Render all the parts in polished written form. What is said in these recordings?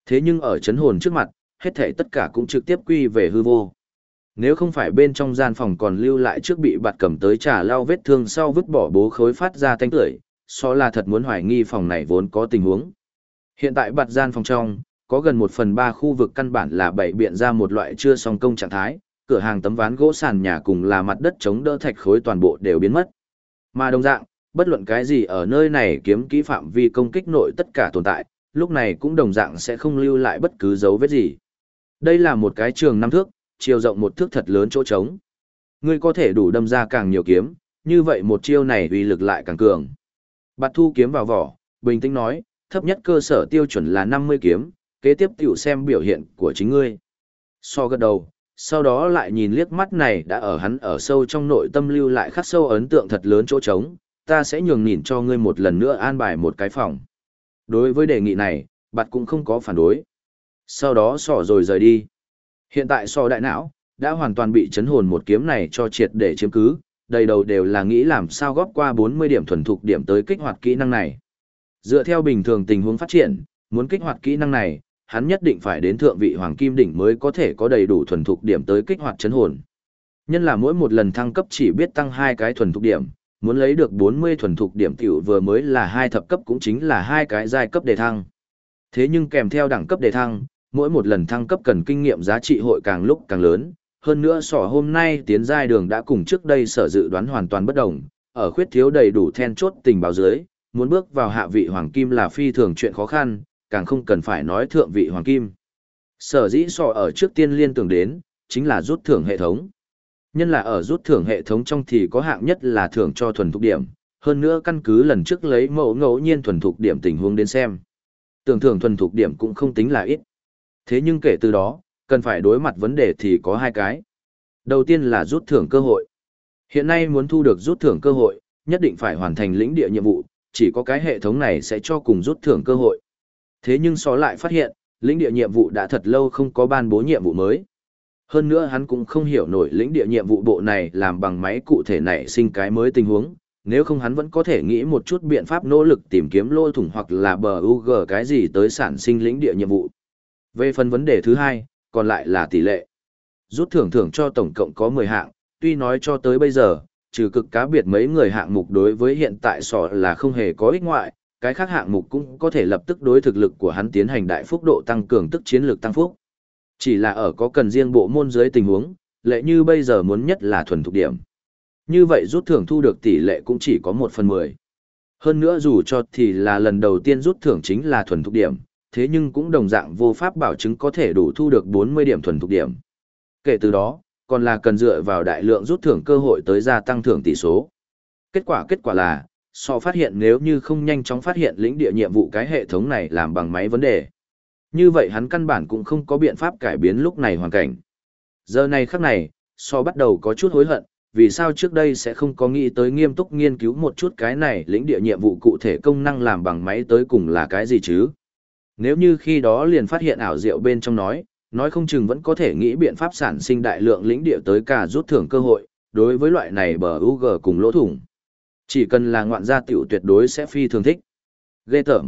Thế nhưng ở chấn hồn trước mặt, hết thảy tất cả cũng trực tiếp quy về hư vô. Nếu không phải bên trong gian phòng còn lưu lại trước bị bạt cầm tới trà lau vết thương sau vứt bỏ bố khối phát ra tanh tưởi, so là thật muốn hoài nghi phòng này vốn có tình huống. Hiện tại bạt gian phòng trong, có gần 1/3 khu vực căn bản là bày biện ra một loại chưa xong công trạng thái, cửa hàng tấm ván gỗ sàn nhà cùng là mặt đất chống đỡ thạch khối toàn bộ đều biến mất. Mà đồng dạng, bất luận cái gì ở nơi này kiếm kỹ phạm vi công kích nội tất cả tồn tại, lúc này cũng đồng dạng sẽ không lưu lại bất cứ dấu vết gì. Đây là một cái trường 5 thước, chiều rộng 1 thước thật lớn chỗ trống. Ngươi có thể đủ đâm ra càng nhiều kiếm, như vậy một chiêu này uy lực lại càng cường. Bạt thu kiếm vào vỏ, bình tĩnh nói, thấp nhất cơ sở tiêu chuẩn là 50 kiếm, kế tiếp tiểu xem biểu hiện của chính ngươi. So gật đầu, sau đó lại nhìn liếc mắt này đã ở hắn ở sâu trong nội tâm lưu lại khắc sâu ấn tượng thật lớn chỗ trống, ta sẽ nhường nhìn cho ngươi một lần nữa an bài một cái phòng. Đối với đề nghị này, Bạt cũng không có phản đối. Sau đó sỏ rồi rời đi. Hiện tại sọ đại não, đã hoàn toàn bị chấn hồn một kiếm này cho triệt để chiếm cứ, đầy đầu đều là nghĩ làm sao góp qua 40 điểm thuần thục điểm tới kích hoạt kỹ năng này. Dựa theo bình thường tình huống phát triển, muốn kích hoạt kỹ năng này, hắn nhất định phải đến thượng vị hoàng kim đỉnh mới có thể có đầy đủ thuần thục điểm tới kích hoạt chấn hồn. Nhân là mỗi một lần thăng cấp chỉ biết tăng 2 cái thuần thục điểm, muốn lấy được 40 thuần thục điểm tiểu vừa mới là 2 thập cấp cũng chính là 2 cái giai cấp đề thăng. Thế nhưng kèm theo đẳng cấp đề thăng, mỗi một lần thăng cấp cần kinh nghiệm giá trị hội càng lúc càng lớn, hơn nữa sỏ hôm nay tiến giai đường đã cùng trước đây sở dự đoán hoàn toàn bất đồng, ở khuyết thiếu đầy đủ then chốt tình báo dưới, muốn bước vào hạ vị hoàng kim là phi thường chuyện khó khăn, càng không cần phải nói thượng vị hoàng kim. Sở dĩ sỏ ở trước tiên liên tưởng đến, chính là rút thưởng hệ thống. Nhân là ở rút thưởng hệ thống trong thì có hạng nhất là thưởng cho thuần thục điểm, hơn nữa căn cứ lần trước lấy mẫu ngẫu nhiên thuần thục điểm tình huống đến xem. Tưởng thưởng thuần thục điểm cũng không tính là ít. Thế nhưng kể từ đó, cần phải đối mặt vấn đề thì có 2 cái. Đầu tiên là rút thưởng cơ hội. Hiện nay muốn thu được rút thưởng cơ hội, nhất định phải hoàn thành lĩnh địa nhiệm vụ, chỉ có cái hệ thống này sẽ cho cùng rút thưởng cơ hội. Thế nhưng so lại phát hiện, lĩnh địa nhiệm vụ đã thật lâu không có ban bố nhiệm vụ mới. Hơn nữa hắn cũng không hiểu nổi lĩnh địa nhiệm vụ bộ này làm bằng máy cụ thể này sinh cái mới tình huống, nếu không hắn vẫn có thể nghĩ một chút biện pháp nỗ lực tìm kiếm lỗ thủng hoặc là bug cái gì tới sản sinh lĩnh địa nhiệm vụ. Về phần vấn đề thứ 2, còn lại là tỷ lệ. Rút thưởng thưởng cho tổng cộng có 10 hạng, tuy nói cho tới bây giờ, trừ cực cá biệt mấy người hạng mục đối với hiện tại sọ là không hề có ích ngoại, cái khác hạng mục cũng có thể lập tức đối thực lực của hắn tiến hành đại phúc độ tăng cường tức chiến lược tăng phúc. Chỉ là ở có cần riêng bộ môn dưới tình huống, lệ như bây giờ muốn nhất là thuần thục điểm. Như vậy rút thưởng thu được tỷ lệ cũng chỉ có 1/10. Hơn nữa dù cho thì là lần đầu tiên rút thưởng chính là thuần thục điểm, thế nhưng cũng đồng dạng vô pháp bảo chứng có thể đủ thu được 40 điểm thuần thục điểm. Kể từ đó, còn là cần dựa vào đại lượng rút thưởng cơ hội tới gia tăng thưởng tỷ số. Kết quả là, so phát hiện nếu như không nhanh chóng phát hiện lĩnh địa nhiệm vụ cái hệ thống này làm bằng máy vấn đề. Như vậy hắn căn bản cũng không có biện pháp cải biến lúc này hoàn cảnh. Giờ này khắc này, so bắt đầu có chút hối hận, vì sao trước đây sẽ không có nghĩ tới nghiêm túc nghiên cứu một chút cái này lĩnh địa nhiệm vụ cụ thể công năng làm bằng máy tới cùng là cái gì chứ. Nếu như khi đó liền phát hiện ảo diệu bên trong nói không chừng vẫn có thể nghĩ biện pháp sản sinh đại lượng lĩnh địa tới cả rút thưởng cơ hội, đối với loại này bug cùng lỗ thủng. Chỉ cần là ngoạn gia tiểu tuyệt đối sẽ phi thường thích. Ghê tởm.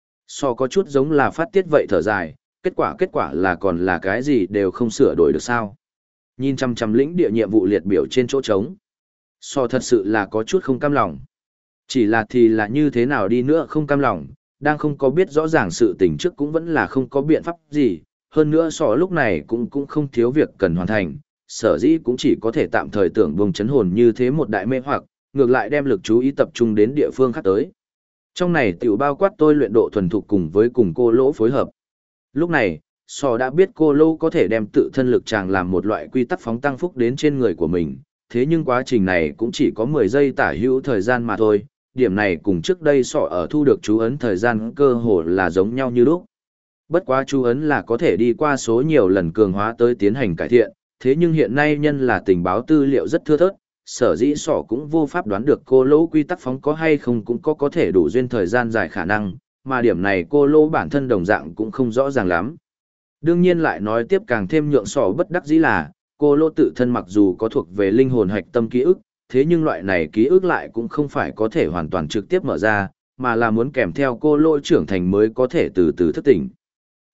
So có chút giống là phát tiết vậy thở dài, kết quả là còn là cái gì đều không sửa đổi được sao. Nhìn chăm chăm lĩnh địa nhiệm vụ liệt biểu trên chỗ trống. So thật sự là có chút không cam lòng. Chỉ là thì là như thế nào đi nữa không cam lòng, đang không có biết rõ ràng sự tình trước cũng vẫn là không có biện pháp gì, hơn nữa so lúc này cũng không thiếu việc cần hoàn thành, sở dĩ cũng chỉ có thể tạm thời tưởng bông chấn hồn như thế một đại mê hoặc, ngược lại đem lực chú ý tập trung đến địa phương khác tới. Trong này tiểu bao quát tôi luyện độ thuần thục cùng với cùng cô lỗ phối hợp. Lúc này, so đã biết cô lỗ có thể đem tự thân lực chàng làm một loại quy tắc phóng tăng phúc đến trên người của mình, thế nhưng quá trình này cũng chỉ có 10 giây tả hữu thời gian mà thôi, điểm này cùng trước đây sọ ở thu được chú ấn thời gian cơ hồ là giống nhau như lúc. Bất quá chú ấn là có thể đi qua số nhiều lần cường hóa tới tiến hành cải thiện, thế nhưng hiện nay nhân là tình báo tư liệu rất thưa thớt, sở dĩ sọ cũng vô pháp đoán được cô lỗ quy tắc phóng có hay không cũng có thể đủ duyên thời gian dài khả năng, mà điểm này cô lỗ bản thân đồng dạng cũng không rõ ràng lắm. Đương nhiên lại nói tiếp càng thêm nhượng sọ bất đắc dĩ là, cô lỗ tự thân mặc dù có thuộc về linh hồn hạch tâm ký ức, thế nhưng loại này ký ức lại cũng không phải có thể hoàn toàn trực tiếp mở ra, mà là muốn kèm theo cô lỗ trưởng thành mới có thể từ từ thức tỉnh.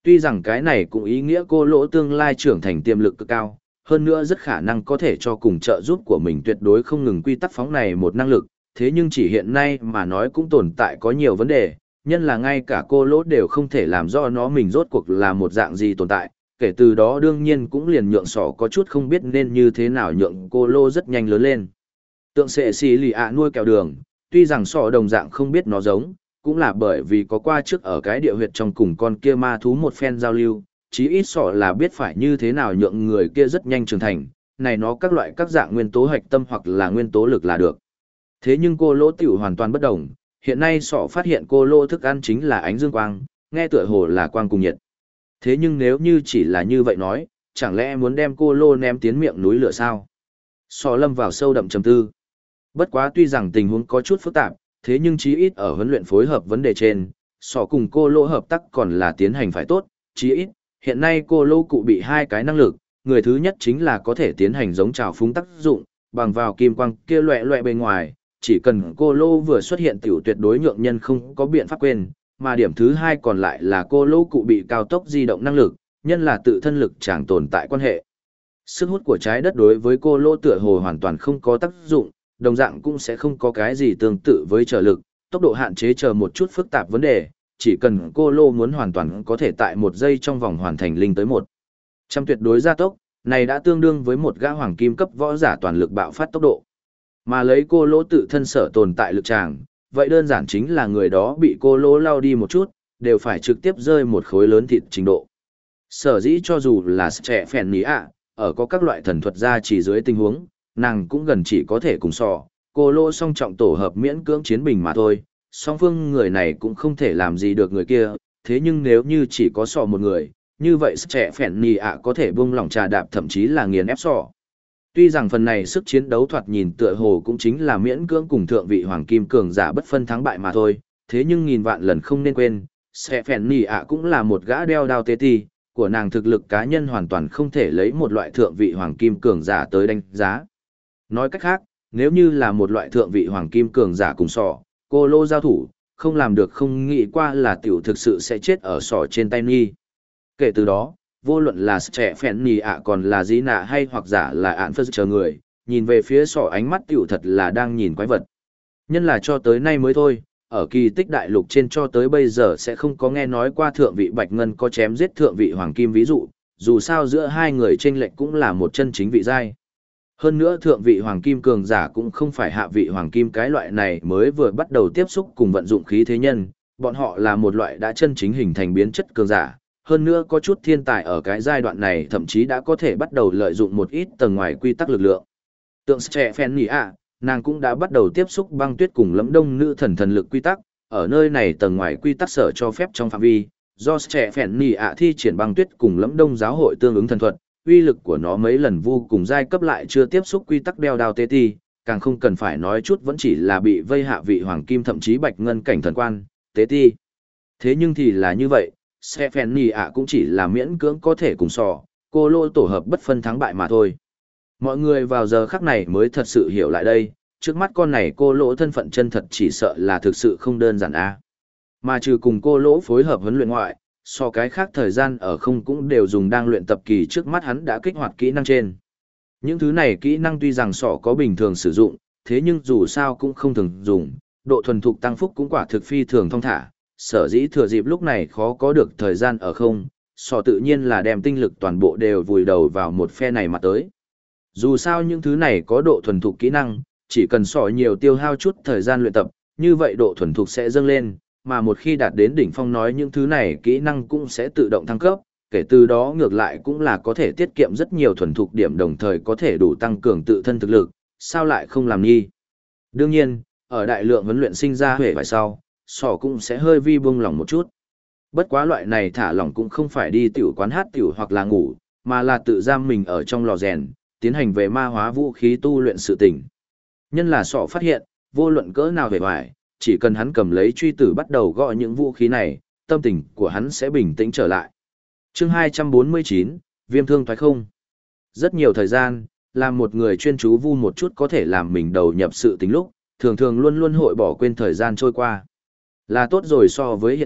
Tuy rằng cái này cũng ý nghĩa cô lỗ tương lai trưởng thành tiềm lực cực cao, hơn nữa rất khả năng có thể cho cùng trợ giúp của mình tuyệt đối không ngừng quy tắc phóng này một năng lực, thế nhưng chỉ hiện nay mà nói cũng tồn tại có nhiều vấn đề, nhân là ngay cả cô lỗ đều không thể làm rõ nó mình rốt cuộc là một dạng gì tồn tại, kể từ đó đương nhiên cũng liền nhượng sỏ có chút không biết nên như thế nào nhượng cô lỗ rất nhanh lớn lên. Tượng sệ xì lì ạ nuôi kẹo đường, tuy rằng sỏ đồng dạng không biết nó giống, cũng là bởi vì có qua trước ở cái địa huyệt trong cùng con kia ma thú một phen giao lưu, chí ít sỏ là biết phải như thế nào nhượng người kia rất nhanh trưởng thành, này nó các loại các dạng nguyên tố hạch tâm hoặc là nguyên tố lực là được. Thế nhưng cô lỗ tiểu hoàn toàn bất đồng, hiện nay sỏ phát hiện cô lỗ thức ăn chính là ánh dương quang, nghe tựa hồ là quang cùng nhiệt. Thế nhưng nếu như chỉ là như vậy nói, chẳng lẽ muốn đem cô lỗ ném tiến miệng núi lửa sao? Sỏ lâm vào sâu đậm trầm tư. Bất quá tuy rằng tình huống có chút phức tạp, thế nhưng chí ít ở huấn luyện phối hợp vấn đề trên, sỏ cùng cô lỗ hợp tác còn là tiến hành phải tốt, chí ít, hiện nay cô lỗ cụ bị hai cái năng lực, người thứ nhất chính là có thể tiến hành giống trào phúng tác dụng, bằng vào kim quang kia loẹ loẹ bên ngoài, chỉ cần cô lỗ vừa xuất hiện tiểu tuyệt đối nhượng nhân không có biện pháp quên, mà điểm thứ hai còn lại là cô lỗ cụ bị cao tốc di động năng lực, nhân là tự thân lực chẳng tồn tại quan hệ. Sức hút của trái đất đối với cô lỗ tựa hồ hoàn toàn không có tác dụng, đồng dạng cũng sẽ không có cái gì tương tự với trở lực, tốc độ hạn chế chờ một chút phức tạp vấn đề, chỉ cần cô lô muốn hoàn toàn có thể tại một giây trong vòng hoàn thành linh tới 100 tuyệt đối gia tốc, này đã tương đương với một gã hoàng kim cấp võ giả toàn lực bạo phát tốc độ. Mà lấy cô lô tự thân sở tồn tại lực tràng, vậy đơn giản chính là người đó bị cô lô lao đi một chút, đều phải trực tiếp rơi một khối lớn thịt trình độ. Sở dĩ cho dù là trẻ phèn ní ạ, ở có các loại thần thuật ra chỉ dưới tình huống, nàng cũng gần chỉ có thể cùng sò, cô lô song trọng tổ hợp miễn cưỡng chiến bình mà thôi, song phương người này cũng không thể làm gì được người kia, thế nhưng nếu như chỉ có sò một người, như vậy trẻ phèn nì ạ có thể buông lỏng trà đạp thậm chí là nghiền ép sò. Tuy rằng phần này sức chiến đấu thoạt nhìn tựa hồ cũng chính là miễn cưỡng cùng thượng vị hoàng kim cường giả bất phân thắng bại mà thôi, thế nhưng nghìn vạn lần không nên quên, trẻ phèn nì ạ cũng là một gã đeo đao tê ti, của nàng thực lực cá nhân hoàn toàn không thể lấy một loại thượng vị hoàng kim cường giả tới đánh giá. Nói cách khác, nếu như là một loại thượng vị hoàng kim cường giả cùng sỏ, cô lô giao thủ, không làm được không nghĩ qua là tiểu thực sự sẽ chết ở sỏ trên tay Nhi. Kể từ đó, vô luận là trẻ phèn Nhi ạ còn là dĩ nạ hay hoặc giả là ạn phật chờ người, nhìn về phía sỏ ánh mắt tiểu thật là đang nhìn quái vật. Nhân là cho tới nay mới thôi, ở kỳ tích đại lục trên cho tới bây giờ sẽ không có nghe nói qua thượng vị bạch ngân có chém giết thượng vị hoàng kim ví dụ, dù sao giữa hai người chênh lệch cũng là một chân chính vị giai. Hơn nữa thượng vị hoàng kim cường giả cũng không phải hạ vị hoàng kim cái loại này mới vừa bắt đầu tiếp xúc cùng vận dụng khí thế nhân, bọn họ là một loại đã chân chính hình thành biến chất cường giả. Hơn nữa có chút thiên tài ở cái giai đoạn này thậm chí đã có thể bắt đầu lợi dụng một ít tầng ngoài quy tắc lực lượng. Tượng trẻ phèn nhỉ ạ, nàng cũng đã bắt đầu tiếp xúc băng tuyết cùng lẫm đông nữ thần lực quy tắc, ở nơi này tầng ngoài quy tắc sở cho phép trong phạm vi, do trẻ phèn nhỉ ạ thi triển băng tuyết cùng lẫm đông giáo hội tương ứng thần thuật, uy lực của nó mấy lần vô cùng giai cấp lại chưa tiếp xúc quy tắc đeo đao tê ti, càng không cần phải nói chút vẫn chỉ là bị vây hạ vị hoàng kim thậm chí bạch ngân cảnh thần quan, tế ti. Thế nhưng thì là như vậy, Stephanie ạ cũng chỉ là miễn cưỡng có thể cùng sò, cô lô tổ hợp bất phân thắng bại mà thôi. Mọi người vào giờ khắc này mới thật sự hiểu lại đây, trước mắt con này cô lỗ thân phận chân thật chỉ sợ là thực sự không đơn giản a. Mà trừ cùng cô lỗ phối hợp huấn luyện ngoại, so cái khác thời gian ở không cũng đều dùng đang luyện tập kỳ trước mắt hắn đã kích hoạt kỹ năng trên. Những thứ này kỹ năng tuy rằng sọ có bình thường sử dụng, thế nhưng dù sao cũng không thường dùng, độ thuần thục tăng phúc cũng quả thực phi thường thông thả, sở dĩ thừa dịp lúc này khó có được thời gian ở không, sọ tự nhiên là đem tinh lực toàn bộ đều vùi đầu vào một phe này mà tới. Dù sao những thứ này có độ thuần thục kỹ năng, chỉ cần sọ nhiều tiêu hao chút thời gian luyện tập, như vậy độ thuần thục sẽ dâng lên, mà một khi đạt đến đỉnh phong nói những thứ này kỹ năng cũng sẽ tự động thăng cấp, kể từ đó ngược lại cũng là có thể tiết kiệm rất nhiều thuần thục điểm đồng thời có thể đủ tăng cường tự thân thực lực, sao lại không làm nghi. Đương nhiên, ở đại lượng huấn luyện sinh ra huệ vài sau, sọ cũng sẽ hơi vi buông lỏng một chút. Bất quá loại này thả lỏng cũng không phải đi tiểu quán hát tiểu hoặc là ngủ, mà là tự giam mình ở trong lò rèn, tiến hành về ma hóa vũ khí tu luyện sự tỉnh. Nhân là sọ phát hiện, vô luận cỡ nào về hoài, chỉ cần hắn cầm lấy truy tử bắt đầu gõ những vũ khí này, tâm tình của hắn sẽ bình tĩnh trở lại. Chương 249, Viêm thương thoái không. Rất nhiều thời gian, làm một người chuyên chú vu một chút có thể làm mình đầu nhập sự tính lúc, thường thường luôn luôn hội bỏ quên thời gian trôi qua. Là tốt rồi so với hiện tại,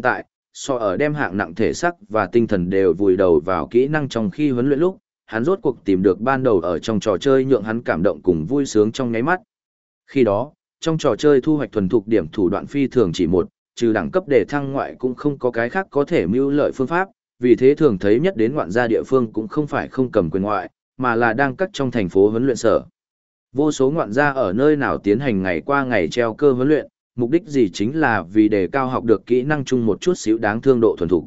so ở đem hạng nặng thể xác và tinh thần đều vùi đầu vào kỹ năng trong khi huấn luyện lúc, hắn rốt cuộc tìm được ban đầu ở trong trò chơi nhượng hắn cảm động cùng vui sướng trong nháy mắt. Khi đó, trong trò chơi thu hoạch thuần thục điểm thủ đoạn phi thường chỉ một, trừ đẳng cấp để thăng ngoại cũng không có cái khác có thể mưu lợi phương pháp, vì thế thường thấy nhất đến ngoạn gia địa phương cũng không phải không cầm quyền ngoại, mà là đang cắt trong thành phố huấn luyện sở. Vô số ngoạn gia ở nơi nào tiến hành ngày qua ngày treo cơ huấn luyện, mục đích gì chính là vì đề cao học được kỹ năng chung một chút xíu đáng thương độ thuần thục.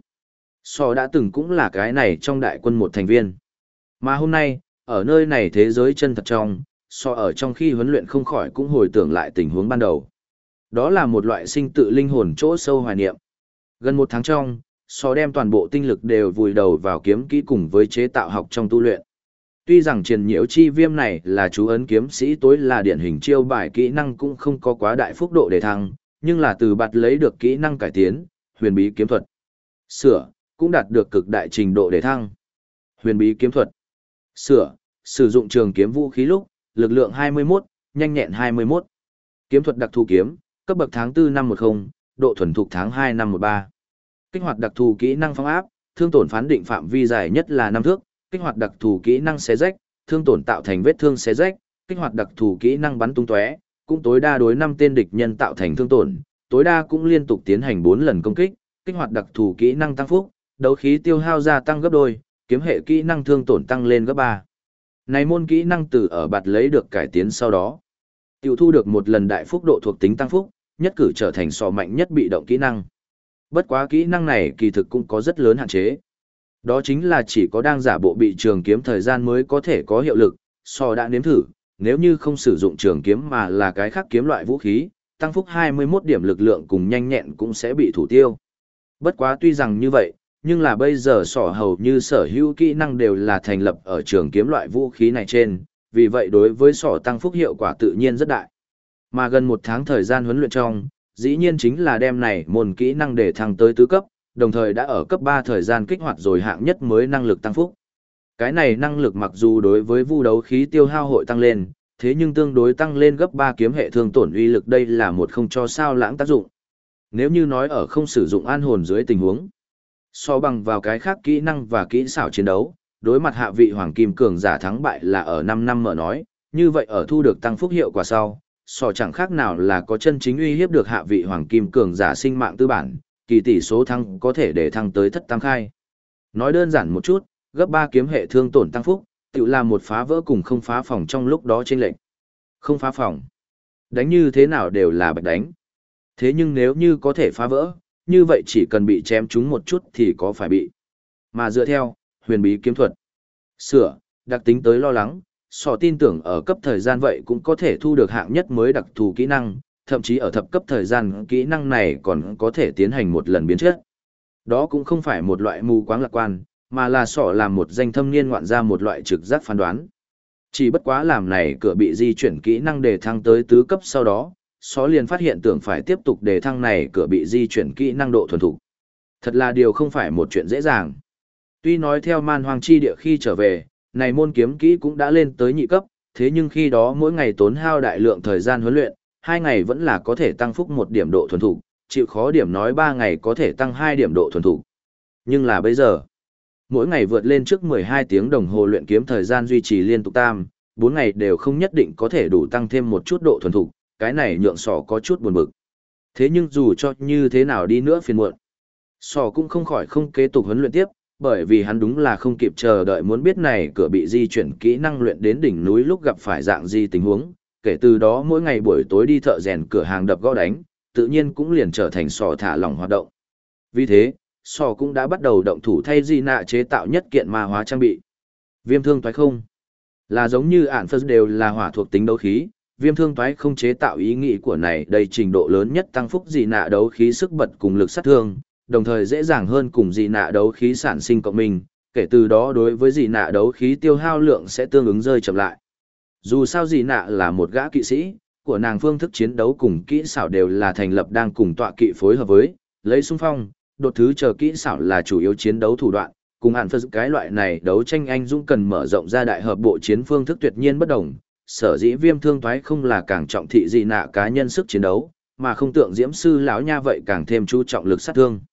So đã từng cũng là cái này trong đại quân một thành viên. Mà hôm nay, ở nơi này thế giới chân thật trong, so ở trong khi huấn luyện không khỏi cũng hồi tưởng lại tình huống ban đầu. Đó là một loại sinh tự linh hồn chỗ sâu hoài niệm. Gần một tháng trong, so đem toàn bộ tinh lực đều vùi đầu vào kiếm kỹ cùng với chế tạo học trong tu luyện. Tuy rằng triền nhiễu chi viêm này là chú ấn kiếm sĩ tối là điển hình chiêu bài kỹ năng cũng không có quá đại phúc độ để thăng, nhưng là từ bạt lấy được kỹ năng cải tiến, huyền bí kiếm thuật. Sửa, cũng đạt được cực đại trình độ để thăng. Huyền bí kiếm thuật. Sửa, sử dụng trường kiếm vũ khí lúc, lực lượng 21, nhanh nhẹn 21. Kiếm thuật đặc thù kiếm, cấp bậc tháng 4 năm 10, độ thuần thục tháng 2 năm 13. Kích hoạt đặc thù kỹ năng phong áp, thương tổn phán định phạm vi dài nhất là 5 thước, kích hoạt đặc thù kỹ năng xé rách, thương tổn tạo thành vết thương xé rách, kích hoạt đặc thù kỹ năng bắn tung tóe, cũng tối đa đối 5 tên địch nhân tạo thành thương tổn, tối đa cũng liên tục tiến hành 4 lần công kích, kích hoạt đặc thù kỹ năng tăng phúc, đấu khí tiêu hao gia tăng gấp đôi, kiếm hệ kỹ năng thương tổn tăng lên gấp 3. Này môn kỹ năng từ ở bạt lấy được cải tiến sau đó, tiểu thu được một lần đại phúc độ thuộc tính tăng phúc, nhất cử trở thành sò mạnh nhất bị động kỹ năng. Bất quá kỹ năng này kỳ thực cũng có rất lớn hạn chế. Đó chính là chỉ có đang giả bộ bị trường kiếm thời gian mới có thể có hiệu lực, sò đã nếm thử, nếu như không sử dụng trường kiếm mà là cái khác kiếm loại vũ khí, tăng phúc 21 điểm lực lượng cùng nhanh nhẹn cũng sẽ bị thủ tiêu. Bất quá tuy rằng như vậy, nhưng là bây giờ sỏ hầu như sở hữu kỹ năng đều là thành lập ở trường kiếm loại vũ khí này trên, vì vậy đối với sỏ tăng phúc hiệu quả tự nhiên rất đại. Mà gần một tháng thời gian huấn luyện trong, dĩ nhiên chính là đem này môn kỹ năng để thăng tới tứ cấp, đồng thời đã ở cấp 3 thời gian kích hoạt rồi hạng nhất mới năng lực tăng phúc. Cái này năng lực mặc dù đối với vu đấu khí tiêu hao hội tăng lên, thế nhưng tương đối tăng lên gấp 3 kiếm hệ thương tổn uy lực đây là một không cho sao lãng tác dụng. Nếu như nói ở không sử dụng an hồn dưới tình huống, so bằng vào cái khác kỹ năng và kỹ xảo chiến đấu, đối mặt hạ vị hoàng kim cường giả thắng bại là ở 5 năm mở nói, như vậy ở thu được tăng phúc hiệu quả sau, so chẳng khác nào là có chân chính uy hiếp được hạ vị hoàng kim cường giả sinh mạng tư bản, kỳ tỷ số thăng có thể để thăng tới thất tam khai. Nói đơn giản một chút, gấp 3 kiếm hệ thương tổn tăng phúc, tự là một phá vỡ cùng không phá phòng trong lúc đó trên lệnh. Không phá phòng. Đánh như thế nào đều là bạch đánh. Thế nhưng nếu như có thể phá vỡ, như vậy chỉ cần bị chém trúng một chút thì có phải bị. Mà dựa theo, huyền bí kiếm thuật. Sửa, đặc tính tới lo lắng, sọ tin tưởng ở cấp thời gian vậy cũng có thể thu được hạng nhất mới đặc thù kỹ năng, thậm chí ở thập cấp thời gian kỹ năng này còn có thể tiến hành một lần biến chất. Đó cũng không phải một loại mù quáng lạc quan, mà là sọ làm một danh thâm niên ngoạn ra một loại trực giác phán đoán. Chỉ bất quá làm này cửa bị di chuyển kỹ năng để thăng tới tứ cấp sau đó, sọ liền phát hiện tưởng phải tiếp tục đề thăng này cửa bị di chuyển kỹ năng độ thuần thục. Thật là điều không phải một chuyện dễ dàng. Tuy nói theo man hoang chi địa khi trở về, này môn kiếm kỹ cũng đã lên tới nhị cấp, thế nhưng khi đó mỗi ngày tốn hao đại lượng thời gian huấn luyện, 2 ngày vẫn là có thể tăng phúc 1 điểm độ thuần thục, chịu khó điểm nói 3 ngày có thể tăng 2 điểm độ thuần thục. Nhưng là bây giờ, mỗi ngày vượt lên trước 12 tiếng đồng hồ luyện kiếm thời gian duy trì liên tục 4 ngày đều không nhất định có thể đủ tăng thêm một chút độ thuần thục, cái này nhượng sọ có chút buồn bực. Thế nhưng dù cho như thế nào đi nữa phiền muộn, sọ cũng không khỏi không kế tục huấn luyện tiếp, bởi vì hắn đúng là không kịp chờ đợi muốn biết này cửa bị di chuyển kỹ năng luyện đến đỉnh núi lúc gặp phải dạng gì tình huống, kể từ đó mỗi ngày buổi tối đi thợ rèn cửa hàng đập gõ đánh, tự nhiên cũng liền trở thành sọ thả lỏng hoạt động. Vì thế, sọ cũng đã bắt đầu động thủ thay di nạ chế tạo nhất kiện ma hóa trang bị. Viêm thương toái không là giống như ản phật đều là hỏa thuộc tính đấu khí, viêm thương toái không chế tạo ý nghĩ của này đầy trình độ lớn nhất tăng phúc di nạ đấu khí sức bật cùng lực sát thương, đồng thời dễ dàng hơn cùng dị nạ đấu khí sản sinh cộng minh, kể từ đó đối với dị nạ đấu khí tiêu hao lượng sẽ tương ứng rơi chậm lại. Dù sao dị nạ là một gã kỵ sĩ, của nàng phương thức chiến đấu cùng kỹ xảo đều là thành lập đang cùng tọa kỵ phối hợp với, lấy xung phong, đột thứ chờ kỹ xảo là chủ yếu chiến đấu thủ đoạn, cùng hẳn phật cái loại này đấu tranh anh dũng cần mở rộng ra đại hợp bộ chiến phương thức tuyệt nhiên bất đồng. Sở dĩ viêm thương thoái không là càng trọng thị dị nạ cá nhân sức chiến đấu, mà không tượng diễm sư lão nha vậy càng thêm chú trọng lực sát thương.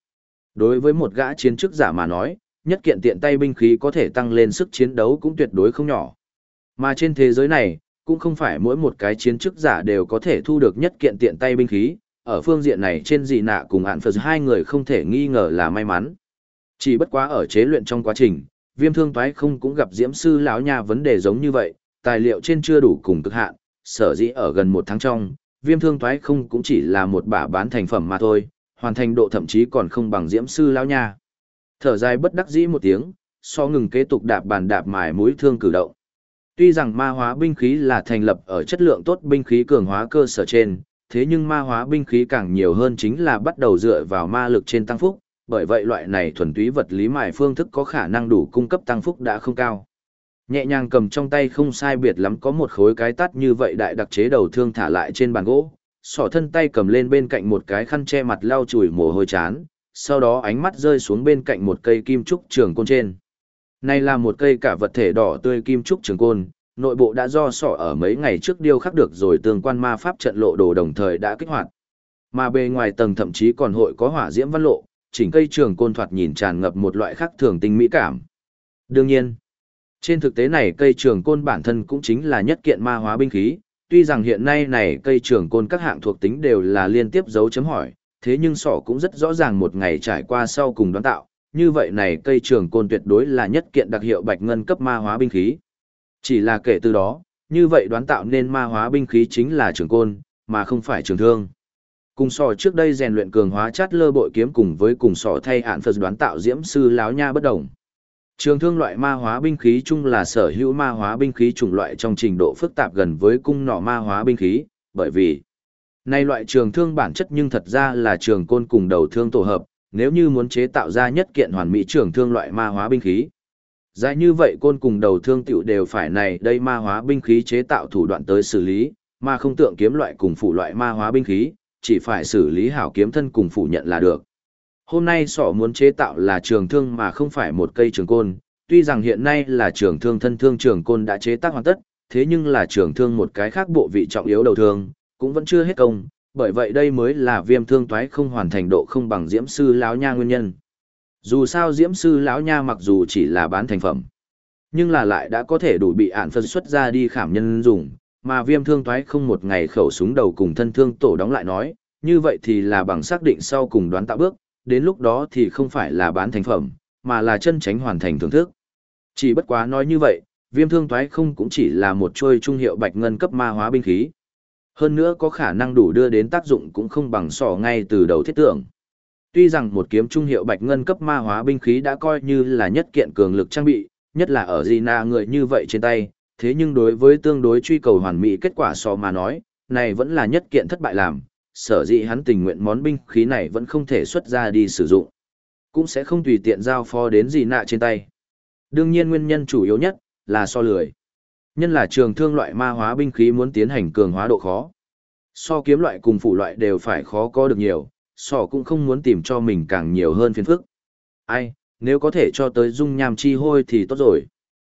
Đối với một gã chiến chức giả mà nói, nhất kiện tiện tay binh khí có thể tăng lên sức chiến đấu cũng tuyệt đối không nhỏ. Mà trên thế giới này, cũng không phải mỗi một cái chiến chức giả đều có thể thu được nhất kiện tiện tay binh khí, ở phương diện này trên dị nạ cùng ạn phật hai người không thể nghi ngờ là may mắn. Chỉ bất quá ở chế luyện trong quá trình, Viêm Thương Toái không cũng gặp Diễm sư lão nha vấn đề giống như vậy, tài liệu trên chưa đủ cùng cực hạn, sở dĩ ở gần một tháng trong, Viêm Thương Toái không cũng chỉ là một bả bán thành phẩm mà thôi, hoàn thành độ thậm chí còn không bằng Diễm sư lão nha. Thở dài bất đắc dĩ một tiếng, so ngừng kế tục đạp bàn đạp mài mũi thương cử động. Tuy rằng ma hóa binh khí là thành lập ở chất lượng tốt binh khí cường hóa cơ sở trên, thế nhưng ma hóa binh khí càng nhiều hơn chính là bắt đầu dựa vào ma lực trên tăng phúc, bởi vậy loại này thuần túy vật lý mài phương thức có khả năng đủ cung cấp tăng phúc đã không cao. Nhẹ nhàng cầm trong tay không sai biệt lắm có một khối cái tát như vậy đại đặc chế đầu thương thả lại trên bàn gỗ, sỏ thân tay cầm lên bên cạnh một cái khăn che mặt lau chùi mồ hôi chán, sau đó ánh mắt rơi xuống bên cạnh một cây kim trúc trường côn trên. Này là một cây cả vật thể đỏ tươi kim trúc trường côn, nội bộ đã do sỏ ở mấy ngày trước điêu khắc được rồi tương quan ma pháp trận lộ đồ đồng thời đã kích hoạt. Mà bề ngoài tầng thậm chí còn hội có hỏa diễm văn lộ, chỉnh cây trường côn thoạt nhìn tràn ngập một loại khác thường tinh mỹ cảm. Đương nhiên, trên thực tế này cây trường côn bản thân cũng chính là nhất kiện ma hóa binh khí, tuy rằng hiện nay này cây trường côn các hạng thuộc tính đều là liên tiếp dấu chấm hỏi, thế nhưng sỏ cũng rất rõ ràng một ngày trải qua sau cùng đoán tạo, như vậy này cây trường côn tuyệt đối là nhất kiện đặc hiệu bạch ngân cấp ma hóa binh khí. Chỉ là kể từ đó, như vậy đoán tạo nên ma hóa binh khí chính là trường côn, mà không phải trường thương. Cùng sỏ trước đây rèn luyện cường hóa chát lơ bội kiếm cùng với cùng sỏ thay ạn phật đoán tạo diễm sư láo nha bất đồng. Trường thương loại ma hóa binh khí chung là sở hữu ma hóa binh khí chủng loại trong trình độ phức tạp gần với cung nỏ ma hóa binh khí, bởi vì này loại trường thương bản chất nhưng thật ra là trường côn cùng đầu thương tổ hợp, nếu như muốn chế tạo ra nhất kiện hoàn mỹ trường thương loại ma hóa binh khí. Dài như vậy côn cùng đầu thương tiểu đều phải này đây ma hóa binh khí chế tạo thủ đoạn tới xử lý, mà không tượng kiếm loại cùng phủ loại ma hóa binh khí, chỉ phải xử lý hảo kiếm thân cùng phủ nhận là được. Hôm nay sỏ muốn chế tạo là trường thương mà không phải một cây trường côn, tuy rằng hiện nay là trường thương thân thương trường côn đã chế tác hoàn tất, thế nhưng là trường thương một cái khác bộ vị trọng yếu đầu thương, cũng vẫn chưa hết công, bởi vậy đây mới là Viêm Thương Toái không hoàn thành độ không bằng Diễm sư lão nha nguyên nhân. Dù sao Diễm sư lão nha mặc dù chỉ là bán thành phẩm, nhưng là lại đã có thể đủ bị ạn phân xuất ra đi khảm nhân dùng, mà Viêm Thương Toái không một ngày khẩu súng đầu cùng thân thương tổ đóng lại nói, như vậy thì là bằng xác định sau cùng đoán tạo bước, đến lúc đó thì không phải là bán thành phẩm, mà là chân tránh hoàn thành thưởng thức. Chỉ bất quá nói như vậy, Viêm Thương Toái không cũng chỉ là một trôi trung hiệu bạch ngân cấp ma hóa binh khí. Hơn nữa có khả năng đủ đưa đến tác dụng cũng không bằng sỏ ngay từ đầu thiết tưởng. Tuy rằng một kiếm trung hiệu bạch ngân cấp ma hóa binh khí đã coi như là nhất kiện cường lực trang bị, nhất là ở Gina người như vậy trên tay, thế nhưng đối với tương đối truy cầu hoàn mỹ kết quả sỏ mà nói, này vẫn là nhất kiện thất bại làm, sở dĩ hắn tình nguyện món binh khí này vẫn không thể xuất ra đi sử dụng. Cũng sẽ không tùy tiện giao phó đến Gina trên tay. Đương nhiên nguyên nhân chủ yếu nhất là so lười. Nhân là trường thương loại ma hóa binh khí muốn tiến hành cường hóa độ khó. So kiếm loại cùng phủ loại đều phải khó có được nhiều, so cũng không muốn tìm cho mình càng nhiều hơn phiền phức. Ai, nếu có thể cho tới dung nham chi hôi thì tốt rồi.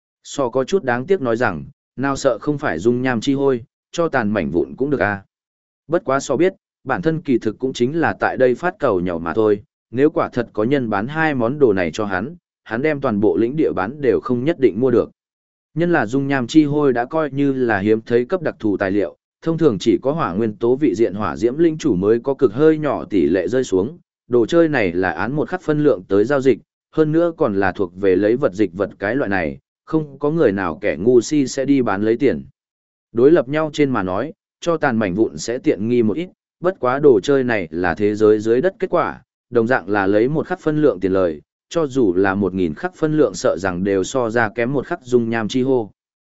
So có chút đáng tiếc nói rằng, nào sợ không phải dung nham chi hôi, cho tàn mảnh vụn cũng được à. Bất quá so biết, bản thân kỳ thực cũng chính là tại đây phát cầu nhỏ mà thôi, nếu quả thật có nhân bán hai món đồ này cho hắn đem toàn bộ lĩnh địa bán đều không nhất định mua được. Nhân là dung nham chi hôi đã coi như là hiếm thấy cấp đặc thù tài liệu, thông thường chỉ có hỏa nguyên tố vị diện hỏa diễm linh chủ mới có cực hơi nhỏ tỷ lệ rơi xuống, đồ chơi này là án một khắc phân lượng tới giao dịch, hơn nữa còn là thuộc về lấy vật dịch vật cái loại này, không có người nào kẻ ngu si sẽ đi bán lấy tiền. Đối lập nhau trên mà nói, cho tàn mảnh vụn sẽ tiện nghi một ít, bất quá đồ chơi này là thế giới dưới đất kết quả, đồng dạng là lấy một khắc phân lượng tiền lời, cho dù là 1000 khắc phân lượng sợ rằng đều so ra kém một khắc dung nham chi hô.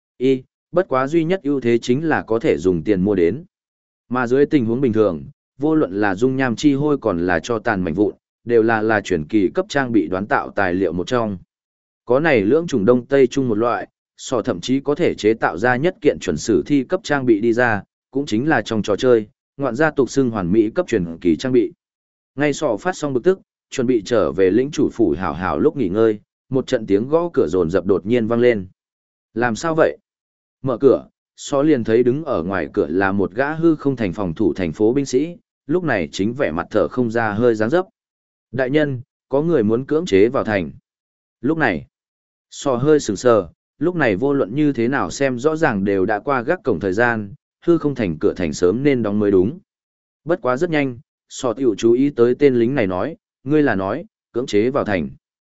Bất quá duy nhất ưu thế chính là có thể dùng tiền mua đến. Mà dưới tình huống bình thường, vô luận là dung nham chi hôi còn là cho tàn mảnh vụn, đều là chuyển kỳ cấp trang bị đoán tạo tài liệu một trong. Có này lưỡng chủng đông tây chung một loại, sò thậm chí có thể chế tạo ra nhất kiện chuẩn sử thi cấp trang bị đi ra, cũng chính là trong trò chơi, ngoạn gia tục xưng hoàn mỹ cấp chuyển kỳ trang bị. Ngay sò phát xong bực tức, chuẩn bị trở về lĩnh chủ phủ hảo hảo lúc nghỉ ngơi, một trận tiếng gõ cửa rồn rập đột nhiên vang lên. Làm sao vậy? Mở cửa, xó liền thấy đứng ở ngoài cửa là một gã hư không thành phòng thủ thành phố binh sĩ, lúc này chính vẻ mặt thở không ra hơi dáng dấp. Đại nhân, có người muốn cưỡng chế vào thành. Lúc này, sò hơi sừng sờ, lúc này vô luận như thế nào xem rõ ràng đều đã qua gác cổng thời gian, hư không thành cửa thành sớm nên đóng mới đúng. Bất quá rất nhanh, sò tiểu chú ý tới tên lính này nói, ngươi là nói, cưỡng chế vào thành.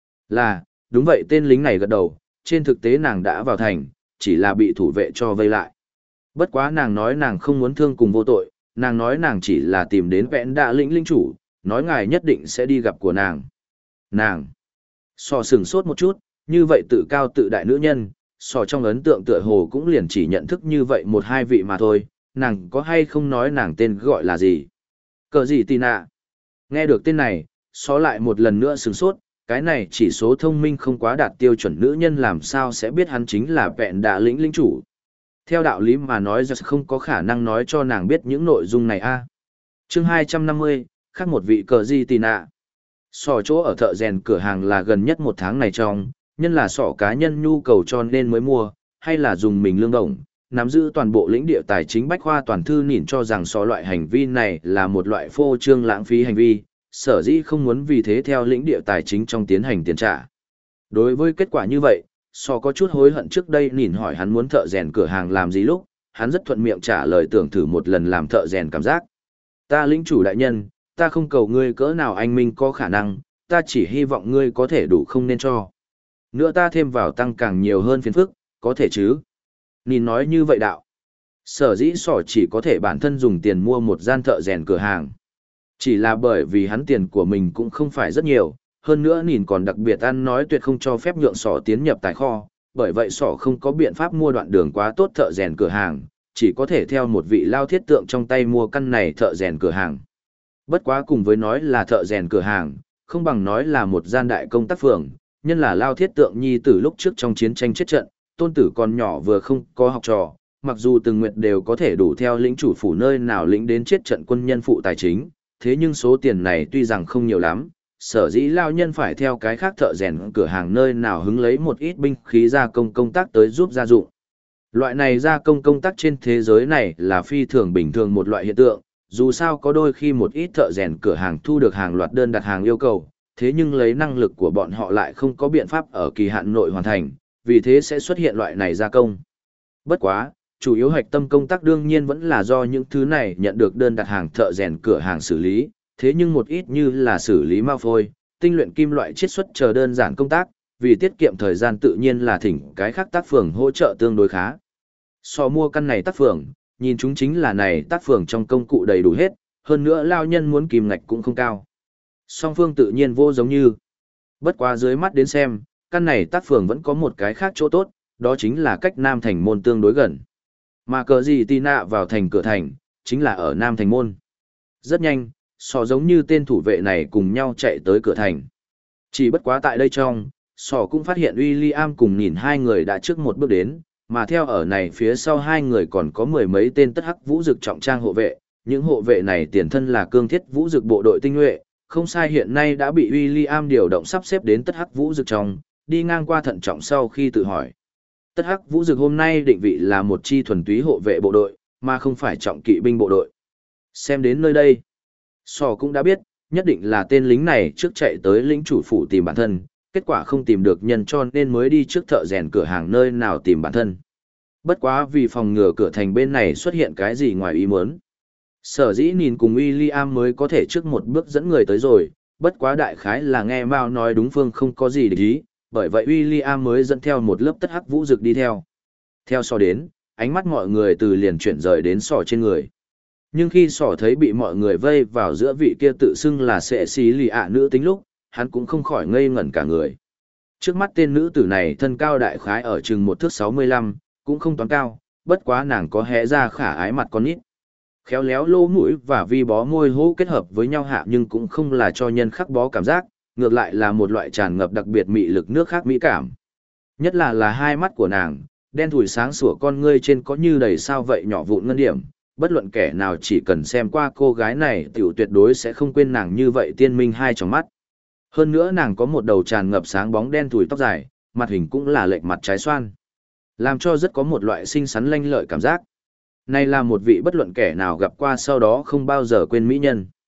Là, đúng vậy, tên lính này gật đầu, trên thực tế nàng đã vào thành, chỉ là bị thủ vệ cho vây lại. Bất quá nàng nói nàng không muốn thương cùng vô tội, nàng nói nàng chỉ là tìm đến vẹn đạ lĩnh linh chủ, nói ngài nhất định sẽ đi gặp của nàng. Nàng, sò sừng sốt một chút, như vậy tự cao tự đại nữ nhân, sò trong ấn tượng tựa hồ cũng liền chỉ nhận thức như vậy một hai vị mà thôi, nàng có hay không nói nàng tên gọi là gì? Cờ gì tì nạ? Nghe được tên này, sò lại một lần nữa sừng sốt, cái này chỉ số thông minh không quá đạt tiêu chuẩn nữ nhân làm sao sẽ biết hắn chính là vẹn đạ lĩnh linh chủ. Theo đạo lý mà nói ra không có khả năng nói cho nàng biết những nội dung này a. Chương 250, khác một vị cờ gì tì nạ. Sò chỗ ở thợ rèn cửa hàng là gần nhất một tháng này trong, nhân là sọ cá nhân nhu cầu cho nên mới mua, hay là dùng mình lương đồng, nắm giữ toàn bộ lĩnh địa tài chính bách khoa toàn thư nhìn cho rằng sọ loại hành vi này là một loại phô trương lãng phí hành vi, sở dĩ không muốn vì thế theo lĩnh địa tài chính trong tiến hành tiền trả. Đối với kết quả như vậy, sọ có chút hối hận trước đây nhìn hỏi hắn muốn thợ rèn cửa hàng làm gì lúc, hắn rất thuận miệng trả lời tưởng thử một lần làm thợ rèn cảm giác. Ta lĩnh chủ đại nhân, ta không cầu ngươi cỡ nào anh minh có khả năng, ta chỉ hy vọng ngươi có thể đủ không nên cho. Nữa ta thêm vào tăng càng nhiều hơn phiền phức, có thể chứ? Nhìn nói như vậy đạo. Sở dĩ sỏ chỉ có thể bản thân dùng tiền mua một gian thợ rèn cửa hàng. Chỉ là bởi vì hắn tiền của mình cũng không phải rất nhiều, hơn nữa nhìn còn đặc biệt ăn nói tuyệt không cho phép nhượng sỏ tiến nhập tài kho, bởi vậy sỏ không có biện pháp mua đoạn đường quá tốt thợ rèn cửa hàng, chỉ có thể theo một vị lao thiết tượng trong tay mua căn này thợ rèn cửa hàng. Bất quá cùng với nói là thợ rèn cửa hàng, không bằng nói là một gian đại công tác phường, nhân là lao thiết tượng nhi tử lúc trước trong chiến tranh chết trận, tôn tử còn nhỏ vừa không có học trò, mặc dù từng nguyệt đều có thể đủ theo lĩnh chủ phủ nơi nào lĩnh đến chết trận quân nhân phụ tài chính, thế nhưng số tiền này tuy rằng không nhiều lắm, sở dĩ lao nhân phải theo cái khác thợ rèn cửa hàng nơi nào hứng lấy một ít binh khí gia công công tác tới giúp gia dụng. Loại này gia công công tác trên thế giới này là phi thường bình thường một loại hiện tượng, dù sao có đôi khi một ít thợ rèn cửa hàng thu được hàng loạt đơn đặt hàng yêu cầu, thế nhưng lấy năng lực của bọn họ lại không có biện pháp ở kỳ hạn nội hoàn thành, vì thế sẽ xuất hiện loại này gia công. Bất quá, chủ yếu hạch tâm công tác đương nhiên vẫn là do những thứ này nhận được đơn đặt hàng thợ rèn cửa hàng xử lý, thế nhưng một ít như là xử lý mao phôi, tinh luyện kim loại chiết xuất chờ đơn giản công tác, vì tiết kiệm thời gian tự nhiên là thỉnh cái khác tác phường hỗ trợ tương đối khá. So mua căn này tác phường, nhìn chúng chính là này tác phường trong công cụ đầy đủ hết, hơn nữa lao nhân muốn kìm ngạch cũng không cao. Song phương tự nhiên vô giống như. Bất quá dưới mắt đến xem, căn này tác phường vẫn có một cái khác chỗ tốt, đó chính là cách Nam Thành Môn tương đối gần. Mà cờ gì tì nạ vào thành cửa thành, chính là ở Nam Thành Môn. Rất nhanh, sò giống như tên thủ vệ này cùng nhau chạy tới cửa thành. Chỉ bất quá tại đây trong, sò cũng phát hiện William cùng nhìn hai người đã trước một bước đến, mà theo ở này phía sau hai người còn có mười mấy tên tất hắc vũ dực trọng trang hộ vệ, những hộ vệ này tiền thân là cương thiết vũ dực bộ đội tinh nhuệ, không sai hiện nay đã bị William điều động sắp xếp đến tất hắc vũ dực trong, đi ngang qua thận trọng sau khi tự hỏi. Tất hắc vũ dực hôm nay định vị là một chi thuần túy hộ vệ bộ đội, mà không phải trọng kỵ binh bộ đội. Xem đến nơi đây, Sò cũng đã biết, nhất định là tên lính này trước chạy tới lĩnh chủ phủ tìm bản thân, kết quả không tìm được nhân cho nên mới đi trước thợ rèn cửa hàng nơi nào tìm bản thân. Bất quá vì phòng ngừa cửa thành bên này xuất hiện cái gì ngoài ý muốn. Sở dĩ nhìn cùng William mới có thể trước một bước dẫn người tới rồi, bất quá đại khái là nghe Mao nói đúng phương không có gì để ý, bởi vậy William mới dẫn theo một lớp tất hắc vũ dực đi theo. Theo Sò đến, ánh mắt mọi người từ liền chuyển rời đến Sò trên người. Nhưng khi Sò thấy bị mọi người vây vào giữa vị kia tự xưng là sệ xí lì ạ nữ tính lúc, hắn cũng không khỏi ngây ngẩn cả người. Trước mắt tên nữ tử này thân cao đại khái ở chừng 1 thước 65, cũng không toán cao, bất quá nàng có hé ra khả ái mặt con nít. Khéo léo lỗ mũi và vi bó môi hô kết hợp với nhau hạ nhưng cũng không là cho nhân khắc bó cảm giác, ngược lại là một loại tràn ngập đặc biệt mị lực nước khác mỹ cảm. Nhất là hai mắt của nàng, đen thủi sáng sủa con ngươi trên có như đầy sao vậy nhỏ vụn ngân điểm, bất luận kẻ nào chỉ cần xem qua cô gái này tiểu tuyệt đối sẽ không quên nàng như vậy tiên minh hai tròng mắt. Hơn nữa nàng có một đầu tràn ngập sáng bóng đen thủi tóc dài, mặt hình cũng là lệch mặt trái xoan, làm cho rất có một loại xinh xắn lanh lợi cảm giác. Này là một vị bất luận kẻ nào gặp qua sau đó không bao giờ quên mỹ nhân.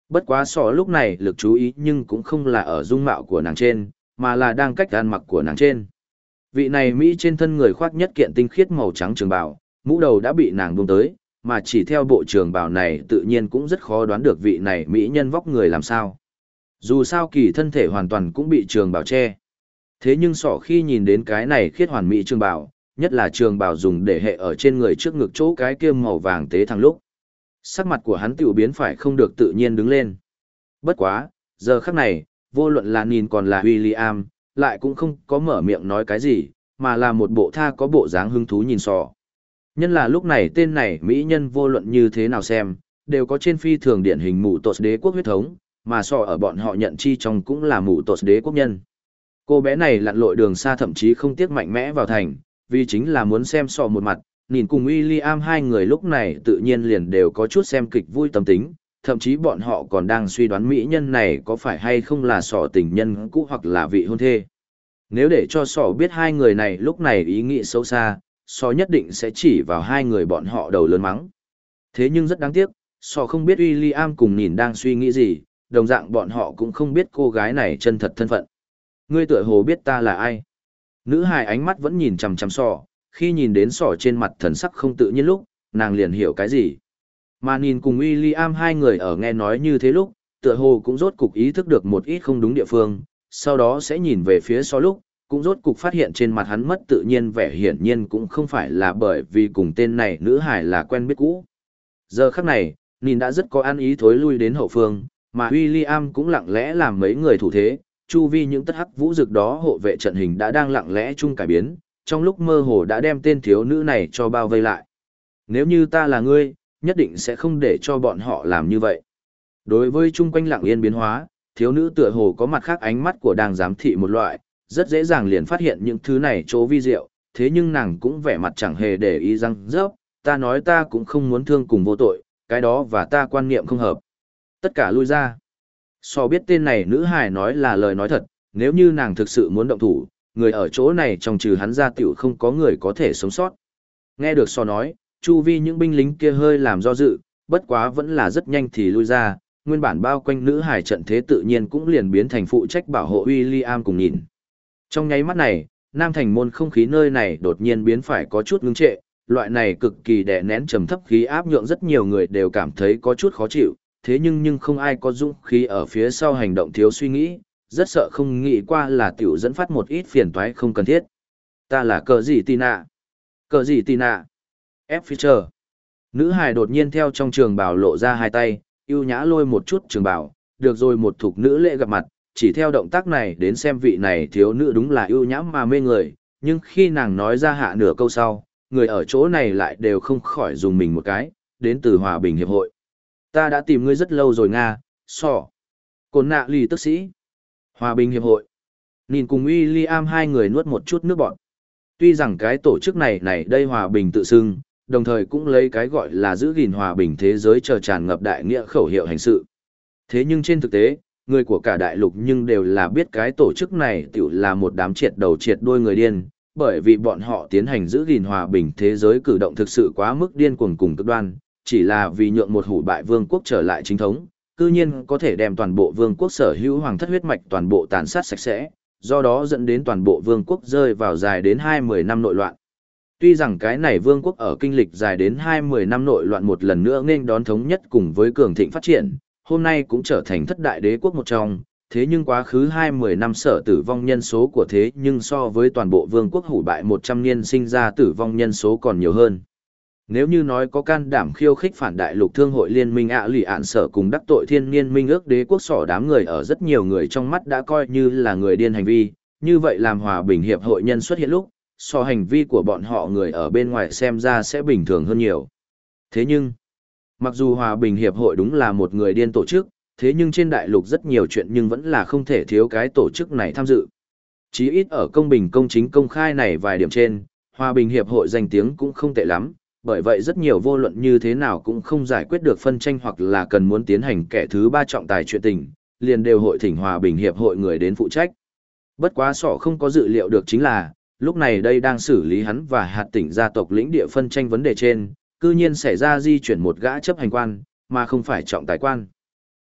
Bất quá sọ lúc này lực chú ý nhưng cũng không là ở dung mạo của nàng trên, mà là đang cách ăn mặc của nàng trên. Vị này Mỹ trên thân người khoác nhất kiện tinh khiết màu trắng trường bào, mũ đầu đã bị nàng buông tới, mà chỉ theo bộ trường bào này tự nhiên cũng rất khó đoán được vị này Mỹ nhân vóc người làm sao. Dù sao kỳ thân thể hoàn toàn cũng bị trường bào che. Thế nhưng sọ khi nhìn đến cái này khiết hoàn mỹ trường bào, nhất là trường bào dùng để hệ ở trên người trước ngực chỗ cái kia màu vàng tế thằng lúc. Sắc mặt của hắn tiểu biến phải không được tự nhiên đứng lên. Bất quá, giờ khắc này, vô luận là nhìn còn là William, lại cũng không có mở miệng nói cái gì, mà là một bộ tha có bộ dáng hứng thú nhìn sọ. Nhân là lúc này tên này Mỹ nhân vô luận như thế nào xem, đều có trên phi thường điển hình mụ tột đế quốc huyết thống, mà sọ ở bọn họ nhận chi trong cũng là mụ tột đế quốc nhân. Cô bé này lặn lội đường xa thậm chí không tiếc mạnh mẽ vào thành, vì chính là muốn xem sọ một mặt, nhìn cùng William hai người lúc này tự nhiên liền đều có chút xem kịch vui tâm tính, thậm chí bọn họ còn đang suy đoán mỹ nhân này có phải hay không là sọ tình nhân cũ hoặc là vị hôn thê. Nếu để cho sọ biết hai người này lúc này ý nghĩ xấu xa, sọ nhất định sẽ chỉ vào hai người bọn họ đầu lớn mắng. Thế nhưng rất đáng tiếc, sọ không biết William cùng nhìn đang suy nghĩ gì, đồng dạng bọn họ cũng không biết cô gái này chân thật thân phận. Ngươi tựa hồ biết ta là ai? Nữ hài ánh mắt vẫn nhìn chằm chằm sọ, khi nhìn đến sọ trên mặt thần sắc không tự nhiên lúc, nàng liền hiểu cái gì. Mà nhìn cùng William hai người ở nghe nói như thế lúc, tựa hồ cũng rốt cục ý thức được một ít không đúng địa phương, sau đó sẽ nhìn về phía sọ lúc, cũng rốt cục phát hiện trên mặt hắn mất tự nhiên vẻ hiển nhiên cũng không phải là bởi vì cùng tên này nữ hài là quen biết cũ. Giờ khắc này, nhìn đã rất có ăn ý thối lui đến hậu phương, mà William cũng lặng lẽ làm mấy người thủ thế, chu vi những tất hắc vũ dực đó hộ vệ trận hình đã đang lặng lẽ chung cải biến, trong lúc mơ hồ đã đem tên thiếu nữ này cho bao vây lại. Nếu như ta là ngươi, nhất định sẽ không để cho bọn họ làm như vậy. Đối với chung quanh lặng yên biến hóa, thiếu nữ tựa hồ có mặt khác ánh mắt của đang giám thị một loại, rất dễ dàng liền phát hiện những thứ này chỗ vi diệu, thế nhưng nàng cũng vẻ mặt chẳng hề để ý răng rớp, ta nói ta cũng không muốn thương cùng vô tội, cái đó và ta quan niệm không hợp. Tất cả lui ra. So biết tên này nữ hài nói là lời nói thật, nếu như nàng thực sự muốn động thủ, người ở chỗ này trong trừ hắn ra tiểu không có người có thể sống sót. Nghe được so nói, chu vi những binh lính kia hơi làm do dự, bất quá vẫn là rất nhanh thì lui ra, nguyên bản bao quanh nữ hài trận thế tự nhiên cũng liền biến thành phụ trách bảo hộ William cùng nhìn. Trong nháy mắt này, Nam Thành môn không khí nơi này đột nhiên biến phải có chút ngưng trệ, loại này cực kỳ đè nén trầm thấp khí áp nhượng rất nhiều người đều cảm thấy có chút khó chịu, thế nhưng không ai có dũng khí ở phía sau hành động thiếu suy nghĩ, rất sợ không nghĩ qua là tiểu dẫn phát một ít phiền toái không cần thiết. Ta là cờ gì Tina? Cờ gì Tina? F. Fisher. Nữ hài đột nhiên theo trong trường bào lộ ra hai tay, yêu nhã lôi một chút trường bào, được rồi một thục nữ lễ gặp mặt, chỉ theo động tác này đến xem vị này thiếu nữ đúng là yêu nhã mà mê người, nhưng khi nàng nói ra hạ nửa câu sau, người ở chỗ này lại đều không khỏi dùng mình một cái, đến từ Hòa Bình Hiệp hội. Ta đã tìm ngươi rất lâu rồi Nga, sọ. Cồn nạ lì tức sĩ. Hòa Bình Hiệp hội. Nhìn cùng William hai người nuốt một chút nước bọt. Tuy rằng cái tổ chức này đây hòa bình tự xưng, đồng thời cũng lấy cái gọi là giữ gìn hòa bình thế giới chờ tràn ngập đại nghĩa khẩu hiệu hành sự. Thế nhưng trên thực tế, người của cả đại lục nhưng đều là biết cái tổ chức này tiểu là một đám triệt đầu triệt đuôi người điên, bởi vì bọn họ tiến hành giữ gìn hòa bình thế giới cử động thực sự quá mức điên cuồng cùng cực đoan, chỉ là vì nhượng một hủ bại vương quốc trở lại chính thống, cư nhiên có thể đem toàn bộ vương quốc sở hữu hoàng thất huyết mạch toàn bộ tàn sát sạch sẽ, do đó dẫn đến toàn bộ vương quốc rơi vào dài đến 20 năm nội loạn. Tuy rằng cái này vương quốc ở kinh lịch dài đến 20 năm nội loạn một lần nữa nên đón thống nhất cùng với cường thịnh phát triển, hôm nay cũng trở thành thất đại đế quốc một trong, thế nhưng quá khứ 20 năm sở tử vong nhân số của thế nhưng so với toàn bộ vương quốc hủ bại 100 niên sinh ra tử vong nhân số còn nhiều hơn. Nếu như nói có can đảm khiêu khích phản đại lục thương hội liên minh lì ạn sở cùng đắc tội thiên niên minh ước đế quốc sỏ đám người ở rất nhiều người trong mắt đã coi như là người điên hành vi, như vậy làm hòa bình hiệp hội nhân xuất hiện lúc, so hành vi của bọn họ người ở bên ngoài xem ra sẽ bình thường hơn nhiều. Thế nhưng, mặc dù hòa bình hiệp hội đúng là một người điên tổ chức, thế nhưng trên đại lục rất nhiều chuyện nhưng vẫn là không thể thiếu cái tổ chức này tham dự. Chí ít ở công bình công chính công khai này vài điểm trên, hòa bình hiệp hội danh tiếng cũng không tệ lắm, bởi vậy rất nhiều vô luận như thế nào cũng không giải quyết được phân tranh hoặc là cần muốn tiến hành kẻ thứ ba trọng tài chuyện tình, liền đều hội thỉnh hòa bình hiệp hội người đến phụ trách. Bất quá sọ không có dự liệu được chính là, lúc này đây đang xử lý hắn và hạt tỉnh gia tộc lĩnh địa phân tranh vấn đề trên, cư nhiên xảy ra di chuyển một gã chấp hành quan, mà không phải trọng tài quan.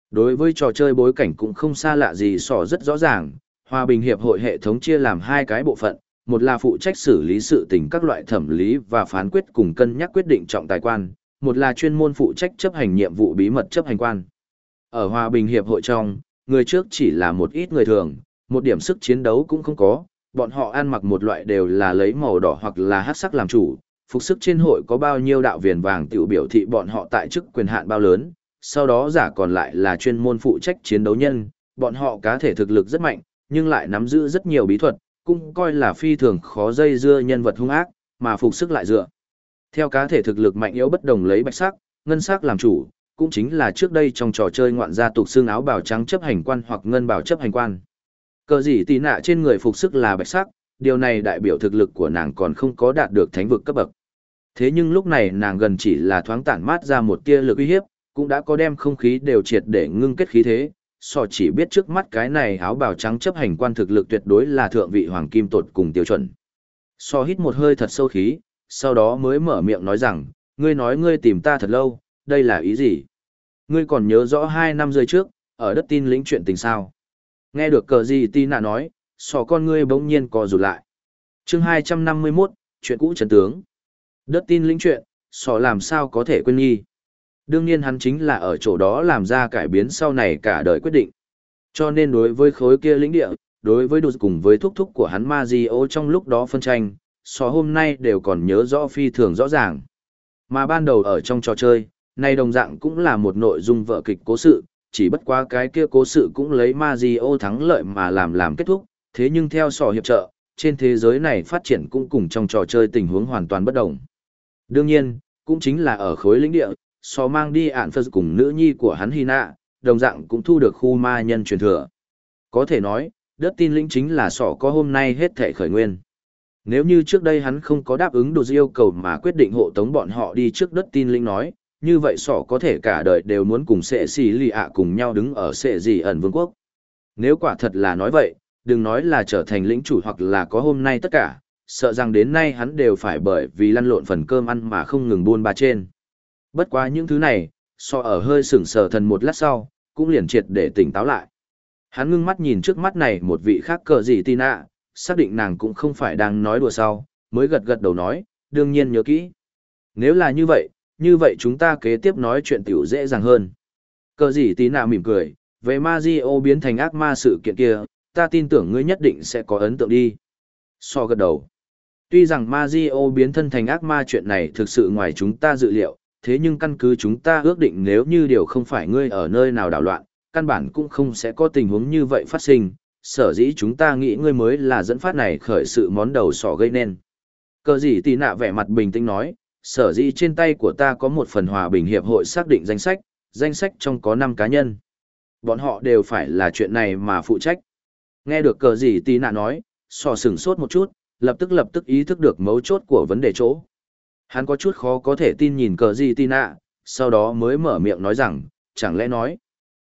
Đối với trò chơi bối cảnh cũng không xa lạ gì sỏ rất rõ ràng, Hòa bình hiệp hội hệ thống chia làm hai cái bộ phận, một là phụ trách xử lý sự tình các loại thẩm lý và phán quyết cùng cân nhắc quyết định trọng tài quan, một là chuyên môn phụ trách chấp hành nhiệm vụ bí mật chấp hành quan. Ở Hòa bình hiệp hội trong, người trước chỉ là một ít người thường, một điểm sức chiến đấu cũng không có, bọn họ ăn mặc một loại đều là lấy màu đỏ hoặc là hắc sắc làm chủ, phục sức trên hội có bao nhiêu đạo viền vàng tiểu biểu thị bọn họ tại chức quyền hạn bao lớn, sau đó giả còn lại là chuyên môn phụ trách chiến đấu nhân, bọn họ cá thể thực lực rất mạnh, nhưng lại nắm giữ rất nhiều bí thuật, cũng coi là phi thường khó dây dưa nhân vật hung ác, mà phục sức lại dựa. Theo cá thể thực lực mạnh yếu bất đồng lấy bạch sắc, ngân sắc làm chủ, cũng chính là trước đây trong trò chơi ngoạn gia tục xương áo bào trắng chấp hành quan hoặc ngân bào chấp hành quan. Cờ gì tì nạ trên người phục sức là bạch sắc, điều này đại biểu thực lực của nàng còn không có đạt được thánh vực cấp bậc. Thế nhưng lúc này nàng gần chỉ là thoáng tản mát ra một tia lực uy hiếp, cũng đã có đem không khí đều triệt để ngưng kết khí thế, so chỉ biết trước mắt cái này áo bào trắng chấp hành quan thực lực tuyệt đối là thượng vị hoàng kim tột cùng tiêu chuẩn. So hít một hơi thật sâu khí, sau đó mới mở miệng nói rằng, ngươi nói ngươi tìm ta thật lâu, đây là ý gì? Ngươi còn nhớ rõ 2 năm rưỡi trước, ở đất tin lĩnh chuyện tình sao? Nghe được cờ gì tin nạ nói, sò con ngươi bỗng nhiên co rụt lại. Chương 251, chuyện cũ trấn tướng. Đất tin lĩnh chuyện, sò làm sao có thể quên nghi. Đương nhiên hắn chính là ở chỗ đó làm ra cải biến sau này cả đời quyết định. Cho nên đối với khối kia lĩnh địa, đối với đột cùng với thúc thúc của hắn Mazio trong lúc đó phân tranh, sò hôm nay đều còn nhớ rõ phi thường rõ ràng. Mà ban đầu ở trong trò chơi, này đồng dạng cũng là một nội dung vở kịch cố sự, chỉ bất quá cái kia cố sự cũng lấy Mazio thắng lợi mà làm kết thúc, thế nhưng theo sò hiệp trợ, trên thế giới này phát triển cũng cùng trong trò chơi tình huống hoàn toàn bất đồng. Đương nhiên, cũng chính là ở khối lĩnh địa, sò mang đi ản phật cùng nữ nhi của hắn Hina, đồng dạng cũng thu được khu ma nhân truyền thừa. Có thể nói, đất tin lĩnh chính là sò có hôm nay hết thể khởi nguyên. Nếu như trước đây hắn không có đáp ứng đồ yêu cầu mà quyết định hộ tống bọn họ đi trước đất tin lĩnh nói, như vậy sỏ có thể cả đời đều muốn cùng sệ xì lì ạ cùng nhau đứng ở sệ gì ẩn vương quốc. Nếu quả thật là nói vậy, đừng nói là trở thành lĩnh chủ hoặc là có hôm nay tất cả, sợ rằng đến nay hắn đều phải bởi vì lăn lộn phần cơm ăn mà không ngừng buôn ba trên. Bất quá những thứ này, so ở hơi sững sờ thần một lát sau, cũng liền triệt để tỉnh táo lại. Hắn ngưng mắt nhìn trước mắt này một vị khác cờ gì tin ạ, xác định nàng cũng không phải đang nói đùa sau, mới gật gật đầu nói, đương nhiên nhớ kỹ. Nếu là như vậy chúng ta kế tiếp nói chuyện tiểu dễ dàng hơn. Cờ gì tí nạ mỉm cười, về Mazio biến thành ác ma sự kiện kia, ta tin tưởng ngươi nhất định sẽ có ấn tượng đi. So gật đầu. Tuy rằng Mazio biến thân thành ác ma chuyện này thực sự ngoài chúng ta dự liệu, thế nhưng căn cứ chúng ta ước định nếu như điều không phải ngươi ở nơi nào đảo loạn, căn bản cũng không sẽ có tình huống như vậy phát sinh, sở dĩ chúng ta nghĩ ngươi mới là dẫn phát này khởi sự món đầu sỏ gây nên. Cờ gì tí nạ vẻ mặt bình tĩnh nói, sở dĩ trên tay của ta có một phần hòa bình hiệp hội xác định danh sách trong có 5 cá nhân. Bọn họ đều phải là chuyện này mà phụ trách. Nghe được cờ gì tí nạ nói, sò sửng sốt một chút, lập tức ý thức được mấu chốt của vấn đề chỗ. Hắn có chút khó có thể tin nhìn cờ gì tí nạ, sau đó mới mở miệng nói rằng, chẳng lẽ nói,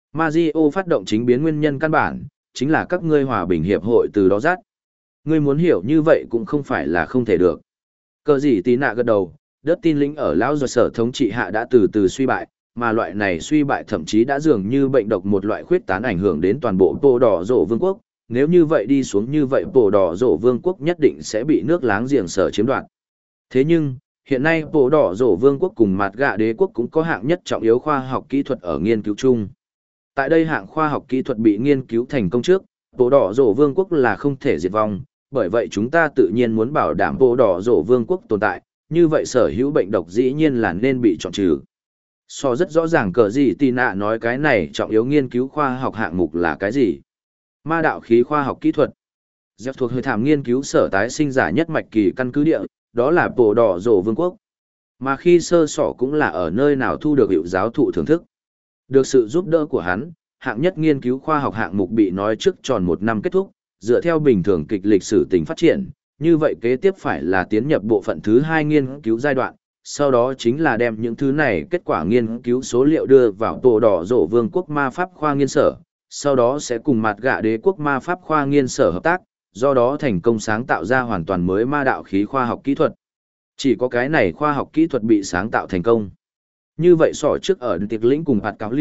Mazio phát động chính biến nguyên nhân căn bản, chính là các ngươi hòa bình hiệp hội từ đó dắt. Ngươi muốn hiểu như vậy cũng không phải là không thể được. Cờ gì tí nạ gật đầu, đất tin lĩnh ở lão rồi sở thống trị hạ đã từ từ suy bại, mà loại này suy bại thậm chí đã dường như bệnh độc một loại khuyết tán ảnh hưởng đến toàn bộ Bồ Đỏ Rổ Vương quốc. Nếu như vậy đi xuống như vậy Bồ Đỏ Rổ Vương quốc nhất định sẽ bị nước láng giềng sở chiếm đoạt. Thế nhưng, hiện nay Bồ Đỏ Rổ Vương quốc cùng Mạt Gạ Đế quốc cũng có hạng nhất trọng yếu khoa học kỹ thuật ở nghiên cứu chung. Tại đây hạng khoa học kỹ thuật bị nghiên cứu thành công trước, Bồ Đỏ Rổ Vương quốc là không thể diệt vong, bởi vậy chúng ta tự nhiên muốn bảo đảm Bồ Đỏ Rổ Vương quốc tồn tại, như vậy sở hữu bệnh độc dĩ nhiên là nên bị chọn trừ. So rất rõ ràng cờ gì tì nạ nói cái này trọng yếu nghiên cứu khoa học hạng mục là cái gì. Ma đạo khí khoa học kỹ thuật. Dẹp thuộc hơi thảm nghiên cứu sở tái sinh giả nhất mạch kỳ căn cứ địa, đó là Bồ Đỏ Rổ Vương quốc. Mà khi sơ sỏ cũng là ở nơi nào thu được hiệu giáo thụ thưởng thức. Được sự giúp đỡ của hắn, hạng nhất nghiên cứu khoa học hạng mục bị nói trước tròn 1 năm kết thúc, dựa theo bình thường kịch lịch sử tình phát triển, như vậy kế tiếp phải là tiến nhập bộ phận thứ 2 nghiên cứu giai đoạn, sau đó chính là đem những thứ này kết quả nghiên cứu số liệu đưa vào Bồ Đỏ Rổ Vương quốc ma pháp khoa nghiên sở, sau đó sẽ cùng Mạt Gạ Đế quốc ma pháp khoa nghiên sở hợp tác, do đó thành công sáng tạo ra hoàn toàn mới ma đạo khí khoa học kỹ thuật. Chỉ có cái này khoa học kỹ thuật bị sáng tạo thành công. Như vậy sỏ trước ở tiệc lĩnh cùng hạt cáo ly,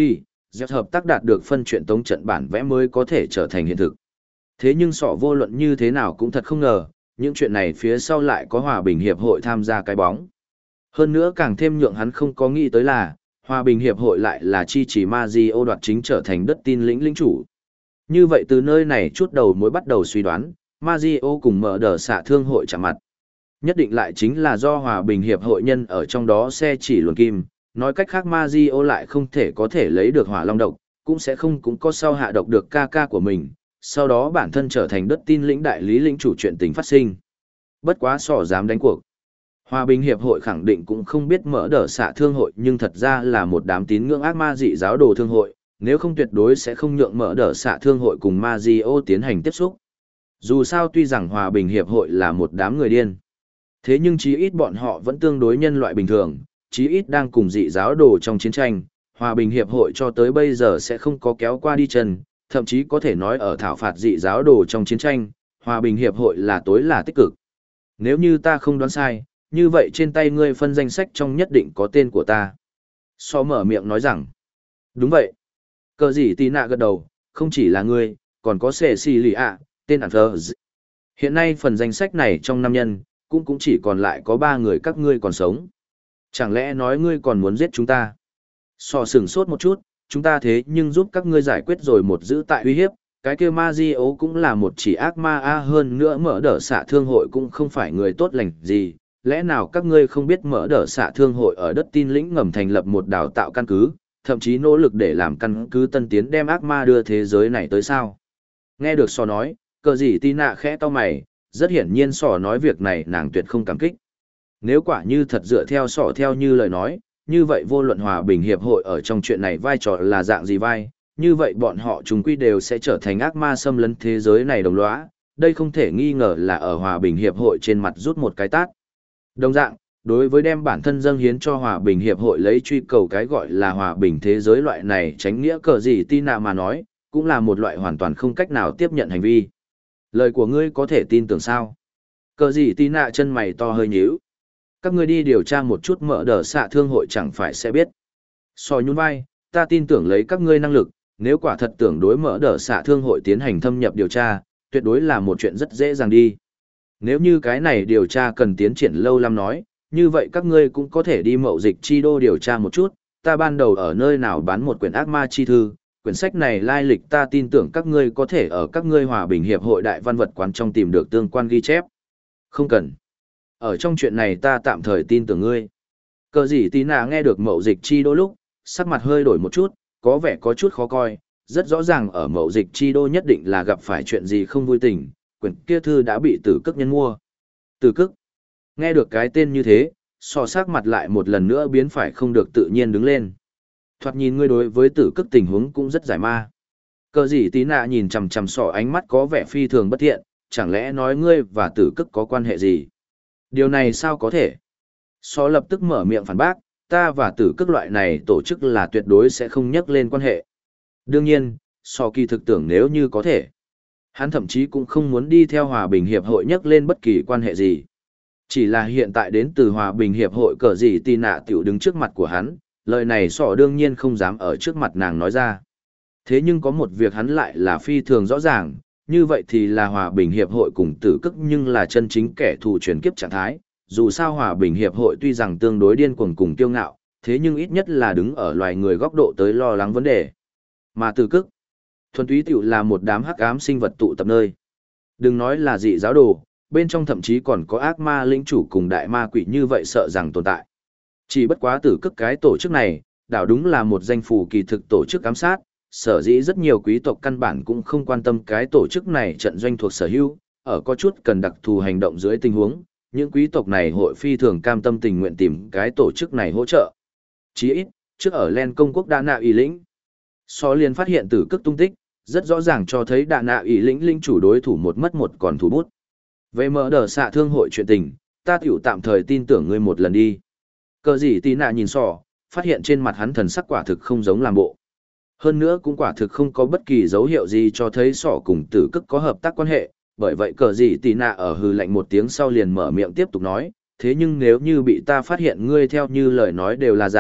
dẹp hợp tác đạt được phân truyện tống trận bản vẽ mới có thể trở thành hiện thực. Thế nhưng sọ vô luận như thế nào cũng thật không ngờ, những chuyện này phía sau lại có Hòa Bình Hiệp hội tham gia cái bóng. Hơn nữa càng thêm nhượng hắn không có nghĩ tới là, Hòa Bình Hiệp hội lại là chi chỉ Mario đoạt chính trở thành đất tin lĩnh chủ. Như vậy từ nơi này chút đầu mối bắt đầu suy đoán, Mario cùng mở đờ xạ thương hội chạm mặt. Nhất định lại chính là do Hòa Bình Hiệp hội nhân ở trong đó xe chỉ luồn kim, nói cách khác Mario lại không thể có thể lấy được hỏa long độc, cũng sẽ không cũng có sau hạ độc được ca ca của mình, sau đó bản thân trở thành đất tin lĩnh đại lý lĩnh chủ chuyện tình phát sinh. Bất quá sỏ dám đánh cuộc. Hòa Bình Hiệp hội khẳng định cũng không biết mở đờ xạ thương hội nhưng thật ra là một đám tín ngưỡng ác ma dị giáo đồ thương hội, nếu không tuyệt đối sẽ không nhượng mở đờ xạ thương hội cùng Mario tiến hành tiếp xúc. Dù sao tuy rằng Hòa Bình Hiệp hội là một đám người điên, thế nhưng chí ít bọn họ vẫn tương đối nhân loại bình thường, chí ít đang cùng dị giáo đồ trong chiến tranh, Hòa Bình Hiệp hội cho tới bây giờ sẽ không có kéo qua đi chân, thậm chí có thể nói ở thảo phạt dị giáo đồ trong chiến tranh, Hòa Bình Hiệp hội là tối là tích cực. Nếu như ta không đoán sai, như vậy trên tay ngươi phân danh sách trong nhất định có tên của ta. So mở miệng nói rằng, đúng vậy. Cờ gì tì nạ gật đầu, không chỉ là ngươi, còn có Sẻ Xì Lì ạ, tên ản thơ. Hiện nay phần danh sách này trong 5 nhân, cũng chỉ còn lại có 3 người các ngươi còn sống. Chẳng lẽ nói ngươi còn muốn giết chúng ta? So sửng sốt một chút, chúng ta thế nhưng giúp các ngươi giải quyết rồi một giữ tại uy hiếp, cái kia Mario cũng là một chỉ ác ma a hơn nữa mở đờ xạ thương hội cũng không phải người tốt lành gì, lẽ nào các ngươi không biết mở đờ xạ thương hội ở đất tin lĩnh ngầm thành lập một đào tạo căn cứ, thậm chí nỗ lực để làm căn cứ tân tiến đem ác ma đưa thế giới này tới sao? Nghe được Sò nói, cờ gì tí nạ khẽ to mày, rất hiển nhiên Sò nói việc này nàng tuyệt không cảm kích. Nếu quả như thật dựa theo Sò theo như lời nói, như vậy vô luận Hòa Bình Hiệp hội ở trong chuyện này vai trò là dạng gì vai, như vậy bọn họ chúng quy đều sẽ trở thành ác ma xâm lấn thế giới này đồng lõa, đây không thể nghi ngờ là ở Hòa Bình Hiệp hội trên mặt rút một cái tát. Đồng dạng, đối với đem bản thân dâng hiến cho Hòa Bình Hiệp hội lấy truy cầu cái gọi là hòa bình thế giới loại này tránh nghĩa cờ gì tin nạ mà nói, cũng là một loại hoàn toàn không cách nào tiếp nhận hành vi. Lời của ngươi có thể tin tưởng sao? Cờ gì tin nạ chân mày to hơi nhíu. Các ngươi đi điều tra một chút mở đờ xạ thương hội chẳng phải sẽ biết. So nhún vai, ta tin tưởng lấy các ngươi năng lực, nếu quả thật tưởng đối mở đờ xạ thương hội tiến hành thâm nhập điều tra, tuyệt đối là một chuyện rất dễ dàng đi. Nếu như cái này điều tra cần tiến triển lâu lắm nói, như vậy các ngươi cũng có thể đi mậu dịch chi đô điều tra một chút, ta ban đầu ở nơi nào bán một quyển ác ma chi thư, quyển sách này lai lịch ta tin tưởng các ngươi có thể ở các ngươi Hòa Bình Hiệp hội đại văn vật quán trong tìm được tương quan ghi chép. Không cần. Ở trong chuyện này ta tạm thời tin tưởng ngươi. Cờ gì tí nà nghe được mậu dịch chi đô lúc, sắc mặt hơi đổi một chút, có vẻ có chút khó coi, rất rõ ràng ở mậu dịch chi đô nhất định là gặp phải chuyện gì không vui tình, quyển kia thư đã bị Tử Cức nhân mua. Tử Cức? Nghe được cái tên như thế, so sắc mặt lại một lần nữa biến phải không được tự nhiên đứng lên. Thoạt nhìn ngươi đối với Tử Cức tình huống cũng rất giải ma. Cờ gì tí nạ nhìn chằm chằm sỏ ánh mắt có vẻ phi thường bất thiện, chẳng lẽ nói ngươi và Tử Cức có quan hệ gì? Điều này sao có thể? So lập tức mở miệng phản bác, ta và Tử Cức loại này tổ chức là tuyệt đối sẽ không nhắc lên quan hệ. Đương nhiên, so kỳ thực tưởng nếu như có thể. Hắn thậm chí cũng không muốn đi theo Hòa Bình Hiệp hội nhắc lên bất kỳ quan hệ gì. Chỉ là hiện tại đến từ Hòa Bình Hiệp hội cờ gì tì nạ tiểu đứng trước mặt của hắn, lời này sỏ đương nhiên không dám ở trước mặt nàng nói ra. Thế nhưng có một việc hắn lại là phi thường rõ ràng, như vậy thì là Hòa Bình Hiệp hội cùng Tử Cức nhưng là chân chính kẻ thù truyền kiếp trạng thái. Dù sao Hòa Bình Hiệp hội tuy rằng tương đối điên cuồng cùng kiêu ngạo, thế nhưng ít nhất là đứng ở loài người góc độ tới lo lắng vấn đề. Mà Tử Cức, thuần túy tiểu là một đám hắc ám sinh vật tụ tập nơi. Đừng nói là dị giáo đồ, bên trong thậm chí còn có ác ma lĩnh chủ cùng đại ma quỷ như vậy sợ rằng tồn tại. Chỉ bất quá Tử Cức cái tổ chức này, đảo đúng là một danh phủ kỳ thực tổ chức ám sát, sở dĩ rất nhiều quý tộc căn bản cũng không quan tâm cái tổ chức này trận doanh thuộc sở hữu, ở có chút cần đặc thù hành động dưới tình huống, những quý tộc này hội phi thường cam tâm tình nguyện tìm cái tổ chức này hỗ trợ. Chỉ ít, trước ở Len công quốc Đa Nạ ủy lĩnh, So liền phát hiện Tử Cức tung tích, rất rõ ràng cho thấy Đa Nạ ủy lĩnh linh chủ đối thủ một mất một còn thủ bút. Về mở đờ xạ thương hội chuyện tình, ta tiểu tạm thời tin tưởng ngươi một lần đi. Cờ gì tí nạ nhìn sỏ, phát hiện trên mặt hắn thần sắc quả thực không giống làm bộ. Hơn nữa cũng quả thực không có bất kỳ dấu hiệu gì cho thấy sỏ cùng Tử Cức có hợp tác quan hệ, bởi vậy cờ gì tí nạ ở hừ lạnh một tiếng sau liền mở miệng tiếp tục nói, thế nhưng nếu như bị ta phát hiện ngươi theo như lời nói đều là giả,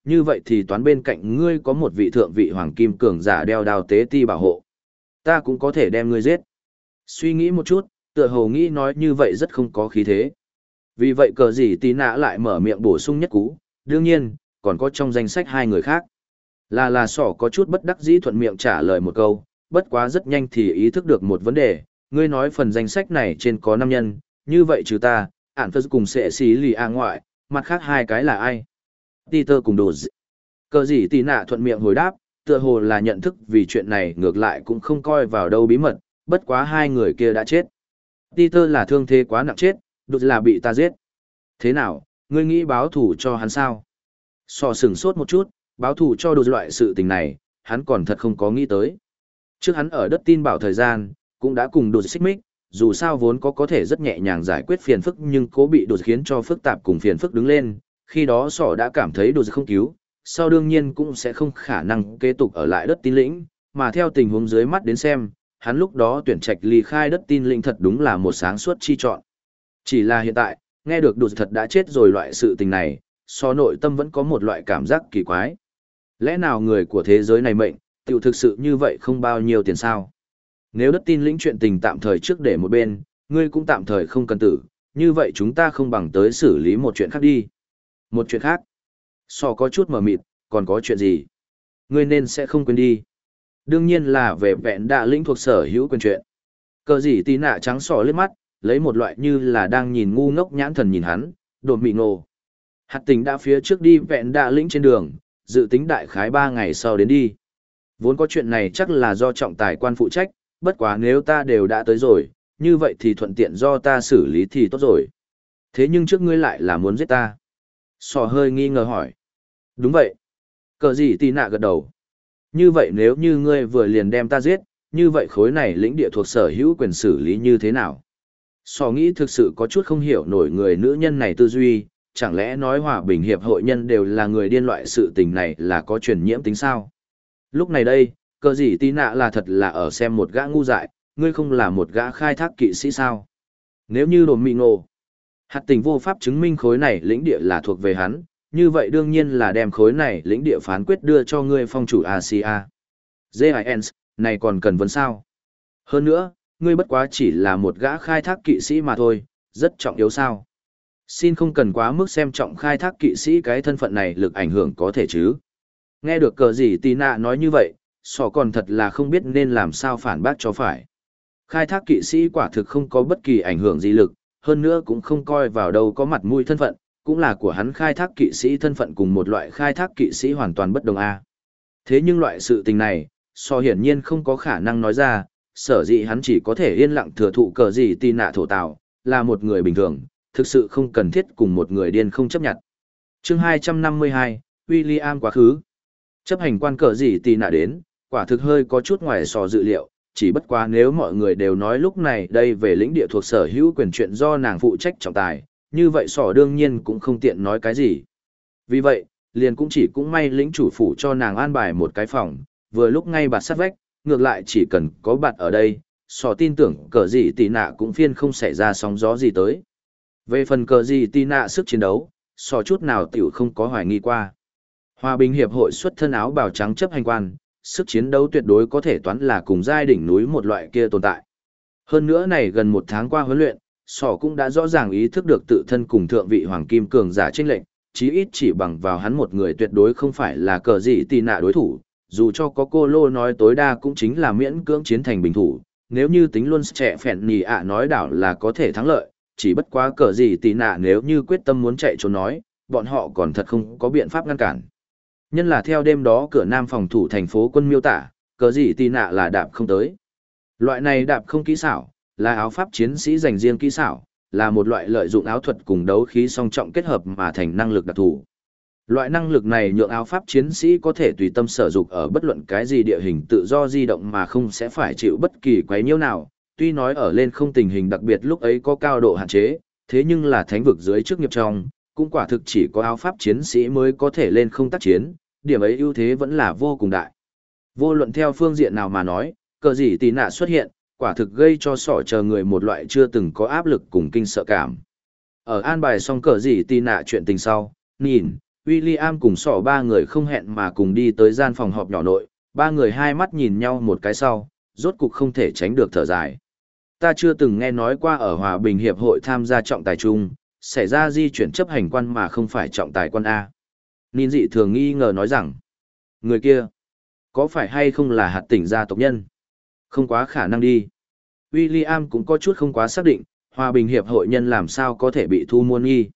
như vậy thì toán bên cạnh ngươi có một vị thượng vị hoàng kim cường giả đeo đao tế ti bảo hộ. Ta cũng có thể đem ngươi giết. Suy nghĩ một chút, tựa hồ nghĩ nói như vậy rất không có khí thế. Vì vậy cờ gì tí nạ lại mở miệng bổ sung nhất cú, đương nhiên, còn có trong danh sách hai người khác. Là sỏ có chút bất đắc dĩ thuận miệng trả lời một câu, bất quá rất nhanh thì ý thức được một vấn đề, ngươi nói phần danh sách này trên có 5 nhân, như vậy trừ ta, ản phật cùng sẽ xí lì a ngoại, mặt khác hai cái là ai? Peter cùng đồ dị. Cờ gì tí nạ thuận miệng hồi đáp, tựa hồ là nhận thức vì chuyện này ngược lại cũng không coi vào đâu bí mật, bất quá hai người kia đã chết. Peter là thương thế quá nặng chết, đột là bị ta giết. Thế nào, ngươi nghĩ báo thù cho hắn sao? Sò sừng sốt một chút, báo thù cho đột loại sự tình này, hắn còn thật không có nghĩ tới. Trước hắn ở đất tin bảo thời gian, cũng đã cùng đột xích mích, dù sao vốn có thể rất nhẹ nhàng giải quyết phiền phức nhưng cố bị đột khiến cho phức tạp cùng phiền phức đứng lên, khi đó sỏ đã cảm thấy đột không cứu, sau đương nhiên cũng sẽ không khả năng kế tục ở lại đất tin lĩnh, mà theo tình huống dưới mắt đến xem, hắn lúc đó tuyển trạch ly khai đất tin lĩnh thật đúng là một sáng suốt chi chọn. Chỉ là hiện tại, nghe được đột thật đã chết rồi loại sự tình này, so nội tâm vẫn có một loại cảm giác kỳ quái. Lẽ nào người của thế giới này mệnh, tiểu thực sự như vậy không bao nhiêu tiền sao? Nếu đất tin lĩnh chuyện tình tạm thời trước để một bên, ngươi cũng tạm thời không cần tử, như vậy chúng ta không bằng tới xử lý một chuyện khác đi. Một chuyện khác? So có chút mờ mịt, còn có chuyện gì? Ngươi nên sẽ không quên đi. Đương nhiên là về vẹn đạ lĩnh thuộc sở hữu quyền chuyện. Cờ gì tí nạ trắng sỏ liếc mắt, lấy một loại như là đang nhìn ngu ngốc nhãn thần nhìn hắn, đột mị ngộ. Hạt tình đã phía trước đi vẹn đạ lĩnh trên đường, dự tính đại khái 3 ngày sau đến đi. Vốn có chuyện này chắc là do trọng tài quan phụ trách, bất quá nếu ta đều đã tới rồi, như vậy thì thuận tiện do ta xử lý thì tốt rồi. Thế nhưng trước ngươi lại là muốn giết ta. Sò hơi nghi ngờ hỏi. Đúng vậy. Cờ gì tì nạ gật đầu. Như vậy nếu như ngươi vừa liền đem ta giết, như vậy khối này lĩnh địa thuộc sở hữu quyền xử lý như thế nào? Sò nghĩ thực sự có chút không hiểu nổi người nữ nhân này tư duy, chẳng lẽ nói hòa bình hiệp hội nhân đều là người điên loại sự tình này là có truyền nhiễm tính sao? Lúc này đây, cờ gì tí nạ là thật là ở xem một gã ngu dại, ngươi không là một gã khai thác kỵ sĩ sao? Nếu như đồn mị ngộ, hạt tình vô pháp chứng minh khối này lĩnh địa là thuộc về hắn, như vậy đương nhiên là đem khối này lĩnh địa phán quyết đưa cho ngươi phong chủ Asia. Giants, này còn cần vấn sao? Hơn nữa, ngươi bất quá chỉ là một gã khai thác kỵ sĩ mà thôi, rất trọng yếu sao? Xin không cần quá mức xem trọng khai thác kỵ sĩ cái thân phận này lực ảnh hưởng có thể chứ. Nghe được cờ gì tì nạ nói như vậy, sọ còn thật là không biết nên làm sao phản bác cho phải. Khai thác kỵ sĩ quả thực không có bất kỳ ảnh hưởng gì lực, hơn nữa cũng không coi vào đâu có mặt mũi thân phận, cũng là của hắn khai thác kỵ sĩ thân phận cùng một loại khai thác kỵ sĩ hoàn toàn bất đồng a. Thế nhưng loại sự tình này, sọ hiển nhiên không có khả năng nói ra, sở dĩ hắn chỉ có thể yên lặng thừa thụ cờ gì tì nạ thổ tạo, là một người bình thường, thực sự không cần thiết cùng một người điên không chấp nhận. Chương 252, William quá khứ. Chấp hành quan cờ gì tì nạ đến, quả thực hơi có chút ngoài sò dự liệu, chỉ bất quá nếu mọi người đều nói lúc này đây về lĩnh địa thuộc sở hữu quyền chuyện do nàng phụ trách trọng tài, như vậy sò đương nhiên cũng không tiện nói cái gì. Vì vậy, liền cũng chỉ cũng may lĩnh chủ phủ cho nàng an bài một cái phòng, vừa lúc ngay bạt sát vách, ngược lại chỉ cần có bạt ở đây, sò tin tưởng cờ gì tì nạ cũng phiên không xảy ra sóng gió gì tới. Về phần cờ gì tì nạ sức chiến đấu, sò chút nào tiểu không có hoài nghi qua. Hòa bình hiệp hội xuất thân áo bào trắng chấp hành quan, sức chiến đấu tuyệt đối có thể toán là cùng giai đỉnh núi một loại kia tồn tại. Hơn nữa này gần 1 tháng qua huấn luyện, sỏ cũng đã rõ ràng ý thức được tự thân cùng thượng vị hoàng kim cường giả chênh lệnh, chí ít chỉ bằng vào hắn một người tuyệt đối không phải là cờ gì tì nạ đối thủ, dù cho có cô lô nói tối đa cũng chính là miễn cưỡng chiến thành bình thủ, nếu như tính luôn trẻ phèn nhì ạ nói đảo là có thể thắng lợi, chỉ bất quá cờ gì tì nạ nếu như quyết tâm muốn chạy trốn nói, bọn họ còn thật không có biện pháp ngăn cản. Nhân là theo đêm đó cửa nam phòng thủ thành phố quân miêu tả, cờ gì tì nạ là đạp không tới. Loại này đạp không kỹ xảo, là áo pháp chiến sĩ dành riêng kỹ xảo, là một loại lợi dụng áo thuật cùng đấu khí song trọng kết hợp mà thành năng lực đặc thù. Loại năng lực này nhượng áo pháp chiến sĩ có thể tùy tâm sở dục ở bất luận cái gì địa hình tự do di động mà không sẽ phải chịu bất kỳ quấy nhiễu nào. Tuy nói ở lên không tình hình đặc biệt lúc ấy có cao độ hạn chế, thế nhưng là thánh vực dưới chức nghiệp trong, cũng quả thực chỉ có áo pháp chiến sĩ mới có thể lên không tác chiến, điểm ấy ưu thế vẫn là vô cùng đại. Vô luận theo phương diện nào mà nói, cờ gì tì nạ xuất hiện, quả thực gây cho sỏ chờ người một loại chưa từng có áp lực cùng kinh sợ cảm. Ở an bài xong cờ gì tì nạ chuyện tình sau, nhìn, William cùng sỏ ba người không hẹn mà cùng đi tới gian phòng họp nhỏ nội, ba người hai mắt nhìn nhau một cái sau, rốt cục không thể tránh được thở dài. Ta chưa từng nghe nói qua ở Hòa Bình Hiệp hội tham gia trọng tài chung, xảy ra di chuyển chấp hành quan mà không phải trọng tài quan A. Nín dị thường nghi ngờ nói rằng, người kia, có phải hay không là hạt tỉnh gia tộc nhân? Không quá khả năng đi. William cũng có chút không quá xác định, Hòa Bình Hiệp hội nhân làm sao có thể bị thu mua nghi.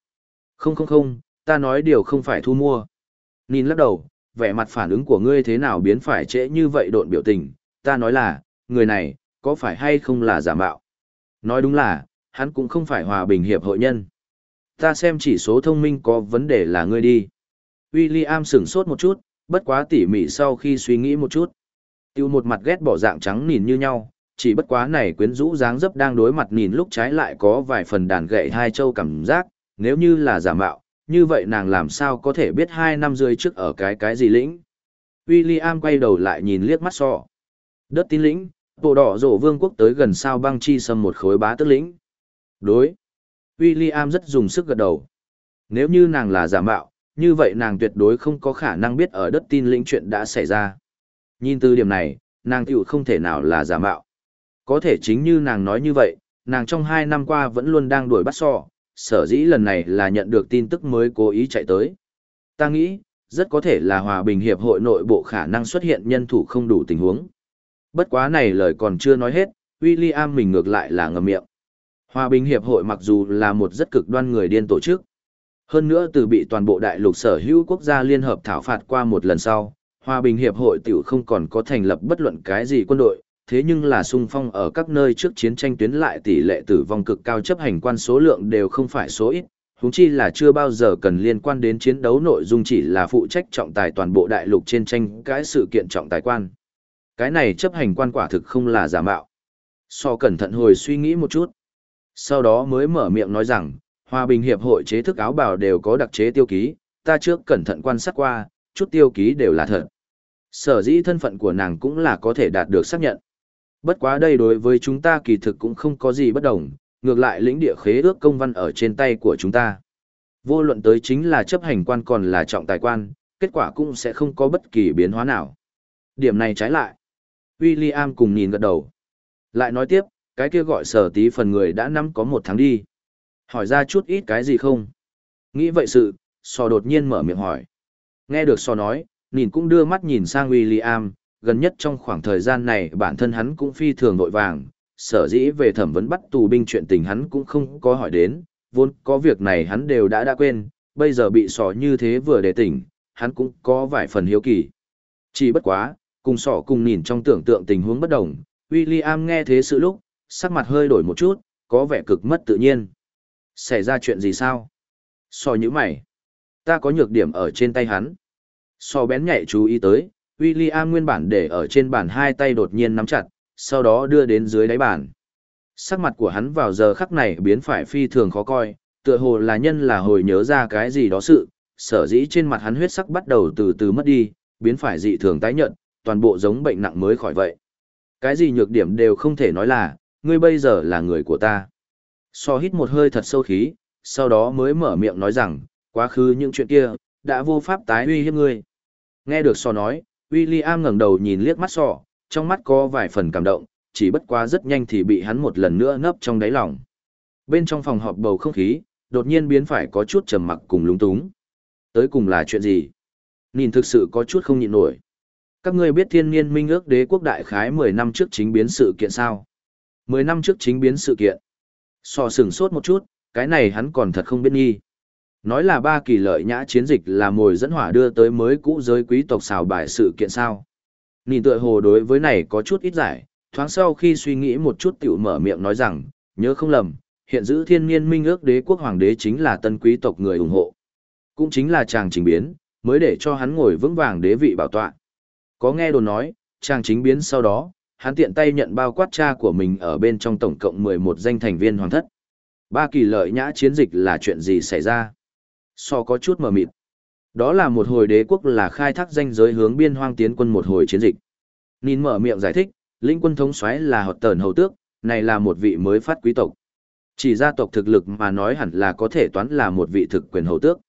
Không, ta nói điều không phải thu mua. Nín lắc đầu, vẻ mặt phản ứng của ngươi thế nào biến phải trễ như vậy độn biểu tình, ta nói là, người này, có phải hay không là giả mạo? Nói đúng là, hắn cũng không phải Hòa Bình Hiệp hội nhân. Ta xem chỉ số thông minh có vấn đề là ngươi đi. William sửng sốt một chút, bất quá tỉ mỉ sau khi suy nghĩ một chút. Tiêu một mặt ghét bỏ dạng trắng nhìn như nhau, chỉ bất quá này quyến rũ dáng dấp đang đối mặt nhìn lúc trái lại có vài phần đàn gậy hai châu cảm giác, nếu như là giả mạo, như vậy nàng làm sao có thể biết 2 năm rưỡi trước ở cái gì lĩnh. William quay đầu lại nhìn liếc mắt sọ. Đất tín lĩnh, bộ đỏ rổ vương quốc tới gần sao băng chi xâm một khối bá tức lĩnh. Đối. William rất dùng sức gật đầu. Nếu như nàng là giả mạo, như vậy nàng tuyệt đối không có khả năng biết ở đất tin lĩnh chuyện đã xảy ra. Nhìn từ điểm này, nàng tiểu không thể nào là giả mạo. Có thể chính như nàng nói như vậy, nàng trong 2 năm qua vẫn luôn đang đuổi bắt sọ, sở dĩ lần này là nhận được tin tức mới cố ý chạy tới. Ta nghĩ, rất có thể là Hòa Bình Hiệp hội nội bộ khả năng xuất hiện nhân thủ không đủ tình huống. Bất quá này lời còn chưa nói hết, William mình ngược lại là ngậm miệng. Hòa Bình Hiệp hội mặc dù là một rất cực đoan người điên tổ chức. Hơn nữa từ bị toàn bộ đại lục sở hữu quốc gia liên hợp thảo phạt qua một lần sau, Hòa Bình Hiệp hội tiểu không còn có thành lập bất luận cái gì quân đội, thế nhưng là xung phong ở các nơi trước chiến tranh tuyến lại tỷ lệ tử vong cực cao chấp hành quan số lượng đều không phải số ít, huống chi là chưa bao giờ cần liên quan đến chiến đấu nội dung chỉ là phụ trách trọng tài toàn bộ đại lục trên tranh cái sự kiện trọng tài quan. Cái này chấp hành quan quả thực không là giả mạo. So cẩn thận hồi suy nghĩ một chút. Sau đó mới mở miệng nói rằng, Hòa Bình Hiệp hội chế thức áo bào đều có đặc chế tiêu ký, ta trước cẩn thận quan sát qua, chút tiêu ký đều là thật. Sở dĩ thân phận của nàng cũng là có thể đạt được xác nhận. Bất quá đây đối với chúng ta kỳ thực cũng không có gì bất đồng, ngược lại lĩnh địa khế ước công văn ở trên tay của chúng ta. Vô luận tới chính là chấp hành quan còn là trọng tài quan, kết quả cũng sẽ không có bất kỳ biến hóa nào. Điểm này trái lại. William cùng nhìn gật đầu. Lại nói tiếp, cái kia gọi sở tí phần người đã nắm có 1 tháng đi. Hỏi ra chút ít cái gì không? Nghĩ vậy sự, sò đột nhiên mở miệng hỏi. Nghe được sò nói, nhìn cũng đưa mắt nhìn sang William, gần nhất trong khoảng thời gian này bản thân hắn cũng phi thường vội vàng, sở dĩ về thẩm vấn bắt tù binh chuyện tình hắn cũng không có hỏi đến, vốn có việc này hắn đều đã quên, bây giờ bị sò như thế vừa để tỉnh, hắn cũng có vài phần hiếu kỳ. Chỉ bất quá, cùng sò cùng nhìn trong tưởng tượng tình huống bất đồng, William nghe thế sự lúc, sắc mặt hơi đổi một chút, có vẻ cực mất tự nhiên. Xảy ra chuyện gì sao? Sò như mày. Ta có nhược điểm ở trên tay hắn. Sò bén nhạy chú ý tới, William nguyên bản để ở trên bàn 2 tay đột nhiên nắm chặt, sau đó đưa đến dưới đáy bàn. Sắc mặt của hắn vào giờ khắc này biến phải phi thường khó coi, tựa hồ là nhân là hồi nhớ ra cái gì đó sự, sở dĩ trên mặt hắn huyết sắc bắt đầu từ từ mất đi, biến phải dị thường tái nhợt, toàn bộ giống bệnh nặng mới khỏi vậy. Cái gì nhược điểm đều không thể nói là, ngươi bây giờ là người của ta. So hít một hơi thật sâu khí, sau đó mới mở miệng nói rằng, quá khứ những chuyện kia, đã vô pháp tái uy hiếp ngươi. Nghe được So nói, William ngẩng đầu nhìn liếc mắt So, trong mắt có vài phần cảm động, chỉ bất quá rất nhanh thì bị hắn một lần nữa nấp trong đáy lòng. Bên trong phòng họp bầu không khí, đột nhiên biến phải có chút trầm mặc cùng lúng túng. Tới cùng là chuyện gì? Nhìn thực sự có chút không nhịn nổi. Các ngươi biết thiên niên minh ước đế quốc đại khái 10 năm trước chính biến sự kiện sao? 10 năm trước chính biến sự kiện. So sửng sốt một chút, cái này hắn còn thật không biết nghi. Nói là 3 kỳ lợi nhã chiến dịch là mồi dẫn hỏa đưa tới mới cũ giới quý tộc xào bài sự kiện sao. Nhìn tựa hồ đối với này có chút ít giải, thoáng sau khi suy nghĩ một chút tiểu mở miệng nói rằng, nhớ không lầm, hiện giữ thiên niên minh ước đế quốc hoàng đế chính là tân quý tộc người ủng hộ. Cũng chính là chàng chính biến, mới để cho hắn ngồi vững vàng đế vị bảo tọa. Có nghe đồn nói, chàng chính biến sau đó, hắn tiện tay nhận bao quát cha của mình ở bên trong tổng cộng 11 danh thành viên hoàng thất. 3 kỳ lợi nhã chiến dịch là chuyện gì xảy ra? So có chút mờ mịt. Đó là một hồi đế quốc là khai thác danh giới hướng biên hoang tiến quân một hồi chiến dịch. Nhìn mở miệng giải thích, lĩnh quân thống soái là Họt Tờn hầu tước, này là một vị mới phát quý tộc. Chỉ gia tộc thực lực mà nói hẳn là có thể toán là một vị thực quyền hầu tước.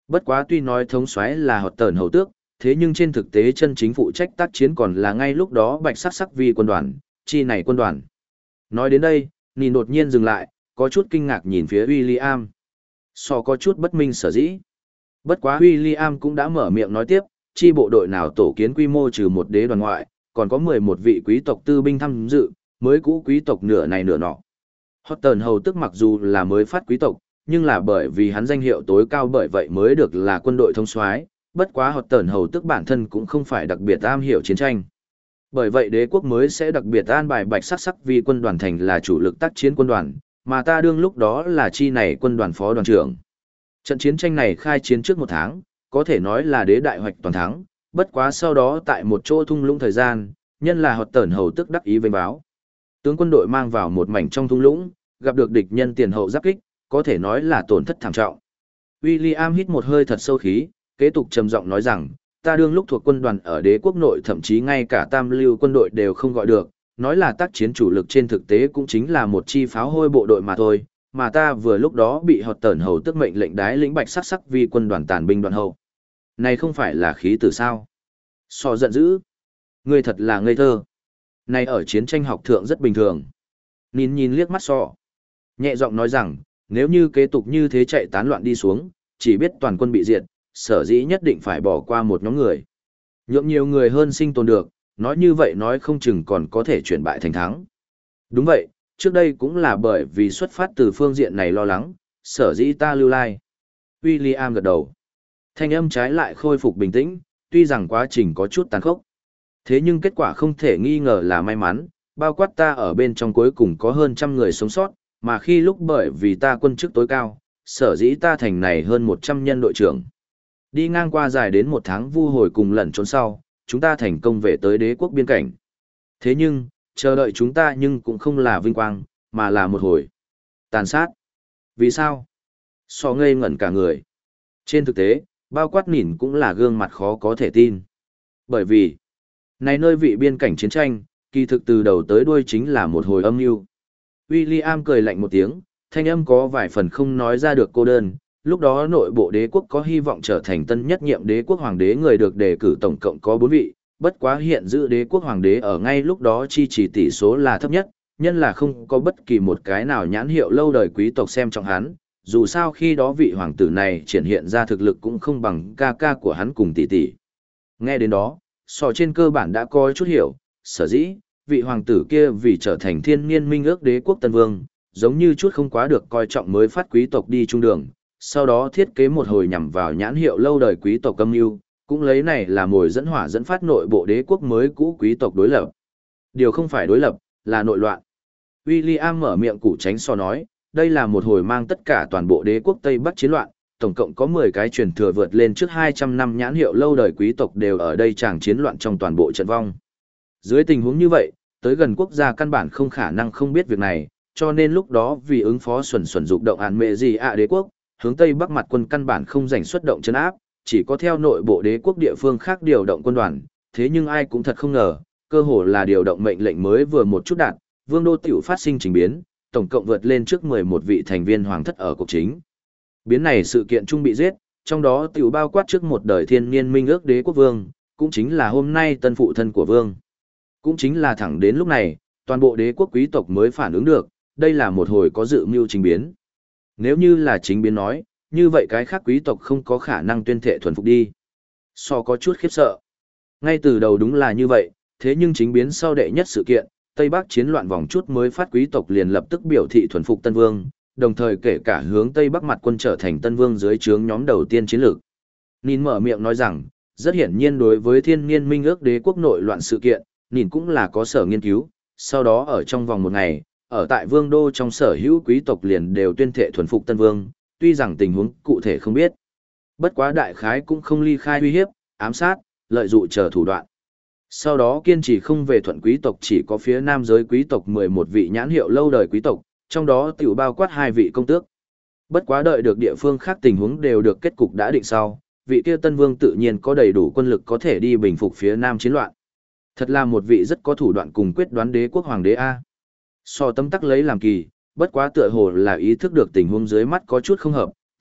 Bất quá tuy nói thống soái là Họt Tờn hầu tước, thế nhưng trên thực tế chân chính phụ trách tác chiến còn là ngay lúc đó bạch sắc sắc vi quân đoàn, chi này quân đoàn. Nói đến đây, Nhìn đột nhiên dừng lại, có chút kinh ngạc nhìn phía William. So có chút bất minh sở dĩ. Bất quá William cũng đã mở miệng nói tiếp, chi bộ đội nào tổ kiến quy mô trừ một đế đoàn ngoại, còn có 11 vị quý tộc tư binh tham dự, mới cũ quý tộc nửa này nửa nọ. Horton hầu tức mặc dù là mới phát quý tộc, nhưng là bởi vì hắn danh hiệu tối cao bởi vậy mới được là quân đội thống soái. Bất quá Horton hầu tức bản thân cũng không phải đặc biệt am hiểu chiến tranh. Bởi vậy đế quốc mới sẽ đặc biệt an bài bạch sắc sắc vì quân đoàn thành là chủ lực tác chiến quân đoàn, mà ta đương lúc đó là chi này quân đoàn phó đoàn trưởng. Trận chiến tranh này khai chiến trước một tháng, có thể nói là đế đại hoạch toàn thắng, bất quá sau đó tại một chỗ thung lũng thời gian, nhân là Horton hầu tức đắc ý vênh báo. Tướng quân đội mang vào một mảnh trong thung lũng, gặp được địch nhân tiền hậu giáp kích, có thể nói là tổn thất thảm trọng. William hít một hơi thật sâu khí, kế tục trầm giọng nói rằng, ta đương lúc thuộc quân đoàn ở đế quốc nội thậm chí ngay cả tam lưu quân đội đều không gọi được, nói là tác chiến chủ lực trên thực tế cũng chính là một chi pháo hôi bộ đội mà thôi, mà ta vừa lúc đó bị Horton hầu tức mệnh lệnh đái lĩnh bạch sắc sắc vì quân đoàn tàn binh đoàn hậu. Này không phải là khí tử sao? So giận dữ. Ngươi thật là ngây thơ. Này ở chiến tranh học thượng rất bình thường. Nhìn liếc mắt So. Nhẹ giọng nói rằng, nếu như kế tục như thế chạy tán loạn đi xuống, chỉ biết toàn quân bị diệt, sở dĩ nhất định phải bỏ qua một nhóm người. Nhượng nhiều người hơn sinh tồn được, nói như vậy nói không chừng còn có thể chuyển bại thành thắng. Đúng vậy, trước đây cũng là bởi vì xuất phát từ phương diện này lo lắng, sở dĩ ta lưu lai. William gật đầu. Thanh âm trái lại khôi phục bình tĩnh, tuy rằng quá trình có chút tàn khốc. Thế nhưng kết quả không thể nghi ngờ là may mắn, bao quát ta ở bên trong cuối cùng có hơn 100 người sống sót, mà khi lúc bởi vì ta quân chức tối cao, sở dĩ ta thành này hơn 100 nhân đội trưởng. Đi ngang qua dài đến một tháng vu hồi cùng lẩn trốn sau, chúng ta thành công về tới đế quốc biên cảnh. Thế nhưng, chờ đợi chúng ta nhưng cũng không là vinh quang, mà là một hồi tàn sát. Vì sao? So ngây ngẩn cả người. Trên thực tế, bao quát Nhìn cũng là gương mặt khó có thể tin. Bởi vì, này nơi vị biên cảnh chiến tranh, kỳ thực từ đầu tới đuôi chính là một hồi âm mưu. William cười lạnh một tiếng, thanh âm có vài phần không nói ra được cô đơn. Lúc đó nội bộ đế quốc có hy vọng trở thành tân nhất nhiệm đế quốc hoàng đế người được đề cử tổng cộng có 4 vị, bất quá hiện giữ đế quốc hoàng đế ở ngay lúc đó chi chỉ tỷ số là thấp nhất, nhân là không có bất kỳ một cái nào nhãn hiệu lâu đời quý tộc xem trọng hắn, dù sao khi đó vị hoàng tử này triển hiện ra thực lực cũng không bằng ca ca của hắn cùng tỷ tỷ. Nghe đến đó, So trên cơ bản đã có chút hiểu, sở dĩ, vị hoàng tử kia vì trở thành thiên niên minh ước đế quốc tân vương, giống như chút không quá được coi trọng mới phát quý tộc đi trung đường, sau đó thiết kế một hồi nhằm vào nhãn hiệu lâu đời quý tộc âm mưu, cũng lấy này là mồi dẫn hỏa dẫn phát nội bộ đế quốc mới cũ quý tộc đối lập. Điều không phải đối lập, là nội loạn. William mở miệng củ tránh So nói, đây là một hồi mang tất cả toàn bộ đế quốc Tây Bắc chiến loạn, tổng cộng có 10 cái truyền thừa vượt lên trước 200 năm nhãn hiệu lâu đời quý tộc đều ở đây tràng chiến loạn trong toàn bộ trận vong. Dưới tình huống như vậy, tới gần quốc gia căn bản không khả năng không biết việc này, cho nên lúc đó vì ứng phó xuẩn dục động án mẹ gì đế quốc, hướng Tây Bắc mặt quân căn bản không rảnh xuất động chân áp, chỉ có theo nội bộ đế quốc địa phương khác điều động quân đoàn, thế nhưng ai cũng thật không ngờ, cơ hồ là điều động mệnh lệnh mới vừa một chút đạt, vương đô tiểu phát sinh trình biến, tổng cộng vượt lên trước 11 vị thành viên hoàng thất ở cuộc chính. Biến này sự kiện chung bị giết, trong đó tiểu bao quát trước một đời thiên niên minh ước đế quốc vương, cũng chính là hôm nay tân phụ thân của vương. Cũng chính là thẳng đến lúc này, toàn bộ đế quốc quý tộc mới phản ứng được, đây là một hồi có dự mưu trình biến. Nếu như là chính biến nói, như vậy cái khác quý tộc không có khả năng tuyên thệ thuần phục đi. So có chút khiếp sợ. Ngay từ đầu đúng là như vậy, thế nhưng chính biến sau đệ nhất sự kiện, Tây Bắc chiến loạn vòng chút mới phát quý tộc liền lập tức biểu thị thuần phục Tân Vương, đồng thời kể cả hướng Tây Bắc mặt quân trở thành Tân Vương dưới trướng nhóm đầu tiên chiến lược. Nhìn mở miệng nói rằng, rất hiển nhiên đối với thiên niên minh ước đế quốc nội loạn sự kiện, nhìn cũng là có sở nghiên cứu, sau đó ở trong vòng một ngày, ở tại vương đô trong sở hữu quý tộc liền đều tuyên thệ thuần phục Tân Vương, tuy rằng tình huống cụ thể không biết. Bất quá đại khái cũng không ly khai uy hiếp, ám sát, lợi dụng chờ thủ đoạn. Sau đó kiên trì không về thuận quý tộc chỉ có phía nam giới quý tộc 11 vị nhãn hiệu lâu đời quý tộc, trong đó tiểu bao quát 2 vị công tước. Bất quá đợi được địa phương khác tình huống đều được kết cục đã định sau, vị kia Tân Vương tự nhiên có đầy đủ quân lực có thể đi bình phục phía nam chiến loạn. Thật là một vị rất có thủ đoạn cùng quyết đoán đế quốc hoàng đế A. So tấm tắc lấy làm kỳ, bất quá tựa hồ là ý thức được tình huống dưới mắt có chút không hợp,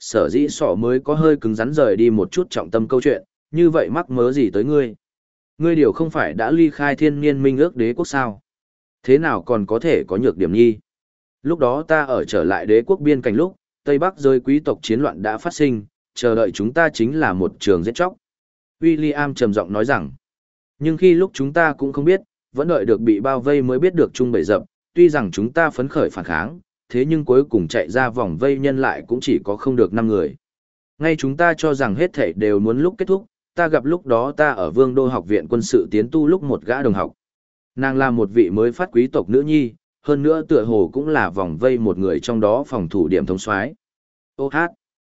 sở dĩ sọ mới có hơi cứng rắn rời đi một chút trọng tâm câu chuyện, như vậy mắc mớ gì tới ngươi? Ngươi điều không phải đã ly khai thiên niên minh ước đế quốc sao? Thế nào còn có thể có nhược điểm nhi? Lúc đó ta ở trở lại đế quốc biên cảnh lúc, Tây Bắc rơi quý tộc chiến loạn đã phát sinh, chờ đợi chúng ta chính là một trường giết chóc. William trầm giọng nói rằng, nhưng khi lúc chúng ta cũng không biết, vẫn đợi được bị bao vây mới biết được chung bầy dập, tuy rằng chúng ta phấn khởi phản kháng, thế nhưng cuối cùng chạy ra vòng vây nhân lại cũng chỉ có không được 5 người. Ngay chúng ta cho rằng hết thảy đều muốn lúc kết thúc, ta gặp lúc đó ta ở Vương Đô học viện quân sự tiến tu lúc một gã đồng học. Nàng là một vị mới phát quý tộc nữ nhi, hơn nữa tựa hồ cũng là vòng vây một người trong đó phòng thủ điểm thống soái. Ô hát.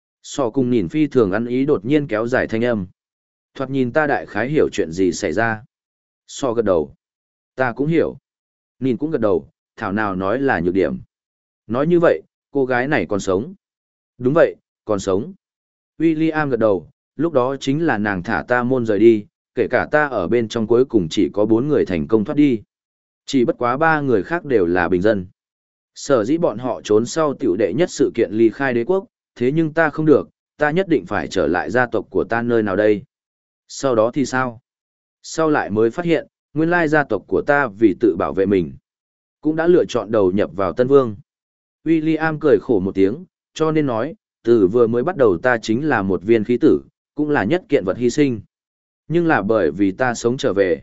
Sò cùng nhìn phi thường ăn ý đột nhiên kéo dài thanh âm. Thoạt nhìn ta đại khái hiểu chuyện gì xảy ra. Sò gật đầu. Ta cũng hiểu. Nhìn cũng gật đầu, thảo nào nói là nhược điểm. Nói như vậy, cô gái này còn sống. Đúng vậy, còn sống. William gật đầu, lúc đó chính là nàng thả ta môn rời đi, kể cả ta ở bên trong cuối cùng chỉ có 4 người thành công thoát đi. Chỉ bất quá 3 người khác đều là bình dân. Sở dĩ bọn họ trốn sau tiểu đệ nhất sự kiện ly khai đế quốc, thế nhưng ta không được, ta nhất định phải trở lại gia tộc của ta nơi nào đây. Sau đó thì sao? Sau lại mới phát hiện, nguyên lai gia tộc của ta vì tự bảo vệ mình, cũng đã lựa chọn đầu nhập vào Tân Vương. William cười khổ một tiếng, cho nên nói, từ vừa mới bắt đầu ta chính là một viên khí tử, cũng là nhất kiện vật hy sinh. Nhưng là bởi vì ta sống trở về.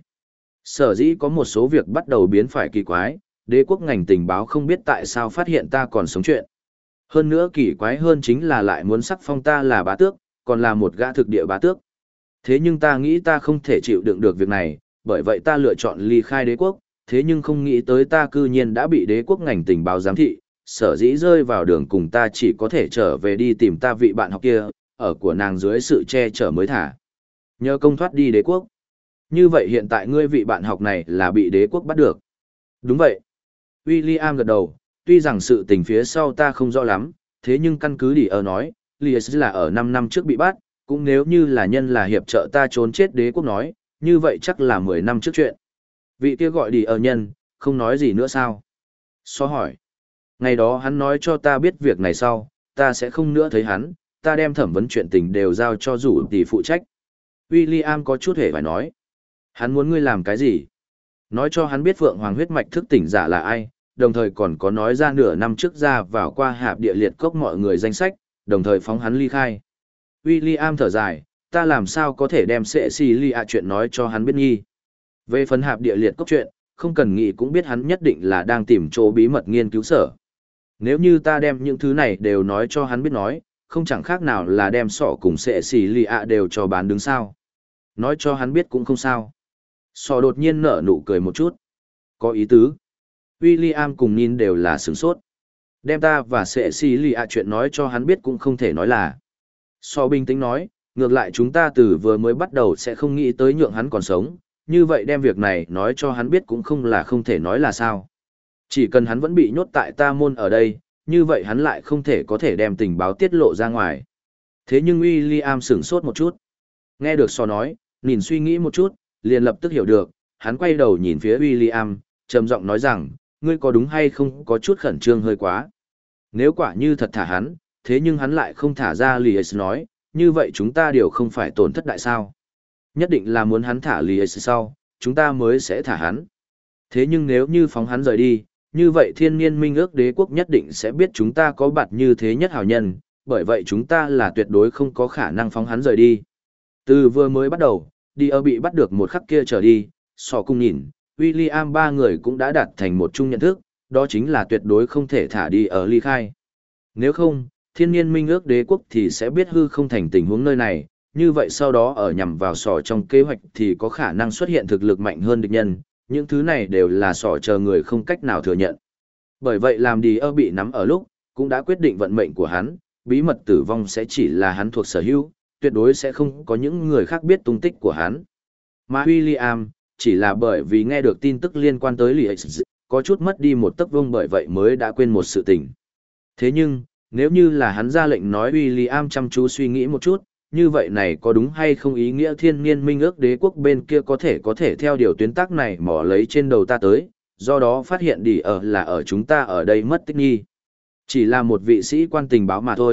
Sở dĩ có một số việc bắt đầu biến phải kỳ quái, đế quốc ngành tình báo không biết tại sao phát hiện ta còn sống chuyện. Hơn nữa kỳ quái hơn chính là lại muốn sắc phong ta là bá tước, còn là một gã thực địa bá tước. Thế nhưng ta nghĩ ta không thể chịu đựng được việc này, bởi vậy ta lựa chọn ly khai đế quốc, thế nhưng không nghĩ tới ta cư nhiên đã bị đế quốc ngành tình báo giám thị, sở dĩ rơi vào đường cùng ta chỉ có thể trở về đi tìm ta vị bạn học kia, ở của nàng dưới sự che chở mới thả. Nhờ công thoát đi đế quốc. Như vậy hiện tại ngươi vị bạn học này là bị đế quốc bắt được. Đúng vậy. William gật đầu, tuy rằng sự tình phía sau ta không rõ lắm, thế nhưng căn cứ đi ở nói, Lies là ở 5 năm trước bị bắt, cũng nếu như là nhân là hiệp trợ ta trốn chết đế quốc nói, như vậy chắc là 10 năm trước chuyện. Vị kia gọi đi ở nhân, không nói gì nữa sao? So hỏi. Ngày đó hắn nói cho ta biết việc này sau, ta sẽ không nữa thấy hắn, ta đem thẩm vấn chuyện tình đều giao cho rủ tỷ phụ trách. William có chút hề phải nói. Hắn muốn ngươi làm cái gì? Nói cho hắn biết Phượng Hoàng huyết mạch thức tỉnh giả là ai, đồng thời còn có nói ra nửa năm trước ra vào qua hạp địa liệt cốc mọi người danh sách, đồng thời phóng hắn ly khai. William thở dài, ta làm sao có thể đem Cecilia chuyện nói cho hắn biết nghi. Về phần hạp địa liệt cốc chuyện, không cần nghĩ cũng biết hắn nhất định là đang tìm chỗ bí mật nghiên cứu sở. Nếu như ta đem những thứ này đều nói cho hắn biết nói, không chẳng khác nào là đem sọ cùng Cecilia đều cho bán đứng sao. Nói cho hắn biết cũng không sao. Sọ đột nhiên nở nụ cười một chút. Có ý tứ. William cùng Nin đều là sửng sốt. Đem ta và Cecilia chuyện nói cho hắn biết cũng không thể nói là. Sọ bình tĩnh nói, ngược lại chúng ta từ vừa mới bắt đầu sẽ không nghĩ tới nhượng hắn còn sống, như vậy đem việc này nói cho hắn biết cũng không là không thể nói là sao. Chỉ cần hắn vẫn bị nhốt tại ta môn ở đây, như vậy hắn lại không thể có thể đem tình báo tiết lộ ra ngoài. Thế nhưng William sửng sốt một chút. Nghe được Sọ nói, nhìn suy nghĩ một chút, liền lập tức hiểu được, hắn quay đầu nhìn phía William, trầm giọng nói rằng, ngươi có đúng hay không có chút khẩn trương hơi quá. Nếu quả như thật thả hắn, thế nhưng hắn lại không thả ra Lies nói, như vậy chúng ta đều không phải tổn thất đại sao. Nhất định là muốn hắn thả Lies sau, chúng ta mới sẽ thả hắn. Thế nhưng nếu như phóng hắn rời đi, như vậy thiên niên minh ước đế quốc nhất định sẽ biết chúng ta có bạt như thế nhất hào nhân, bởi vậy chúng ta là tuyệt đối không có khả năng phóng hắn rời đi. Từ vừa mới bắt đầu, đi ở bị bắt được một khắc kia trở đi, Sọ cùng nhìn, William ba người cũng đã đạt thành một chung nhận thức, đó chính là tuyệt đối không thể thả đi ở ly khai. Nếu không, thiên niên minh ước đế quốc thì sẽ biết hư không thành tình huống nơi này, như vậy sau đó ở nhằm vào Sọ trong kế hoạch thì có khả năng xuất hiện thực lực mạnh hơn địch nhân, những thứ này đều là Sọ chờ người không cách nào thừa nhận. Bởi vậy làm đi ở bị nắm ở lúc, cũng đã quyết định vận mệnh của hắn, bí mật tử vong sẽ chỉ là hắn thuộc sở hữu, tuyệt đối sẽ không có những người khác biết tung tích của hắn. Mà William, chỉ là bởi vì nghe được tin tức liên quan tới Lies, có chút mất đi một tấc vông bởi vậy mới đã quên một sự tình. Thế nhưng, nếu như là hắn ra lệnh nói William chăm chú suy nghĩ một chút, như vậy này có đúng hay không ý nghĩa thiên niên minh ước đế quốc bên kia có thể theo điều tuyến tác này mỏ lấy trên đầu ta tới, do đó phát hiện đi ở là ở chúng ta ở đây mất tích nghi. Chỉ là một vị sĩ quan tình báo mà thôi,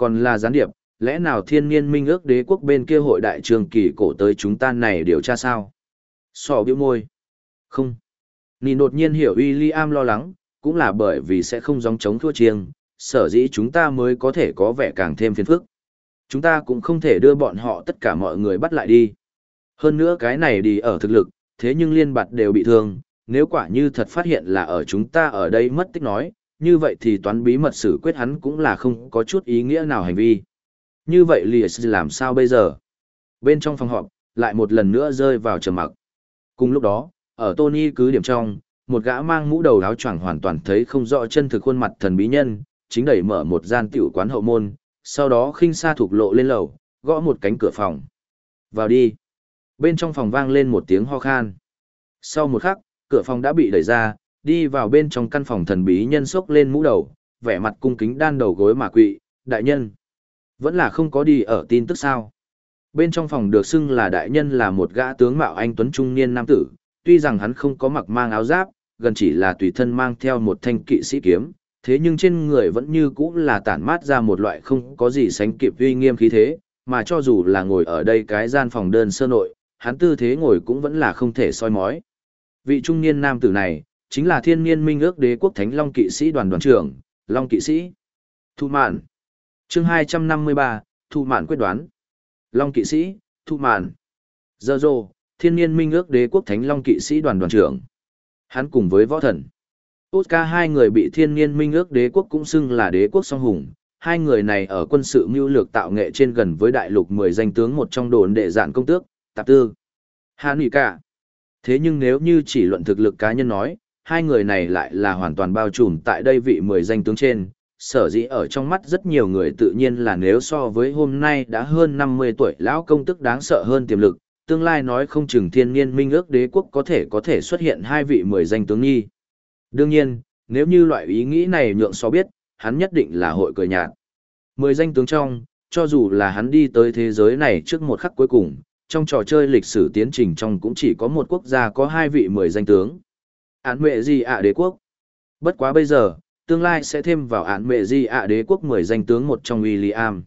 Còn là gián điệp, lẽ nào thiên niên minh ước đế quốc bên kia hội đại trường kỳ cổ tới chúng ta này điều tra sao? Sọ bĩu môi. Không. Nì đột nhiên hiểu William lo lắng, cũng là bởi vì sẽ không gióng chống thua chiêng, sở dĩ chúng ta mới có thể có vẻ càng thêm phiền phức. Chúng ta cũng không thể đưa bọn họ tất cả mọi người bắt lại đi. Hơn nữa cái này đi ở thực lực, thế nhưng liên bạt đều bị thương, nếu quả như thật phát hiện là ở chúng ta ở đây mất tích nói, như vậy thì toán bí mật xử quyết hắn cũng là không có chút ý nghĩa nào hành vi. Như vậy Lies làm sao bây giờ? Bên trong phòng họp, lại một lần nữa rơi vào trầm mặc. Cùng lúc đó, ở Tony cứ điểm trong, một gã mang mũ đầu áo choàng hoàn toàn thấy không rõ chân thực khuôn mặt thần bí nhân, chính đẩy mở một gian tiểu quán hậu môn, sau đó khinh xa thục lộ lên lầu, gõ một cánh cửa phòng. Vào đi. Bên trong phòng vang lên một tiếng ho khan. Sau một khắc, cửa phòng đã bị đẩy ra, đi vào bên trong căn phòng thần bí nhân xốc lên mũ đầu, vẻ mặt cung kính đan đầu gối mà quỵ, đại nhân. Vẫn là không có đi ở tin tức sao. Bên trong phòng được xưng là đại nhân là một gã tướng mạo anh tuấn trung niên nam tử, tuy rằng hắn không có mặc mang áo giáp, gần chỉ là tùy thân mang theo một thanh kỵ sĩ kiếm, thế nhưng trên người vẫn như cũ là tản mát ra một loại không có gì sánh kịp uy nghiêm khí thế, mà cho dù là ngồi ở đây cái gian phòng đơn sơ nội, hắn tư thế ngồi cũng vẫn là không thể soi mói. Vị trung niên nam tử này, chính là thiên niên minh ước đế quốc thánh long kỵ sĩ đoàn đoàn trưởng, Long kỵ sĩ. Thu Mạn. Chương 253, Thu Mạn quyết đoán. Long kỵ sĩ, Thu Mạn. Giờ rồ, thiên niên minh ước đế quốc thánh long kỵ sĩ đoàn đoàn trưởng. Hắn cùng với võ thần. Oscar hai người bị thiên niên minh ước đế quốc cũng xưng là đế quốc song hùng. Hai người này ở quân sự mưu lược tạo nghệ trên gần với đại lục 10 danh tướng một trong đồn đệ dạn công tước, tạp tư. Hàn Nghị cả. Thế nhưng nếu như chỉ luận thực lực cá nhân nói, hai người này lại là hoàn toàn bao trùm tại đây vị 10 danh tướng trên. Sở dĩ ở trong mắt rất nhiều người tự nhiên là nếu so với hôm nay đã hơn 50 tuổi lão công tức đáng sợ hơn tiềm lực, tương lai nói không chừng thiên niên minh ước đế quốc có thể xuất hiện hai vị 10 danh tướng nghi. Đương nhiên, nếu như loại ý nghĩ này nhượng so biết, hắn nhất định là hội cười nhạt. 10 danh tướng trong, cho dù là hắn đi tới thế giới này trước một khắc cuối cùng, trong trò chơi lịch sử tiến trình trong cũng chỉ có một quốc gia có hai vị 10 danh tướng. Án mệ gì ạ đế quốc. Bất quá bây giờ, tương lai sẽ thêm vào án mệ gì ạ đế quốc 10 danh tướng một trong William.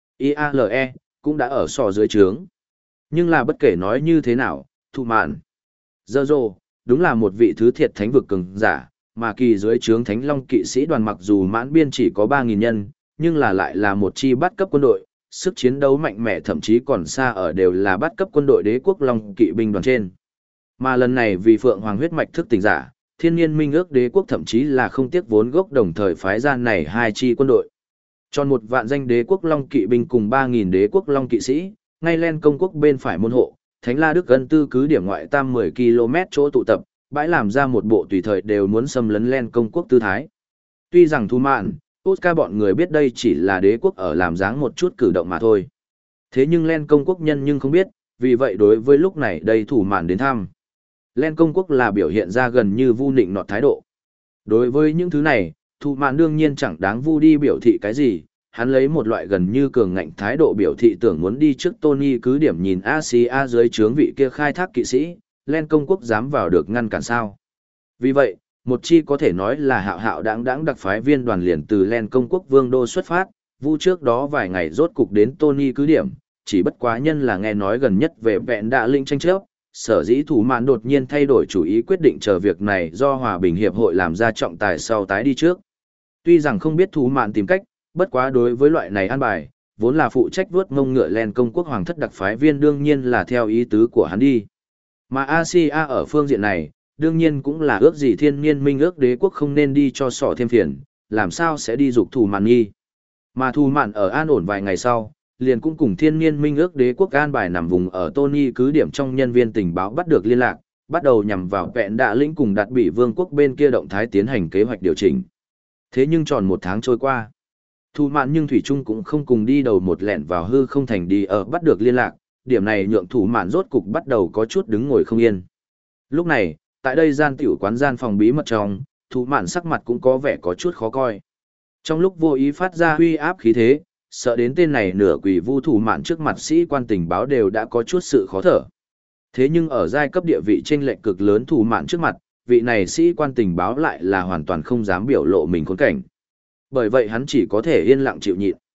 IALE, cũng đã ở sò dưới trướng. Nhưng là bất kể nói như thế nào, Thu Mạn. Giờ rồ, đúng là một vị thứ thiệt thánh vực cường giả, mà kỳ dưới trướng thánh long kỵ sĩ đoàn mặc dù mãn biên chỉ có 3.000 nhân, nhưng là lại là một chi bắt cấp quân đội, sức chiến đấu mạnh mẽ thậm chí còn xa ở đều là bắt cấp quân đội đế quốc long kỵ binh đoàn trên. Mà lần này vì Phượng Hoàng huyết mạch thức tỉnh giả, thiên nhiên minh ước đế quốc thậm chí là không tiếc vốn gốc đồng thời phái ra này hai chi quân đội. Tròn một vạn danh đế quốc long kỵ binh cùng 3.000 đế quốc long kỵ sĩ, ngay len công quốc bên phải môn hộ, Thánh La Đức gần tư cứ điểm ngoại tam 10 km chỗ tụ tập, bãi làm ra một bộ tùy thời đều muốn xâm lấn len công quốc tư thái. Tuy rằng Thu Mạn, Oscar bọn người biết đây chỉ là đế quốc ở làm dáng một chút cử động mà thôi. Thế nhưng len công quốc nhân nhưng không biết, vì vậy đối với lúc này đây Thu Mạn đến thăm. Len công quốc là biểu hiện ra gần như vu nịnh nọt thái độ. Đối với những thứ này, Thu Mạn đương nhiên chẳng đáng vu đi biểu thị cái gì, hắn lấy một loại gần như cường ngạnh thái độ biểu thị tưởng muốn đi trước Tony cứ điểm nhìn Asia dưới trướng vị kia khai thác kỵ sĩ, Len công quốc dám vào được ngăn cản sao. Vì vậy, một chi có thể nói là hạo hạo đáng đáng đặc phái viên đoàn liền từ Len công quốc vương đô xuất phát, vu trước đó vài ngày rốt cục đến Tony cứ điểm, chỉ bất quá nhân là nghe nói gần nhất về vẹn đạ linh tranh chấp, sở dĩ Thủ Mạn đột nhiên thay đổi chủ ý quyết định chờ việc này do Hòa bình hiệp hội làm ra trọng tài sau tái đi trước. Tuy rằng không biết Thủ Mạn tìm cách, bất quá đối với loại này an bài, vốn là phụ trách vuốt ngông ngựa Len công quốc hoàng thất đặc phái viên đương nhiên là theo ý tứ của hắn đi. Mà Asia ở phương diện này, đương nhiên cũng là ước gì thiên niên minh ước đế quốc không nên đi cho sỏ thêm phiền, làm sao sẽ đi dục Thủ Mạn nghi. Mà Thủ Mạn ở an ổn vài ngày sau, liền cũng cùng thiên niên minh ước đế quốc an bài nằm vùng ở Tony cứ điểm trong nhân viên tình báo bắt được liên lạc, bắt đầu nhằm vào vẹn đạ lĩnh cùng đặt bị vương quốc bên kia động thái tiến hành kế hoạch điều chỉnh. Thế nhưng tròn một tháng trôi qua, Thu Mạn nhưng Thủy Trung cũng không cùng đi đầu một lẹn vào hư không thành đi ở bắt được liên lạc, điểm này nhượng Thủ Mạn rốt cục bắt đầu có chút đứng ngồi không yên. Lúc này, tại đây gian tiểu quán gian phòng bí mật trong, Thủ Mạn sắc mặt cũng có vẻ có chút khó coi. Trong lúc vô ý phát ra uy áp khí thế, sợ đến tên này nửa quỷ vu Thủ Mạn trước mặt sĩ quan tình báo đều đã có chút sự khó thở. Thế nhưng ở giai cấp địa vị chênh lệch cực lớn Thủ Mạn trước mặt, vị này sĩ quan tình báo lại là hoàn toàn không dám biểu lộ mình khốn cảnh. Bởi vậy hắn chỉ có thể yên lặng chịu nhịn.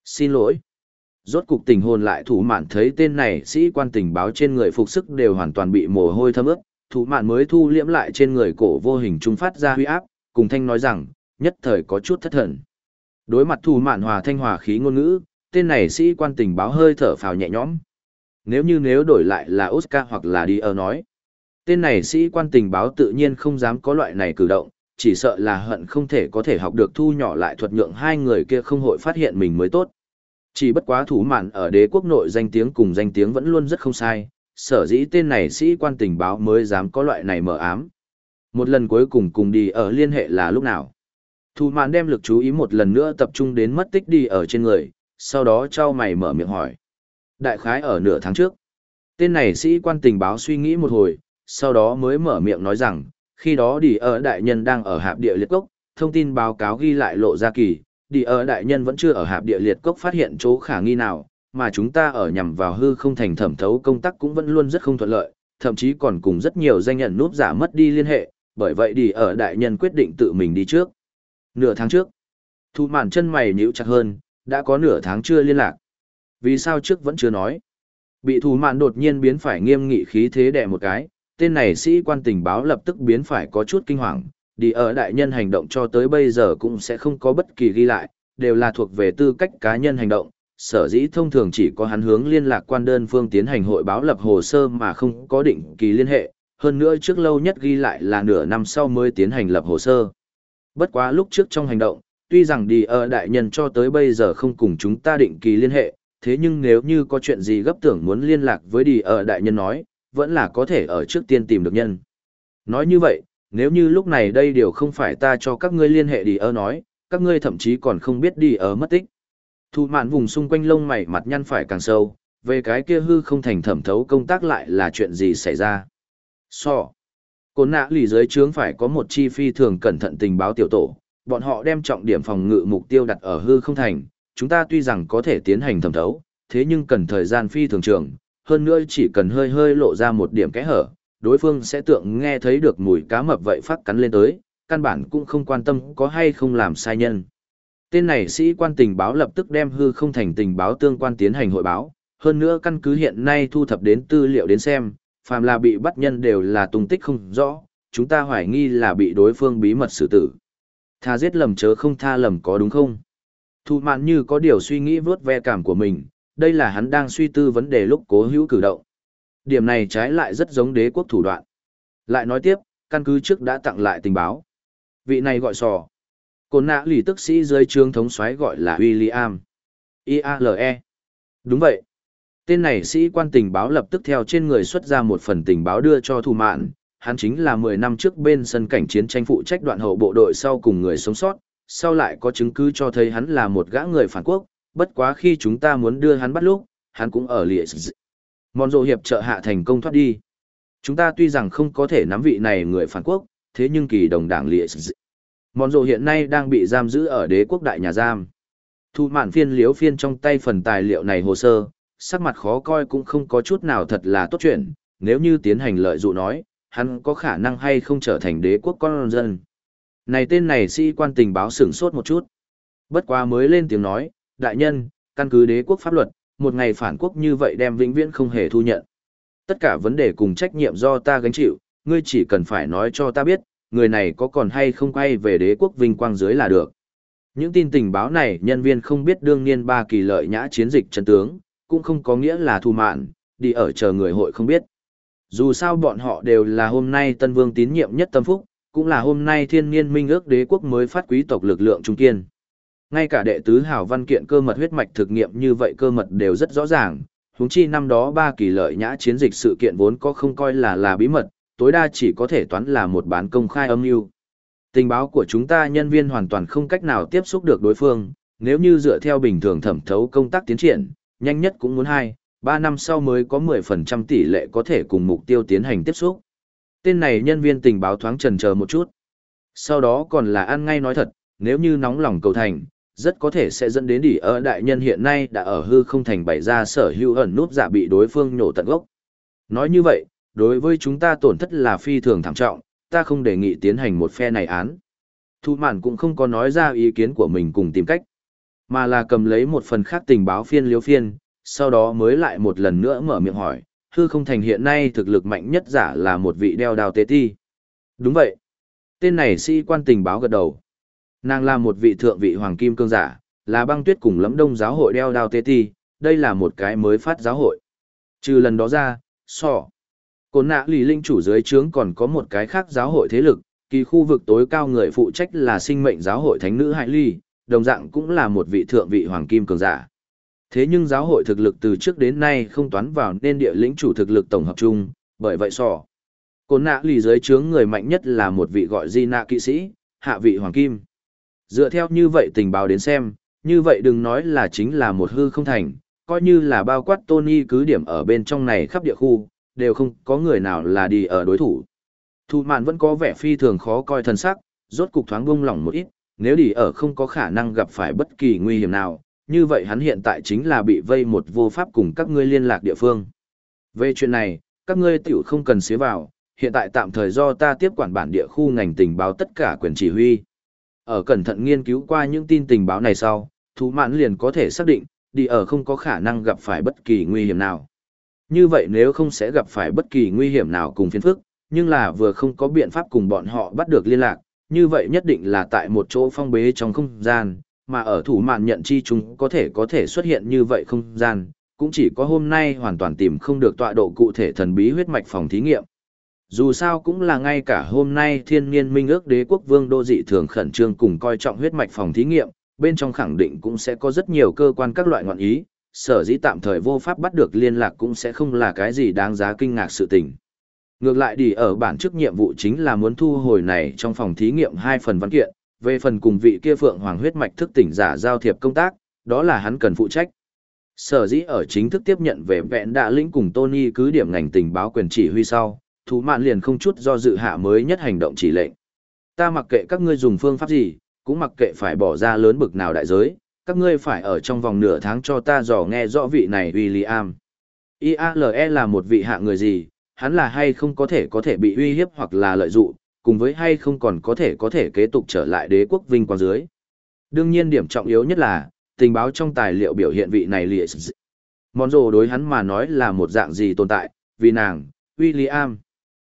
Xin lỗi. Rốt cục tình hồn lại thủ mạn thấy tên này sĩ quan tình báo trên người phục sức đều hoàn toàn bị mồ hôi thấm ướt, thủ mạn mới thu liễm lại trên người cổ vô hình trung phát ra huy áp, cùng thanh nói rằng, nhất thời có chút thất thần. Đối mặt thủ mạn hòa thanh hòa khí ngôn ngữ, tên này sĩ quan tình báo hơi thở phào nhẹ nhõm. Nếu đổi lại là Oscar hoặc là đi nói. Tên này sĩ quan tình báo tự nhiên không dám có loại này cử động, chỉ sợ là hận không thể có thể học được thu nhỏ lại thuật nhượng hai người kia không hội phát hiện mình mới tốt. Chỉ bất quá thủ mạn ở đế quốc nội danh tiếng cùng danh tiếng vẫn luôn rất không sai, sở dĩ tên này sĩ quan tình báo mới dám có loại này mờ ám. Một lần cuối cùng đi ở liên hệ là lúc nào? Thủ mạn đem lực chú ý một lần nữa tập trung đến mất tích đi ở trên người, sau đó trao mày mở miệng hỏi. Đại khái ở nửa tháng trước. Tên này sĩ quan tình báo suy nghĩ một hồi, sau đó mới mở miệng nói rằng, khi đó đi ở đại nhân đang ở hạp địa liệt cốc, thông tin báo cáo ghi lại lộ ra kỳ, đi ở đại nhân vẫn chưa ở hạp địa liệt cốc phát hiện chỗ khả nghi nào, mà chúng ta ở nhằm vào hư không thành thẩm thấu công tác cũng vẫn luôn rất không thuận lợi, thậm chí còn cùng rất nhiều danh nhận núp giả mất đi liên hệ, bởi vậy đi ở đại nhân quyết định tự mình đi trước. Nửa tháng trước, Thu Mạn chân mày nhíu chặt hơn, đã có nửa tháng chưa liên lạc. Vì sao trước vẫn chưa nói? Bị Thu Mạn đột nhiên biến phải nghiêm nghị khí thế đè một cái, tên này sĩ quan tình báo lập tức biến phải có chút kinh hoàng, đi ở đại nhân hành động cho tới bây giờ cũng sẽ không có bất kỳ ghi lại, đều là thuộc về tư cách cá nhân hành động, sở dĩ thông thường chỉ có hắn hướng liên lạc quan đơn phương tiến hành hội báo lập hồ sơ mà không có định kỳ liên hệ, hơn nữa trước lâu nhất ghi lại là nửa năm sau mới tiến hành lập hồ sơ. Bất quá lúc trước trong hành động, tuy rằng đi ở đại nhân cho tới bây giờ không cùng chúng ta định kỳ liên hệ, thế nhưng nếu như có chuyện gì gấp tưởng muốn liên lạc với đi ở đại nhân nói, vẫn là có thể ở trước tiên tìm được nhân. Nói như vậy, nếu như lúc này đây điều không phải ta cho các ngươi liên hệ đi ở nói, các ngươi thậm chí còn không biết đi ở mất tích. Thu Mạn vùng xung quanh lông mày mặt nhăn phải càng sâu, về cái kia hư không thành thẩm thấu công tác lại là chuyện gì xảy ra. Côn nạ lì dưới trướng phải có một chi phi thường cẩn thận tình báo tiểu tổ, bọn họ đem trọng điểm phòng ngự mục tiêu đặt ở hư không thành, chúng ta tuy rằng có thể tiến hành thẩm thấu, thế nhưng cần thời gian phi thường trường, hơn nữa chỉ cần hơi hơi lộ ra một điểm kẽ hở, đối phương sẽ tượng nghe thấy được mùi cá mập vậy phát cắn lên tới, căn bản cũng không quan tâm có hay không làm sai nhân. Tên này sĩ quan tình báo lập tức đem hư không thành tình báo tương quan tiến hành hội báo, hơn nữa căn cứ hiện nay thu thập đến tư liệu đến xem, phàm là bị bắt nhân đều là tung tích không rõ, chúng ta hoài nghi là bị đối phương bí mật xử tử. Tha giết lầm chớ không tha lầm có đúng không? Thu Mạn như có điều suy nghĩ vớt ve cảm của mình, đây là hắn đang suy tư vấn đề lúc cố hữu cử động. Điểm này trái lại rất giống đế quốc thủ đoạn. Lại nói tiếp, căn cứ trước đã tặng lại tình báo. Vị này gọi sò. Côn nạ lì tức sĩ dưới trướng thống soái gọi là William. IALE. Đúng vậy. Tên này sĩ quan tình báo lập tức theo trên người xuất ra một phần tình báo đưa cho Thu Mạn. Hắn chính là 10 năm trước bên sân cảnh chiến tranh phụ trách đoạn hậu bộ đội sau cùng người sống sót, sau lại có chứng cứ cho thấy hắn là một gã người phản quốc, bất quá khi chúng ta muốn đưa hắn bắt lúc, hắn cũng ở lìa. Mòn rộ hiệp trợ hạ thành công thoát đi. Chúng ta tuy rằng không có thể nắm vị này người phản quốc, thế nhưng kỳ đồng đảng lìa. Mòn rộ hiện nay đang bị giam giữ ở đế quốc đại nhà giam. Thu Mạn liếu phiên trong tay phần tài liệu này hồ sơ, sắc mặt khó coi cũng không có chút nào thật là tốt chuyện, nếu như tiến hành lợi dụ nói, hắn có khả năng hay không trở thành đế quốc con dân. Này tên này sĩ quan tình báo sửng sốt một chút. Bất quá mới lên tiếng nói, đại nhân, căn cứ đế quốc pháp luật, một ngày phản quốc như vậy đem vĩnh viễn không hề thu nhận. Tất cả vấn đề cùng trách nhiệm do ta gánh chịu, ngươi chỉ cần phải nói cho ta biết, người này có còn hay không quay về đế quốc vinh quang dưới là được. Những tin tình báo này nhân viên không biết đương niên ba kỳ lợi nhã chiến dịch chân tướng, cũng không có nghĩa là Thu Mạn, đi ở chờ người hội không biết. Dù sao bọn họ đều là hôm nay Tân Vương tín nhiệm nhất tâm phúc, cũng là hôm nay thiên niên minh ước đế quốc mới phát quý tộc lực lượng trung kiên. Ngay cả đệ tứ hào văn kiện cơ mật huyết mạch thực nghiệm như vậy cơ mật đều rất rõ ràng, huống chi năm đó ba kỳ lợi nhã chiến dịch sự kiện vốn có không coi là bí mật, tối đa chỉ có thể toán là một bán công khai âm mưu. Tình báo của chúng ta nhân viên hoàn toàn không cách nào tiếp xúc được đối phương, nếu như dựa theo bình thường thẩm thấu công tác tiến triển, nhanh nhất cũng muốn 2-3 năm sau mới có 10% tỷ lệ có thể cùng mục tiêu tiến hành tiếp xúc. Tên này nhân viên tình báo thoáng chần chờ một chút. Sau đó còn là ăn ngay nói thật, nếu như nóng lòng cầu thành, rất có thể sẽ dẫn đến đỉ ở đại nhân hiện nay đã ở hư không thành bày ra sở hữu ẩn núp giả bị đối phương nhổ tận gốc. Nói như vậy, đối với chúng ta tổn thất là phi thường thảm trọng, ta không đề nghị tiến hành một phe này án. Thu Mạn cũng không có nói ra ý kiến của mình cùng tìm cách. mà là cầm lấy một phần khác tình báo phiên liếu phiên, sau đó mới lại một lần nữa mở miệng hỏi, hư không thành hiện nay thực lực mạnh nhất giả là một vị đeo đao tế ti. Đúng vậy. Tên này sĩ quan tình báo gật đầu. Nàng là một vị thượng vị hoàng kim cương giả, là băng tuyết cùng lẫm đông giáo hội đeo đao tế ti, đây là một cái mới phát giáo hội. Trừ lần đó ra, Cổn nạ lì linh chủ dưới trướng còn có một cái khác giáo hội thế lực, kỳ khu vực tối cao người phụ trách là sinh mệnh giáo hội thánh nữ Hải Ly, đồng dạng cũng là một vị thượng vị hoàng kim cường giả. Thế nhưng giáo hội thực lực từ trước đến nay không toán vào nên địa lĩnh chủ thực lực tổng hợp chung, bởi vậy Cổn nạ lì dưới trướng người mạnh nhất là một vị gọi Di nạ kỵ sĩ, hạ vị hoàng kim. Dựa theo như vậy tình báo đến xem, như vậy đừng nói là chính là một hư không thành, coi như là bao quát Tony cứ điểm ở bên trong này khắp địa khu, đều không có người nào là đi ở đối thủ. Thu Mạn vẫn có vẻ phi thường khó coi thân sắc, rốt cục thoáng buông lỏng một ít, nếu đi ở không có khả năng gặp phải bất kỳ nguy hiểm nào, như vậy hắn hiện tại chính là bị vây một vô pháp cùng các ngươi liên lạc địa phương. Về chuyện này, các ngươi tiểu không cần xía vào, hiện tại tạm thời do ta tiếp quản bản địa khu ngành tình báo tất cả quyền chỉ huy. Ở cẩn thận nghiên cứu qua những tin tình báo này sau, Thu Mạn liền có thể xác định, đi ở không có khả năng gặp phải bất kỳ nguy hiểm nào. Như vậy nếu không sẽ gặp phải bất kỳ nguy hiểm nào cùng phiền phức, nhưng là vừa không có biện pháp cùng bọn họ bắt được liên lạc, như vậy nhất định là tại một chỗ phong bế trong không gian, mà ở Thủ Mạn nhận chi chúng có thể xuất hiện như vậy không gian, cũng chỉ có hôm nay hoàn toàn tìm không được tọa độ cụ thể thần bí huyết mạch phòng thí nghiệm. Dù sao cũng là ngay cả hôm nay thiên niên minh ước đế quốc vương đô dị thường khẩn trương cùng coi trọng huyết mạch phòng thí nghiệm, bên trong khẳng định cũng sẽ có rất nhiều cơ quan các loại ngọn ý, sở dĩ tạm thời vô pháp bắt được liên lạc cũng sẽ không là cái gì đáng giá kinh ngạc sự tình. Ngược lại đi ở bản chức nhiệm vụ chính là muốn thu hồi này trong phòng thí nghiệm 2 phần văn kiện, về phần cùng vị kia phượng hoàng huyết mạch thức tỉnh giả giao thiệp công tác, đó là hắn cần phụ trách. Sở dĩ ở chính thức tiếp nhận về vẹn đạ lĩnh cùng Tony cứ điểm ngành tình báo quyền chỉ huy sau, Thú Mạn liền không chút do dự hạ mới nhất hành động chỉ lệnh. Ta mặc kệ các ngươi dùng phương pháp gì, cũng mặc kệ phải bỏ ra lớn bực nào đại giới, các ngươi phải ở trong vòng nửa tháng cho ta dò nghe rõ vị này William. IALE là một vị hạ người gì, hắn là hay không có thể bị uy hiếp hoặc là lợi dụng, cùng với hay không còn có thể kế tục trở lại đế quốc vinh quang dưới. Đương nhiên điểm trọng yếu nhất là, tình báo trong tài liệu biểu hiện vị này liệt. Món rồ đối hắn mà nói là một dạng gì tồn tại, vì nàng, William.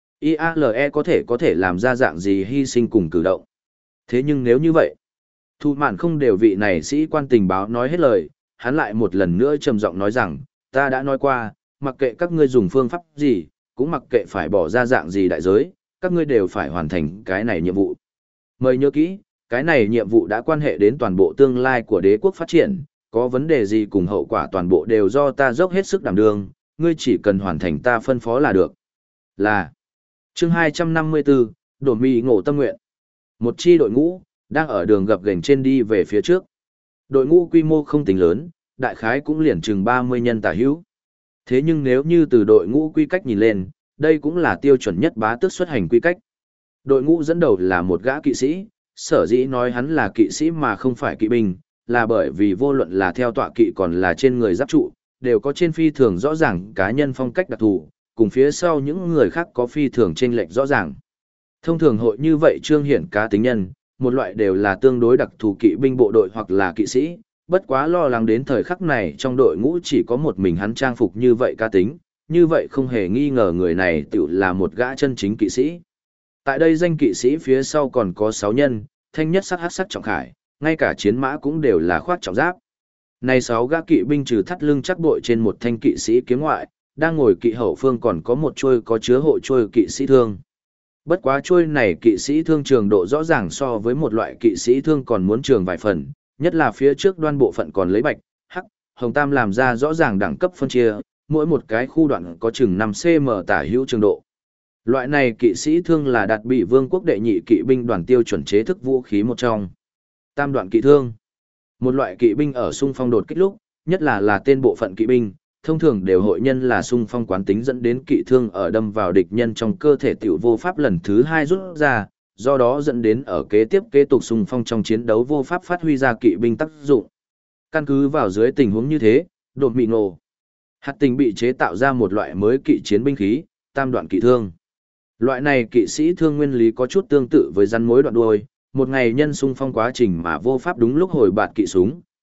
IALE có thể làm ra dạng gì hy sinh cùng cử động. Thế nhưng nếu như vậy, Thu Mạn không đều vị này sĩ quan tình báo nói hết lời, hắn lại một lần nữa trầm giọng nói rằng, ta đã nói qua, mặc kệ các ngươi dùng phương pháp gì, cũng mặc kệ phải bỏ ra dạng gì đại giới, các ngươi đều phải hoàn thành cái này nhiệm vụ. Mời nhớ kỹ, cái này nhiệm vụ đã quan hệ đến toàn bộ tương lai của đế quốc phát triển, có vấn đề gì cùng hậu quả toàn bộ đều do ta dốc hết sức đảm đương, ngươi chỉ cần hoàn thành ta phân phó là được. Là chương 254, Đổ mì ngộ tâm nguyện. Một chi đội ngũ đang ở đường gập ghềnh trên đi về phía trước. Đội ngũ quy mô không tính lớn, đại khái cũng liền chừng 30 nhân tả hữu. Thế nhưng nếu như từ đội ngũ quy cách nhìn lên, đây cũng là tiêu chuẩn nhất bá tước xuất hành quy cách. Đội ngũ dẫn đầu là một gã kỵ sĩ, sở dĩ nói hắn là kỵ sĩ mà không phải kỵ binh, là bởi vì vô luận là theo tọa kỵ còn là trên người giáp trụ, đều có trên phi thường rõ ràng cá nhân phong cách đặc thù, cùng phía sau những người khác có phi thường chênh lệch rõ ràng. Thông thường hội như vậy trương hiển cá tính nhân, một loại đều là tương đối đặc thù kỵ binh bộ đội hoặc là kỵ sĩ, bất quá lo lắng đến thời khắc này trong đội ngũ chỉ có một mình hắn trang phục như vậy cá tính, như vậy không hề nghi ngờ người này tự là một gã chân chính kỵ sĩ. Tại đây danh kỵ sĩ phía sau còn có 6 nhân, thanh nhất sắc hắc sắc trọng khải, ngay cả chiến mã cũng đều là khoác trọng giáp. Này 6 gã kỵ binh trừ thắt lưng chắc bội trên một thanh kỵ sĩ kiếm ngoại, đang ngồi kỵ hậu phương còn có một chuôi có chứa hộ chuôi kỵ sĩ thương. Bất quá chuôi này kỵ sĩ thương trường độ rõ ràng so với một loại kỵ sĩ thương còn muốn trường vài phần, nhất là phía trước đoan bộ phận còn lấy bạch, hắc, hồng tam làm ra rõ ràng đẳng cấp phân chia, mỗi một cái khu đoạn có chừng 5 cm tả hữu trường độ. Loại này kỵ sĩ thương là đạt bị vương quốc đệ nhị kỵ binh đoàn tiêu chuẩn chế thức vũ khí một trong. Tam đoạn kỵ thương. Một loại kỵ binh ở xung phong đột kích lúc, nhất là tên bộ phận kỵ binh, thông thường đều hội nhân là xung phong quán tính dẫn đến kỵ thương ở đâm vào địch nhân trong cơ thể tiểu vô pháp lần thứ 2 rút ra, do đó dẫn đến ở kế tục xung phong trong chiến đấu vô pháp phát huy ra kỵ binh tác dụng. Căn cứ vào dưới tình huống như thế, đột mị nổ. Hạt tình bị chế tạo ra một loại mới kỵ chiến binh khí, tam đoạn kỵ thương. Loại này kỵ sĩ thương nguyên lý có chút tương tự với rắn mối đoạn đuôi, một ngày nhân xung phong quá trình mà vô pháp đúng lúc hồi bạt kỵ súng,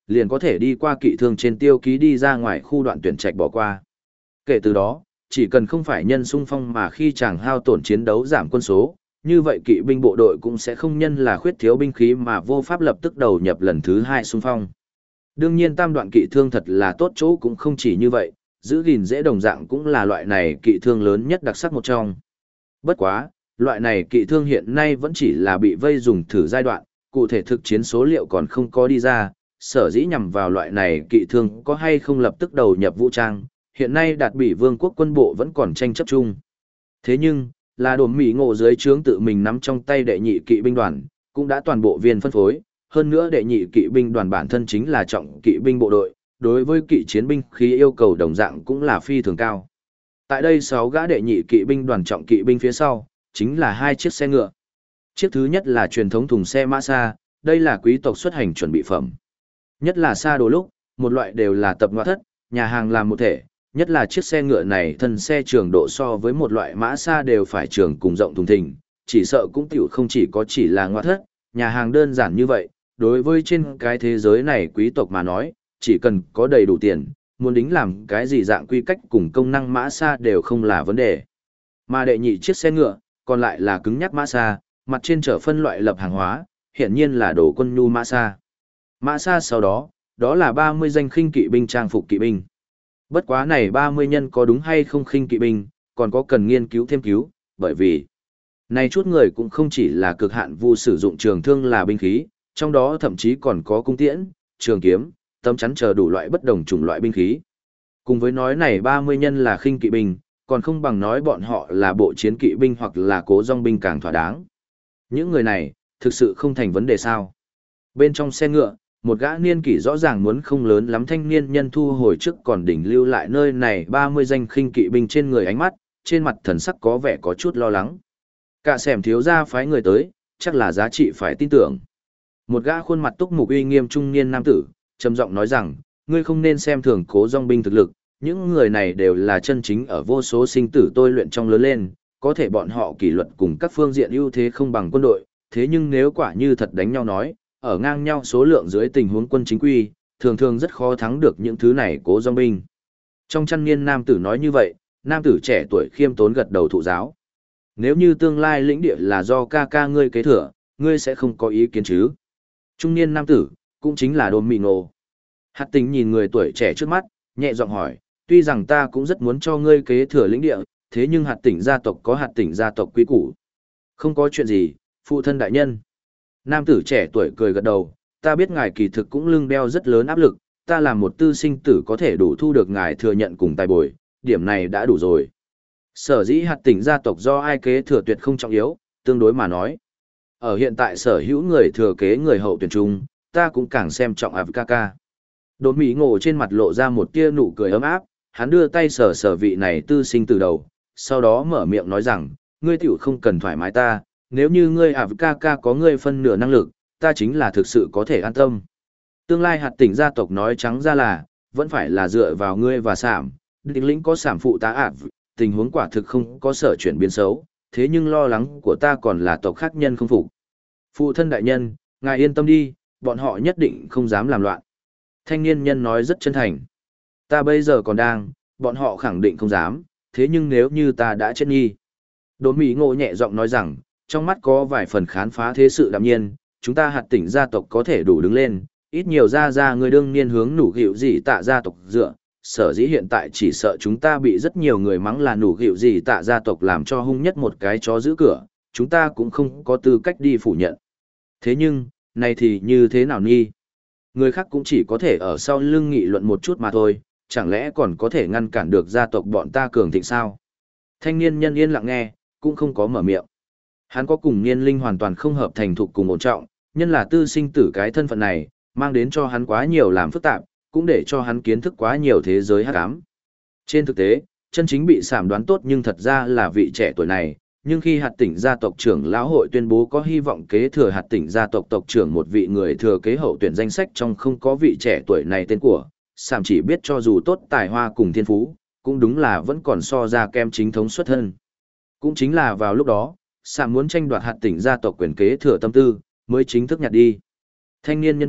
liền có thể đi qua kỵ thương trên tiêu ký đi ra ngoài khu đoạn tuyển trạch bỏ qua. Kể từ đó, chỉ cần không phải nhân xung phong mà khi chàng hao tổn chiến đấu giảm quân số, như vậy kỵ binh bộ đội cũng sẽ không nhân là khuyết thiếu binh khí mà vô pháp lập tức đầu nhập lần thứ 2 xung phong. Đương nhiên tam đoạn kỵ thương thật là tốt chỗ cũng không chỉ như vậy, giữ gìn dễ đồng dạng cũng là loại này kỵ thương lớn nhất đặc sắc một trong. Bất quá, loại này kỵ thương hiện nay vẫn chỉ là bị vây dùng thử giai đoạn, cụ thể thực chiến số liệu còn không có đi ra, sở dĩ nhằm vào loại này kỵ thương có hay không lập tức đầu nhập vũ trang, hiện nay đạt bị vương quốc quân bộ vẫn còn tranh chấp chung. Thế nhưng, là đồn Mỹ Ngộ dưới trướng tự mình nắm trong tay đệ nhị kỵ binh đoàn, cũng đã toàn bộ viên phân phối, hơn nữa đệ nhị kỵ binh đoàn bản thân chính là trọng kỵ binh bộ đội, đối với kỵ chiến binh khí yêu cầu đồng dạng cũng là phi thường cao. Tại đây 6 gã đệ nhị kỵ binh đoàn trọng kỵ binh phía sau, chính là 2 chiếc xe ngựa. Chiếc thứ nhất là truyền thống thùng xe mã xa, đây là quý tộc xuất hành chuẩn bị phẩm. Nhất là xa đồ lúc, một loại đều là tập ngoại thất, nhà hàng làm một thể, nhất là chiếc xe ngựa này thân xe trường độ so với một loại mã xa đều phải trường cùng rộng thùng thình, chỉ sợ cũng tiểu không chỉ là ngoại thất, nhà hàng đơn giản như vậy, đối với trên cái thế giới này quý tộc mà nói, chỉ cần có đầy đủ tiền, muốn đính làm cái gì dạng quy cách cùng công năng mã xa đều không là vấn đề. Mà đệ nhị chiếc xe ngựa, còn lại là cứng nhắc mã xa, mặt trên chở phân loại lập hàng hóa, hiển nhiên là đồ quân nhu mã xa. Mã xa sau đó, đó là 30 danh khinh kỵ binh trang phục kỵ binh. Bất quá này 30 nhân có đúng hay không khinh kỵ binh, còn có cần nghiên cứu thêm cứu, bởi vì này chút người cũng không chỉ là cực hạn vu sử dụng trường thương là binh khí, trong đó thậm chí còn có cung tiễn, trường kiếm, tấm chắn chờ đủ loại bất đồng chủng loại binh khí. Cùng với nói này 30 nhân là khinh kỵ binh, còn không bằng nói bọn họ là bộ chiến kỵ binh hoặc là cố dòng binh càng thỏa đáng. Những người này, thực sự không thành vấn đề sao. Bên trong xe ngựa, một gã niên kỷ rõ ràng muốn không lớn lắm thanh niên nhân thu hồi trước còn đỉnh lưu lại nơi này 30 danh khinh kỵ binh trên người ánh mắt, trên mặt thần sắc có vẻ có chút lo lắng. Cả xẻm thiếu gia phái người tới, chắc là giá trị phải tin tưởng. Một gã khuôn mặt túc mục uy nghiêm trung niên nam tử, trầm giọng nói rằng, ngươi không nên xem thường cố dòng binh thực lực, những người này đều là chân chính ở vô số sinh tử tôi luyện trong lớn lên, có thể bọn họ kỷ luật cùng các phương diện ưu thế không bằng quân đội, thế nhưng nếu quả như thật đánh nhau nói, ở ngang nhau số lượng dưới tình huống quân chính quy, thường thường rất khó thắng được những thứ này cố dòng binh. Trong chăn niên nam tử nói như vậy, nam tử trẻ tuổi khiêm tốn gật đầu thụ giáo. Nếu như tương lai lĩnh địa là do ca ca ngươi kế thừa, ngươi sẽ không có ý kiến chứ? Trung niên nam tử, cũng chính là Đôn Mị Ngộ. Hạt Tỉnh nhìn người tuổi trẻ trước mắt, nhẹ giọng hỏi, tuy rằng ta cũng rất muốn cho ngươi kế thừa lĩnh địa, thế nhưng Hạt Tỉnh gia tộc có Hạt Tỉnh gia tộc quy củ. Không có chuyện gì, phụ thân đại nhân. Nam tử trẻ tuổi cười gật đầu, ta biết ngài kỳ thực cũng lưng đeo rất lớn áp lực, ta làm một tư sinh tử có thể đủ thu được ngài thừa nhận cùng tài bồi, điểm này đã đủ rồi. Sở dĩ Hạt Tỉnh gia tộc do ai kế thừa tuyệt không trọng yếu, tương đối mà nói. Ở hiện tại sở hữu người thừa kế người hậu tuyển trung, ta cũng càng xem trọng Avkaka. Đốn Mỹ Ngộ trên mặt lộ ra một tia nụ cười ấm áp, hắn đưa tay sờ sờ vị này tư sinh từ đầu, sau đó mở miệng nói rằng, ngươi tiểu không cần thoải mái ta, nếu như ngươi Avkaka có ngươi phân nửa năng lực, ta chính là thực sự có thể an tâm. Tương lai Hạt Tỉnh gia tộc nói trắng ra là, vẫn phải là dựa vào ngươi và Sảm, định lĩnh có Sảm phụ tá tình huống quả thực không có sở chuyển biến xấu, thế nhưng lo lắng của ta còn là tộc khác nhân không phục. Phụ thân đại nhân, ngài yên tâm đi, bọn họ nhất định không dám làm loạn. Thanh niên nhân nói rất chân thành. Ta bây giờ còn đang, bọn họ khẳng định không dám, thế nhưng nếu như ta đã chết nghi. Đốn Mỹ Ngộ nhẹ giọng nói rằng, trong mắt có vài phần khán phá thế sự đạm nhiên, chúng ta Hạt Tỉnh gia tộc có thể đủ đứng lên, ít nhiều ra người đương niên hướng nủ gịu gì tạ gia tộc dựa, sở dĩ hiện tại chỉ sợ chúng ta bị rất nhiều người mắng là nủ gịu gì tạ gia tộc làm cho hung nhất một cái chó giữ cửa, chúng ta cũng không có tư cách đi phủ nhận. Thế nhưng, này thì như thế nào nghi? Người khác cũng chỉ có thể ở sau lưng nghị luận một chút mà thôi, chẳng lẽ còn có thể ngăn cản được gia tộc bọn ta cường thịnh sao? Thanh niên nhân yên lặng nghe, cũng không có mở miệng. Hắn có cùng niên linh hoàn toàn không hợp thành thục cùng ổn trọng, nhân là tư sinh tử cái thân phận này, mang đến cho hắn quá nhiều làm phức tạp, cũng để cho hắn kiến thức quá nhiều thế giới hắc ám. Trên thực tế, chân chính bị sảm đoán tốt nhưng thật ra là vị trẻ tuổi này, nhưng khi Hạt Tỉnh gia tộc trưởng lão hội tuyên bố có hy vọng kế thừa Hạt Tỉnh gia tộc tộc trưởng một vị người thừa kế hậu tuyển danh sách trong không có vị trẻ tuổi này tên của, sảm chỉ biết cho dù tốt tài hoa cùng thiên phú, cũng đúng là vẫn còn so ra kem chính thống xuất thân. Cũng chính là vào lúc đó, sảm muốn tranh đoạt Hạt Tỉnh gia tộc quyền kế thừa tâm tư, mới chính thức nhặt đi. Thanh niên nhân biết,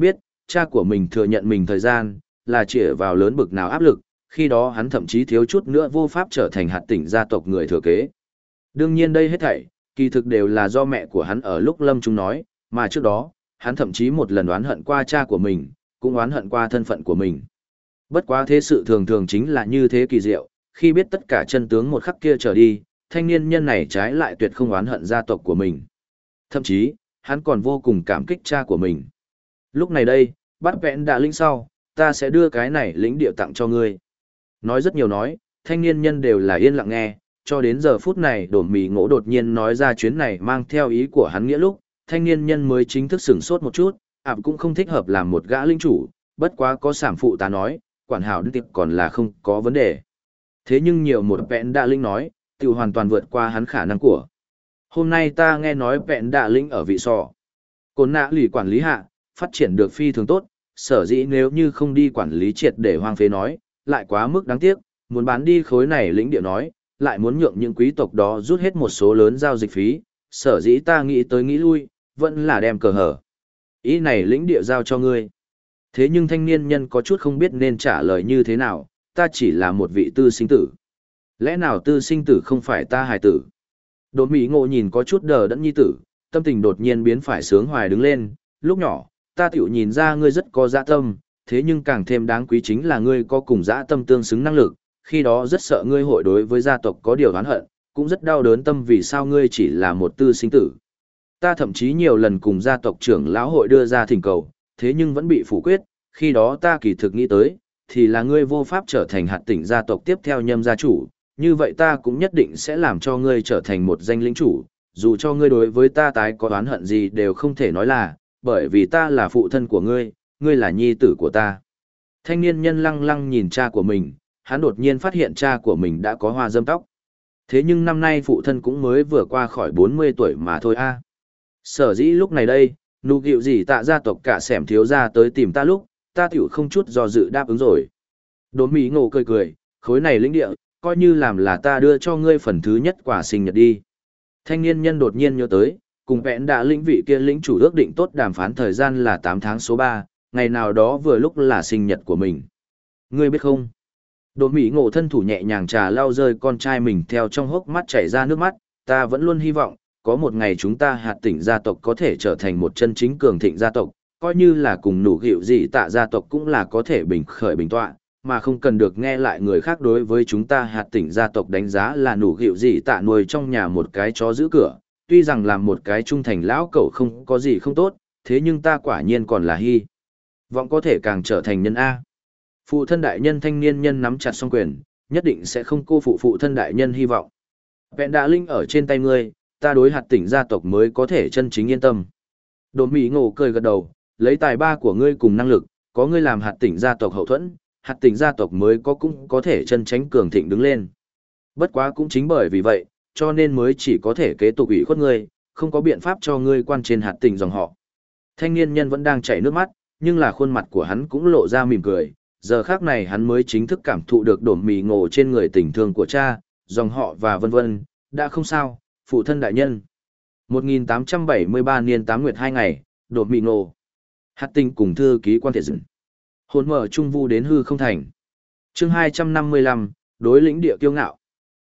cha của mình thừa nhận mình thời gian, là chĩa vào lớn bực nào áp lực, khi đó hắn thậm chí thiếu chút nữa vô pháp trở thành hạt tỉnh gia tộc người thừa kế. Đương nhiên đây hết thảy, kỳ thực đều là do mẹ của hắn ở lúc lâm chung nói, mà trước đó, hắn thậm chí một lần oán hận qua cha của mình, cũng oán hận qua thân phận của mình. Bất quá thế sự thường thường chính là như thế kỳ diệu, khi biết tất cả chân tướng một khắc kia trở đi, thanh niên nhân này trái lại tuyệt không oán hận gia tộc của mình. Thậm chí, hắn còn vô cùng cảm kích cha của mình. Lúc này đây, bắt vẹn đã linh sau, ta sẽ đưa cái này lĩnh địa tặng cho ngươi. Nói rất nhiều nói, thanh niên nhân đều là yên lặng nghe, cho đến giờ phút này Đổm Mì Ngộ đột nhiên nói ra chuyến này mang theo ý của hắn nghĩa lúc, thanh niên nhân mới chính thức sửng sốt một chút, cũng không thích hợp làm một gã linh chủ, bất quá có sản phụ ta nói, quản hảo đức tiệp còn là không có vấn đề. Thế nhưng nhiều một vẹn đạ linh nói, tự hoàn toàn vượt qua hắn khả năng của. Hôm nay ta nghe nói vẹn đạ linh ở vị sò. Cồn nạ lì quản lý hạ, phát triển được phi thường tốt, sở dĩ nếu như không đi quản lý triệt để hoang phế nói, lại quá mức đáng tiếc, muốn bán đi khối này lĩnh địa nói, lại muốn nhượng những quý tộc đó rút hết một số lớn giao dịch phí, sở dĩ ta nghĩ tới nghĩ lui, vẫn là đem cờ hở. Ý này lĩnh địa giao cho ngươi. Thế nhưng thanh niên nhân có chút không biết nên trả lời như thế nào, ta chỉ là một vị tư sinh tử. Lẽ nào tư sinh tử không phải ta hài tử? Đột Mỹ Ngộ nhìn có chút đờ đẫn nhi tử, tâm tình đột nhiên biến phải sướng hoài đứng lên, lúc nhỏ, ta tiểu nhìn ra ngươi rất có dã tâm, thế nhưng càng thêm đáng quý chính là ngươi có cùng dã tâm tương xứng năng lực, khi đó rất sợ ngươi hội đối với gia tộc có điều oán hận, cũng rất đau đớn tâm vì sao ngươi chỉ là một tư sinh tử. Ta thậm chí nhiều lần cùng gia tộc trưởng lão hội đưa ra thỉnh cầu, thế nhưng vẫn bị phủ quyết, khi đó ta kỳ thực nghĩ tới, thì là ngươi vô pháp trở thành hạt tỉnh gia tộc tiếp theo nhâm gia chủ, như vậy ta cũng nhất định sẽ làm cho ngươi trở thành một danh lĩnh chủ, dù cho ngươi đối với ta tái có oán hận gì đều không thể nói là, bởi vì ta là phụ thân của ngươi, ngươi là nhi tử của ta. Thanh niên nhân lăng lăng nhìn cha của mình, hắn đột nhiên phát hiện cha của mình đã có hoa dâm tóc. Thế nhưng năm nay phụ thân cũng mới vừa qua khỏi 40 tuổi mà thôi a. Sở dĩ lúc này đây, nụ gịu gì tạ gia tộc cả xẻm thiếu gia tới tìm ta lúc, ta tiểu không chút do dự đáp ứng rồi. Đỗ Mỹ Ngộ cười cười, khối này lĩnh địa, coi như làm là ta đưa cho ngươi phần thứ nhất quả sinh nhật đi. Thanh niên nhân đột nhiên nhớ tới, cùng vẹn đã lĩnh vị kia lĩnh chủ ước định tốt đàm phán thời gian là 8 tháng số 3, ngày nào đó vừa lúc là sinh nhật của mình. Ngươi biết không? Đỗ Mỹ Ngộ thân thủ nhẹ nhàng trà lau rơi con trai mình theo trong hốc mắt chảy ra nước mắt, ta vẫn luôn hy vọng, có một ngày chúng ta hạt tỉnh gia tộc có thể trở thành một chân chính cường thịnh gia tộc, coi như là cùng nụ gịu gì tạ gia tộc cũng là có thể bình khởi bình tọa, mà không cần được nghe lại người khác đối với chúng ta hạt tỉnh gia tộc đánh giá là nụ gịu gì tạ nuôi trong nhà một cái chó giữ cửa, tuy rằng làm một cái trung thành lão cẩu không có gì không tốt, thế nhưng ta quả nhiên còn là hy vọng có thể càng trở thành nhân A. Phụ thân đại nhân thanh niên nhân nắm chặt song quyền, nhất định sẽ không cô phụ thân đại nhân hy vọng. Vẹn đạ linh ở trên tay ngươi, ta đối hạt tỉnh gia tộc mới có thể chân chính yên tâm. Đỗ Mỹ Ngộ cười gật đầu, lấy tài ba của ngươi cùng năng lực, có ngươi làm hạt tỉnh gia tộc hậu thuẫn, hạt tỉnh gia tộc mới cũng có thể chân tránh cường thịnh đứng lên. Bất quá cũng chính bởi vì vậy, cho nên mới chỉ có thể kế tục ủy khuất ngươi, không có biện pháp cho ngươi quan trên hạt tỉnh dòng họ. Thanh niên nhân vẫn đang chảy nước mắt, nhưng là khuôn mặt của hắn cũng lộ ra mỉm cười, giờ khác này hắn mới chính thức cảm thụ được Đỗ Mỹ Ngộ trên người tình thương của cha, dòng họ và vân vân, đã không sao, phụ thân đại nhân. 1873 niên 8 nguyệt 2 ngày, Đỗ Mỹ Ngộ. Hạt tinh cùng thư ký quan thể dựng. Hồn mở trung vu đến hư không thành. Chương 255, đối lĩnh địa kiêu ngạo.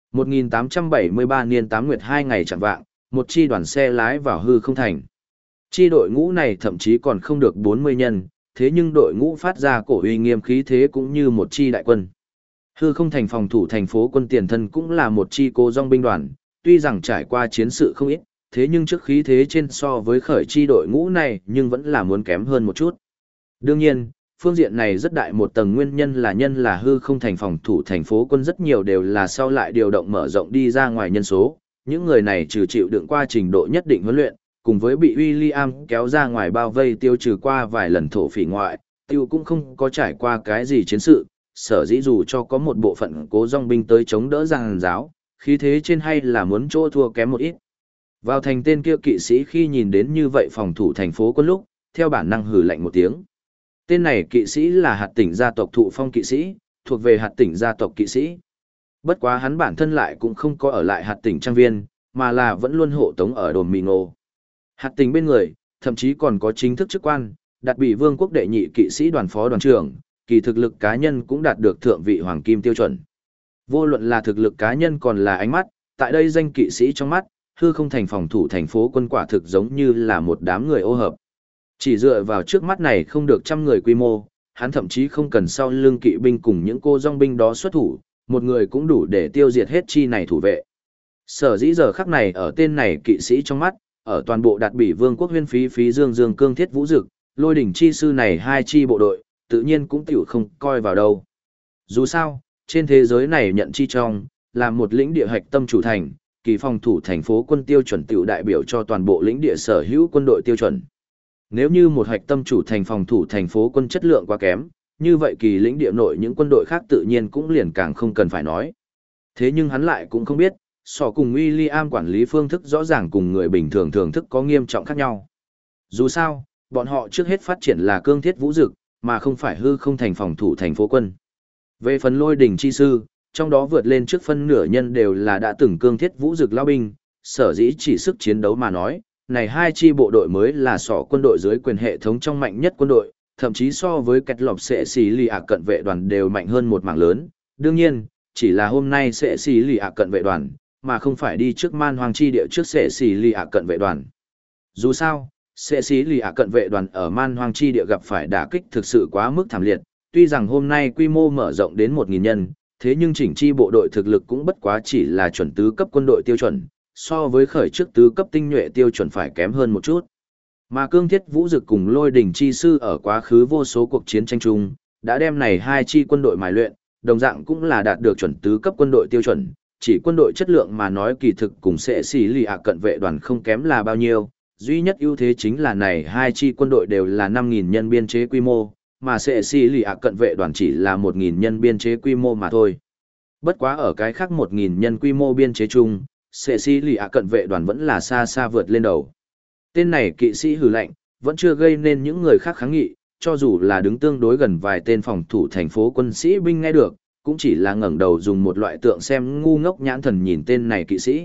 1873 niên 8 nguyệt 2 ngày chẳng vạng, một chi đoàn xe lái vào hư không thành. Chi đội ngũ này thậm chí còn không được 40 nhân, thế nhưng đội ngũ phát ra cổ uy nghiêm khí thế cũng như một chi đại quân. Hư không thành phòng thủ thành phố quân tiền thân cũng là một chi cố dòng binh đoàn, tuy rằng trải qua chiến sự không ít, thế nhưng trước khí thế trên so với khởi chi đội ngũ này nhưng vẫn là muốn kém hơn một chút. Đương nhiên, phương diện này rất đại một tầng nguyên nhân là hư không thành phòng thủ thành phố quân rất nhiều đều là sau lại điều động mở rộng đi ra ngoài nhân số, những người này trừ chịu đựng qua trình độ nhất định huấn luyện, cùng với bị William kéo ra ngoài bao vây tiêu trừ qua vài lần thổ phỉ ngoại, tiêu cũng không có trải qua cái gì chiến sự, sở dĩ dù cho có một bộ phận cố dòng binh tới chống đỡ giang giáo, khí thế trên hay là muốn chỗ thua kém một ít. Vào thành tên kia kỵ sĩ khi nhìn đến như vậy phòng thủ thành phố quân lúc, theo bản năng hừ lạnh một tiếng. Tên này kỵ sĩ là hạt tỉnh gia tộc Thụ Phong kỵ sĩ, thuộc về hạt tỉnh gia tộc kỵ sĩ. Bất quá hắn bản thân lại cũng không có ở lại hạt tỉnh trang viên, mà là vẫn luôn hộ tống ở đồn Mì Ngộ. Hạt tỉnh bên người, thậm chí còn có chính thức chức quan, đạt bị vương quốc đệ nhị kỵ sĩ đoàn phó đoàn trưởng, kỳ thực lực cá nhân cũng đạt được thượng vị hoàng kim tiêu chuẩn. Vô luận là thực lực cá nhân còn là ánh mắt, tại đây danh kỵ sĩ trong mắt, hư không thành phòng thủ thành phố quân quả thực giống như là một đám người ô hợp. Chỉ dựa vào trước mắt này không được trăm người quy mô, hắn thậm chí không cần sau lưng kỵ binh cùng những cô dòng binh đó xuất thủ, một người cũng đủ để tiêu diệt hết chi này thủ vệ. Sở dĩ giờ khắc này ở tên này kỵ sĩ trong mắt, ở toàn bộ đạt bỉ vương quốc huyên phí dương dương cương thiết vũ dực, lôi đỉnh chi sư này hai chi bộ đội, tự nhiên cũng tiểu không coi vào đâu. Dù sao, trên thế giới này nhận chi trong, là một lĩnh địa hạch tâm chủ thành, kỳ phòng thủ thành phố quân tiêu chuẩn tiểu đại biểu cho toàn bộ lĩnh địa sở hữu quân đội tiêu chuẩn. Nếu như một hạch tâm chủ thành phòng thủ thành phố quân chất lượng quá kém, như vậy kỳ lĩnh địa nội những quân đội khác tự nhiên cũng liền càng không cần phải nói. Thế nhưng hắn lại cũng không biết, so cùng William quản lý phương thức rõ ràng cùng người bình thường thưởng thức có nghiêm trọng khác nhau. Dù sao, bọn họ trước hết phát triển là cương thiết vũ dực, mà không phải hư không thành phòng thủ thành phố quân. Về phần lôi đỉnh chi sư, trong đó vượt lên trước phân nửa nhân đều là đã từng cương thiết vũ dực lao binh, sở dĩ chỉ sức chiến đấu mà nói, này hai chi bộ đội mới là sỏ quân đội dưới quyền hệ thống trong mạnh nhất quân đội, thậm chí so với kẹt lọc sẽ xì lì ạ cận vệ đoàn đều mạnh hơn một mảng lớn. Đương nhiên, chỉ là hôm nay sẽ xì lì ạ cận vệ đoàn, mà không phải đi trước man hoàng chi địa trước sẽ xì lì ạ cận vệ đoàn. Dù sao, sẽ xì lì ạ cận vệ đoàn ở man hoàng chi địa gặp phải đả kích thực sự quá mức thảm liệt, tuy rằng hôm nay quy mô mở rộng đến 1.000 nhân, thế nhưng chỉnh chi bộ đội thực lực cũng bất quá chỉ là chuẩn tứ cấp quân đội tiêu chuẩn, so với khởi trước tứ cấp tinh nhuệ tiêu chuẩn phải kém hơn một chút. Mà cương thiết vũ dực cùng lôi đỉnh chi sư ở quá khứ vô số cuộc chiến tranh chung, đã đem này hai chi quân đội mài luyện, đồng dạng cũng là đạt được chuẩn tứ cấp quân đội tiêu chuẩn, chỉ quân đội chất lượng mà nói kỳ thực cùng sẽ xì lì ạ cận vệ đoàn không kém là bao nhiêu, duy nhất ưu thế chính là này hai chi quân đội đều là 5.000 nhân biên chế quy mô, mà sẽ xì lì ạ cận vệ đoàn chỉ là 1.000 nhân biên chế quy mô mà thôi. Bất quá ở cái khác 1.000 nhân quy mô biên chế chung, sẽ xì lì ạ cận vệ đoàn vẫn là xa xa vượt lên đầu. Tên này kỵ sĩ hừ lạnh, vẫn chưa gây nên những người khác kháng nghị, cho dù là đứng tương đối gần vài tên phòng thủ thành phố quân sĩ binh nghe được, cũng chỉ là ngẩng đầu dùng một loại tượng xem ngu ngốc nhãn thần nhìn tên này kỵ sĩ.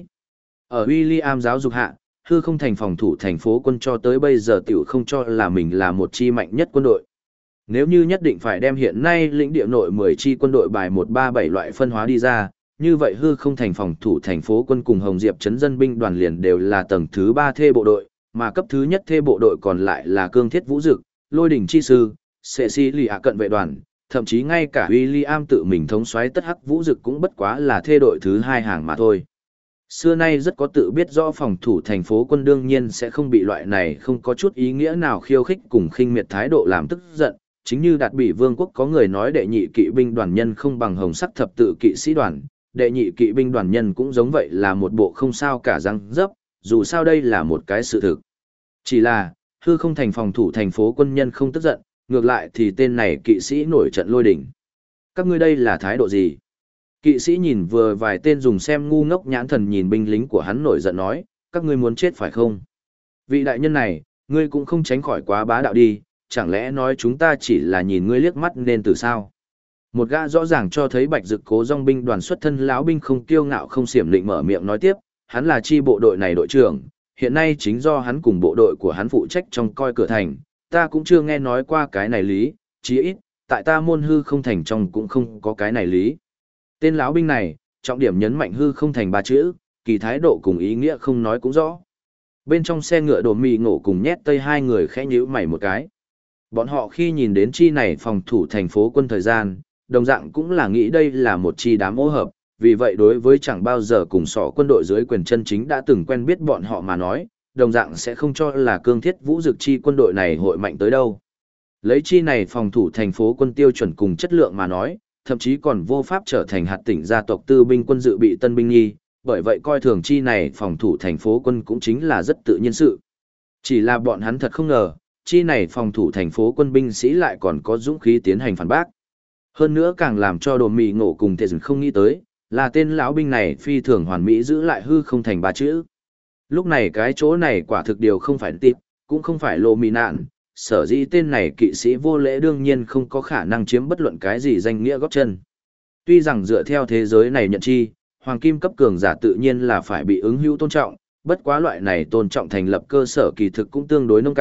Ở William giáo dục hạ, hư không thành phòng thủ thành phố quân cho tới bây giờ tiểu không cho là mình là một chi mạnh nhất quân đội. Nếu như nhất định phải đem hiện nay lĩnh địa nội 10 chi quân đội bài 137 loại phân hóa đi ra, như vậy hư không thành phòng thủ thành phố quân cùng Hồng Diệp trấn dân binh đoàn liền đều là tầng thứ 3 thê bộ đội, mà cấp thứ nhất thê bộ đội còn lại là cương thiết vũ dực, lôi đỉnh chi sư, sẽ si lì ạ cận vệ đoàn, thậm chí ngay cả William tự mình thống soái tất hắc vũ dực cũng bất quá là thê đội thứ 2 hàng mà thôi. Xưa nay rất có tự biết rõ phòng thủ thành phố quân đương nhiên sẽ không bị loại này không có chút ý nghĩa nào khiêu khích cùng khinh miệt thái độ làm tức giận, chính như đạt bị vương quốc có người nói đệ nhị kỵ binh đoàn nhân không bằng hồng sắc thập tự kỵ sĩ đoàn, đệ nhị kỵ binh đoàn nhân cũng giống vậy là một bộ không sao cả răng dấp, dù sao đây là một cái sự thực. Chỉ là, hư không thành phòng thủ thành phố quân nhân không tức giận, ngược lại thì tên này kỵ sĩ nổi trận lôi đỉnh. Các ngươi đây là thái độ gì? Kỵ sĩ nhìn vừa vài tên dùng xem ngu ngốc nhãn thần nhìn binh lính của hắn nổi giận nói, các ngươi muốn chết phải không? Vị đại nhân này, ngươi cũng không tránh khỏi quá bá đạo đi, chẳng lẽ nói chúng ta chỉ là nhìn ngươi liếc mắt nên từ sao? Một gã rõ ràng cho thấy bạch dực cố dòng binh đoàn xuất thân lão binh không kiêu ngạo không xiểm lịnh mở miệng nói tiếp, hắn là chi bộ đội này đội trưởng, hiện nay chính do hắn cùng bộ đội của hắn phụ trách trong coi cửa thành, ta cũng chưa nghe nói qua cái này lý, chí ít, tại ta môn hư không thành trong cũng không có cái này lý. Tên lão binh này, trọng điểm nhấn mạnh hư không thành 3 chữ, kỳ thái độ cùng ý nghĩa không nói cũng rõ. Bên trong xe ngựa đồ mì ngộ cùng nhét tây hai người khẽ nhíu mày một cái. Bọn họ khi nhìn đến chi này phòng thủ thành phố quân thời gian, đồng dạng cũng là nghĩ đây là một chi đám ô hợp, vì vậy đối với chẳng bao giờ cùng sỏ quân đội dưới quyền chân chính đã từng quen biết bọn họ mà nói, đồng dạng sẽ không cho là cương thiết vũ dực chi quân đội này hội mạnh tới đâu. Lấy chi này phòng thủ thành phố quân tiêu chuẩn cùng chất lượng mà nói, thậm chí còn vô pháp trở thành hạt tỉnh gia tộc tư binh quân dự bị tân binh nghi, bởi vậy coi thường chi này phòng thủ thành phố quân cũng chính là rất tự nhiên sự. Chỉ là bọn hắn thật không ngờ, chi này phòng thủ thành phố quân binh sĩ lại còn có dũng khí tiến hành phản bác. Hơn nữa càng làm cho đồ mì ngộ cùng thể dừng không nghĩ tới, là tên lão binh này phi thường hoàn mỹ giữ lại hư không thành 3 chữ. Lúc này cái chỗ này quả thực điều không phải tịp, cũng không phải lô mì nạn, sở dĩ tên này kỵ sĩ vô lễ đương nhiên không có khả năng chiếm bất luận cái gì danh nghĩa góp chân. Tuy rằng dựa theo thế giới này nhận chi, hoàng kim cấp cường giả tự nhiên là phải bị ứng hữu tôn trọng, bất quá loại này tôn trọng thành lập cơ sở kỳ thực cũng tương đối nông cạn,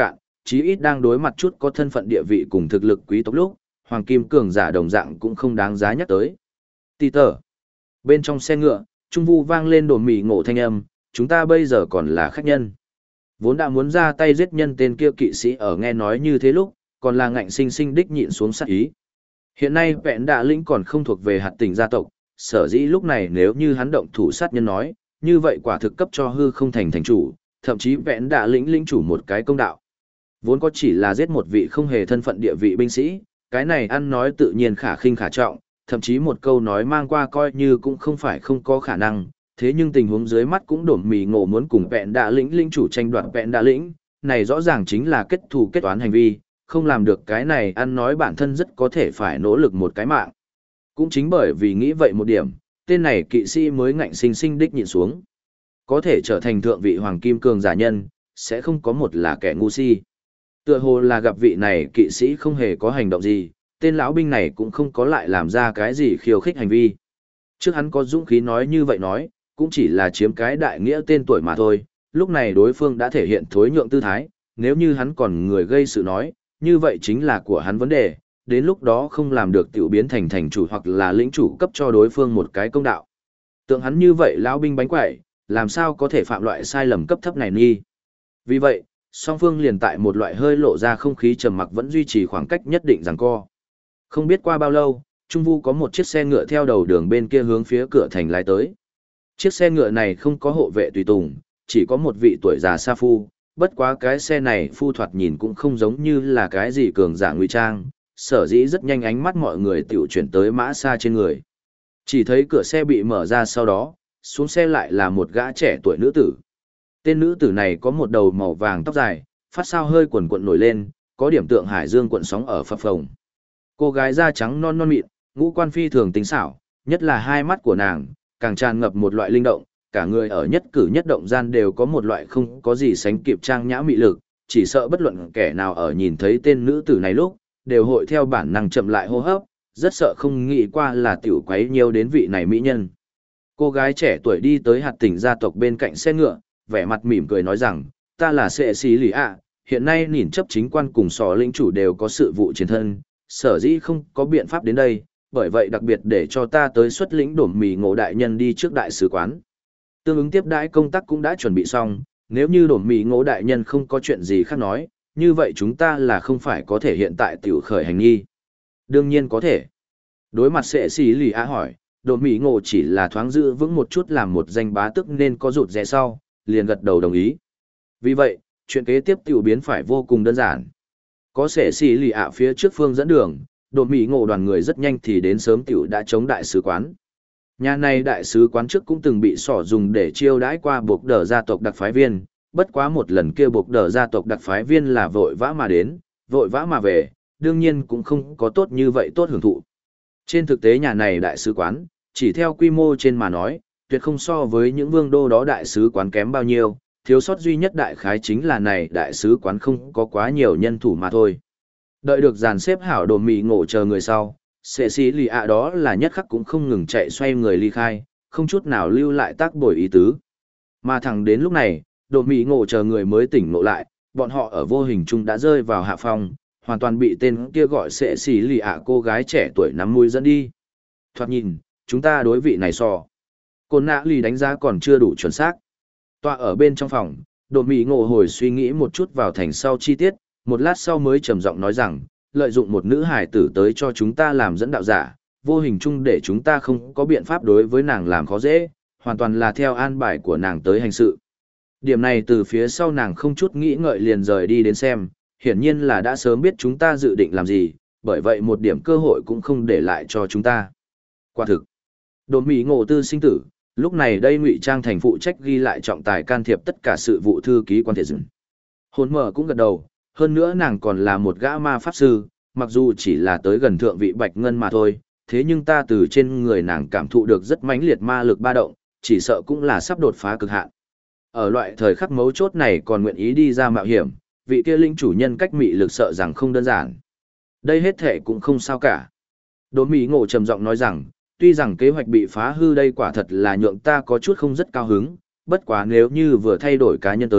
chí ít đang đối mặt chút có thân phận địa vị cùng thực lực quý tộc lúc, hoàng kim cường giả đồng dạng cũng không đáng giá nhắc tới. Peter. Bên trong xe ngựa, trung vu vang lên đồn mỉ ngộ thanh âm, chúng ta bây giờ còn là khách nhân. Vốn đã muốn ra tay giết nhân tên kia kỵ sĩ ở nghe nói như thế lúc, còn là ngạnh sinh sinh đích nhịn xuống sát ý. Hiện nay vẹn đạ lĩnh còn không thuộc về hạt tỉnh gia tộc, sở dĩ lúc này nếu như hắn động thủ sát nhân nói, như vậy quả thực cấp cho hư không thành thành chủ, thậm chí vẹn đạ lĩnh lĩnh chủ một cái công đạo. Vốn có chỉ là giết một vị không hề thân phận địa vị binh sĩ, cái này ăn nói tự nhiên khả khinh khả trọng, thậm chí một câu nói mang qua coi như cũng không phải không có khả năng, thế nhưng tình huống dưới mắt cũng đổm mì ngộ muốn cùng vẹn đạ lĩnh lĩnh chủ tranh đoạt vẹn đạ lĩnh, này rõ ràng chính là kết thù kết toán hành vi, không làm được cái này ăn nói bản thân rất có thể phải nỗ lực một cái mạng. Cũng chính bởi vì nghĩ vậy một điểm, tên này kỵ sĩ mới ngạnh sinh sinh đích nhịn xuống. Có thể trở thành thượng vị hoàng kim cường giả nhân, sẽ không có một là kẻ ngu si. Tựa hồ là gặp vị này kỵ sĩ không hề có hành động gì, tên lão binh này cũng không có lại làm ra cái gì khiêu khích hành vi. Trước hắn có dũng khí nói như vậy nói, cũng chỉ là chiếm cái đại nghĩa tên tuổi mà thôi, lúc này đối phương đã thể hiện thối nhượng tư thái, nếu như hắn còn người gây sự nói, như vậy chính là của hắn vấn đề, đến lúc đó không làm được tiểu biến thành thành chủ hoặc là lĩnh chủ cấp cho đối phương một cái công đạo. Tượng hắn như vậy lão binh bánh quẩy, làm sao có thể phạm loại sai lầm cấp thấp này nghi. Vì vậy, song phương liền tại một loại hơi lộ ra không khí trầm mặc vẫn duy trì khoảng cách nhất định giằng co. Không biết qua bao lâu, Trung Vu có một chiếc xe ngựa theo đầu đường bên kia hướng phía cửa thành lái tới. Chiếc xe ngựa này không có hộ vệ tùy tùng, chỉ có một vị tuổi già sa phu, bất quá cái xe này phu thoạt nhìn cũng không giống như là cái gì cường giả ngụy trang, sở dĩ rất nhanh ánh mắt mọi người tiểu chuyển tới mã xa trên người. Chỉ thấy cửa xe bị mở ra sau đó, xuống xe lại là một gã trẻ tuổi nữ tử. Tên nữ tử này có một đầu màu vàng tóc dài, phát sao hơi quần quận nổi lên, có điểm tượng hải dương cuộn sóng ở phập phồng. Cô gái da trắng non non mịn, ngũ quan phi thường tính xảo, nhất là hai mắt của nàng, càng tràn ngập một loại linh động, cả người ở nhất cử nhất động gian đều có một loại không có gì sánh kịp trang nhã mị lực, chỉ sợ bất luận kẻ nào ở nhìn thấy tên nữ tử này lúc, đều hội theo bản năng chậm lại hô hấp, rất sợ không nghĩ qua là tiểu quấy nhiều đến vị này mỹ nhân. Cô gái trẻ tuổi đi tới hạt tỉnh gia tộc bên cạnh xe ngựa, vẻ mặt mỉm cười nói rằng, ta là Sệ Xí Lì ạ, hiện nay nhìn chấp chính quan cùng sò lĩnh chủ đều có sự vụ chiến thân, sở dĩ không có biện pháp đến đây, bởi vậy đặc biệt để cho ta tới xuất lĩnh đổm mì ngộ đại nhân đi trước đại sứ quán. Tương ứng tiếp đãi công tác cũng đã chuẩn bị xong, nếu như đổm mì ngộ đại nhân không có chuyện gì khác nói, như vậy chúng ta là không phải có thể hiện tại tiểu khởi hành nghi. Đương nhiên có thể. Đối mặt Sệ Xí Lì ạ hỏi, đổm mì ngộ chỉ là thoáng giữ vững một chút làm một danh bá tức nên có rụt rẽ sau, liền gật đầu đồng ý. Vì vậy, chuyện kế tiếp tiểu biến phải vô cùng đơn giản. Có Sệ Xí Lì ạ phía trước phương dẫn đường, đồn mỹ ngộ đoàn người rất nhanh thì đến sớm tiểu đã chống đại sứ quán. Nhà này đại sứ quán trước cũng từng bị sỏ dùng để chiêu đãi qua buộc đờ gia tộc đặc phái viên, bất quá một lần kia buộc đờ gia tộc đặc phái viên là vội vã mà đến, vội vã mà về, đương nhiên cũng không có tốt như vậy tốt hưởng thụ. Trên thực tế nhà này đại sứ quán, chỉ theo quy mô trên mà nói, tuyệt không so với những vương đô đó đại sứ quán kém bao nhiêu, thiếu sót duy nhất đại khái chính là này đại sứ quán không có quá nhiều nhân thủ mà thôi. Đợi được dàn xếp hảo đồ mì ngộ chờ người sau, Sệ Xí Lì ạ đó là nhất khắc cũng không ngừng chạy xoay người ly khai, không chút nào lưu lại tác bồi ý tứ. Mà thẳng đến lúc này, đồ mì ngộ chờ người mới tỉnh ngộ lại, bọn họ ở vô hình chung đã rơi vào hạ phong, hoàn toàn bị tên kia gọi Sệ Xí Lì ạ cô gái trẻ tuổi nắm mũi dẫn đi. Thoạt nhìn, chúng ta đối vị này so. Côn nã lì đánh giá còn chưa đủ chuẩn xác. Tọa ở bên trong phòng, đồ mì ngộ hồi suy nghĩ một chút vào thành sau chi tiết, một lát sau mới trầm giọng nói rằng, lợi dụng một nữ hài tử tới cho chúng ta làm dẫn đạo giả, vô hình chung để chúng ta không có biện pháp đối với nàng làm khó dễ, hoàn toàn là theo an bài của nàng tới hành sự. Điểm này từ phía sau nàng không chút nghĩ ngợi liền rời đi đến xem, hiển nhiên là đã sớm biết chúng ta dự định làm gì, bởi vậy một điểm cơ hội cũng không để lại cho chúng ta. Quả thực, đồn mỹ ngộ tư sinh tử, lúc này đây ngụy trang thành phụ trách ghi lại trọng tài can thiệp tất cả sự vụ thư ký quan thể dừng. Hồn mở cũng gật đầu. Hơn nữa nàng còn là một gã ma pháp sư, mặc dù chỉ là tới gần thượng vị bạch ngân mà thôi, thế nhưng ta từ trên người nàng cảm thụ được rất mãnh liệt ma lực ba động, chỉ sợ cũng là sắp đột phá cực hạn. Ở loại thời khắc mấu chốt này còn nguyện ý đi ra mạo hiểm, vị kia linh chủ nhân cách mị lực sợ rằng không đơn giản. Đây hết thể cũng không sao cả. Đỗ Mỹ Ngộ trầm giọng nói rằng, tuy rằng kế hoạch bị phá hư đây quả thật là nhượng ta có chút không rất cao hứng, bất quá nếu như vừa thay đổi cá nhân tới,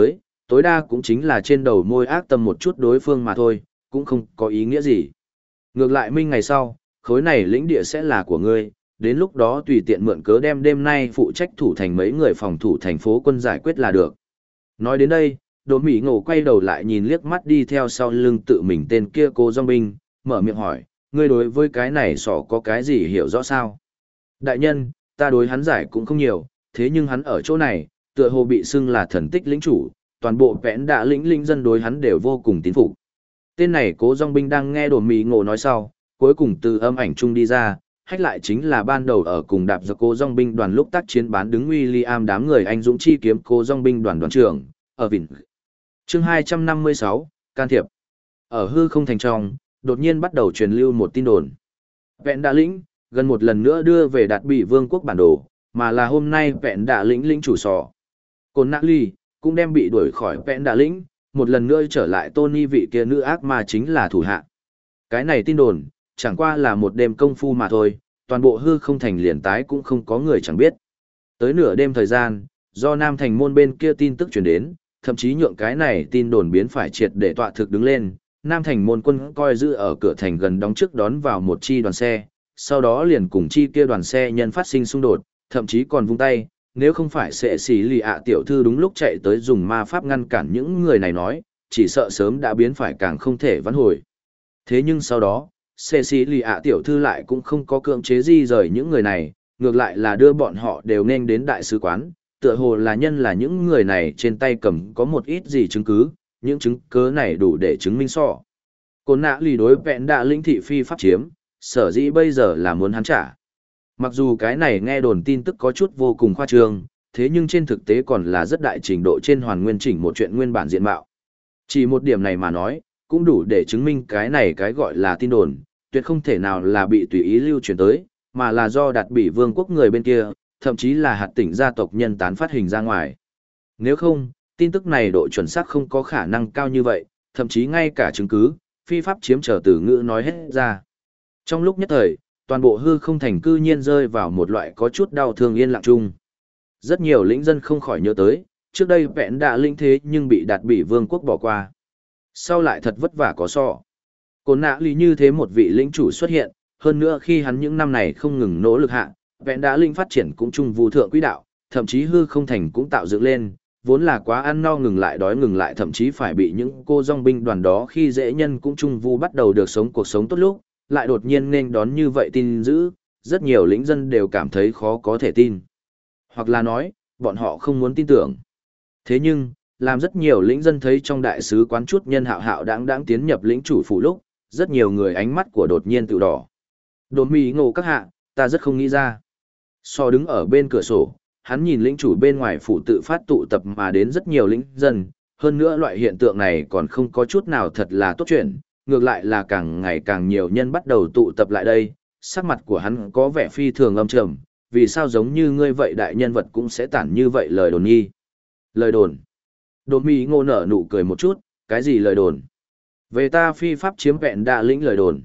tối đa cũng chính là trên đầu môi ác tâm một chút đối phương mà thôi, cũng không có ý nghĩa gì. Ngược lại minh ngày sau, khối này lĩnh địa sẽ là của ngươi, đến lúc đó tùy tiện mượn cớ đem đêm nay phụ trách thủ thành mấy người phòng thủ thành phố quân giải quyết là được. Nói đến đây, Đỗ Mỹ Ngộ quay đầu lại nhìn liếc mắt đi theo sau lưng tự mình tên kia cô dòng binh, mở miệng hỏi, ngươi đối với cái này sỏ có cái gì hiểu rõ sao? Đại nhân, ta đối hắn giải cũng không nhiều, thế nhưng hắn ở chỗ này, tựa hồ bị xưng là thần tích lĩnh chủ, toàn bộ vẽn đạ lĩnh linh dân đối hắn đều vô cùng tín phục. Tên này cố dòng binh đang nghe Đỗ Mỹ Ngộ nói sau, cuối cùng từ âm ảnh chung đi ra, hách lại chính là ban đầu ở cùng đạp giặc cố dòng binh đoàn lúc tác chiến bán đứng William đám người anh dũng chi kiếm cố dòng binh đoàn đoàn trưởng, ở Vịnh. Chương 256, can thiệp. Ở hư không thành trong, đột nhiên bắt đầu truyền lưu một tin đồn. Vẹn đạ lĩnh, gần một lần nữa đưa về đạt bị vương quốc bản đồ, mà là hôm nay vẹn đạ lĩnh lĩnh chủ sò. Côn Nạ Ly, cũng đem bị đuổi khỏi vẹn đạ lĩnh, một lần nữa trở lại Tony vị kia nữ ác mà chính là thủ hạ. Cái này tin đồn, chẳng qua là một đêm công phu mà thôi, toàn bộ hư không thành liền tái cũng không có người chẳng biết. Tới nửa đêm thời gian, do Nam thành môn bên kia tin tức truyền đến, thậm chí nhượng cái này tin đồn biến phải triệt để tọa thực đứng lên. Nam thành môn quân coi giữ ở cửa thành gần đóng trước đón vào một chi đoàn xe, sau đó liền cùng chi kia đoàn xe nhân phát sinh xung đột, thậm chí còn vung tay, nếu không phải sẽ xỉ lì ạ tiểu thư đúng lúc chạy tới dùng ma pháp ngăn cản những người này nói, chỉ sợ sớm đã biến phải càng không thể vãn hồi. Thế nhưng sau đó, sẽ xỉ lì ạ tiểu thư lại cũng không có cưỡng chế di rời những người này, ngược lại là đưa bọn họ đều nên đến đại sứ quán, tựa hồ là nhân là những người này trên tay cầm có một ít gì chứng cứ, những chứng cứ này đủ để chứng minh sọ. Côn Nạ lì đối vẹn đạ lĩnh thị phi pháp chiếm, sở dĩ bây giờ là muốn hắn trả. Mặc dù cái này nghe đồn tin tức có chút vô cùng khoa trương, thế nhưng trên thực tế còn là rất đại trình độ trên hoàn nguyên chỉnh một chuyện nguyên bản diện mạo. Chỉ một điểm này mà nói, cũng đủ để chứng minh cái này cái gọi là tin đồn, tuyệt không thể nào là bị tùy ý lưu truyền tới, mà là do đạt bị vương quốc người bên kia, thậm chí là hạt tỉnh gia tộc nhân tán phát hình ra ngoài. Nếu không, tin tức này độ chuẩn xác không có khả năng cao như vậy, thậm chí ngay cả chứng cứ, phi pháp chiếm trở từ ngữ nói hết ra. Trong lúc nhất thời, toàn bộ hư không thành cư nhiên rơi vào một loại có chút đau thương yên lặng chung. Rất nhiều lĩnh dân không khỏi nhớ tới, trước đây vẹn đạ lĩnh thế nhưng bị đạt bị vương quốc bỏ qua. Sau lại thật vất vả có sọ. Côn Nạ Lý như thế một vị lĩnh chủ xuất hiện, hơn nữa khi hắn những năm này không ngừng nỗ lực hạ, vẹn đạ lĩnh phát triển cũng trung vu thượng quỹ đạo, thậm chí hư không thành cũng tạo dựng lên, vốn là quá ăn no ngừng lại đói ngừng lại thậm chí phải bị những cô dòng binh đoàn đó khi dễ nhân cũng trung vu bắt đầu được sống cuộc sống tốt lúc, lại đột nhiên nên đón như vậy tin dữ, rất nhiều lĩnh dân đều cảm thấy khó có thể tin. Hoặc là nói, bọn họ không muốn tin tưởng. Thế nhưng, làm rất nhiều lĩnh dân thấy trong đại sứ quán chút nhân hạo hạo đáng tiến nhập lĩnh chủ phủ lúc, rất nhiều người ánh mắt của đột nhiên tự đỏ. Đỗ Mỹ Ngộ các hạ, ta rất không nghĩ ra. So đứng ở bên cửa sổ, hắn nhìn lĩnh chủ bên ngoài phủ tự phát tụ tập mà đến rất nhiều lĩnh dân, hơn nữa loại hiện tượng này còn không có chút nào thật là tốt chuyện, ngược lại là càng ngày càng nhiều nhân bắt đầu tụ tập lại đây, sắc mặt của hắn có vẻ phi thường âm trầm, vì sao giống như ngươi vậy đại nhân vật cũng sẽ tản như vậy lời đồn nghi. Lời đồn. Đỗ Mỹ Ngộ nở nụ cười một chút, cái gì lời đồn? Về ta phi pháp chiếm vẹn đạ lĩnh lời đồn.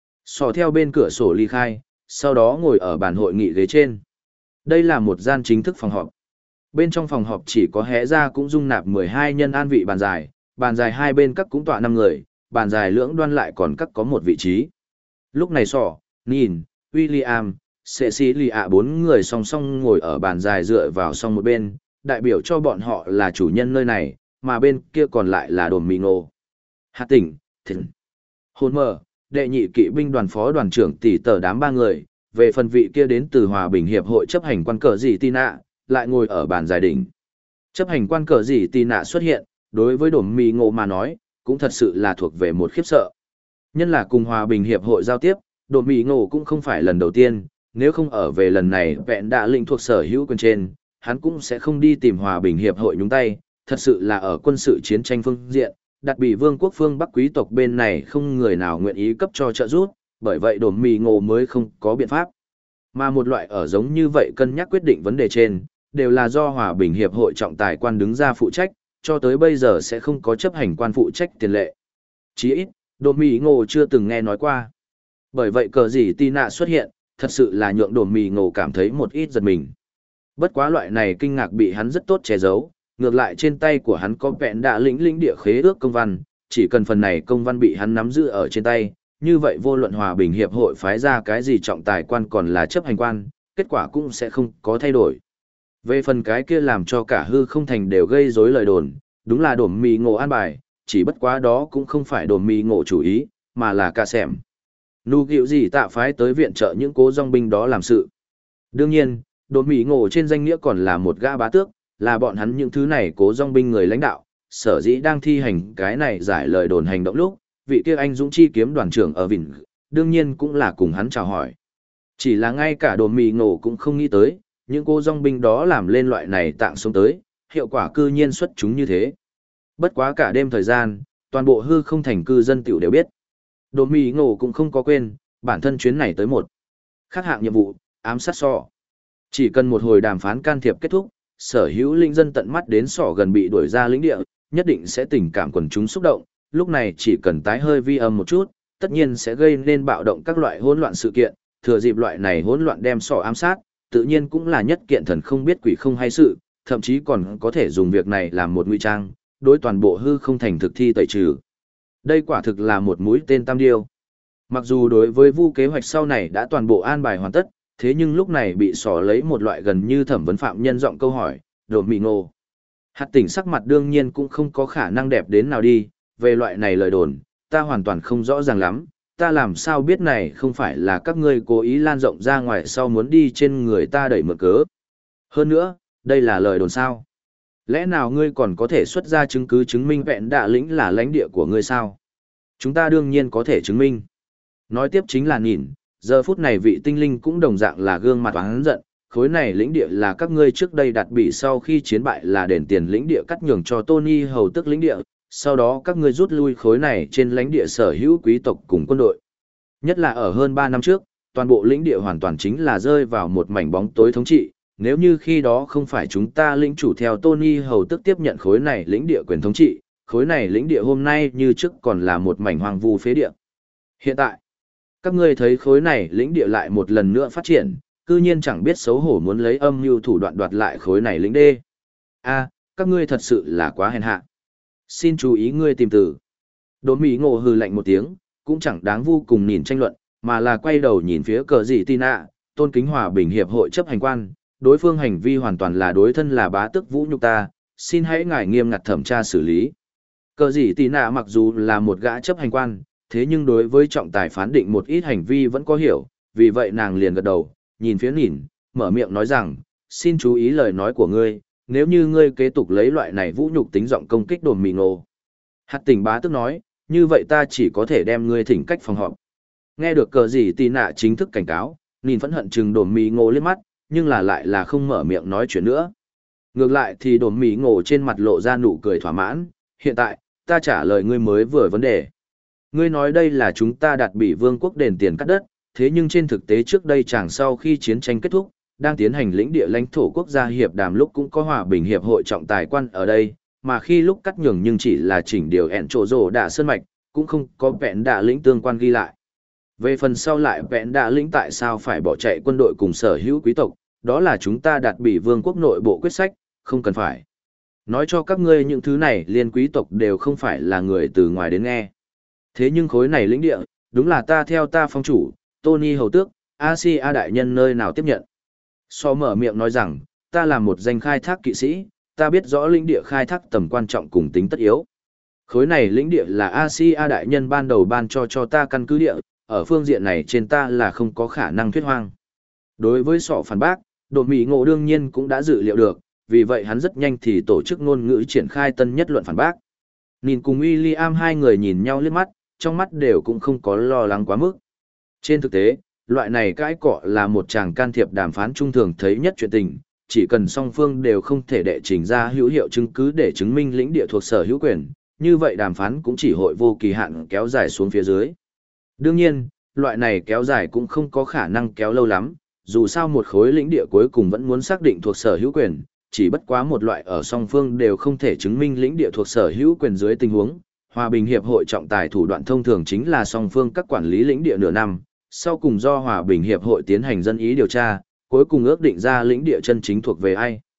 Sò theo bên cửa sổ ly khai, sau đó ngồi ở bàn hội nghị ghế trên. Đây là một gian chính thức phòng họp. Bên trong phòng họp chỉ có hé ra cũng dung nạp 12 nhân an vị bàn dài hai bên các cũng tọa 5 người, bàn dài lưỡng đoan lại còn các có một vị trí. Lúc này sò, nhìn, William, Cecilia 4 người song song ngồi ở bàn dài dựa vào song một bên, đại biểu cho bọn họ là chủ nhân nơi này, mà bên kia còn lại là đồn mì ngô. Hạt tỉnh, thịnh, hôn mờ, đệ nhị kỵ binh đoàn phó đoàn trưởng tỷ tờ đám 3 người, về phần vị kia đến từ Hòa Bình Hiệp hội chấp hành quan cờ gì tì nạ, lại ngồi ở bàn giải đỉnh. Chấp hành quan cờ gì tì nạ xuất hiện, đối với đồn mì ngộ mà nói, cũng thật sự là thuộc về một khiếp sợ. Nhân là cùng Hòa Bình Hiệp hội giao tiếp, đồn mì ngộ cũng không phải lần đầu tiên, nếu không ở về lần này vẹn đạ lĩnh thuộc sở hữu quyền trên, hắn cũng sẽ không đi tìm Hòa Bình Hiệp hội nhúng tay, thật sự là ở quân sự chiến tranh phương diện, đặc bị vương quốc phương Bắc quý tộc bên này không người nào nguyện ý cấp cho trợ giúp, bởi vậy đồn mì ngộ mới không có biện pháp. Mà một loại ở giống như vậy cân nhắc quyết định vấn đề trên, đều là do Hòa Bình Hiệp hội trọng tài quan đứng ra phụ trách, cho tới bây giờ sẽ không có chấp hành quan phụ trách tiền lệ. Chí ít, đồn mì ngộ chưa từng nghe nói qua. Bởi vậy cờ gì tì nạ xuất hiện, thật sự là nhượng đồn mì ngộ cảm thấy một ít giật mình. Bất quá loại này kinh ngạc bị hắn rất tốt che giấu, ngược lại trên tay của hắn có vẹn đạ lĩnh địa khế ước công văn, chỉ cần phần này công văn bị hắn nắm giữ ở trên tay, như vậy vô luận hòa bình hiệp hội phái ra cái gì trọng tài quan còn là chấp hành quan, kết quả cũng sẽ không có thay đổi. Về phần cái kia làm cho cả hư không thành đều gây rối lời đồn, đúng là đổm mì ngộ an bài, chỉ bất quá đó cũng không phải đổm mì ngộ chủ ý, mà là cả xẻm. Nụ gịu gì tạ phái tới viện trợ những cố dòng binh đó làm sự. Đương nhiên, đổm mì ngộ trên danh nghĩa còn là một gã bá tước, là bọn hắn những thứ này cố dòng binh người lãnh đạo, sở dĩ đang thi hành cái này giải lời đồn hành động lúc, vị kia anh dũng chi kiếm đoàn trưởng ở Vịnh, đương nhiên cũng là cùng hắn chào hỏi. Chỉ là ngay cả đồn mì ngộ cũng không nghĩ tới, những cô dòng binh đó làm lên loại này tạng xuống tới, hiệu quả cư nhiên xuất chúng như thế. Bất quá cả đêm thời gian, toàn bộ hư không thành cư dân tiểu đều biết. Đồn mì ngộ cũng không có quên, bản thân chuyến này tới một khác hạng nhiệm vụ, ám sát sọ. Chỉ cần một hồi đàm phán can thiệp kết thúc, sở hữu linh dân tận mắt đến sọ gần bị đuổi ra lĩnh địa, nhất định sẽ tình cảm quần chúng xúc động, lúc này chỉ cần tái hơi vi âm một chút, tất nhiên sẽ gây nên bạo động các loại hỗn loạn sự kiện, thừa dịp loại này hỗn loạn đem sọ ám sát, tự nhiên cũng là nhất kiện thần không biết quỷ không hay sự, thậm chí còn có thể dùng việc này làm một ngụy trang, đối toàn bộ hư không thành thực thi tẩy trừ. Đây quả thực là một mũi tên tam điêu. Mặc dù đối với vu kế hoạch sau này đã toàn bộ an bài hoàn tất, thế nhưng lúc này bị sọ lấy một loại gần như thẩm vấn phạm nhân giọng câu hỏi, đột mị ngô. Hạt tỉnh sắc mặt đương nhiên cũng không có khả năng đẹp đến nào đi, về loại này lời đồn, ta hoàn toàn không rõ ràng lắm, ta làm sao biết này không phải là các ngươi cố ý lan rộng ra ngoài sau muốn đi trên người ta đẩy mượn cớ. Hơn nữa, đây là lời đồn sao? Lẽ nào ngươi còn có thể xuất ra chứng cứ chứng minh vẹn đạ lĩnh là lãnh địa của ngươi sao? Chúng ta đương nhiên có thể chứng minh. Nói tiếp chính là nhìn, giờ phút này vị tinh linh cũng đồng dạng là gương mặt oán giận, khối này lĩnh địa là các ngươi trước đây đặt bị sau khi chiến bại là đền tiền lĩnh địa cắt nhường cho Tony hầu tức lĩnh địa, sau đó các ngươi rút lui khối này trên lãnh địa sở hữu quý tộc cùng quân đội. Nhất là ở hơn 3 năm trước, toàn bộ lĩnh địa hoàn toàn chính là rơi vào một mảnh bóng tối thống trị, nếu như khi đó không phải chúng ta lĩnh chủ theo Tony hầu tức tiếp nhận khối này lĩnh địa quyền thống trị, khối này lĩnh địa hôm nay như trước còn là một mảnh hoang vu phế địa. Hiện tại, các ngươi thấy khối này lĩnh địa lại một lần nữa phát triển, cư nhiên chẳng biết xấu hổ muốn lấy âm mưu thủ đoạn đoạt lại khối này lĩnh đê. A, các ngươi thật sự là quá hèn hạ. Xin chú ý ngươi tìm từ. Đốn Mỹ Ngộ hừ lạnh một tiếng, cũng chẳng đáng vô cùng nhìn tranh luận, mà là quay đầu nhìn phía cờ gì Tina, tôn kính hòa bình hiệp hội chấp hành quan, đối phương hành vi hoàn toàn là đối thân là bá tước vũ nhục ta, xin hãy ngài nghiêm ngặt thẩm tra xử lý. Cờ gì Tina mặc dù là một gã chấp hành quan, thế nhưng đối với trọng tài phán định một ít hành vi vẫn có hiểu, vì vậy nàng liền gật đầu, nhìn phía nhìn, mở miệng nói rằng, xin chú ý lời nói của ngươi, nếu như ngươi kế tục lấy loại này vũ nhục tính giọng công kích Đồn Mì Ngộ. Hạt tỉnh bá tức nói, như vậy ta chỉ có thể đem ngươi thỉnh cách phòng họp. Nghe được cờ gì tì nạ chính thức cảnh cáo, nhìn phẫn hận chừng Đồn Mì Ngộ liếc mắt, nhưng là lại là không mở miệng nói chuyện nữa. Ngược lại thì Đồn Mì Ngộ trên mặt lộ ra nụ cười thỏa mãn, hiện tại, ta trả lời ngươi mới vừa vấn đề. Ngươi nói đây là chúng ta đặt bị vương quốc đền tiền cắt đất, thế nhưng trên thực tế trước đây chẳng sau khi chiến tranh kết thúc, đang tiến hành lĩnh địa lãnh thổ quốc gia hiệp đàm lúc cũng có hòa bình hiệp hội trọng tài quan ở đây, mà khi lúc cắt nhường nhưng chỉ là chỉnh điều ẹn trổ rổ đạ sơn mạch, cũng không có vẹn đạ lĩnh tương quan ghi lại. Về phần sau lại vẹn đạ lĩnh tại sao phải bỏ chạy quân đội cùng sở hữu quý tộc, đó là chúng ta đặt bị vương quốc nội bộ quyết sách, không cần phải. Nói cho các ngươi những thứ này liên quý tộc đều không phải là người từ ngoài đến nghe. Thế nhưng khối này lĩnh địa, đúng là ta theo ta phong chủ, Tony hầu tước, Asia đại nhân nơi nào tiếp nhận. So mở miệng nói rằng, ta là một danh khai thác kỵ sĩ, ta biết rõ lĩnh địa khai thác tầm quan trọng cùng tính tất yếu. Khối này lĩnh địa là Asia đại nhân ban đầu ban cho ta căn cứ địa, ở phương diện này trên ta là không có khả năng thuyết hoang. Đối với sọ phản bác, Đồn Mì Ngộ đương nhiên cũng đã dự liệu được, vì vậy hắn rất nhanh thì tổ chức ngôn ngữ triển khai tân nhất luận phản bác. Nhìn cùng William hai người nhìn nhau liếc mắt, trong mắt đều cũng không có lo lắng quá mức. Trên thực tế, loại này cãi cọ là một chàng can thiệp đàm phán trung thường thấy nhất chuyện tình, chỉ cần song phương đều không thể đệ trình ra hữu hiệu chứng cứ để chứng minh lĩnh địa thuộc sở hữu quyền, như vậy đàm phán cũng chỉ hội vô kỳ hạn kéo dài xuống phía dưới. Đương nhiên, loại này kéo dài cũng không có khả năng kéo lâu lắm, dù sao một khối lĩnh địa cuối cùng vẫn muốn xác định thuộc sở hữu quyền, chỉ bất quá một loại ở song phương đều không thể chứng minh lĩnh địa thuộc sở hữu quyền dưới tình huống. Hòa bình hiệp hội trọng tài thủ đoạn thông thường chính là song phương các quản lý lĩnh địa nửa năm, sau cùng do Hòa bình hiệp hội tiến hành dân ý điều tra, cuối cùng ước định ra lĩnh địa chân chính thuộc về ai.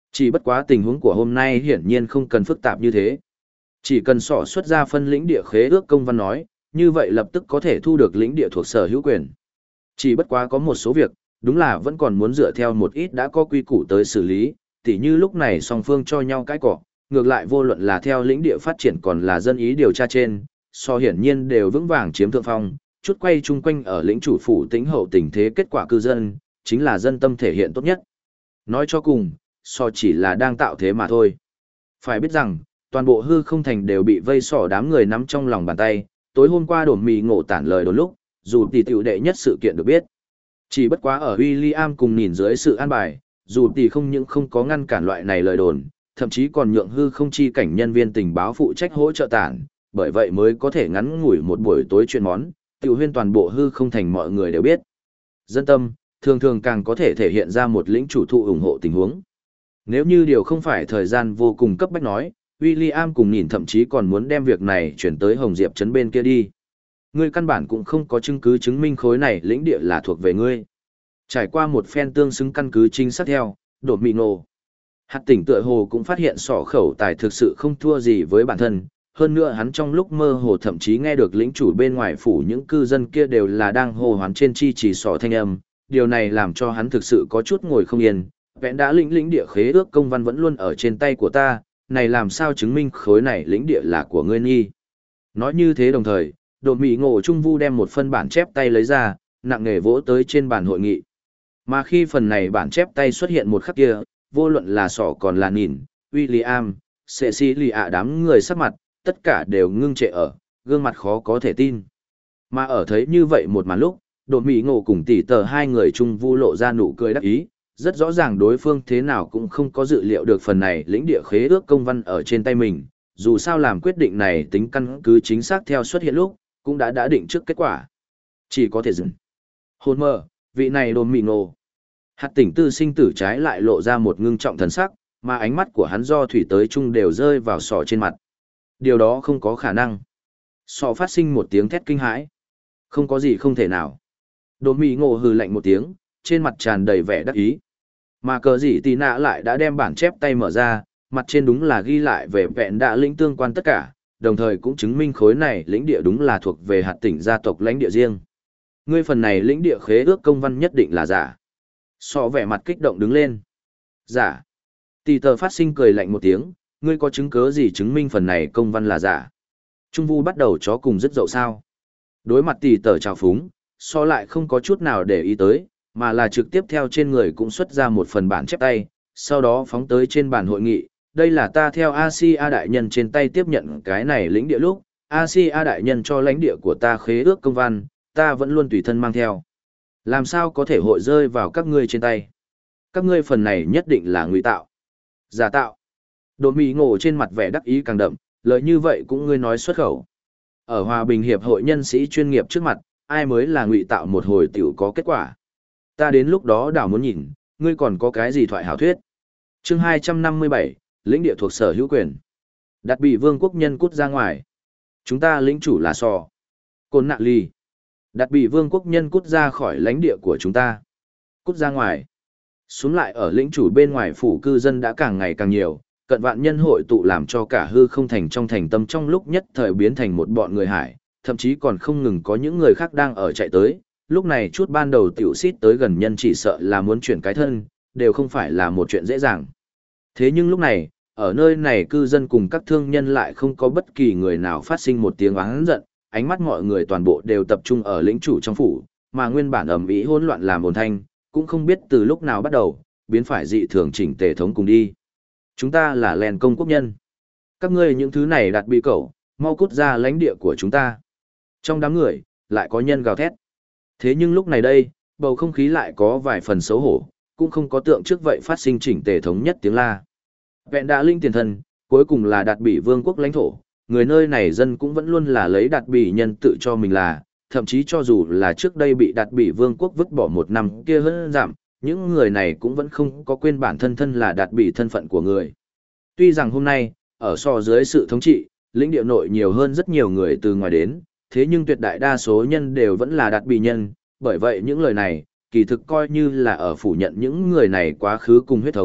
Chỉ bất quá tình huống của hôm nay hiển nhiên không cần phức tạp như thế. Chỉ cần sỏ xuất ra phân lĩnh địa khế ước công văn nói, như vậy lập tức có thể thu được lĩnh địa thuộc sở hữu quyền. Chỉ bất quá có một số việc, đúng là vẫn còn muốn dựa theo một ít đã có quy củ tới xử lý, tỉ như lúc này song phương cho nhau cái cỏ, ngược lại vô luận là theo lĩnh địa phát triển còn là dân ý điều tra trên, so hiển nhiên đều vững vàng chiếm thượng phong, chút quay chung quanh ở lĩnh chủ phủ tĩnh hậu tình thế kết quả cư dân, chính là dân tâm thể hiện tốt nhất. Nói cho cùng, so chỉ là đang tạo thế mà thôi. Phải biết rằng, toàn bộ hư không thành đều bị vây sỏ đám người nắm trong lòng bàn tay, tối hôm qua đồn mì ngộ tản lời đồn lúc, dù tỷ tiểu đệ nhất sự kiện được biết. Chỉ bất quá ở William cùng nhìn dưới sự an bài, dù tỷ không những không có ngăn cản loại này lời đồn, thậm chí còn nhượng hư không chi cảnh nhân viên tình báo phụ trách hỗ trợ tản, bởi vậy mới có thể ngắn ngủi một buổi tối chuyện món, tiểu huyên toàn bộ hư không thành mọi người đều biết. Dân tâm, thường thường càng có thể thể hiện ra một lĩnh chủ thụ ủng hộ tình huống. Nếu như điều không phải thời gian vô cùng cấp bách nói, William cùng nhìn thậm chí còn muốn đem việc này chuyển tới Hồng Diệp trấn bên kia đi. Ngươi căn bản cũng không có chứng cứ chứng minh khối này lĩnh địa là thuộc về ngươi. Trải qua một phen tương xứng căn cứ chính xác theo, đột mị nổ. Hạt tỉnh tựa hồ cũng phát hiện sỏ khẩu tài thực sự không thua gì với bản thân. Hơn nữa hắn trong lúc mơ hồ thậm chí nghe được lĩnh chủ bên ngoài phủ những cư dân kia đều là đang hô hoán trên chi chỉ sỏ thanh âm. Điều này làm cho hắn thực sự có chút ngồi không yên. Vẹn đã lĩnh địa khế ước công văn vẫn luôn ở trên tay của ta, này làm sao chứng minh khối này lĩnh địa là của ngươi nghi. Nói như thế đồng thời, đột mỹ ngộ trung vu đem một phân bản chép tay lấy ra, nặng nề vỗ tới trên bàn hội nghị. Mà khi phần này bản chép tay xuất hiện một khắc kia, vô luận là sỏ còn là nhìn, William, Cecilia đám người sắc mặt, tất cả đều ngưng trệ ở, gương mặt khó có thể tin. Mà ở thấy như vậy một màn lúc, đột mỹ ngộ cùng tỷ tờ hai người trung vu lộ ra nụ cười đắc ý, rất rõ ràng đối phương thế nào cũng không có dự liệu được phần này lĩnh địa khế ước công văn ở trên tay mình, dù sao làm quyết định này tính căn cứ chính xác theo xuất hiện lúc, cũng đã định trước kết quả. Chỉ có thể dừng. Hôn mơ, vị này đồn mị ngộ. Hạt tỉnh tư sinh tử trái lại lộ ra một ngưng trọng thần sắc, mà ánh mắt của hắn do thủy tới chung đều rơi vào sọ trên mặt. Điều đó không có khả năng. Sọ phát sinh một tiếng thét kinh hãi. Không có gì không thể nào. Đồn mị ngộ hừ lạnh một tiếng, trên mặt tràn đầy vẻ đắc ý. Mà cờ gì tì nạ lại đã đem bản chép tay mở ra, mặt trên đúng là ghi lại về vẹn đã lĩnh tương quan tất cả, đồng thời cũng chứng minh khối này lĩnh địa đúng là thuộc về hạt tỉnh gia tộc lãnh địa riêng. Ngươi phần này lĩnh địa khế ước công văn nhất định là giả. Sọ vẻ mặt kích động đứng lên. Giả. Tỷ tờ phát sinh cười lạnh một tiếng, ngươi có chứng cứ gì chứng minh phần này công văn là giả? Trung vu bắt đầu chó cùng rất dậu sao. Đối mặt tỷ tờ trào phúng, so lại không có chút nào để ý tới, mà là trực tiếp theo trên người cũng xuất ra một phần bản chép tay, sau đó phóng tới trên bàn hội nghị. Đây là ta theo Asia đại nhân trên tay tiếp nhận cái này lĩnh địa lúc, Asia đại nhân cho lãnh địa của ta khế ước công văn, ta vẫn luôn tùy thân mang theo. Làm sao có thể hội rơi vào các ngươi trên tay? Các ngươi phần này nhất định là ngụy tạo. Giả tạo. Đỗ Mỹ Ngộ trên mặt vẻ đắc ý càng đậm, lời như vậy cũng ngươi nói xuất khẩu. Ở Hòa Bình Hiệp hội nhân sĩ chuyên nghiệp trước mặt, ai mới là ngụy tạo một hồi tiểu có kết quả. Ta đến lúc đó đảo muốn nhìn, ngươi còn có cái gì thoại hảo thuyết. Chương 257, lĩnh địa thuộc sở hữu quyền. Đặt bị vương quốc nhân cút ra ngoài. Chúng ta lĩnh chủ là sò. Côn nạ ly. Đặt bị vương quốc nhân cút ra khỏi lãnh địa của chúng ta. Cút ra ngoài. Xuống lại ở lĩnh chủ bên ngoài phủ cư dân đã càng ngày càng nhiều, cận vạn nhân hội tụ làm cho cả hư không thành trong thành tâm trong lúc nhất thời biến thành một bọn người hải, thậm chí còn không ngừng có những người khác đang ở chạy tới. Lúc này chút ban đầu tiểu xít tới gần nhân chỉ sợ là muốn chuyển cái thân, đều không phải là một chuyện dễ dàng. Thế nhưng lúc này, ở nơi này cư dân cùng các thương nhân lại không có bất kỳ người nào phát sinh một tiếng oán giận, ánh mắt mọi người toàn bộ đều tập trung ở lĩnh chủ trong phủ, mà nguyên bản ầm ĩ hỗn loạn làm ồn thanh, cũng không biết từ lúc nào bắt đầu, biến phải dị thường chỉnh tề thống cùng đi. Chúng ta là lèn công quốc nhân. Các ngươi những thứ này đặt bị cẩu, mau cút ra lãnh địa của chúng ta. Trong đám người, lại có nhân gào thét. Thế nhưng lúc này đây, bầu không khí lại có vài phần xấu hổ, cũng không có tượng trước vậy phát sinh chỉnh tề thống nhất tiếng la. Vẹn đã linh tiền thân, cuối cùng là đạt bị vương quốc lãnh thổ, người nơi này dân cũng vẫn luôn là lấy đạt bị nhân tự cho mình là, thậm chí cho dù là trước đây bị đạt bị vương quốc vứt bỏ một năm kia hơn giảm, những người này cũng vẫn không có quên bản thân thân là đạt bị thân phận của người. Tuy rằng hôm nay, ở so dưới sự thống trị, lĩnh địa nội nhiều hơn rất nhiều người từ ngoài đến, thế nhưng tuyệt đại đa số nhân đều vẫn là đạt bị nhân, bởi vậy những lời này, kỳ thực coi như là ở phủ nhận những người này quá khứ cùng huyết thống,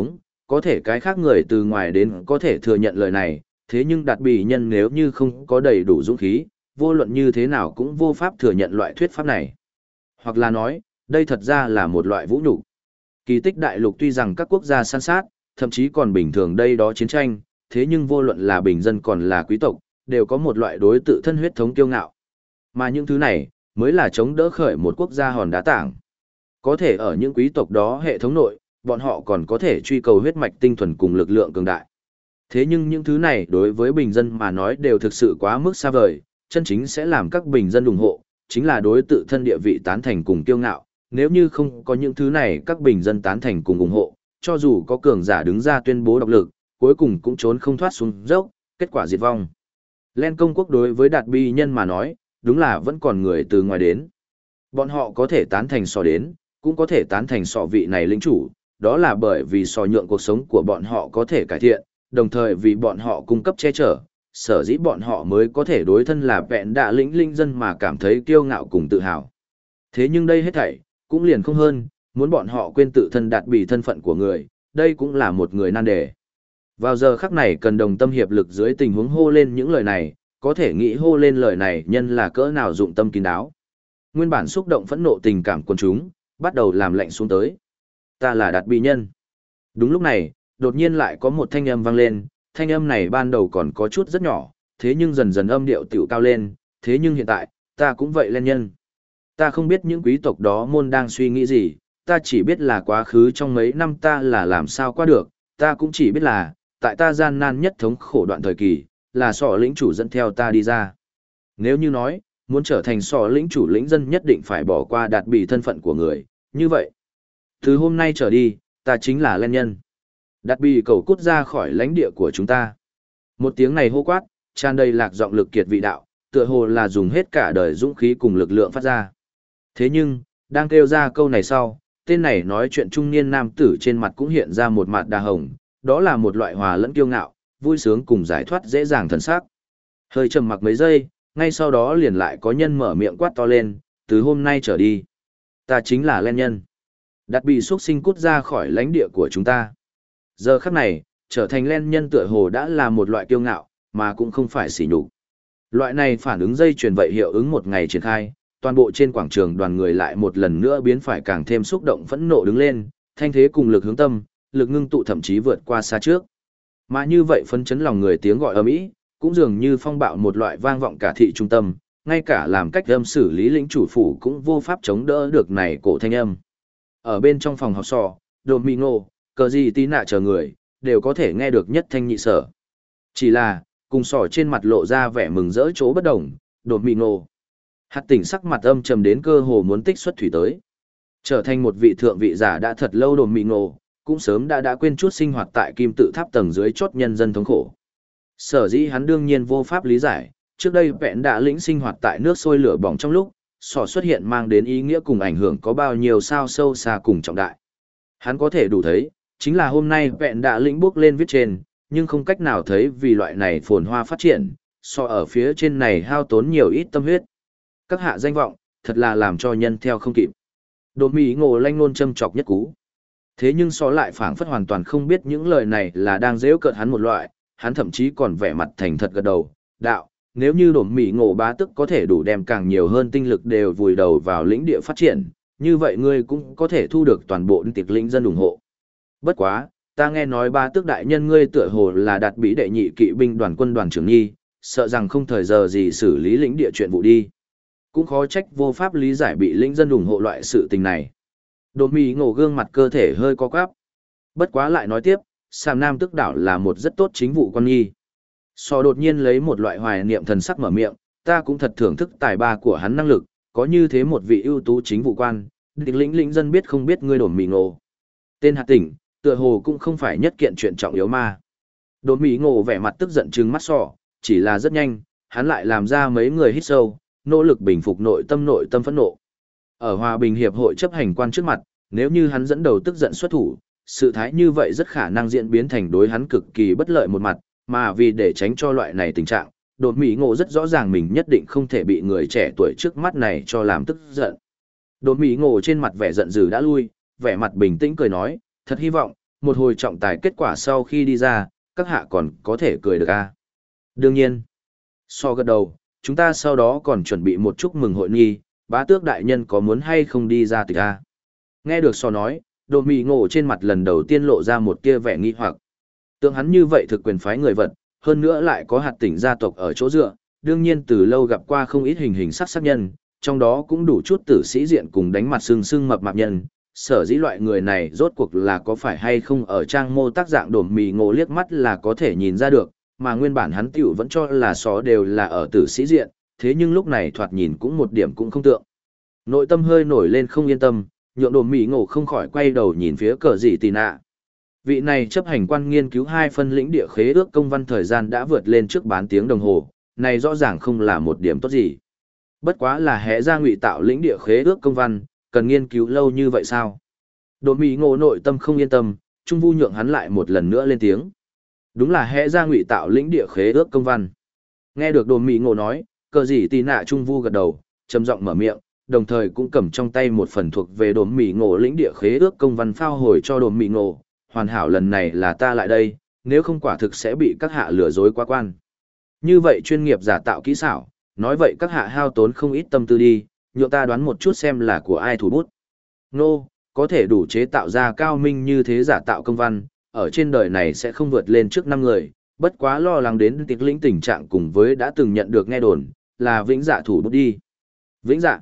có thể cái khác người từ ngoài đến có thể thừa nhận lời này, thế nhưng đạt bị nhân nếu như không có đầy đủ dũng khí, vô luận như thế nào cũng vô pháp thừa nhận loại thuyết pháp này. Hoặc là nói, đây thật ra là một loại vũ nhục. Kỳ tích đại lục tuy rằng các quốc gia san sát, thậm chí còn bình thường đây đó chiến tranh, thế nhưng vô luận là bình dân còn là quý tộc, đều có một loại đối tự thân huyết thống kiêu ngạo. Mà những thứ này, mới là chống đỡ khởi một quốc gia hòn đá tảng. Có thể ở những quý tộc đó hệ thống nội, bọn họ còn có thể truy cầu huyết mạch tinh thuần cùng lực lượng cường đại. Thế nhưng những thứ này đối với bình dân mà nói đều thực sự quá mức xa vời, chân chính sẽ làm các bình dân ủng hộ, chính là đối tự thân địa vị tán thành cùng kiêu ngạo. Nếu như không có những thứ này các bình dân tán thành cùng ủng hộ, cho dù có cường giả đứng ra tuyên bố độc lực, cuối cùng cũng trốn không thoát xuống dốc, kết quả diệt vong. Len công quốc đối với đạt bi nhân mà nói, đúng là vẫn còn người từ ngoài đến. Bọn họ có thể tán thành sò đến, cũng có thể tán thành sò vị này lĩnh chủ, đó là bởi vì sò nhượng cuộc sống của bọn họ có thể cải thiện, đồng thời vì bọn họ cung cấp che chở, sở dĩ bọn họ mới có thể đối thân là vẹn đạ lĩnh linh dân mà cảm thấy kiêu ngạo cùng tự hào. Thế nhưng đây hết thảy, cũng liền không hơn, muốn bọn họ quên tự thân đạt bị thân phận của người, đây cũng là một người nan đề. Vào giờ khắc này cần đồng tâm hiệp lực dưới tình huống hô lên những lời này, có thể nghĩ hô lên lời này nhân là cỡ nào dụng tâm kín đáo. Nguyên bản xúc động phẫn nộ tình cảm quần chúng, bắt đầu làm lạnh xuống tới. Ta là đạt bị nhân. Đúng lúc này, đột nhiên lại có một thanh âm vang lên, thanh âm này ban đầu còn có chút rất nhỏ, thế nhưng dần dần âm điệu tiểu cao lên, thế nhưng hiện tại, ta cũng vậy lên nhân. Ta không biết những quý tộc đó môn đang suy nghĩ gì, ta chỉ biết là quá khứ trong mấy năm ta là làm sao qua được, ta cũng chỉ biết là, tại ta gian nan nhất thống khổ đoạn thời kỳ, là sọ lĩnh chủ dẫn theo ta đi ra. Nếu như nói, muốn trở thành sọ lĩnh chủ lĩnh dân nhất định phải bỏ qua đạt bị thân phận của người, như vậy. Từ hôm nay trở đi, ta chính là lên nhân. Đạt bị cầu cút ra khỏi lãnh địa của chúng ta. Một tiếng này hô quát, tràn đầy lạc giọng lực kiệt vị đạo, tựa hồ là dùng hết cả đời dũng khí cùng lực lượng phát ra. Thế nhưng, đang kêu ra câu này sau, tên này nói chuyện trung niên nam tử trên mặt cũng hiện ra một mặt đà hồng, đó là một loại hòa lẫn kiêu ngạo, vui sướng cùng giải thoát dễ dàng thần sắc. Hơi trầm mặc mấy giây, ngay sau đó liền lại có nhân mở miệng quát to lên, từ hôm nay trở đi, ta chính là Len nhân. Đạt bị xuất sinh cút ra khỏi lãnh địa của chúng ta. Giờ khắc này, trở thành Len nhân tựa hồ đã là một loại kiêu ngạo, mà cũng không phải sỉ nhục. Loại này phản ứng dây chuyền vậy hiệu ứng một ngày triển khai, toàn bộ trên quảng trường đoàn người lại một lần nữa biến phải càng thêm xúc động phẫn nộ đứng lên, thanh thế cùng lực hướng tâm, lực ngưng tụ thậm chí vượt qua xa trước. Mà như vậy phấn chấn lòng người tiếng gọi ầm ĩ, cũng dường như phong bạo một loại vang vọng cả thị trung tâm, ngay cả làm cách âm xử lý lĩnh chủ phủ cũng vô pháp chống đỡ được này cổ thanh âm. Ở bên trong phòng họp sò, Domino, cờ gì tí nạ chờ người, đều có thể nghe được nhất thanh nhị sở. Chỉ là, cùng sò trên mặt lộ ra vẻ mừng rỡ chỗ bất đồng, Domino. Hạt tỉnh sắc mặt âm trầm đến cơ hồ muốn tích xuất thủy tới. Trở thành một vị thượng vị giả đã thật lâu Domino, cũng sớm đã quên chút sinh hoạt tại kim tự tháp tầng dưới chốt nhân dân thống khổ. Sở dĩ hắn đương nhiên vô pháp lý giải, trước đây vẹn đã lĩnh sinh hoạt tại nước sôi lửa bỏng trong lúc, sò xuất hiện mang đến ý nghĩa cùng ảnh hưởng có bao nhiêu sao sâu xa cùng trọng đại. Hắn có thể đủ thấy, chính là hôm nay vẹn đã lĩnh bước lên viết trên, nhưng không cách nào thấy vì loại này phồn hoa phát triển, so ở phía trên này hao tốn nhiều ít tâm huyết. Các hạ danh vọng, thật là làm cho nhân theo không kịp. Đột mỹ ngộ lanh nôn châm chọc nhất cú. Thế nhưng so lại phảng phất hoàn toàn không biết những lời này là đang dễu cợt hắn một loại, hắn thậm chí còn vẻ mặt thành thật gật đầu, đạo, nếu như đột mỹ ngộ bá tức có thể đủ đem càng nhiều hơn tinh lực đều vùi đầu vào lĩnh địa phát triển, như vậy ngươi cũng có thể thu được toàn bộ tiệc lĩnh dân ủng hộ. Bất quá, ta nghe nói bá tước đại nhân ngươi tựa hồ là đạt bí đệ nhị kỵ binh đoàn quân đoàn trưởng nhi, sợ rằng không thời giờ gì xử lý lĩnh địa chuyện vụ đi. Cũng khó trách vô pháp lý giải bị lĩnh dân ủng hộ loại sự tình này. Đột mì ngộ gương mặt cơ thể hơi co quắp. Bất quá lại nói tiếp, Sàm Nam Tức Đảo là một rất tốt chính vụ quan nghi. So đột nhiên lấy một loại hoài niệm thần sắc mở miệng, ta cũng thật thưởng thức tài ba của hắn năng lực, có như thế một vị ưu tú chính vụ quan, địch lĩnh dân biết không biết ngươi đột mì ngộ. Tên hạt tỉnh, tựa hồ cũng không phải nhất kiện chuyện trọng yếu mà. Đột mì ngộ vẻ mặt tức giận trừng mắt sọ, chỉ là rất nhanh, hắn lại làm ra mấy người hít sâu, nỗ lực bình phục nội tâm phẫn nộ. Ở Hòa Bình Hiệp hội chấp hành quan trước mặt, nếu như hắn dẫn đầu tức giận xuất thủ, sự thái như vậy rất khả năng diễn biến thành đối hắn cực kỳ bất lợi một mặt, mà vì để tránh cho loại này tình trạng, đột mỹ ngộ rất rõ ràng mình nhất định không thể bị người trẻ tuổi trước mắt này cho làm tức giận. Đột mỹ ngộ trên mặt vẻ giận dữ đã lui, vẻ mặt bình tĩnh cười nói, thật hy vọng, một hồi trọng tài kết quả sau khi đi ra, các hạ còn có thể cười được à? Đương nhiên. So gật đầu, chúng ta sau đó còn chuẩn bị một chúc mừng hội nghi, bá tước đại nhân có muốn hay không đi ra tịch à? Nghe được so nói, đồ mì ngộ trên mặt lần đầu tiên lộ ra một tia vẻ nghi hoặc. Tượng hắn như vậy thực quyền phái người vật, hơn nữa lại có hạt tỉnh gia tộc ở chỗ dựa, đương nhiên từ lâu gặp qua không ít hình hình sắc sắc nhân, trong đó cũng đủ chút tử sĩ diện cùng đánh mặt sưng sưng mập mạp nhân. Sở dĩ loại người này rốt cuộc là có phải hay không ở trang mô tác dạng đổm mì ngộ liếc mắt là có thể nhìn ra được, mà nguyên bản hắn tiểu vẫn cho là xó đều là ở tử sĩ diện, thế nhưng lúc này thoạt nhìn cũng một điểm cũng không tượng. Nội tâm hơi nổi lên không yên tâm, nhượng đổm mì ngộ không khỏi quay đầu nhìn phía cờ dị tì nạ. Vị này chấp hành quan nghiên cứu 2 phân lĩnh địa khế ước công văn thời gian đã vượt lên trước bán tiếng đồng hồ, này rõ ràng không là một điểm tốt gì. Bất quá là hẽ ra ngụy tạo lĩnh địa khế ước công văn, cần nghiên cứu lâu như vậy sao? Đồ mì ngộ nội tâm không yên tâm, Trung Vu nhượng hắn lại một lần nữa lên tiếng. Đúng là hẽ ra ngụy tạo lĩnh địa khế ước công văn. Nghe được đồ mì ngộ nói, cờ gì tì nạ Trung Vu gật đầu, trầm giọng mở miệng, đồng thời cũng cầm trong tay một phần thuộc về đồ mì ngộ lĩnh địa khế ước công văn phao hồi cho đồ mì ngộ. Hoàn hảo lần này là ta lại đây, nếu không quả thực sẽ bị các hạ lừa dối quá quan. Như vậy chuyên nghiệp giả tạo kỹ xảo, nói vậy các hạ hao tốn không ít tâm tư đi, nhượng ta đoán một chút xem là của ai thủ bút. Nô, có thể đủ chế tạo ra cao minh như thế giả tạo công văn, ở trên đời này sẽ không vượt lên trước 5 người, bất quá lo lắng đến tiệc lĩnh tình trạng cùng với đã từng nhận được nghe đồn, là vĩnh dạ thủ bút đi. Vĩnh dạ.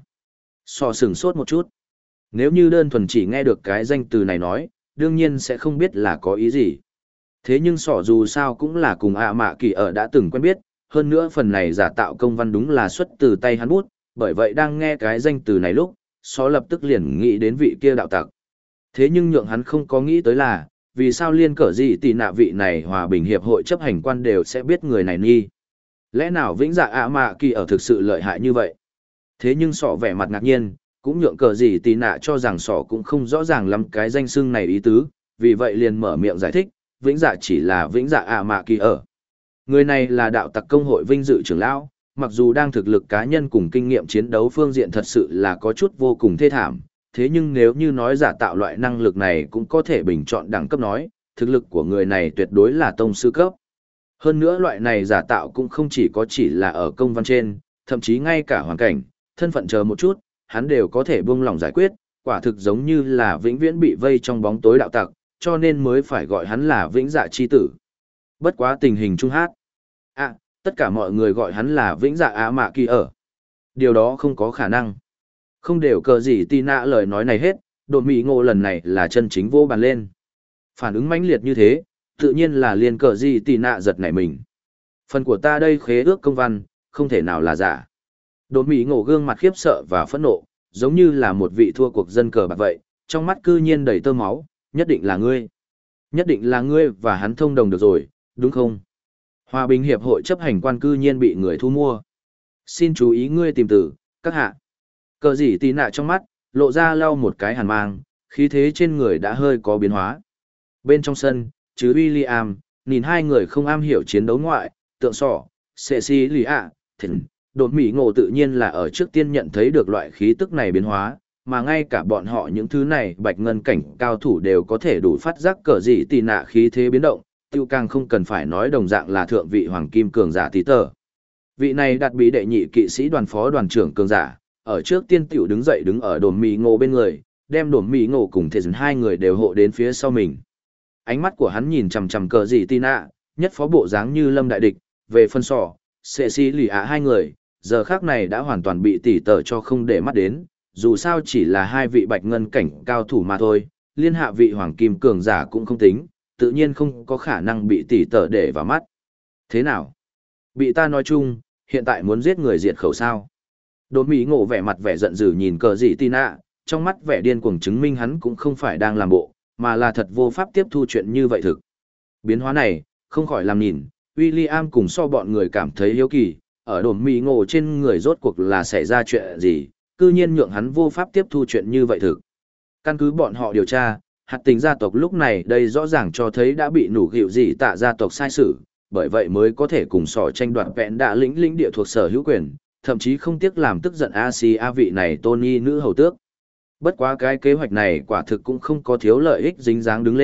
So sừng sốt một chút. Nếu như đơn thuần chỉ nghe được cái danh từ này nói, đương nhiên sẽ không biết là có ý gì. Thế nhưng sỏ dù sao cũng là cùng ạ mạ kỳ ở đã từng quen biết, hơn nữa phần này giả tạo công văn đúng là xuất từ tay hắn bút, bởi vậy đang nghe cái danh từ này lúc, só lập tức liền nghĩ đến vị kia đạo tặc. Thế nhưng nhượng hắn không có nghĩ tới là, vì sao liên cỡ gì tỷ nạ vị này hòa bình hiệp hội chấp hành quan đều sẽ biết người này nghi. Lẽ nào vĩnh dạ ạ mạ kỳ ở thực sự lợi hại như vậy? Thế nhưng sọ vẻ mặt ngạc nhiên, cũng nhượng cờ gì tỷ nạ cho rằng sọ cũng không rõ ràng lắm cái danh xưng này ý tứ, vì vậy liền mở miệng giải thích, vĩnh dạ chỉ là vĩnh dạ ạ mạ kỳ ở. Người này là đạo tặc công hội vinh dự trưởng lão, mặc dù đang thực lực cá nhân cùng kinh nghiệm chiến đấu phương diện thật sự là có chút vô cùng thê thảm, thế nhưng nếu như nói giả tạo loại năng lực này cũng có thể bình chọn đẳng cấp nói, thực lực của người này tuyệt đối là tông sư cấp. Hơn nữa loại này giả tạo cũng không chỉ là ở công văn trên, thậm chí ngay cả hoàn cảnh, thân phận chờ một chút, hắn đều có thể buông lỏng giải quyết, quả thực giống như là vĩnh viễn bị vây trong bóng tối đạo tặc, cho nên mới phải gọi hắn là vĩnh dạ chi tử. Bất quá tình hình chung hát. Tất cả mọi người gọi hắn là vĩnh dạ á mạ kỳ ở. Điều đó không có khả năng. Không đều cờ gì tì nạ lời nói này hết, đột mỹ ngộ lần này là chân chính vô bàn lên. Phản ứng mãnh liệt như thế, tự nhiên là liền cờ gì tì nạ giật nảy mình. Phần của ta đây khế ước công văn, không thể nào là giả. Đột mỹ ngộ gương mặt khiếp sợ và phẫn nộ, giống như là một vị thua cuộc dân cờ bạc vậy, trong mắt cư nhiên đầy tơ máu, nhất định là ngươi. Nhất định là ngươi và hắn thông đồng được rồi, đúng không? Hòa bình hiệp hội chấp hành quan cư nhiên bị người thu mua. Xin chú ý ngươi tìm từ, các hạ. Cờ gì tì nạ trong mắt, lộ ra lau một cái hàn mang, khí thế trên người đã hơi có biến hóa. Bên trong sân, chứ William, nhìn hai người không am hiểu chiến đấu ngoại, tượng sỏ, Cecilia, thỉnh, đột mỹ ngộ tự nhiên là ở trước tiên nhận thấy được loại khí tức này biến hóa, mà ngay cả bọn họ những thứ này bạch ngân cảnh cao thủ đều có thể đủ phát giác cờ gì tì nạ khí thế biến động, tiêu càng không cần phải nói đồng dạng là thượng vị hoàng kim cường giả tí tờ. Vị này đặt bí đệ nhị kỵ sĩ đoàn phó đoàn trưởng cường giả, ở trước tiên tiểu đứng dậy đứng ở đồn mì ngộ bên người, đem đồn mì ngộ cùng thể dần hai người đều hộ đến phía sau mình. Ánh mắt của hắn nhìn chằm chằm cờ gì tì nạ, nhất phó bộ dáng như lâm đại địch, về phân sỏ, Cecilia hai người, giờ khác này đã hoàn toàn bị tỉ tờ cho không để mắt đến, dù sao chỉ là hai vị bạch ngân cảnh cao thủ mà thôi, liên hạ vị hoàng kim cường giả cũng không tính, tự nhiên không có khả năng bị tỉ tờ để vào mắt. Thế nào? Bị ta nói chung, hiện tại muốn giết người diệt khẩu sao? Đỗ Mỹ Ngộ vẻ mặt vẻ giận dữ nhìn cờ dị tì nạ, trong mắt vẻ điên cuồng chứng minh hắn cũng không phải đang làm bộ, mà là thật vô pháp tiếp thu chuyện như vậy thực. Biến hóa này, không khỏi làm nhìn, William cùng so bọn người cảm thấy hiếu kỳ, ở Đỗ Mỹ Ngộ trên người rốt cuộc là xảy ra chuyện gì, cư nhiên nhượng hắn vô pháp tiếp thu chuyện như vậy thực. Căn cứ bọn họ điều tra, hạt tình gia tộc lúc này đây rõ ràng cho thấy đã bị nủ gịu gì tạ gia tộc sai sử, bởi vậy mới có thể cùng sỏ tranh đoạt vẹn đạ lĩnh địa thuộc sở hữu quyền, thậm chí không tiếc làm tức giận Asia vị này Tony nữ hầu tước. Bất quá cái kế hoạch này quả thực cũng không có thiếu lợi ích dính dáng đứng lên,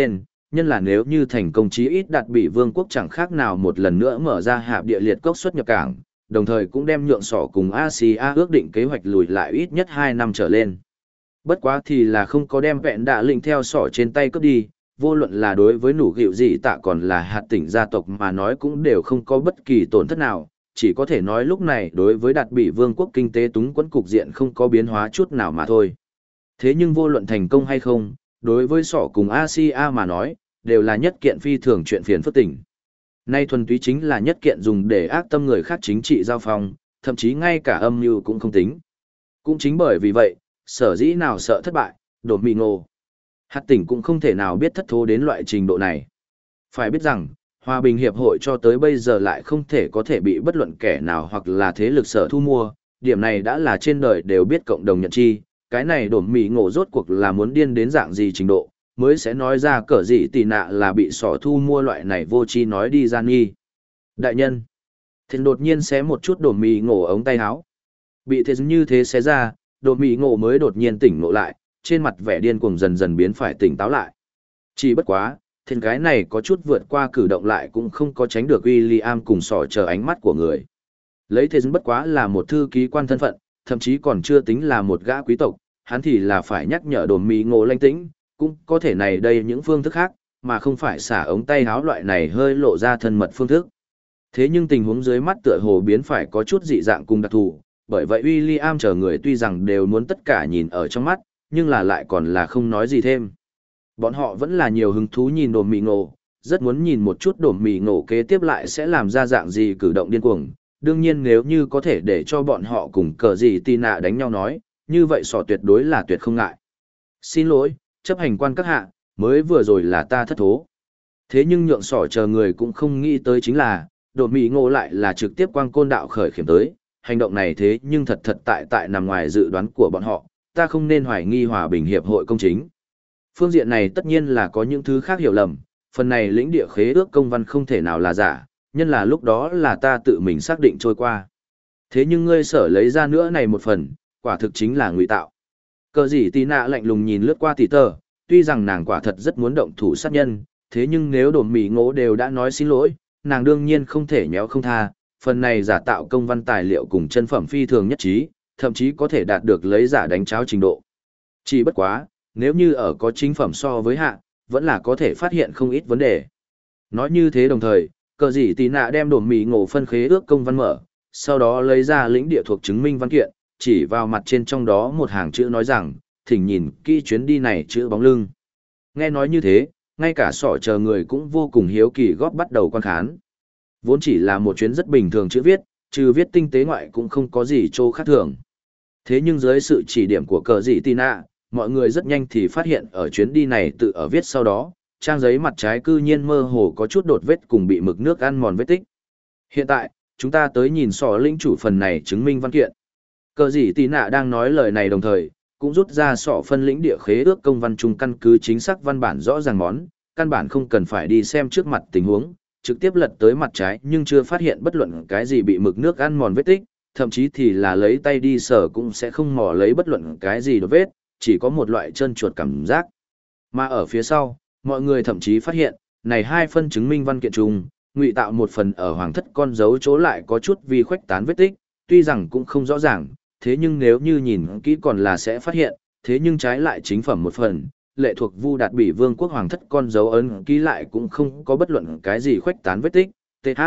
nhân là nếu như thành công chí ít đạt bị vương quốc chẳng khác nào một lần nữa mở ra hạp địa liệt cốc xuất nhập cảng, đồng thời cũng đem nhượng sỏ cùng Asia ước định kế hoạch lùi lại ít nhất 2 năm trở lên. Bất quá thì là không có đem vẹn đạ lĩnh theo sỏ trên tay cướp đi, vô luận là đối với nủ gịu gì tạ còn là hạt tỉnh gia tộc mà nói cũng đều không có bất kỳ tổn thất nào, chỉ có thể nói lúc này đối với đạt bị vương quốc kinh tế túng quẫn cục diện không có biến hóa chút nào mà thôi. Thế nhưng vô luận thành công hay không, đối với sỏ cùng Asia mà nói, đều là nhất kiện phi thường chuyện phiền phức tỉnh. Nay thuần túy chính là nhất kiện dùng để ác tâm người khác chính trị giao phong, thậm chí ngay cả âm mưu cũng không tính. Cũng chính bởi vì vậy, sở dĩ nào sợ thất bại, đột mì ngộ. Hạt tỉnh cũng không thể nào biết thất thố đến loại trình độ này. Phải biết rằng, Hòa bình Hiệp hội cho tới bây giờ lại không thể có thể bị bất luận kẻ nào hoặc là thế lực sở thu mua, điểm này đã là trên đời đều biết cộng đồng nhận chi, cái này đổm mì ngộ rốt cuộc là muốn điên đến dạng gì trình độ, mới sẽ nói ra cỡ gì tì nạ là bị sỏ thu mua loại này vô chi nói đi gian nghi. Đại nhân, thiên đột nhiên xé một chút đổm mì ngộ ống tay áo. Bị thế như thế xé ra, đổm mì ngộ mới đột nhiên tỉnh ngộ lại, trên mặt vẻ điên cuồng dần dần biến phải tỉnh táo lại. Chỉ bất quá, thiên cái này có chút vượt qua cử động lại cũng không có tránh được William cùng sỏ chờ ánh mắt của người. Lấy thế bất quá là một thư ký quan thân phận, thậm chí còn chưa tính là một gã quý tộc, hắn thì là phải nhắc nhở đồn mì ngộ lanh tĩnh, cũng có thể này đây những phương thức khác, mà không phải xả ống tay háo loại này hơi lộ ra thân mật phương thức. Thế nhưng tình huống dưới mắt tựa hồ biến phải có chút dị dạng cùng đặc thù, bởi vậy William chờ người tuy rằng đều muốn tất cả nhìn ở trong mắt, nhưng là lại còn là không nói gì thêm. Bọn họ vẫn là nhiều hứng thú nhìn đồn mì ngộ, rất muốn nhìn một chút đồn mì ngộ kế tiếp lại sẽ làm ra dạng gì cử động điên cuồng. Đương nhiên nếu như có thể để cho bọn họ cùng cờ gì tì nạ đánh nhau nói, như vậy sỏ tuyệt đối là tuyệt không ngại. Xin lỗi, chấp hành quan các hạ, mới vừa rồi là ta thất thố. Thế nhưng nhượng sỏ chờ người cũng không nghĩ tới chính là, đột mì ngộ lại là trực tiếp quang côn đạo khởi khiểm tới, hành động này thế nhưng thật tại nằm ngoài dự đoán của bọn họ, ta không nên hoài nghi Hòa bình Hiệp hội công chính. Phương diện này tất nhiên là có những thứ khác hiểu lầm, phần này lĩnh địa khế ước công văn không thể nào là giả, nhân là lúc đó là ta tự mình xác định trôi qua. Thế nhưng ngươi sở lấy ra nữa này một phần, quả thực chính là ngụy tạo. Cờ gì tì nạ lạnh lùng nhìn lướt qua tỷ tờ, tuy rằng nàng quả thật rất muốn động thủ sát nhân, thế nhưng nếu đồn mì ngộ đều đã nói xin lỗi, nàng đương nhiên không thể nhéo không tha, phần này giả tạo công văn tài liệu cùng chân phẩm phi thường nhất trí, thậm chí có thể đạt được lấy giả đánh cháo trình độ. Chỉ bất quá, nếu như ở có chính phẩm so với hạ, vẫn là có thể phát hiện không ít vấn đề. Nói như thế đồng thời, cờ gì tì nạ đem đồn mì ngộ phân khế ước công văn mở, sau đó lấy ra lĩnh địa thuộc chứng minh văn kiện, chỉ vào mặt trên trong đó một hàng chữ nói rằng, thỉnh nhìn kỹ chuyến đi này chữ bóng lưng. Nghe nói như thế, ngay cả sỏ chờ người cũng vô cùng hiếu kỳ góp bắt đầu quan khán. Vốn chỉ là một chuyến rất bình thường chữ viết, trừ viết tinh tế ngoại cũng không có gì trô khác thường. Thế nhưng dưới sự chỉ điểm của cờ dị tì nạ, mọi người rất nhanh thì phát hiện ở chuyến đi này tự ở viết sau đó, trang giấy mặt trái cư nhiên mơ hồ có chút đột vết cùng bị mực nước ăn mòn vết tích. Hiện tại, chúng ta tới nhìn sỏ lĩnh chủ phần này chứng minh văn kiện. Cờ gì tì nạ đang nói lời này đồng thời, cũng rút ra sỏ phân lĩnh địa khế ước công văn chung căn cứ chính xác văn bản rõ ràng món, căn bản không cần phải đi xem trước mặt tình huống, trực tiếp lật tới mặt trái nhưng chưa phát hiện bất luận cái gì bị mực nước ăn mòn vết tích, thậm chí thì là lấy tay đi sờ cũng sẽ không mò lấy bất luận cái gì đột vết, chỉ có một loại trơn chuột cảm giác. Mà ở phía sau, mọi người thậm chí phát hiện, này hai phân chứng minh văn kiện chung, ngụy tạo một phần ở hoàng thất con dấu chỗ lại có chút vi khuếch tán vết tích, tuy rằng cũng không rõ ràng, thế nhưng nếu như nhìn kỹ còn là sẽ phát hiện, thế nhưng trái lại chính phẩm một phần, lệ thuộc Vu Đạt Bỉ Vương quốc hoàng thất con dấu ấn ký lại cũng không có bất luận cái gì khuếch tán vết tích, TH.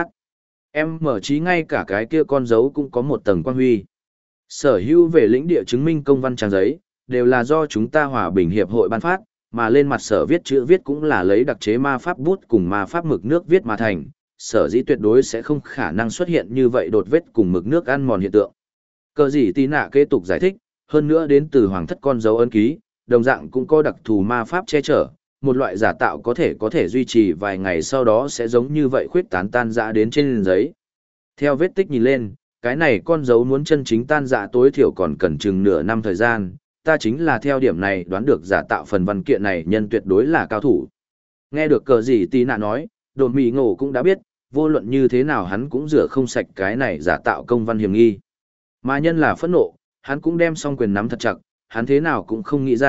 Em mở trí ngay cả cái kia con dấu cũng có một tầng quan huy. Sở hữu về lĩnh địa chứng minh công văn trang giấy, đều là do chúng ta Hòa bình Hiệp hội ban phát, mà lên mặt sở viết chữ viết cũng là lấy đặc chế ma pháp bút cùng ma pháp mực nước viết mà thành, sở dĩ tuyệt đối sẽ không khả năng xuất hiện như vậy đột vết cùng mực nước ăn mòn hiện tượng. Cờ gì tí nạ kế tục giải thích, hơn nữa đến từ hoàng thất con dấu ấn ký, đồng dạng cũng có đặc thù ma pháp che chở, một loại giả tạo có thể duy trì vài ngày sau đó sẽ giống như vậy khuyết tán tan rã đến trên giấy. Theo vết tích nhìn lên, cái này con dấu muốn chân chính tan rã tối thiểu còn cần chừng nửa năm thời gian, ta chính là theo điểm này đoán được giả tạo phần văn kiện này nhân tuyệt đối là cao thủ. Nghe được cờ gì tí nạ nói, đồn mì ngộ cũng đã biết, vô luận như thế nào hắn cũng rửa không sạch cái này giả tạo công văn hiểm nghi. Mà nhân là phẫn nộ, hắn cũng đem song quyền nắm thật chặt, hắn thế nào cũng không nghĩ ra,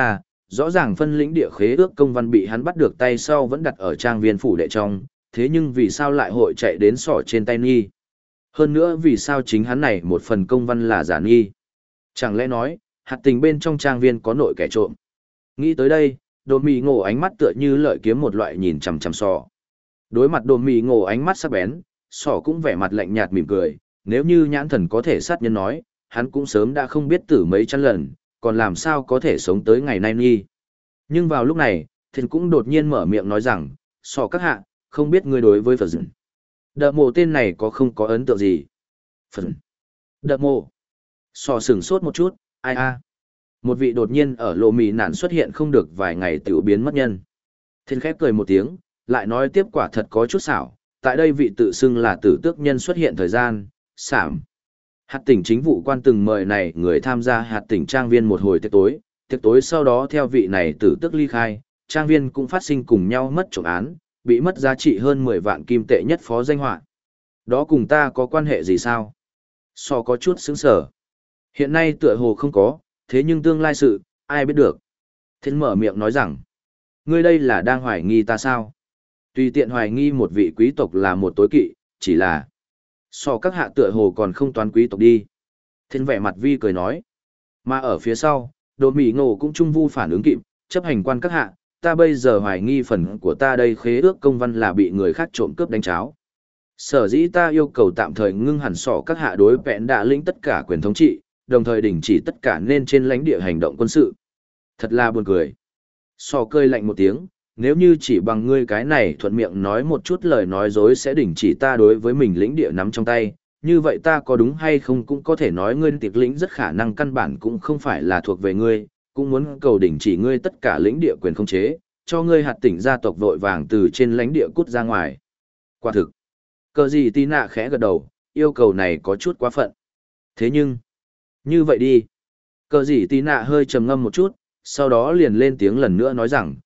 rõ ràng phân lĩnh địa khế ước công văn bị hắn bắt được tay sau vẫn đặt ở trang viên phủ đệ trong, thế nhưng vì sao lại hội chạy đến sỏ trên tay nghi? Hơn nữa vì sao chính hắn này một phần công văn là giả nghi? Chẳng lẽ nói, hạt tình bên trong trang viên có nội kẻ trộm? Nghĩ tới đây, đồ mì ngộ ánh mắt tựa như lợi kiếm một loại nhìn chằm chằm sỏ. Đối mặt đồ mì ngộ ánh mắt sắc bén, sỏ cũng vẻ mặt lạnh nhạt mỉm cười, nếu như nhãn thần có thể sát nhân nói, hắn cũng sớm đã không biết tử mấy trăm lần, còn làm sao có thể sống tới ngày nay nghi. Nhưng vào lúc này, thiên cũng đột nhiên mở miệng nói rằng, sỏ các hạ, không biết ngươi đối với Phật dựng. Đợ mộ tên này có không có ấn tượng gì? Phật. Đợ mộ. Sỏ sửng sốt một chút, ai a? Một vị đột nhiên ở lộ mì nạn xuất hiện không được vài ngày tiểu biến mất nhân. Thiên khép cười một tiếng, lại nói tiếp quả thật có chút xảo, tại đây vị tự xưng là tử tước nhân xuất hiện thời gian, sảm. Hạt tỉnh chính vụ quan từng mời này người tham gia hạt tỉnh trang viên một hồi tiệc tối sau đó theo vị này tử tước ly khai, trang viên cũng phát sinh cùng nhau mất trộm án, bị mất giá trị hơn 10 vạn kim tệ nhất phó danh họa. Đó cùng ta có quan hệ gì sao? So có chút sững sở. Hiện nay tựa hồ không có, thế nhưng tương lai sự, ai biết được. Thiên mở miệng nói rằng, ngươi đây là đang hoài nghi ta sao? Tùy tiện hoài nghi một vị quý tộc là một tối kỵ, chỉ là so các hạ tựa hồ còn không toán quý tộc đi. Thiên vẻ mặt vi cười nói. Mà ở phía sau, đồ mỉ ngộ cũng trung vu phản ứng kịp, chấp hành quan các hạ, ta bây giờ hoài nghi phần của ta đây khế ước công văn là bị người khác trộm cướp đánh cháo. Sở dĩ ta yêu cầu tạm thời ngưng hẳn sọ các hạ đối vẹn đạ lĩnh tất cả quyền thống trị, đồng thời đình chỉ tất cả nên trên lãnh địa hành động quân sự. Thật là buồn cười. Sọ cười lạnh một tiếng, nếu như chỉ bằng ngươi cái này thuận miệng nói một chút lời nói dối sẽ đình chỉ ta đối với mình lĩnh địa nắm trong tay, như vậy ta có đúng hay không cũng có thể nói ngươi tiệc lĩnh rất khả năng căn bản cũng không phải là thuộc về ngươi, cũng muốn cầu đình chỉ ngươi tất cả lĩnh địa quyền không chế, cho ngươi hạt tỉnh gia tộc vội vàng từ trên lãnh địa cút ra ngoài. Quả thực, cờ gì tí nạ khẽ gật đầu, yêu cầu này có chút quá phận. Thế nhưng, như vậy đi. Cờ gì tí nạ hơi trầm ngâm một chút, sau đó liền lên tiếng lần nữa nói rằng,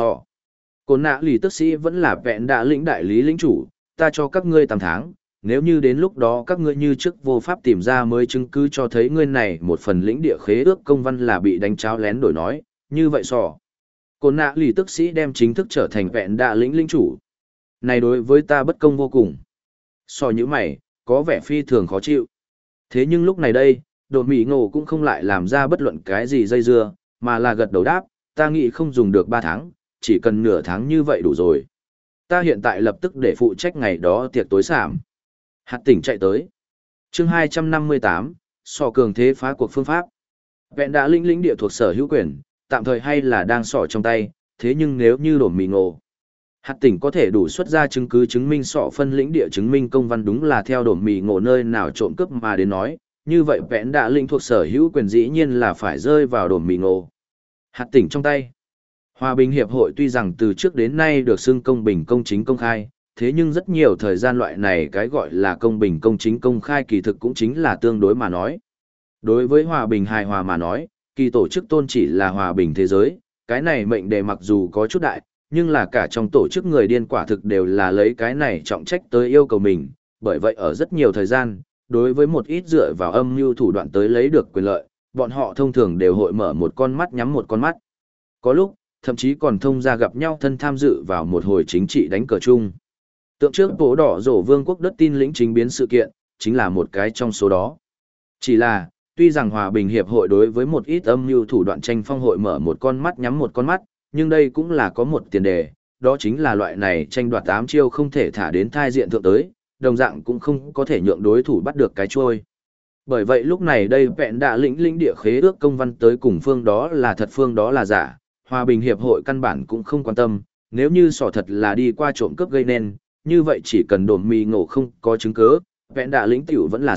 Côn nạ lì tức sĩ vẫn là vẹn đạ lĩnh đại lý lĩnh chủ, ta cho các ngươi 8 tháng, nếu như đến lúc đó các ngươi như trước vô pháp tìm ra mới chứng cứ cho thấy ngươi này một phần lĩnh địa khế ước công văn là bị đánh cháo lén đổi nói, như vậy Côn nạ lì tức sĩ đem chính thức trở thành vẹn đạ lĩnh lĩnh chủ. Này đối với ta bất công vô cùng. Như mày, có vẻ phi thường khó chịu. Thế nhưng lúc này đây, đột mỹ ngộ cũng không lại làm ra bất luận cái gì dây dưa, mà là gật đầu đáp, ta nghĩ không dùng được 3 tháng, chỉ cần nửa tháng như vậy đủ rồi. Ta hiện tại lập tức để phụ trách ngày đó tiệc tối sảm. Hạt tỉnh chạy tới. Chương 258, cường thế phá cuộc phương pháp. Vẹn đã lĩnh địa thuộc sở hữu quyền, tạm thời hay là đang trong tay, thế nhưng nếu như đổ mì ngộ, hạt tỉnh có thể đủ xuất ra chứng cứ chứng minh phân lĩnh địa chứng minh công văn đúng là theo đổ mì ngộ nơi nào trộm cướp mà đến nói, như vậy vẹn đã lĩnh thuộc sở hữu quyền dĩ nhiên là phải rơi vào đổ mì ngộ. Hạt tỉnh trong tay. Hòa bình hiệp hội tuy rằng từ trước đến nay được xưng công bình công chính công khai, thế nhưng rất nhiều thời gian loại này cái gọi là công bình công chính công khai kỳ thực cũng chính là tương đối mà nói. Đối với hòa bình hài hòa mà nói, kỳ tổ chức tôn chỉ là hòa bình thế giới, cái này mệnh đề mặc dù có chút đại, nhưng là cả trong tổ chức người điên quả thực đều là lấy cái này trọng trách tới yêu cầu mình, bởi vậy ở rất nhiều thời gian, đối với một ít dựa vào âm mưu thủ đoạn tới lấy được quyền lợi, bọn họ thông thường đều hội mở một con mắt nhắm một con mắt. Có lúc, thậm chí còn thông ra gặp nhau thân tham dự vào một hồi chính trị đánh cờ chung. Tượng trước bố đỏ rổ vương quốc đất tin lĩnh chính biến sự kiện, chính là một cái trong số đó. Chỉ là, tuy rằng hòa bình hiệp hội đối với một ít âm mưu thủ đoạn tranh phong hội mở một con mắt nhắm một con mắt, nhưng đây cũng là có một tiền đề, đó chính là loại này tranh đoạt 8 chiêu không thể thả đến thai diện thượng tới, đồng dạng cũng không có thể nhượng đối thủ bắt được cái trôi. Bởi vậy lúc này đây vẹn đạ lĩnh địa khế ước công văn tới cùng phương đó là thật phương đó là giả, hòa bình hiệp hội căn bản cũng không quan tâm, nếu như thật là đi qua trộm cướp gây nên, như vậy chỉ cần đồn mì ngộ không có chứng cứ, vẹn đạ lĩnh tiểu vẫn là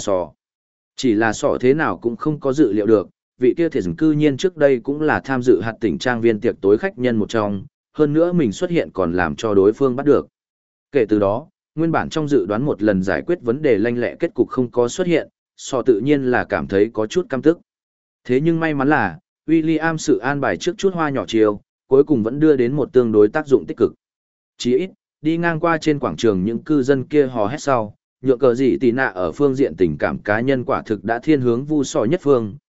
Chỉ là thế nào cũng không có dự liệu được, vị kia thiệt cư nhiên trước đây cũng là tham dự hạt tỉnh trang viên tiệc tối khách nhân một trong, hơn nữa mình xuất hiện còn làm cho đối phương bắt được. Kể từ đó, nguyên bản trong dự đoán một lần giải quyết vấn đề lanh lẹ kết cục không có xuất hiện, tự nhiên là cảm thấy có chút căm tức. Thế nhưng may mắn là, William sự an bài trước chút hoa nhỏ chiều, cuối cùng vẫn đưa đến một tương đối tác dụng tích cực. Chỉ ít, đi ngang qua trên quảng trường những cư dân kia hò hét sau, nhượng cờ gì tì nạ ở phương diện tình cảm cá nhân quả thực đã thiên hướng vu nhất phương,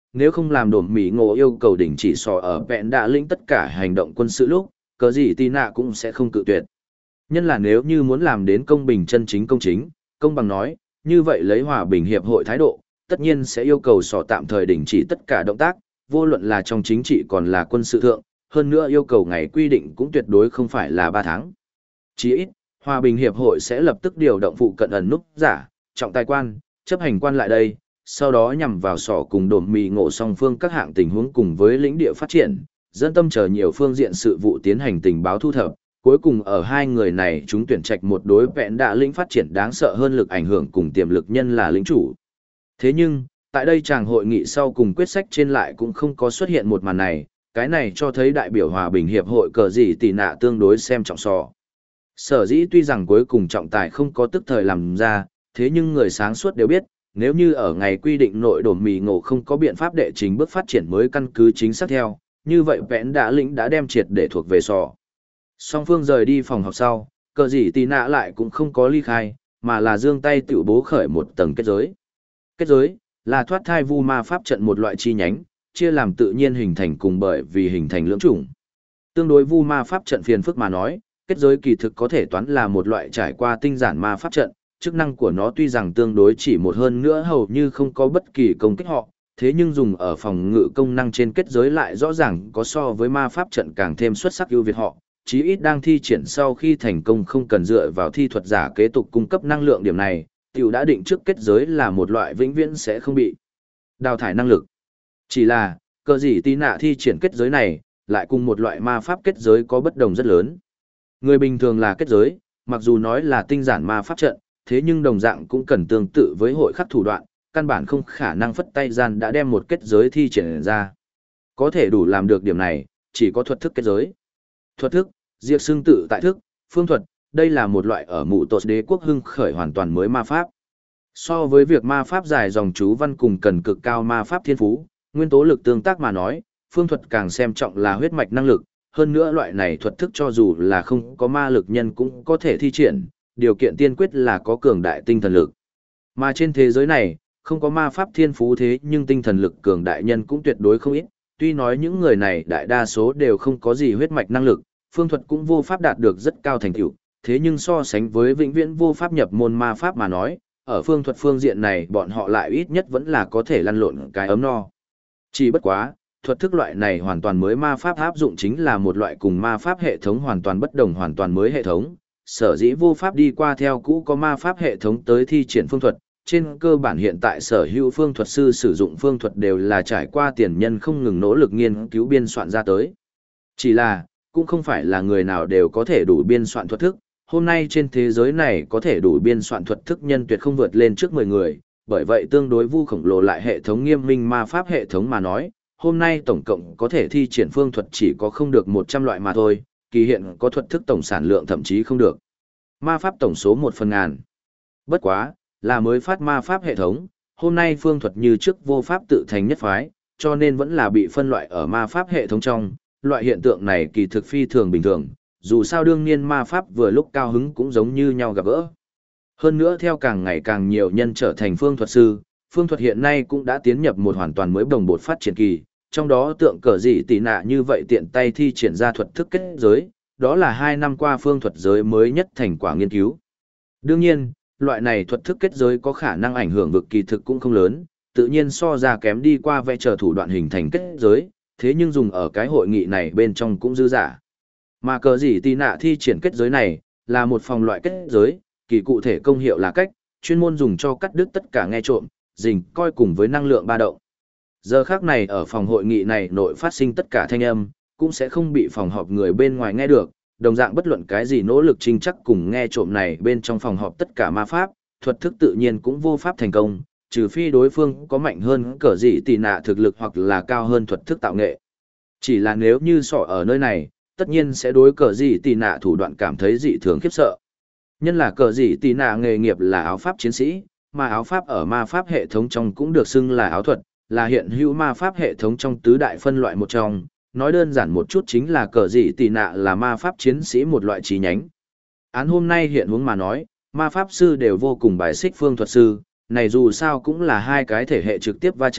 nếu không làm đổm mỉ ngộ yêu cầu đình chỉ sò ở vẹn đã lĩnh tất cả hành động quân sự lúc, cờ gì tì nạ cũng sẽ không cự tuyệt. Nhân là nếu như muốn làm đến công bình chân chính công bằng nói, như vậy lấy hòa bình hiệp hội thái độ, tất nhiên sẽ yêu cầu sò tạm thời đình chỉ tất cả động tác, vô luận là trong chính trị còn là quân sự thượng, hơn nữa yêu cầu ngày quy định cũng tuyệt đối không phải là 3 tháng. Chỉ ít, hòa bình hiệp hội sẽ lập tức điều động phụ cận ẩn núp giả, trọng tài quan, chấp hành quan lại đây, sau đó nhằm vào sỏ cùng đổm mì ngộ song phương các hạng tình huống cùng với lĩnh địa phát triển, dẫn tâm chờ nhiều phương diện sự vụ tiến hành tình báo thu thập, cuối cùng ở hai người này chúng tuyển trạch một đối vẹn đã lĩnh phát triển đáng sợ hơn lực ảnh hưởng cùng tiềm lực nhân là lĩnh chủ. Thế nhưng, tại đây chàng hội nghị sau cùng quyết sách trên lại cũng không có xuất hiện một màn này, cái này cho thấy đại biểu hòa bình hiệp hội cờ gì tỉ nạ tương đối xem trọng sò. Sở dĩ tuy rằng cuối cùng trọng tài không có tức thời làm ra, thế nhưng người sáng suốt đều biết, nếu như ở ngày quy định nội đồn mì ngộ không có biện pháp đệ trình bước phát triển mới căn cứ chính xác theo, như vậy vẽn đã lĩnh đã đem triệt để thuộc về sò. Song phương rời đi phòng học sau, cờ gì tì nạ lại cũng không có ly khai, mà là giương tay tự bố khởi một tầng kết giới. Kết giới là thoát thai vu ma pháp trận một loại chi nhánh, chia làm tự nhiên hình thành cùng bởi vì hình thành lưỡng chủng. Tương đối vu ma pháp trận phiền phức mà nói, kết giới kỳ thực có thể toán là một loại trải qua tinh giản ma pháp trận, chức năng của nó tuy rằng tương đối chỉ một hơn nữa hầu như không có bất kỳ công kích họ, thế nhưng dùng ở phòng ngự công năng trên kết giới lại rõ ràng có so với ma pháp trận càng thêm xuất sắc ưu việt họ, chí ít đang thi triển sau khi thành công không cần dựa vào thi thuật giả kế tục cung cấp năng lượng điểm này, tiểu đã định trước kết giới là một loại vĩnh viễn sẽ không bị đào thải năng lực. Chỉ là, cờ gì tí nạ thi triển kết giới này, lại cùng một loại ma pháp kết giới có bất đồng rất lớn. Người bình thường là kết giới, mặc dù nói là tinh giản ma pháp trận, thế nhưng đồng dạng cũng cần tương tự với hội khắc thủ đoạn, căn bản không khả năng phất tay gian đã đem một kết giới thi triển ra. Có thể đủ làm được điểm này, chỉ có thuật thức kết giới. Thuật thức, diệt xương tự tại thức, phương thuật, đây là một loại ở mụ tột đế quốc hưng khởi hoàn toàn mới ma pháp. So với việc ma pháp dài dòng chú văn cùng cần cực cao ma pháp thiên phú, nguyên tố lực tương tác mà nói, phương thuật càng xem trọng là huyết mạch năng lực, hơn nữa loại này thuật thức cho dù là không có ma lực nhân cũng có thể thi triển, điều kiện tiên quyết là có cường đại tinh thần lực. Mà trên thế giới này, không có ma pháp thiên phú thế nhưng tinh thần lực cường đại nhân cũng tuyệt đối không ít, tuy nói những người này đại đa số đều không có gì huyết mạch năng lực, phương thuật cũng vô pháp đạt được rất cao thành tựu, thế nhưng so sánh với vĩnh viễn vô pháp nhập môn ma pháp mà nói, ở phương thuật phương diện này bọn họ lại ít nhất vẫn là có thể lăn lộn cái ấm no. Chỉ bất quá, thuật thức loại này hoàn toàn mới ma pháp áp dụng chính là một loại cùng ma pháp hệ thống hoàn toàn bất đồng hoàn toàn mới hệ thống, sở dĩ vô pháp đi qua theo cũ có ma pháp hệ thống tới thi triển phương thuật, trên cơ bản hiện tại sở hữu phương thuật sư sử dụng phương thuật đều là trải qua tiền nhân không ngừng nỗ lực nghiên cứu biên soạn ra tới. Chỉ là, cũng không phải là người nào đều có thể đủ biên soạn thuật thức, hôm nay trên thế giới này có thể đủ biên soạn thuật thức nhân tuyệt không vượt lên trước 10 người, bởi vậy tương đối vu khổng lồ lại hệ thống nghiêm minh ma pháp hệ thống mà nói, hôm nay tổng cộng có thể thi triển phương thuật chỉ có không được 100 loại mà thôi, kỳ hiện có thuật thức tổng sản lượng thậm chí không được. Ma pháp tổng số 1/1000. Bất quá, là mới phát ma pháp hệ thống, hôm nay phương thuật như trước vô pháp tự thành nhất phái, cho nên vẫn là bị phân loại ở ma pháp hệ thống trong, loại hiện tượng này kỳ thực phi thường bình thường, dù sao đương nhiên ma pháp vừa lúc cao hứng cũng giống như nhau gặp gỡ. Hơn nữa theo càng ngày càng nhiều nhân trở thành phương thuật sư, phương thuật hiện nay cũng đã tiến nhập một hoàn toàn mới đồng bột phát triển kỳ, trong đó tượng cờ gì tỉ nạ như vậy tiện tay thi triển ra thuật thức kết giới, đó là 2 năm qua phương thuật giới mới nhất thành quả nghiên cứu. Đương nhiên, loại này thuật thức kết giới có khả năng ảnh hưởng vực kỳ thực cũng không lớn, tự nhiên so ra kém đi qua vẽ chờ thủ đoạn hình thành kết giới, thế nhưng dùng ở cái hội nghị này bên trong cũng dư giả. Mà cờ gì tỉ nạ thi triển kết giới này, là một phòng loại kết giới, kỳ cụ thể công hiệu là cách, chuyên môn dùng cho cắt đứt tất cả nghe trộm, rình coi cùng với năng lượng ba động. Giờ khác này ở phòng hội nghị này nội phát sinh tất cả thanh âm, cũng sẽ không bị phòng họp người bên ngoài nghe được, đồng dạng bất luận cái gì nỗ lực trinh chắc cùng nghe trộm này bên trong phòng họp tất cả ma pháp, thuật thức tự nhiên cũng vô pháp thành công, trừ phi đối phương có mạnh hơn cờ gì tỉ nạ thực lực hoặc là cao hơn thuật thức tạo nghệ. Chỉ là nếu như sọ ở nơi này, tất nhiên sẽ đối cờ gì tỉ nạ thủ đoạn cảm thấy dị thường khiếp sợ. Nhân là cờ gì tỉ nạ nghề nghiệp là áo pháp chiến sĩ, mà áo pháp ở ma pháp hệ thống trong cũng được xưng là áo thuật, là hiện hữu ma pháp hệ thống trong tứ đại phân loại một trong, nói đơn giản một chút chính là cờ dị tỉ nạ là ma pháp chiến sĩ một loại trí nhánh. Án hôm nay hiện hướng mà nói, ma pháp sư đều vô cùng bài xích phương thuật sư, này dù sao cũng là hai cái thể hệ trực tiếp va chạm,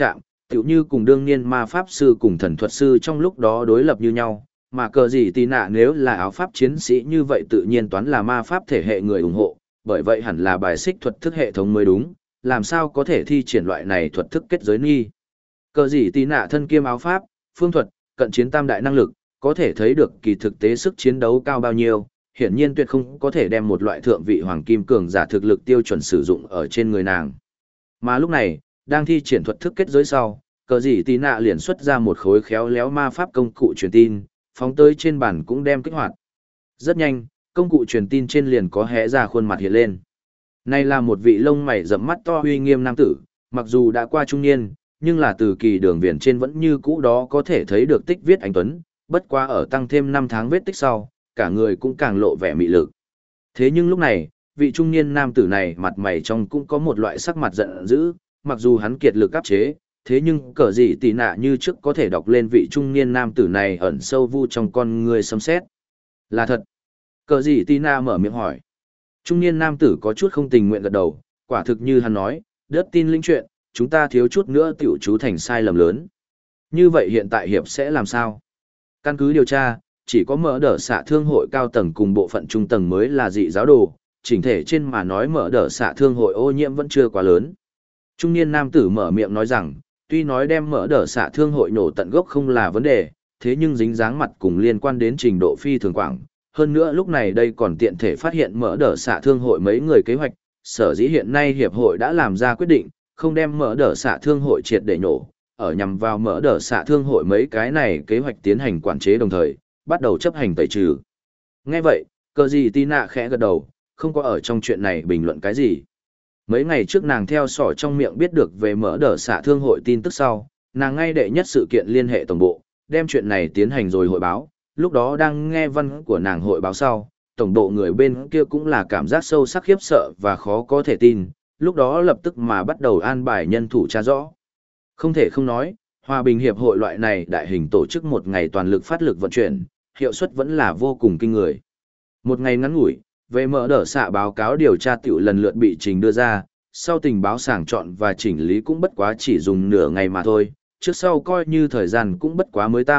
tựu như cùng đương nhiên ma pháp sư cùng thần thuật sư trong lúc đó đối lập như nhau, mà cờ gì tì nạ nếu là áo pháp chiến sĩ như vậy tự nhiên toán là ma pháp thể hệ người ủng hộ, bởi vậy hẳn là bài xích thuật thức hệ thống mới đúng, làm sao có thể thi triển loại này thuật thức kết giới nghi. Cờ gì tì nạ thân kiêm áo pháp, phương thuật, cận chiến tam đại năng lực, có thể thấy được kỳ thực tế sức chiến đấu cao bao nhiêu, hiển nhiên tuyệt không có thể đem một loại thượng vị hoàng kim cường giả thực lực tiêu chuẩn sử dụng ở trên người nàng. Mà lúc này, đang thi triển thuật thức kết giới sau, cờ gì tì nạ liền xuất ra một khối khéo léo ma pháp công cụ truyền tin, phóng tới trên bàn cũng đem kích hoạt. Rất nhanh, công cụ truyền tin trên liền có hé ra khuôn mặt hiện lên. Này là một vị lông mày rậm mắt to uy nghiêm nam tử, mặc dù đã qua trung niên, nhưng là từ kỳ đường viền trên vẫn như cũ đó có thể thấy được tích viết anh tuấn, bất quá ở tăng thêm 5 tháng vết tích sau, cả người cũng càng lộ vẻ mị lực. Thế nhưng lúc này, vị trung niên nam tử này mặt mày trong cũng có một loại sắc mặt giận dữ, mặc dù hắn kiệt lực áp chế, thế nhưng cờ gì tì nạ như trước có thể đọc lên vị trung niên nam tử này ẩn sâu vu trong con người sấm sét. Là thật. Cờ gì tì nạ mở miệng hỏi. Trung niên nam tử có chút không tình nguyện gật đầu, quả thực như hắn nói, đất tin linh chuyện, chúng ta thiếu chút nữa tiểu chú thành sai lầm lớn. Như vậy hiện tại hiệp sẽ làm sao? Căn cứ điều tra, chỉ có mở đỡ xạ thương hội cao tầng cùng bộ phận trung tầng mới là dị giáo đồ, chỉnh thể trên mà nói mở đỡ xạ thương hội ô nhiễm vẫn chưa quá lớn. Trung niên nam tử mở miệng nói rằng, tuy nói đem mở đỡ xạ thương hội nổ tận gốc không là vấn đề, thế nhưng dính dáng mặt cùng liên quan đến trình độ phi thường quảng. Hơn nữa lúc này đây còn tiện thể phát hiện mở đỡ xạ thương hội mấy người kế hoạch, sở dĩ hiện nay hiệp hội đã làm ra quyết định, không đem mở đỡ xạ thương hội triệt để nổ, ở nhằm vào mở đỡ xạ thương hội mấy cái này kế hoạch tiến hành quản chế đồng thời, bắt đầu chấp hành tẩy trừ. Nghe vậy, cờ gì tí nạ khẽ gật đầu, không có ở trong chuyện này bình luận cái gì. Mấy ngày trước nàng theo sỏ trong miệng biết được về mở đỡ xạ thương hội tin tức sau, nàng ngay đệ nhất sự kiện liên hệ tổng bộ, đem chuyện này tiến hành rồi hội báo, lúc đó đang nghe văn của nàng hội báo sau, tổng bộ người bên kia cũng là cảm giác sâu sắc khiếp sợ và khó có thể tin, lúc đó lập tức mà bắt đầu an bài nhân thủ tra rõ. Không thể không nói, Hòa bình hiệp hội loại này đại hình tổ chức một ngày toàn lực phát lực vận chuyển, hiệu suất vẫn là vô cùng kinh người. Một ngày ngắn ngủi, về mở đỡ xạ báo cáo điều tra tiểu lần lượt bị trình đưa ra, sau tình báo sàng chọn và chỉnh lý cũng bất quá chỉ dùng nửa ngày mà thôi, trước sau coi như thời gian cũng bất quá mới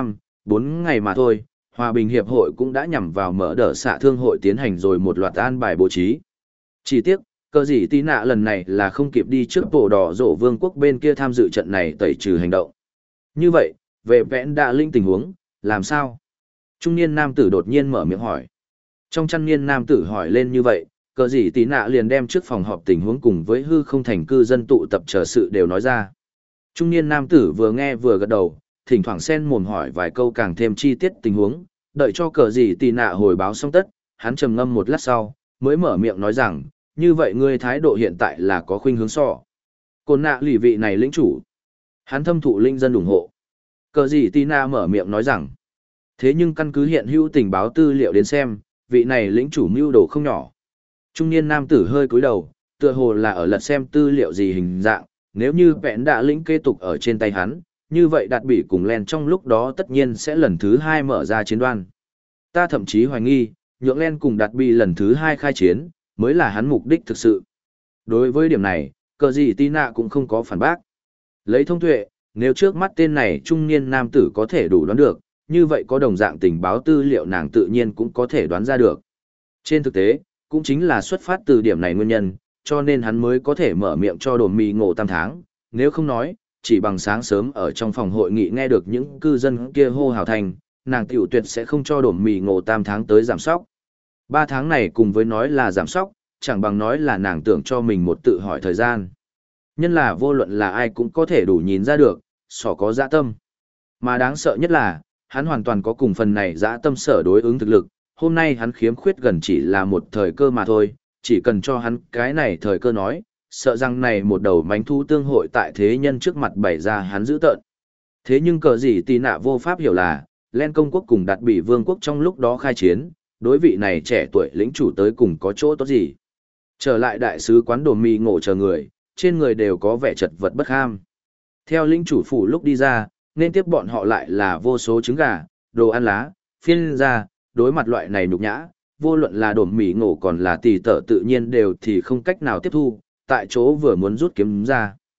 4 ngày mà thôi. Hòa bình hiệp hội cũng đã nhằm vào mở đỡ xạ thương hội tiến hành rồi một loạt an bài bố trí. Chỉ tiếc, cờ gì tí nạ lần này là không kịp đi trước bộ đỏ rổ vương quốc bên kia tham dự trận này tẩy trừ hành động. Như vậy, về vẽn đạ linh tình huống, làm sao? Trung niên nam tử đột nhiên mở miệng hỏi. Trong chăn niên nam tử hỏi lên như vậy, cờ gì tí nạ liền đem trước phòng họp tình huống cùng với hư không thành cư dân tụ tập chờ sự đều nói ra. Trung niên nam tử vừa nghe vừa gật đầu, thỉnh thoảng xen mồm hỏi vài câu càng thêm chi tiết tình huống, đợi cho cờ gì tì nạ hồi báo xong tất, hắn trầm ngâm một lát sau, mới mở miệng nói rằng, như vậy ngươi thái độ hiện tại là có khuynh hướng sọ. Côn nạ lì vị này lĩnh chủ. Hắn thâm thụ linh dân ủng hộ. Cờ gì tì nạ mở miệng nói rằng, thế nhưng căn cứ hiện hữu tình báo tư liệu đến xem, vị này lĩnh chủ mưu đồ không nhỏ. Trung niên nam tử hơi cúi đầu, tựa hồ là ở lật xem tư liệu gì hình dạng, nếu như vẹn đạ lĩnh kế tục ở trên tay hắn, như vậy đạt bị cùng len trong lúc đó tất nhiên sẽ lần thứ 2 mở ra chiến đoan. Ta thậm chí hoài nghi, nhượng len cùng đạt bị lần thứ 2 khai chiến, mới là hắn mục đích thực sự. Đối với điểm này, cờ gì tí nạ cũng không có phản bác. Lấy thông tuệ, nếu trước mắt tên này trung niên nam tử có thể đủ đoán được, như vậy có đồng dạng tình báo tư liệu nàng tự nhiên cũng có thể đoán ra được. Trên thực tế, cũng chính là xuất phát từ điểm này nguyên nhân, cho nên hắn mới có thể mở miệng cho đồn mì ngộ tam tháng, nếu không nói, chỉ bằng sáng sớm ở trong phòng hội nghị nghe được những cư dân kia hô hào thành, nàng tiểu tuyệt sẽ không cho đồn mì ngộ tam tháng tới giảm sóc. 3 tháng này cùng với nói là giảm sóc, chẳng bằng nói là nàng tưởng cho mình một tự hỏi thời gian. Nhân là vô luận là ai cũng có thể đủ nhìn ra được, sỏ có dã tâm. Mà đáng sợ nhất là, hắn hoàn toàn có cùng phần này dã tâm sở đối ứng thực lực, hôm nay hắn khiếm khuyết gần chỉ là một thời cơ mà thôi, chỉ cần cho hắn cái này thời cơ nói, sợ rằng này một đầu mánh thu tương hội tại thế nhân trước mặt bày ra hắn dữ tợn. Thế nhưng cờ gì tì nạ vô pháp hiểu là, Len công quốc cùng đặt bị vương quốc trong lúc đó khai chiến, đối vị này trẻ tuổi lĩnh chủ tới cùng có chỗ tốt gì. Trở lại đại sứ quán đồ mì ngộ chờ người, trên người đều có vẻ chật vật bất ham. Theo lĩnh chủ phủ lúc đi ra, nên tiếp bọn họ lại là vô số trứng gà, đồ ăn lá, phiên ra, đối mặt loại này nhục nhã, vô luận là đổm mì ngộ còn là tỷ tở tự nhiên đều thì không cách nào tiếp thu, tại chỗ vừa muốn rút kiếm ra.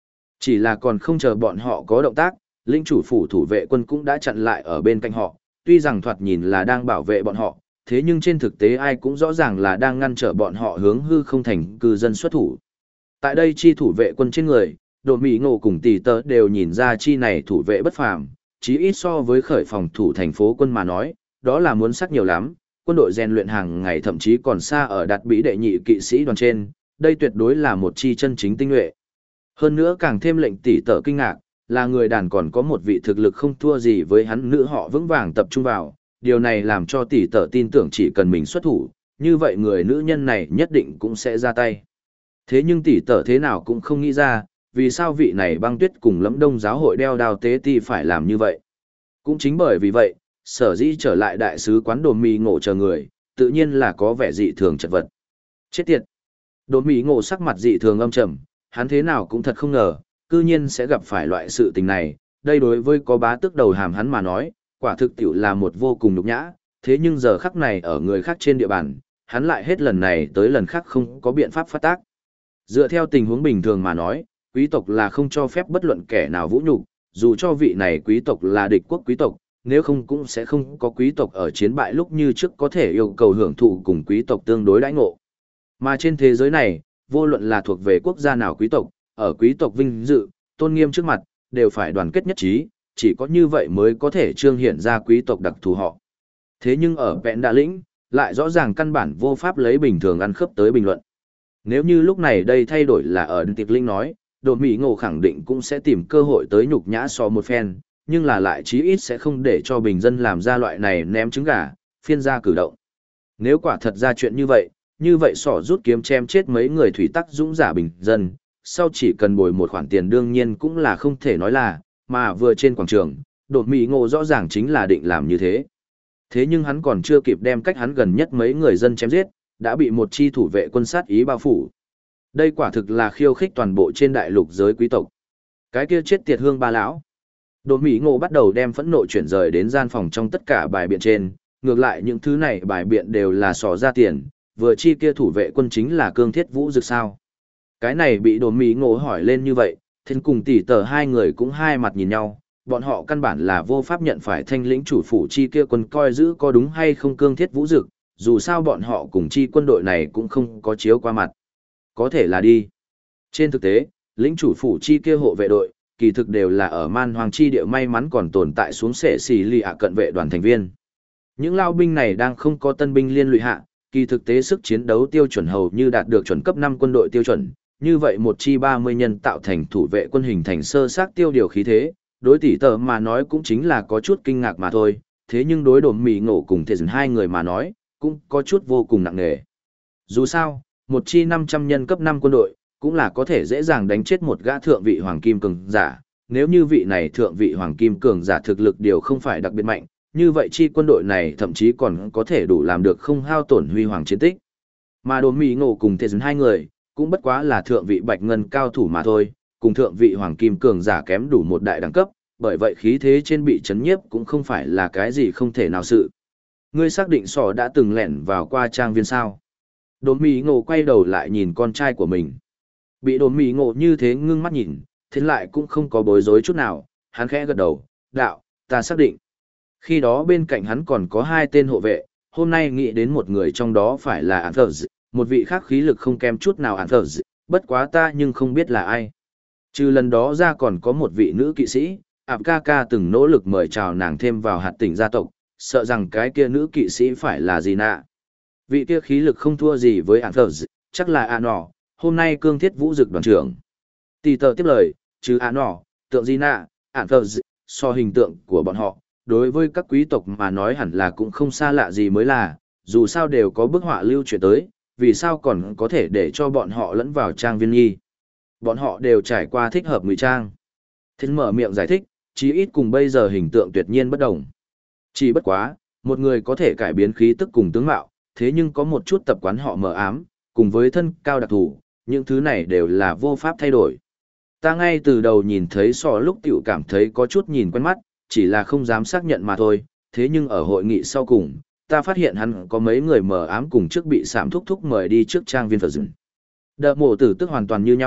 Chỉ là còn không chờ bọn họ có động tác, lĩnh chủ phủ thủ vệ quân cũng đã chặn lại ở bên cạnh họ, tuy rằng thoạt nhìn là đang bảo vệ bọn họ, thế nhưng trên thực tế ai cũng rõ ràng là đang ngăn trở bọn họ hướng hư không thành cư dân xuất thủ. Tại đây chi thủ vệ quân trên người, Đỗ Mỹ Ngộ cùng Tỷ Tơ đều nhìn ra chi này thủ vệ bất phàm, chí ít so với khởi phòng thủ thành phố quân mà nói, đó là muốn sắc nhiều lắm, quân đội rèn luyện hàng ngày thậm chí còn xa ở đạt bí đệ nhị kỵ sĩ đoàn trên, đây tuyệt đối là một chi chân chính tinh nhuệ. Hơn nữa càng thêm lệnh Tỷ Tơ kinh ngạc, là người đàn còn có một vị thực lực không thua gì với hắn nữ họ vững vàng tập trung vào, điều này làm cho Tỷ Tơ tin tưởng chỉ cần mình xuất thủ, như vậy người nữ nhân này nhất định cũng sẽ ra tay. Thế nhưng Tỷ Tơ thế nào cũng không nghĩ ra, vì sao vị này băng tuyết cùng lẫm đông giáo hội đeo đao tế ti phải làm như vậy. Cũng chính bởi vì vậy, sở dĩ trở lại đại sứ quán Đỗ Mỹ Ngộ chờ người, tự nhiên là có vẻ dị thường chật vật. Chết tiệt! Đỗ Mỹ Ngộ sắc mặt dị thường âm trầm, hắn thế nào cũng thật không ngờ, cư nhiên sẽ gặp phải loại sự tình này, đây đối với có bá tước đầu hàm hắn mà nói, quả thực tiểu là một vô cùng nhục nhã, thế nhưng giờ khắc này ở người khác trên địa bàn, hắn lại hết lần này tới lần khác không có biện pháp phát tác. Dựa theo tình huống bình thường mà nói, quý tộc là không cho phép bất luận kẻ nào vũ nhục, dù cho vị này quý tộc là địch quốc quý tộc, nếu không cũng sẽ không có quý tộc ở chiến bại lúc như trước có thể yêu cầu hưởng thụ cùng quý tộc tương đối đãi ngộ. Mà trên thế giới này, vô luận là thuộc về quốc gia nào quý tộc, ở quý tộc vinh dự, tôn nghiêm trước mặt, đều phải đoàn kết nhất trí, chỉ có như vậy mới có thể trương hiện ra quý tộc đặc thù họ. Thế nhưng ở Vẹn Đạ Lĩnh, lại rõ ràng căn bản vô pháp lấy bình thường ăn khớp tới bình luận. Nếu như lúc này đây thay đổi là ở Tiệp Linh nói, Đỗ Mỹ Ngộ khẳng định cũng sẽ tìm cơ hội tới nhục nhã so một phen, nhưng là lại chí ít sẽ không để cho bình dân làm ra loại này ném trứng gà, phiên ra cử động. Nếu quả thật ra chuyện như vậy sỏ rút kiếm chém chết mấy người thủy tắc dũng giả bình dân, sau chỉ cần bồi một khoản tiền đương nhiên cũng là không thể nói là, mà vừa trên quảng trường, Đỗ Mỹ Ngộ rõ ràng chính là định làm như thế. Thế nhưng hắn còn chưa kịp đem cách hắn gần nhất mấy người dân chém giết, đã bị một chi thủ vệ quân sát ý bao phủ. Đây quả thực là khiêu khích toàn bộ trên đại lục giới quý tộc. Cái kia chết tiệt hương ba lão. Đỗ Mỹ Ngộ bắt đầu đem phẫn nộ chuyển rời đến gian phòng trong tất cả bài biện trên, ngược lại những thứ này bài biện đều là sò ra tiền, vừa chi kia thủ vệ quân chính là Cương Thiết Vũ Dực sao. Cái này bị Đỗ Mỹ Ngộ hỏi lên như vậy, thiên cùng tỷ tờ hai người cũng hai mặt nhìn nhau, bọn họ căn bản là vô pháp nhận phải thanh lĩnh chủ phủ chi kia quân coi giữ có đúng hay không Cương Thiết Vũ Dực, dù sao bọn họ cùng chi quân đội này cũng không có chiếu qua mặt. Có thể là đi. Trên thực tế, lĩnh chủ phủ chi kia hộ vệ đội, kỳ thực đều là ở man hoàng chi địa may mắn còn tồn tại xuống sẻ xì lì ạ cận vệ đoàn thành viên. Những lao binh này đang không có tân binh liên lụy hạ, kỳ thực tế sức chiến đấu tiêu chuẩn hầu như đạt được chuẩn cấp 5 quân đội tiêu chuẩn, như vậy một chi 30 nhân tạo thành thủ vệ quân hình thành sơ xác tiêu điều khí thế, đối tỷ tờ mà nói cũng chính là có chút kinh ngạc mà thôi, thế nhưng đối Đỗ Mỹ Ngộ cùng Thế Dần hai người mà nói, cũng có chút vô cùng nặng nề. Dù sao, một chi 500 nhân cấp 5 quân đội, cũng là có thể dễ dàng đánh chết một gã thượng vị hoàng kim cường giả, nếu như vị này thượng vị hoàng kim cường giả thực lực điều không phải đặc biệt mạnh, như vậy chi quân đội này thậm chí còn có thể đủ làm được không hao tổn huy hoàng chiến tích. Mà Đỗ Mỹ Ngộ cùng Thế Dần hai người, cũng bất quá là thượng vị bạch ngân cao thủ mà thôi, cùng thượng vị hoàng kim cường giả kém đủ một đại đẳng cấp, bởi vậy khí thế trên bị chấn nhiếp cũng không phải là cái gì không thể nào sự. Ngươi xác định sò đã từng lẻn vào qua trang viên sao? Đỗ Mỹ Ngộ quay đầu lại nhìn con trai của mình. Bị Đỗ Mỹ Ngộ như thế ngưng mắt nhìn, thế lại cũng không có bối rối chút nào, hắn khẽ gật đầu, đạo, ta xác định. Khi đó bên cạnh hắn còn có hai tên hộ vệ, hôm nay nghĩ đến một người trong đó phải là Anthers, một vị khác khí lực không kém chút nào Anthers, bất quá ta nhưng không biết là ai. Trừ lần đó ra còn có một vị nữ kỵ sĩ, Kaka từng nỗ lực mời chào nàng thêm vào hạt tỉnh gia tộc, sợ rằng cái kia nữ kỵ sĩ phải là gì nạ. Vị kia khí lực không thua gì với Anthers, chắc là Anor, hôm nay Cương Thiết Vũ Dực đoàn trưởng. Tỷ tờ tiếp lời, chứ Anor, tượng Gina, Anthers, so hình tượng của bọn họ, đối với các quý tộc mà nói hẳn là cũng không xa lạ gì mới là, dù sao đều có bức họa lưu truyền tới, vì sao còn có thể để cho bọn họ lẫn vào trang viên nghi. Bọn họ đều trải qua thích hợp ngụy trang. Thiên mở miệng giải thích, chí ít cùng bây giờ hình tượng tuyệt nhiên bất đồng. Chỉ bất quá, một người có thể cải biến khí tức cùng tướng mạo, thế nhưng có một chút tập quán họ mờ ám, cùng với thân cao đặc thù, những thứ này đều là vô pháp thay đổi. Ta ngay từ đầu nhìn thấy sò lúc tiểu cảm thấy có chút nhìn quen mắt, chỉ là không dám xác nhận mà thôi, thế nhưng ở hội nghị sau cùng, ta phát hiện hắn có mấy người mờ ám cùng trước bị Sạm Thúc Thúc mời đi trước trang viên phở rừng. Đợt mổ tử tức hoàn toàn như nhau,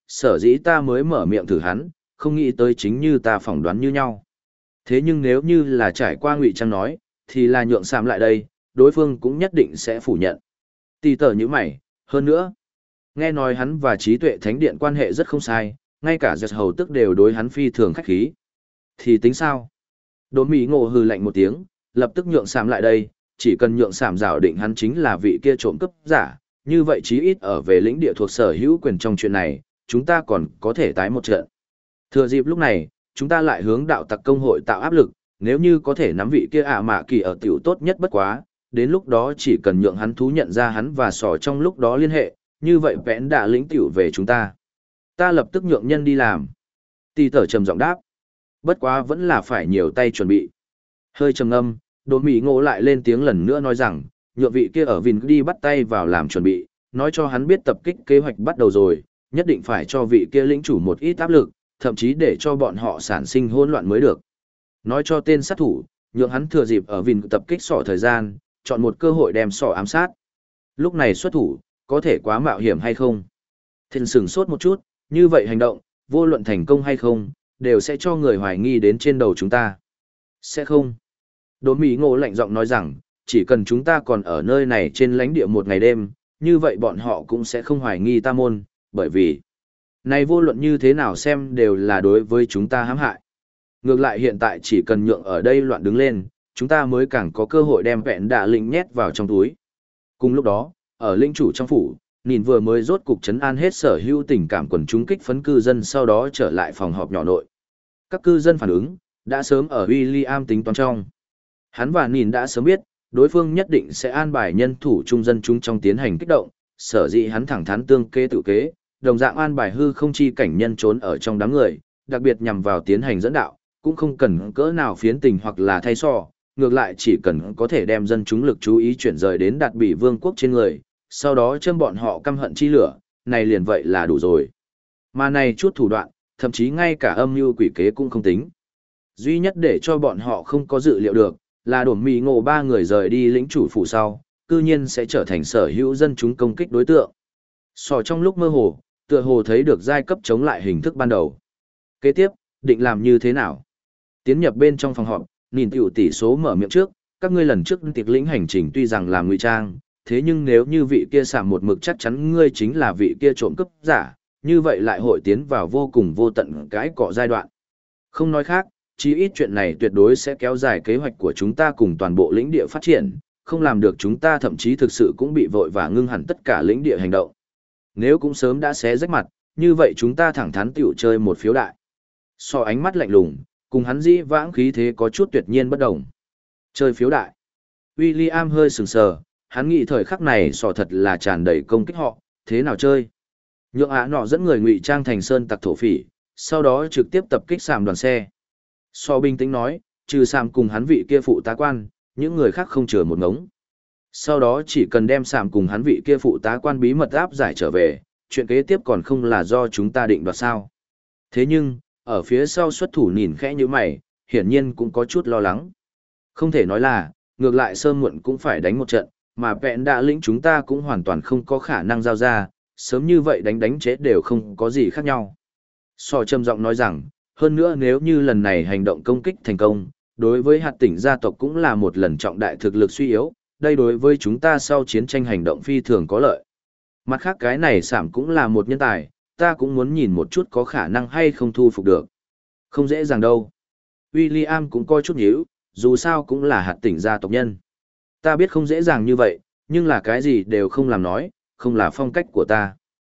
sở dĩ ta mới mở miệng thử hắn, không nghĩ tới chính như ta phỏng đoán như nhau. Thế nhưng nếu như là trải qua ngụy trang nói, thì là nhượng Sạm lại đây, đối phương cũng nhất định sẽ phủ nhận. Tỷ tờ như mày, hơn nữa. Nghe nói hắn và trí tuệ thánh điện quan hệ rất không sai, ngay cả giật hầu tức đều đối hắn phi thường khách khí. Thì tính sao? Đỗ Mỹ Ngộ hừ lạnh một tiếng, lập tức nhượng Sạm lại đây, chỉ cần nhượng Sạm rảo định hắn chính là vị kia trộm cướp giả, như vậy chí ít ở về lĩnh địa thuộc sở hữu quyền trong chuyện này, chúng ta còn có thể tái một trận. Thừa dịp lúc này, chúng ta lại hướng đạo tặc công hội tạo áp lực, nếu như có thể nắm vị kia mạ kỳ ở tiểu tốt nhất bất quá, đến lúc đó chỉ cần nhượng hắn thú nhận ra hắn và sò trong lúc đó liên hệ, như vậy vẽn đã lĩnh tiểu về chúng ta. Ta lập tức nhượng nhân đi làm. Tỷ tở trầm giọng đáp. Bất quá vẫn là phải nhiều tay chuẩn bị. Hơi trầm ngâm, Đỗ Mỹ Ngộ lại lên tiếng lần nữa nói rằng, nhượng vị kia ở Vin đi bắt tay vào làm chuẩn bị, nói cho hắn biết tập kích kế hoạch bắt đầu rồi, nhất định phải cho vị kia lĩnh chủ một ít áp lực, thậm chí để cho bọn họ sản sinh hỗn loạn mới được. Nói cho tên sát thủ, nhượng hắn thừa dịp ở Vin tập kích sỏ thời gian, chọn một cơ hội đem sỏ ám sát. Lúc này xuất thủ, có thể quá mạo hiểm hay không? Thiên sửng sốt một chút, như vậy hành động, vô luận thành công hay không, đều sẽ cho người hoài nghi đến trên đầu chúng ta. Sẽ không. Đỗ Mỹ Ngộ lạnh giọng nói rằng, chỉ cần chúng ta còn ở nơi này trên lãnh địa một ngày đêm, như vậy bọn họ cũng sẽ không hoài nghi ta môn, bởi vì này vô luận như thế nào xem đều là đối với chúng ta hãm hại. Ngược lại hiện tại chỉ cần nhượng ở đây loạn đứng lên, chúng ta mới càng có cơ hội đem vẹn đạ lĩnh nhét vào trong túi. Cùng lúc đó, ở linh chủ trong phủ, nhìn vừa mới rốt cục trấn an hết sở hữu tình cảm quần chúng kích phấn cư dân sau đó trở lại phòng họp nhỏ nội. Các cư dân phản ứng, đã sớm ở William tính toán trong. Hắn và nhìn đã sớm biết, đối phương nhất định sẽ an bài nhân thủ trung dân chúng trong tiến hành kích động, sở dĩ hắn thẳng thắn tương kế tự kế, đồng dạng an bài hư không chi cảnh nhân trốn ở trong đám người, đặc biệt nhằm vào tiến hành dẫn đạo, cũng không cần cỡ nào phiến tình hoặc là thay so, ngược lại chỉ cần có thể đem dân chúng lực chú ý chuyển rời đến Đạt Bỉ Vương quốc trên người, sau đó châm bọn họ căm hận chi lửa, này liền vậy là đủ rồi. Mà này chút thủ đoạn, thậm chí ngay cả âm mưu quỷ kế cũng không tính. Duy nhất để cho bọn họ không có dự liệu được, là Đỗ Mỹ Ngộ ba người rời đi lĩnh chủ phủ sau, cư nhiên sẽ trở thành sở hữu dân chúng công kích đối tượng. Sò trong lúc mơ hồ, tựa hồ thấy được giai cấp chống lại hình thức ban đầu. Kế tiếp, định làm như thế nào? Tiến nhập bên trong phòng họp, nhìn tiểu tỷ số mở miệng trước, các ngươi lần trước tiệc lĩnh hành trình tuy rằng làm ngụy trang, thế nhưng nếu như vị kia sạm một mực chắc chắn ngươi chính là vị kia trộm cướp giả, như vậy lại hội tiến vào vô cùng vô tận cái cọ giai đoạn. Không nói khác, chí ít chuyện này tuyệt đối sẽ kéo dài kế hoạch của chúng ta cùng toàn bộ lĩnh địa phát triển, không làm được chúng ta thậm chí thực sự cũng bị vội và ngưng hẳn tất cả lĩnh địa hành động. Nếu cũng sớm đã xé rách mặt, như vậy chúng ta thẳng thắn tiểu chơi một phiếu đại. So ánh mắt lạnh lùng, cùng hắn dĩ vãng khí thế có chút tuyệt nhiên bất đồng. Chơi phiếu đại. William hơi sừng sờ, hắn nghĩ thời khắc này sò thật là tràn đầy công kích họ, thế nào chơi? Nhượng nọ dẫn người ngụy trang thành sơn tặc thổ phỉ, sau đó trực tiếp tập kích sạm đoàn xe. So bình tĩnh nói, trừ sạm cùng hắn vị kia phụ tá quan, những người khác không chừa một ngống. Sau đó chỉ cần đem sạm cùng hắn vị kia phụ tá quan bí mật áp giải trở về, chuyện kế tiếp còn không là do chúng ta định đoạt sao. Thế nhưng, ở phía sau xuất thủ nhìn khẽ như mày, hiển nhiên cũng có chút lo lắng. Không thể nói là, ngược lại sớm muộn cũng phải đánh một trận, mà vẹn đạ lĩnh chúng ta cũng hoàn toàn không có khả năng giao ra, sớm như vậy đánh chết đều không có gì khác nhau. So trầm giọng nói rằng, hơn nữa nếu như lần này hành động công kích thành công, đối với hạt tỉnh gia tộc cũng là một lần trọng đại thực lực suy yếu, đây đối với chúng ta sau chiến tranh hành động phi thường có lợi. Mặt khác cái này sảm cũng là một nhân tài, ta cũng muốn nhìn một chút có khả năng hay không thu phục được. Không dễ dàng đâu. William cũng coi chút nhíu, dù sao cũng là hạt tỉnh gia tộc nhân. Ta biết không dễ dàng như vậy, nhưng là cái gì đều không làm nói, không là phong cách của ta.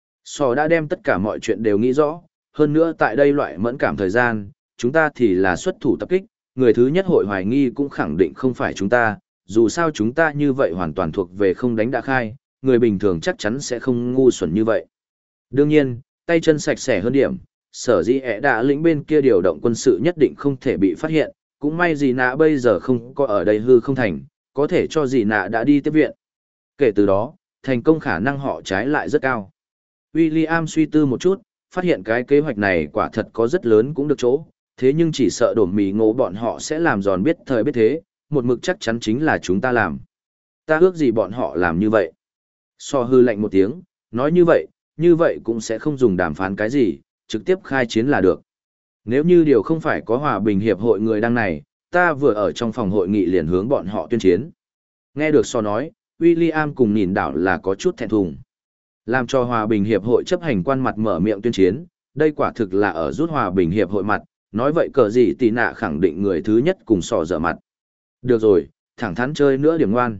Sò đã đem tất cả mọi chuyện đều nghĩ rõ, hơn nữa tại đây loại mẫn cảm thời gian, chúng ta thì là xuất thủ tập kích, người thứ nhất hội hoài nghi cũng khẳng định không phải chúng ta, dù sao chúng ta như vậy hoàn toàn thuộc về không đánh đã khai, người bình thường chắc chắn sẽ không ngu xuẩn như vậy. Đương nhiên, tay chân sạch sẽ hơn điểm, sở dĩ đã lĩnh bên kia điều động quân sự nhất định không thể bị phát hiện, cũng may gì nạ bây giờ không có ở đây hư không thành, có thể cho gì nạ đã đi tiếp viện. Kể từ đó, thành công khả năng họ trái lại rất cao. William suy tư một chút, phát hiện cái kế hoạch này quả thật có rất lớn cũng được chỗ, thế nhưng chỉ sợ Đỗ Mỹ Ngộ bọn họ sẽ làm giòn biết thời biết thế, một mực chắc chắn chính là chúng ta làm. Ta ước gì bọn họ làm như vậy. So hư lạnh một tiếng, nói như vậy như vậy cũng sẽ không dùng đàm phán cái gì, trực tiếp khai chiến là được. Nếu như điều không phải có hòa bình hiệp hội người đăng này, ta vừa ở trong phòng hội nghị liền hướng bọn họ tuyên chiến. Nghe được so nói, William cùng nhìn đảo là có chút thẹn thùng. Làm cho hòa bình hiệp hội chấp hành quan mặt mở miệng tuyên chiến, đây quả thực là ở rút hòa bình hiệp hội mặt, nói vậy cờ gì tì nạ khẳng định người thứ nhất cùng sò dở mặt. Được rồi, thẳng thắn chơi nữa điểm ngoan.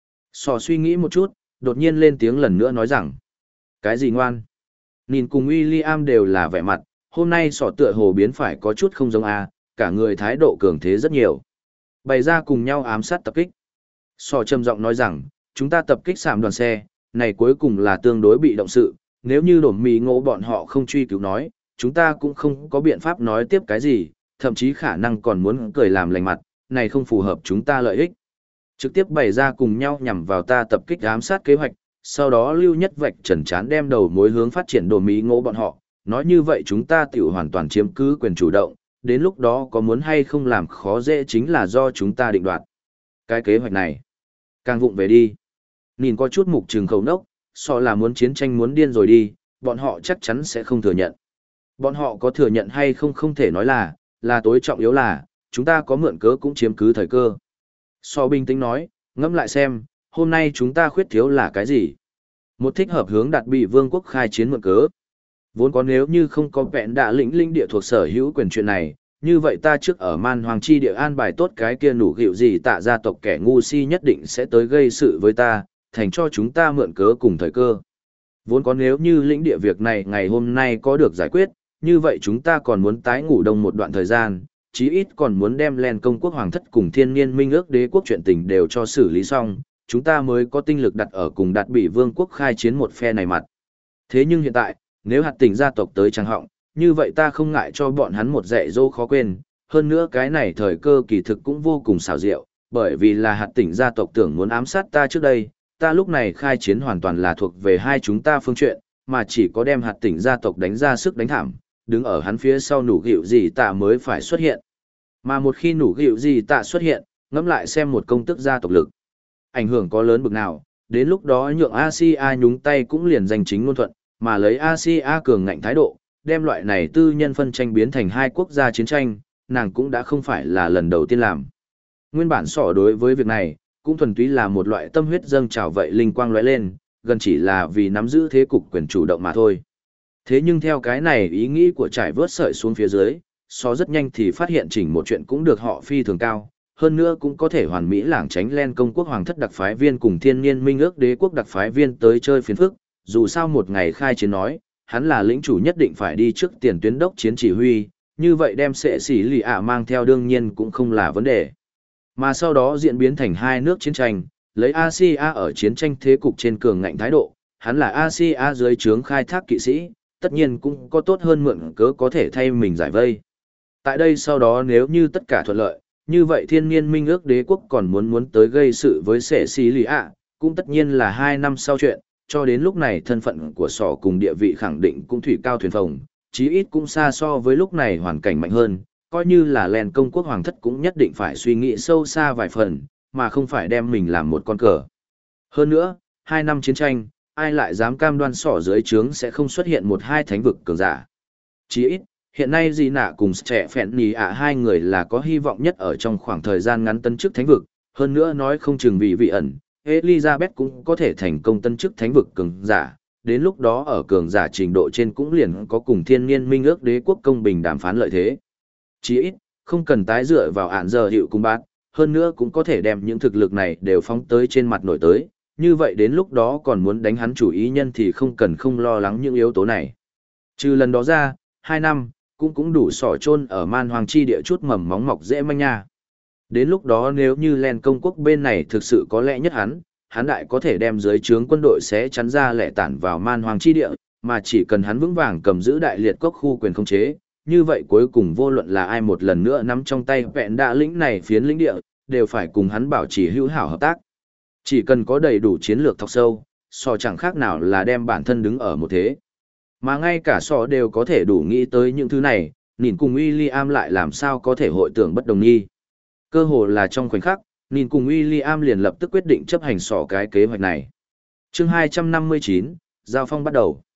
Sò suy nghĩ một chút, đột nhiên lên tiếng lần nữa nói rằng. Cái gì ngoan? Nhìn cùng William đều là vẻ mặt, hôm nay sò tựa hồ biến phải có chút không giống cả người thái độ cường thế rất nhiều. Bày ra cùng nhau ám sát tập kích. Sò trầm giọng nói rằng, chúng ta tập kích sạm đoàn xe, này cuối cùng là tương đối bị động sự, nếu như đổm mì ngộ bọn họ không truy cứu nói, chúng ta cũng không có biện pháp nói tiếp cái gì, thậm chí khả năng còn muốn cười làm lành mặt, này không phù hợp chúng ta lợi ích. Trực tiếp bày ra cùng nhau nhằm vào ta tập kích ám sát kế hoạch, sau đó lưu nhất vạch trần chán đem đầu mối hướng phát triển đổm mì ngộ bọn họ, nói như vậy chúng ta tiểu hoàn toàn chiếm cứ quyền chủ động, đến lúc đó có muốn hay không làm khó dễ chính là do chúng ta định đoạt. Cái kế hoạch này, càng vụng về đi. Nhìn có chút mục trừng khẩu nốc, so là muốn chiến tranh muốn điên rồi đi, bọn họ chắc chắn sẽ không thừa nhận. Bọn họ có thừa nhận hay không không thể nói là tối trọng yếu là, chúng ta có mượn cớ cũng chiếm cứ thời cơ. So bình tĩnh nói, ngẫm lại xem, hôm nay chúng ta khuyết thiếu là cái gì? Một thích hợp hướng đặt bị vương quốc khai chiến mượn cớ. Vốn có nếu như không có vẹn đạ lĩnh địa thuộc sở hữu quyền chuyện này, như vậy ta trước ở man hoàng chi địa an bài tốt cái kia nủ gịu gì tạ gia tộc kẻ ngu si nhất định sẽ tới gây sự với ta, thành cho chúng ta mượn cớ cùng thời cơ. Vốn có nếu như lĩnh địa việc này ngày hôm nay có được giải quyết, như vậy chúng ta còn muốn tái ngủ đông một đoạn thời gian, chí ít còn muốn đem len công quốc hoàng thất cùng thiên niên minh ước đế quốc chuyện tình đều cho xử lý xong, chúng ta mới có tinh lực đặt ở cùng đặt bị vương quốc khai chiến một phe này mặt. Thế nhưng hiện tại, nếu hạt tỉnh gia tộc tới trang họng, như vậy ta không ngại cho bọn hắn một dạy dỗ khó quên, hơn nữa cái này thời cơ kỳ thực cũng vô cùng xảo diệu, bởi vì là hạt tỉnh gia tộc tưởng muốn ám sát ta trước đây, ta lúc này khai chiến hoàn toàn là thuộc về hai chúng ta phương chuyện, mà chỉ có đem hạt tỉnh gia tộc đánh ra sức đánh thảm, đứng ở hắn phía sau nủ gịu gì tạ mới phải xuất hiện. Mà một khi nủ gịu gì tạ xuất hiện, ngẫm lại xem một công tức gia tộc lực. Ảnh hưởng có lớn bực nào, đến lúc đó nhượng Asia nhúng tay cũng liền giành chính ngôn thuận, mà lấy Asia cường ngạnh thái độ, đem loại này tư nhân phân tranh biến thành hai quốc gia chiến tranh, nàng cũng đã không phải là lần đầu tiên làm. Nguyên bản sỏ đối với việc này, cũng thuần túy là một loại tâm huyết dâng trào vậy linh quang lóe lên, gần chỉ là vì nắm giữ thế cục quyền chủ động mà thôi. Thế nhưng theo cái này ý nghĩ của trải vớt sợi xuống phía dưới, sỏ rất nhanh thì phát hiện chỉnh một chuyện cũng được họ phi thường cao, hơn nữa cũng có thể hoàn mỹ lảng tránh len công quốc hoàng thất đặc phái viên cùng thiên niên minh ước đế quốc đặc phái viên tới chơi phiền phức, dù sao một ngày khai chiến nói, hắn là lĩnh chủ nhất định phải đi trước tiền tuyến đốc chiến chỉ huy, như vậy đem sệ sĩ lì ạ mang theo đương nhiên cũng không là vấn đề. Mà sau đó diễn biến thành hai nước chiến tranh, lấy Asia ở chiến tranh thế cục trên cường ngạnh thái độ, hắn là Asia dưới trướng khai thác kỵ sĩ, tất nhiên cũng có tốt hơn mượn cớ có thể thay mình giải vây. Tại đây sau đó nếu như tất cả thuận lợi, như vậy thiên niên minh ước đế quốc còn muốn tới gây sự với sệ sĩ lì ạ, cũng tất nhiên là 2 năm sau chuyện, cho đến lúc này thân phận của sỏ cùng địa vị khẳng định cũng thủy cao thuyền phồng, chí ít cũng xa so với lúc này hoàn cảnh mạnh hơn, coi như là len công quốc hoàng thất cũng nhất định phải suy nghĩ sâu xa vài phần, mà không phải đem mình làm một con cờ. Hơn nữa, 2 năm chiến tranh, ai lại dám cam đoan sỏ dưới trướng sẽ không xuất hiện một hai thánh vực cường giả. Chí ít, hiện nay Di Nạ cùng trẻ phẹn nì ạ hai người là có hy vọng nhất ở trong khoảng thời gian ngắn tân chức thánh vực, hơn nữa nói không chừng vì vị ẩn, Elizabeth cũng có thể thành công tân chức thánh vực cường giả, đến lúc đó ở cường giả trình độ trên cũng liền có cùng thiên niên minh ước đế quốc công bình đàm phán lợi thế. Chỉ ít, không cần tái dựa vào ản giờ hiệu cung bát, hơn nữa cũng có thể đem những thực lực này đều phóng tới trên mặt nổi tới, như vậy đến lúc đó còn muốn đánh hắn chủ ý nhân thì không cần không lo lắng những yếu tố này. Trừ lần đó ra, 2 năm, cũng đủ sỏ chôn ở man hoàng chi địa chút mầm móng mọc dễ manh nha. Đến lúc đó nếu như len công quốc bên này thực sự có lẽ nhất hắn đại có thể đem dưới trướng quân đội sẽ chắn ra lẻ tản vào man hoàng chi địa, mà chỉ cần hắn vững vàng cầm giữ đại liệt cốc khu quyền khống chế, như vậy cuối cùng vô luận là ai một lần nữa nắm trong tay vẹn đạ lĩnh này phiến lĩnh địa, đều phải cùng hắn bảo trì hữu hảo hợp tác. Chỉ cần có đầy đủ chiến lược thọc sâu, sò chẳng khác nào là đem bản thân đứng ở một thế. Mà ngay cả sò đều có thể đủ nghĩ tới những thứ này, nhìn cùng William lại làm sao có thể hội tưởng bất đồng nhi. Cơ hồ là trong khoảnh khắc, nhìn cùng William liền lập tức quyết định chấp hành sỏ cái kế hoạch này. Chương 259, giao phong bắt đầu.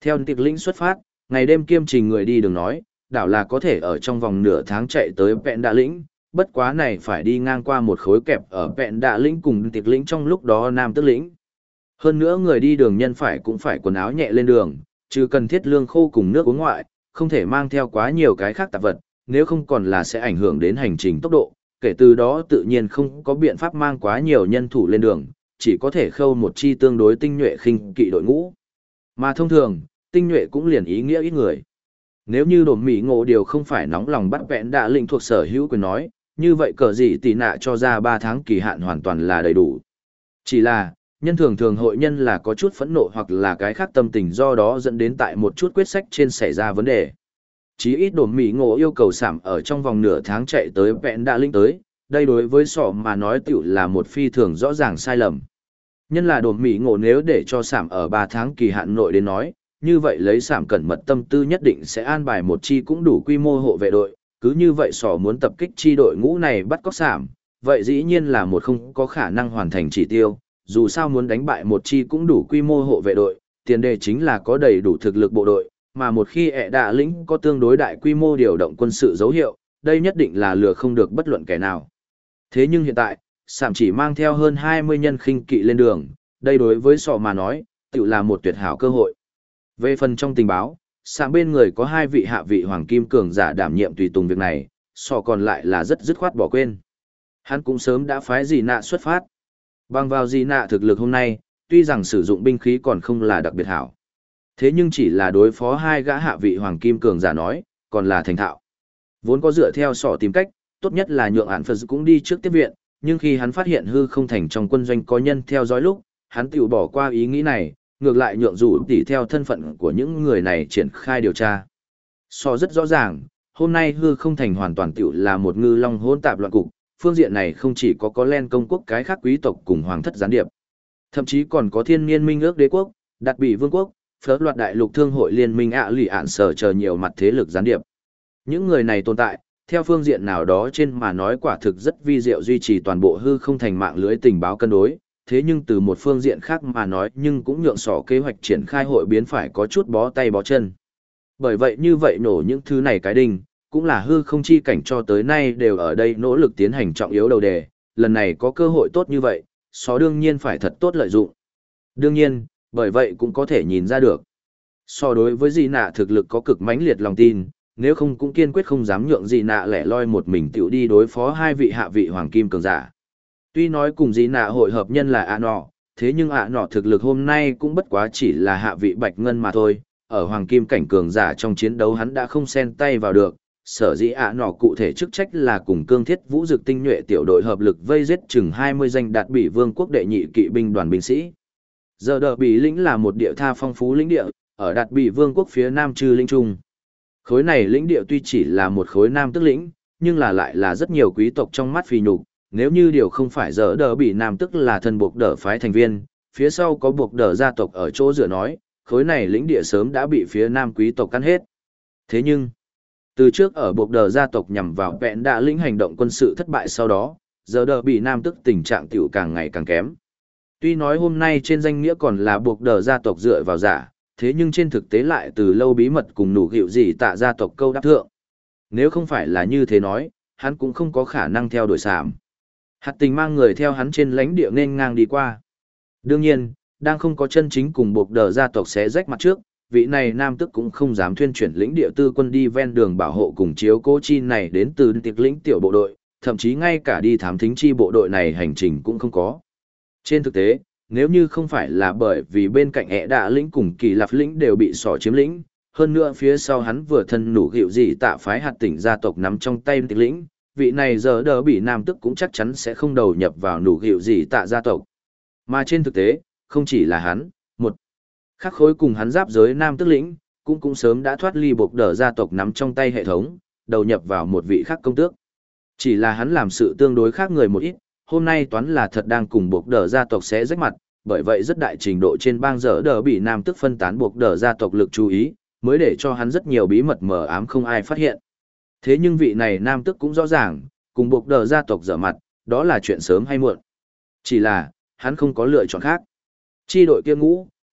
Theo tiệc lĩnh xuất phát, ngày đêm kiêm trình người đi đường nói, đảo là có thể ở trong vòng nửa tháng chạy tới Vẹn Đạ Lĩnh, bất quá này phải đi ngang qua một khối kẹp ở Vẹn Đạ Lĩnh cùng tiệc lĩnh trong lúc đó Nam Tức Lĩnh. Hơn nữa người đi đường nhân phải cũng phải quần áo nhẹ lên đường, trừ cần thiết lương khô cùng nước uống ngoại, không thể mang theo quá nhiều cái khác tạp vật, nếu không còn là sẽ ảnh hưởng đến hành trình tốc độ, kể từ đó tự nhiên không có biện pháp mang quá nhiều nhân thủ lên đường, chỉ có thể khâu một chi tương đối tinh nhuệ khinh kỵ đội ngũ. Mà thông thường, tinh nhuệ cũng liền ý nghĩa ít người. Nếu như đồn Mỹ Ngộ điều không phải nóng lòng bắt Vẹn Đạ Lĩnh thuộc sở hữu quyền nói, như vậy cờ gì tì nạ cho ra 3 tháng kỳ hạn hoàn toàn là đầy đủ. Chỉ là, nhân thường thường hội nhân là có chút phẫn nộ hoặc là cái khác tâm tình do đó dẫn đến tại một chút quyết sách trên xảy ra vấn đề. Chí ít đồn Mỹ Ngộ yêu cầu giảm ở trong vòng nửa tháng chạy tới Vẹn Đạ Lĩnh tới, đây đối với sọ mà nói tiểu là một phi thường rõ ràng sai lầm. Nhân là đồn Mỹ Ngộ nếu để cho giảm ở 3 tháng kỳ hạn nội đến nói, như vậy lấy giảm cẩn mật tâm tư nhất định sẽ an bài một chi cũng đủ quy mô hộ vệ đội, cứ như vậy sỏ muốn tập kích chi đội ngũ này bắt cóc giảm, vậy dĩ nhiên là một không có khả năng hoàn thành chỉ tiêu, dù sao muốn đánh bại một chi cũng đủ quy mô hộ vệ đội, tiền đề chính là có đầy đủ thực lực bộ đội, mà một khi ẹ đạ lĩnh có tương đối đại quy mô điều động quân sự dấu hiệu, đây nhất định là lừa không được bất luận kẻ nào. Thế nhưng hiện tại, giảm chỉ mang theo hơn 20 nhân khinh kỵ lên đường, đây đối với sọ mà nói, tự là một tuyệt hảo cơ hội. Về phần trong tình báo, sạm bên người có 2 vị hạ vị hoàng kim cường giả đảm nhiệm tùy tùng việc này, sọ còn lại là rất dứt khoát bỏ quên. Hắn cũng sớm đã phái Dì Nạ xuất phát. Bằng vào Dì Nạ thực lực hôm nay, tuy rằng sử dụng binh khí còn không là đặc biệt hảo. Thế nhưng chỉ là đối phó 2 gã hạ vị hoàng kim cường giả nói, còn là thành thạo. Vốn có dựa theo sọ tìm cách, tốt nhất là nhượng án Phật cũng đi trước tiếp viện, nhưng khi hắn phát hiện hư không thành trong quân doanh có nhân theo dõi lúc, hắn tiểu bỏ qua ý nghĩ này, ngược lại nhượng rủ tỉ theo thân phận của những người này triển khai điều tra. So rất rõ ràng, hôm nay hư không thành hoàn toàn tiểu là một ngư long hỗn tạp loạn cục, phương diện này không chỉ có len công quốc cái khác quý tộc cùng hoàng thất gián điệp, thậm chí còn có thiên niên minh ước đế quốc, đặc bị vương quốc, phớt loạt đại lục thương hội liên minh lì ạn sở chờ nhiều mặt thế lực gián điệp. Những người này tồn tại, theo phương diện nào đó trên mà nói quả thực rất vi diệu duy trì toàn bộ hư không thành mạng lưới tình báo cân đối, thế nhưng từ một phương diện khác mà nói nhưng cũng nhượng sỏ kế hoạch triển khai hội biến phải có chút bó tay bó chân. Bởi vậy như vậy nổ những thứ này cái đinh, cũng là hư không chi cảnh cho tới nay đều ở đây nỗ lực tiến hành trọng yếu đầu đề, lần này có cơ hội tốt như vậy, só đương nhiên phải thật tốt lợi dụng. Đương nhiên, bởi vậy cũng có thể nhìn ra được. So đối với Dì Nạ thực lực có cực mãnh liệt lòng tin, nếu không cũng kiên quyết không dám nhượng Dì Nạ lẻ loi một mình tiểu đi đối phó 2 vị hạ vị hoàng kim cường giả. Tuy nói cùng Dì Nạ hội hợp nhân là nọ, thế nhưng nọ thực lực hôm nay cũng bất quá chỉ là hạ vị bạch ngân mà thôi, ở hoàng kim cảnh cường giả trong chiến đấu hắn đã không xen tay vào được, sở dĩ nọ cụ thể chức trách là cùng cương thiết vũ dực tinh nhuệ tiểu đội hợp lực vây giết chừng 20 danh đạt bị vương quốc đệ nhị kỵ binh đoàn binh sĩ. Giờ đờ bị lĩnh là một địa tha phong phú lĩnh địa, ở đạt bị vương quốc phía nam trừ lĩnh trung. Khối này lĩnh địa tuy chỉ là một khối nam tức lĩnh, nhưng là lại là rất nhiều quý tộc trong mắt phì nhục. Nếu như điều không phải giờ đờ bị nam tức là thân buộc đờ phái thành viên, phía sau có buộc đờ gia tộc ở chỗ dựa nói, khối này lĩnh địa sớm đã bị phía nam quý tộc cắn hết. Thế nhưng, từ trước ở buộc đờ gia tộc nhằm vào Vẹn Đạ lĩnh hành động quân sự thất bại sau đó, giờ đờ bị nam tức tình trạng tiểu càng ngày càng kém. Tuy nói hôm nay trên danh nghĩa còn là buộc đờ gia tộc dựa vào giả, thế nhưng trên thực tế lại từ lâu bí mật cùng nụ hiệu gì tạ gia tộc câu đáp thượng. Nếu không phải là như thế nói, hắn cũng không có khả năng theo đuổi sảm. Hạt tình mang người theo hắn trên lãnh địa nên ngang đi qua. Đương nhiên, đang không có chân chính cùng buộc đờ gia tộc xé rách mặt trước, vị này nam tức cũng không dám thuyên chuyển lĩnh địa tư quân đi ven đường bảo hộ cùng chiếu cố chi này đến từ tiệc lĩnh tiểu bộ đội, thậm chí ngay cả đi thám thính chi bộ đội này hành trình cũng không có. Trên thực tế, nếu như không phải là bởi vì bên cạnh ẻ đạ lĩnh cùng kỳ lạp lĩnh đều bị sỏ chiếm lĩnh, hơn nữa phía sau hắn vừa thân nủ hiệu gì tạ phái hạt tỉnh gia tộc nắm trong tay tiệc lĩnh, vị này giờ đỡ bị nam tức cũng chắc chắn sẽ không đầu nhập vào nủ hiệu gì tạ gia tộc. Mà trên thực tế, không chỉ là hắn, một khắc khối cùng hắn giáp giới nam tức lĩnh, cũng sớm đã thoát ly buộc đờ gia tộc nắm trong tay hệ thống, đầu nhập vào một vị khác công tước. Chỉ là hắn làm sự tương đối khác người một ít, hôm nay toán là thật đang cùng buộc đờ gia tộc sẽ rách mặt, bởi vậy rất đại trình độ trên bang giờ đờ bị nam tức phân tán buộc đờ gia tộc lực chú ý, mới để cho hắn rất nhiều bí mật mờ ám không ai phát hiện. Thế nhưng vị này nam tức cũng rõ ràng, cùng buộc đờ gia tộc dở mặt, đó là chuyện sớm hay muộn. Chỉ là, hắn không có lựa chọn khác. Chi đội kia ngũ,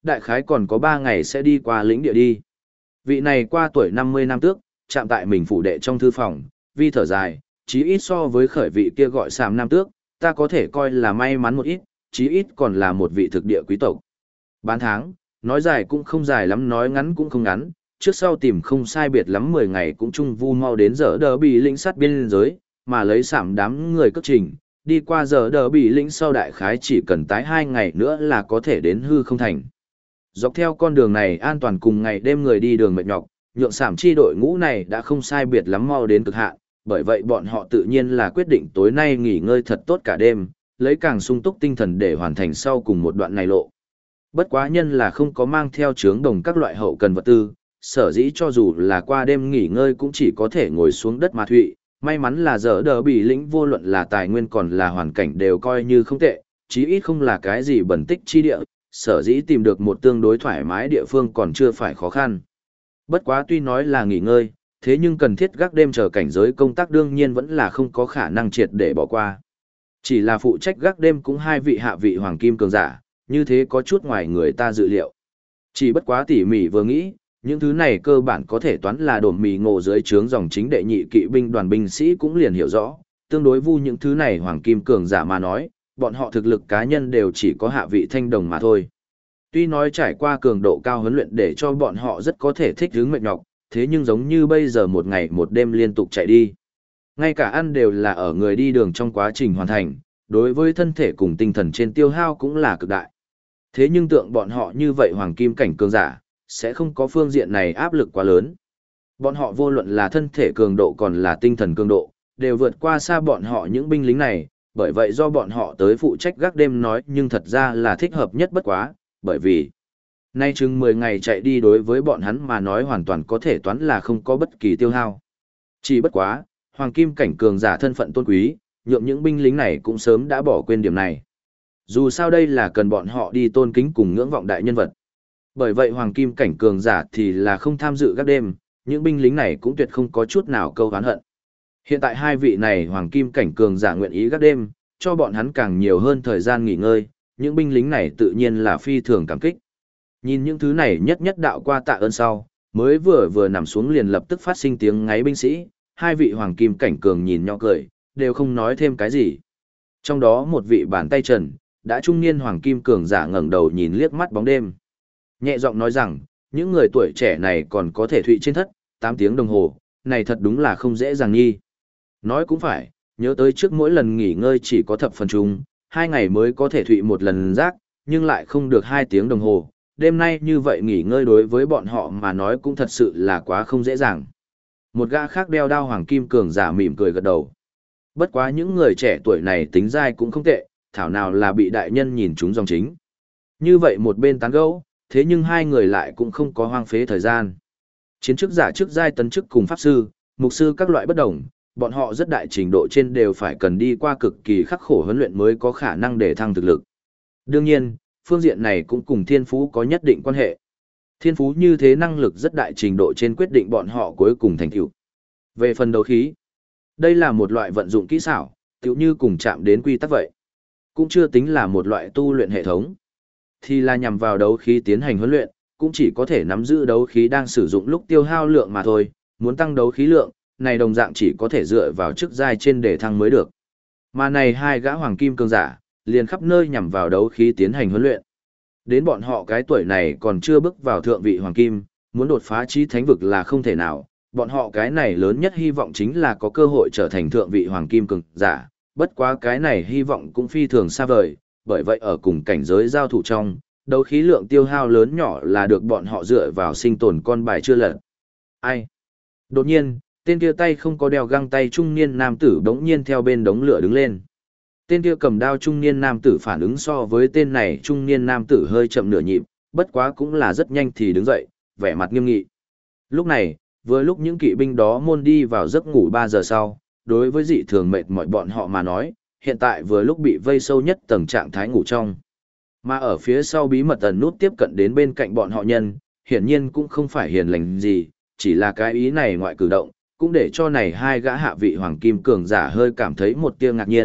đại khái còn có 3 ngày sẽ đi qua lĩnh địa đi. Vị này qua tuổi 50 năm tước, chạm tại mình phủ đệ trong thư phòng, vi thở dài, chí ít so với khởi vị kia gọi Sàm nam tước, ta có thể coi là may mắn một ít, chí ít còn là một vị thực địa quý tộc. Bán tháng, nói dài cũng không dài lắm, nói ngắn cũng không ngắn, trước sau tìm không sai biệt lắm 10 ngày cũng chung vu mau đến giờ đỡ bị lĩnh sát biên giới, mà lấy Sàm đám người cất trình, đi qua giờ đỡ bị lĩnh sau đại khái chỉ cần tái 2 ngày nữa là có thể đến hư không thành. Dọc theo con đường này an toàn cùng ngày đêm người đi đường mệt nhọc, nhượng Sàm chi đội ngũ này đã không sai biệt lắm mau đến cực hạn, bởi vậy bọn họ tự nhiên là quyết định tối nay nghỉ ngơi thật tốt cả đêm, lấy càng sung túc tinh thần để hoàn thành sau cùng một đoạn này lộ. Bất quá nhân là không có mang theo trướng đồng các loại hậu cần vật tư, sở dĩ cho dù là qua đêm nghỉ ngơi cũng chỉ có thể ngồi xuống đất mà thụy, may mắn là giờ đỡ bị lĩnh vô luận là tài nguyên còn là hoàn cảnh đều coi như không tệ, chí ít không là cái gì bẩn tích chi địa, sở dĩ tìm được một tương đối thoải mái địa phương còn chưa phải khó khăn. Bất quá tuy nói là nghỉ ngơi, thế nhưng cần thiết gác đêm chờ cảnh giới công tác đương nhiên vẫn là không có khả năng triệt để bỏ qua. Chỉ là phụ trách gác đêm cũng 2 vị hạ vị hoàng kim cường giả, như thế có chút ngoài người ta dự liệu. Chỉ bất quá tỉ mỉ vừa nghĩ, những thứ này cơ bản có thể toán là đổm mì ngộ dưới trướng dòng chính đệ nhị kỵ binh đoàn binh sĩ cũng liền hiểu rõ, tương đối vu những thứ này hoàng kim cường giả mà nói, bọn họ thực lực cá nhân đều chỉ có hạ vị thanh đồng mà thôi. Tuy nói trải qua cường độ cao huấn luyện để cho bọn họ rất có thể thích ứng mệt nhọc, thế nhưng giống như bây giờ một ngày một đêm liên tục chạy đi. Ngay cả ăn đều là ở người đi đường trong quá trình hoàn thành, đối với thân thể cùng tinh thần trên tiêu hao cũng là cực đại. Thế nhưng tượng bọn họ như vậy hoàng kim cảnh cường giả, sẽ không có phương diện này áp lực quá lớn. Bọn họ vô luận là thân thể cường độ còn là tinh thần cường độ, đều vượt qua xa bọn họ những binh lính này, bởi vậy do bọn họ tới phụ trách gác đêm nói nhưng thật ra là thích hợp nhất bất quá, bởi vì nay chừng 10 ngày chạy đi đối với bọn hắn mà nói hoàn toàn có thể toán là không có bất kỳ tiêu hao. Chỉ bất quá, hoàng kim cảnh cường giả thân phận tôn quý, nhượng những binh lính này cũng sớm đã bỏ quên điểm này. Dù sao đây là cần bọn họ đi tôn kính cùng ngưỡng vọng đại nhân vật. Bởi vậy hoàng kim cảnh cường giả thì là không tham dự gác đêm, những binh lính này cũng tuyệt không có chút nào câu oán hận. Hiện tại 2 vị này hoàng kim cảnh cường giả nguyện ý gác đêm, cho bọn hắn càng nhiều hơn thời gian nghỉ ngơi, những binh lính này tự nhiên là phi thường cảm kích. Nhìn những thứ này nhất nhất đạo qua tạ ơn sau, mới vừa nằm xuống liền lập tức phát sinh tiếng ngáy binh sĩ, 2 vị hoàng kim cảnh cường nhìn nhau cười, đều không nói thêm cái gì. Trong đó một vị bàn tay trần, đã trung niên hoàng kim cường giả ngẩng đầu nhìn liếc mắt bóng đêm. Nhẹ giọng nói rằng, những người tuổi trẻ này còn có thể thụy trên thất, 8 tiếng đồng hồ, này thật đúng là không dễ dàng nghi. Nói cũng phải, nhớ tới trước mỗi lần nghỉ ngơi chỉ có thập phần chung, 2 ngày mới có thể thụy một lần rác, nhưng lại không được 2 tiếng đồng hồ. Đêm nay như vậy nghỉ ngơi đối với bọn họ mà nói cũng thật sự là quá không dễ dàng. Một gã khác đeo đao hoàng kim cường giả mỉm cười gật đầu. Bất quá những người trẻ tuổi này tính dai cũng không tệ, thảo nào là bị đại nhân nhìn chúng dòng chính. Như vậy một bên tán gẫu, thế nhưng 2 người lại cũng không có hoang phế thời gian. Chiến chức giả chức giai tấn chức cùng pháp sư, mục sư các loại bất đồng, bọn họ rất đại trình độ trên đều phải cần đi qua cực kỳ khắc khổ huấn luyện mới có khả năng để thăng thực lực. Đương nhiên, phương diện này cũng cùng thiên phú có nhất định quan hệ. Thiên phú như thế năng lực rất đại trình độ trên quyết định bọn họ cuối cùng thành tựu. Về phần đấu khí, đây là một loại vận dụng kỹ xảo, tựu như cùng chạm đến quy tắc vậy. Cũng chưa tính là một loại tu luyện hệ thống. Thì là nhằm vào đấu khí tiến hành huấn luyện, cũng chỉ có thể nắm giữ đấu khí đang sử dụng lúc tiêu hao lượng mà thôi, muốn tăng đấu khí lượng, này đồng dạng chỉ có thể dựa vào chức giai trên để thăng mới được. Mà này 2 gã hoàng kim cường giả, liền khắp nơi nhằm vào đấu khí tiến hành huấn luyện. Đến bọn họ cái tuổi này còn chưa bước vào thượng vị hoàng kim, muốn đột phá chí thánh vực là không thể nào, bọn họ cái này lớn nhất hy vọng chính là có cơ hội trở thành thượng vị hoàng kim cường giả, bất quá cái này hy vọng cũng phi thường xa vời, bởi vậy ở cùng cảnh giới giao thủ trong, đấu khí lượng tiêu hao lớn nhỏ là được bọn họ dựa vào sinh tồn con bài chưa lật. Ai? Đột nhiên, tên kia tay không có đeo găng tay trung niên nam tử đống nhiên theo bên đống lửa đứng lên. Tên kia cầm đao trung niên nam tử phản ứng so với tên này trung niên nam tử hơi chậm nửa nhịp, bất quá cũng là rất nhanh thì đứng dậy, vẻ mặt nghiêm nghị. Lúc này, vừa lúc những kỵ binh đó môn đi vào giấc ngủ 3 giờ sau, đối với dị thường mệt mỏi bọn họ mà nói, hiện tại vừa lúc bị vây sâu nhất tầng trạng thái ngủ trong. Mà ở phía sau bí mật ẩn nút tiếp cận đến bên cạnh bọn họ nhân, hiển nhiên cũng không phải hiền lành gì, chỉ là cái ý này ngoại cử động, cũng để cho này 2 gã hạ vị hoàng kim cường giả hơi cảm thấy một tia ngạc nhiên,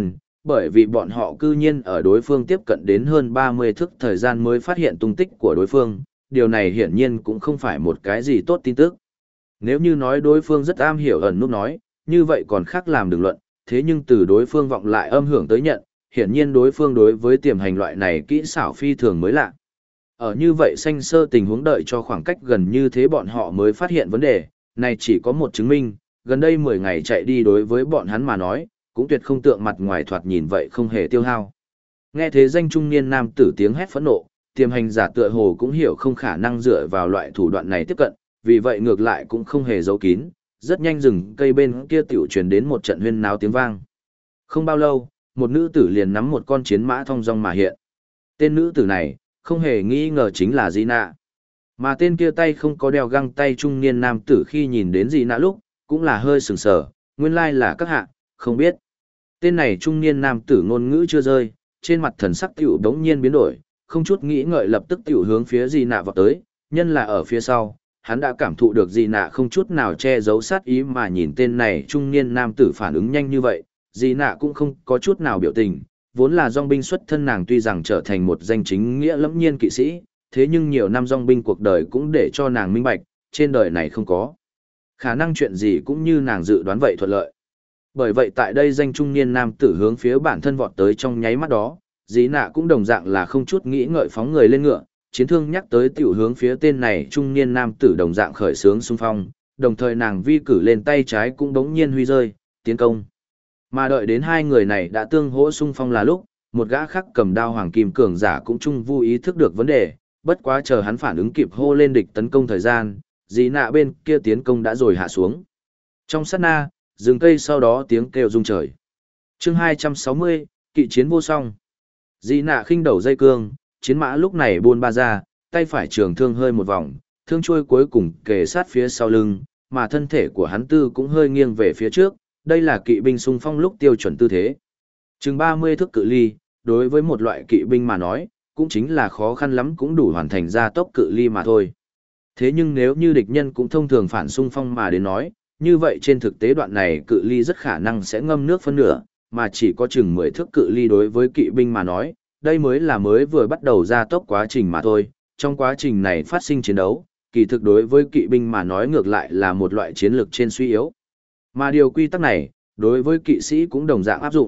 bởi vì bọn họ cư nhiên ở đối phương tiếp cận đến hơn 30 thước thời gian mới phát hiện tung tích của đối phương, điều này hiển nhiên cũng không phải một cái gì tốt tin tức. Nếu như nói đối phương rất am hiểu ẩn núp nói, như vậy còn khác làm đường luận, thế nhưng từ đối phương vọng lại âm hưởng tới nhận, hiển nhiên đối phương đối với tiềm hành loại này kỹ xảo phi thường mới lạ. Ở như vậy xanh sơ tình huống đợi cho khoảng cách gần như thế bọn họ mới phát hiện vấn đề, này chỉ có một chứng minh, gần đây 10 ngày chạy đi đối với bọn hắn mà nói, cũng tuyệt không tượng mặt ngoài thoạt nhìn vậy không hề tiêu hao. Nghe thế danh trung niên nam tử tiếng hét phẫn nộ, tiềm hành giả tựa hồ cũng hiểu không khả năng dựa vào loại thủ đoạn này tiếp cận, vì vậy ngược lại cũng không hề giấu kín, rất nhanh rừng cây bên kia tiểu truyền đến một trận huyên náo tiếng vang. Không bao lâu, một nữ tử liền nắm một con chiến mã thong dong mà hiện. Tên nữ tử này, không hề nghi ngờ chính là Gina. Mà tên kia tay không có đeo găng tay trung niên nam tử khi nhìn đến Gina lúc, cũng là hơi sừng sờ, nguyên lai là các hạ, không biết. Tên này trung niên nam tử ngôn ngữ chưa rơi, trên mặt thần sắc tiểu đống nhiên biến đổi, không chút nghĩ ngợi lập tức tiểu hướng phía Gina vọt tới, nhân là ở phía sau, hắn đã cảm thụ được Gina không chút nào che giấu sát ý mà nhìn tên này trung niên nam tử phản ứng nhanh như vậy, Gina cũng không có chút nào biểu tình, vốn là dòng binh xuất thân nàng tuy rằng trở thành một danh chính nghĩa lẫm nhiên kỵ sĩ, thế nhưng nhiều năm dòng binh cuộc đời cũng để cho nàng minh bạch, trên đời này không có khả năng chuyện gì cũng như nàng dự đoán vậy thuận lợi. Bởi vậy tại đây danh trung niên nam tử hướng phía bản thân vọt tới trong nháy mắt đó, dí nạ cũng đồng dạng là không chút nghĩ ngợi phóng người lên ngựa, chiến thương nhắc tới tiểu hướng phía tên này trung niên nam tử đồng dạng khởi sướng xung phong, đồng thời nàng vi cử lên tay trái cũng đống nhiên huy rơi, tiến công. Mà đợi đến hai người này đã tương hỗ xung phong là lúc, một gã khác cầm đao hoàng kim cường giả cũng chung vô ý thức được vấn đề, bất quá chờ hắn phản ứng kịp hô lên địch tấn công thời gian, dí nạ bên kia tiến công đã rồi hạ xuống. Trong sát na, rừng cây sau đó tiếng kêu rung trời. Chương 260, kỵ chiến vô song. Dĩ nạ khinh đầu dây cương, chiến mã lúc này buôn ba ra, tay phải trường thương hơi một vòng, thương trôi cuối cùng kề sát phía sau lưng, mà thân thể của hắn tư cũng hơi nghiêng về phía trước, đây là kỵ binh xung phong lúc tiêu chuẩn tư thế. Chừng 30 thước cự ly, đối với một loại kỵ binh mà nói, cũng chính là khó khăn lắm cũng đủ hoàn thành ra tốc cự ly mà thôi. Thế nhưng nếu như địch nhân cũng thông thường phản xung phong mà đến nói, như vậy trên thực tế đoạn này cự ly rất khả năng sẽ ngâm nước phân nửa, mà chỉ có chừng 10 thước cự ly đối với kỵ binh mà nói, đây mới là mới vừa bắt đầu ra tốc quá trình mà thôi. Trong quá trình này phát sinh chiến đấu, kỳ thực đối với kỵ binh mà nói ngược lại là một loại chiến lược trên suy yếu. Mà điều quy tắc này, đối với kỵ sĩ cũng đồng dạng áp dụng.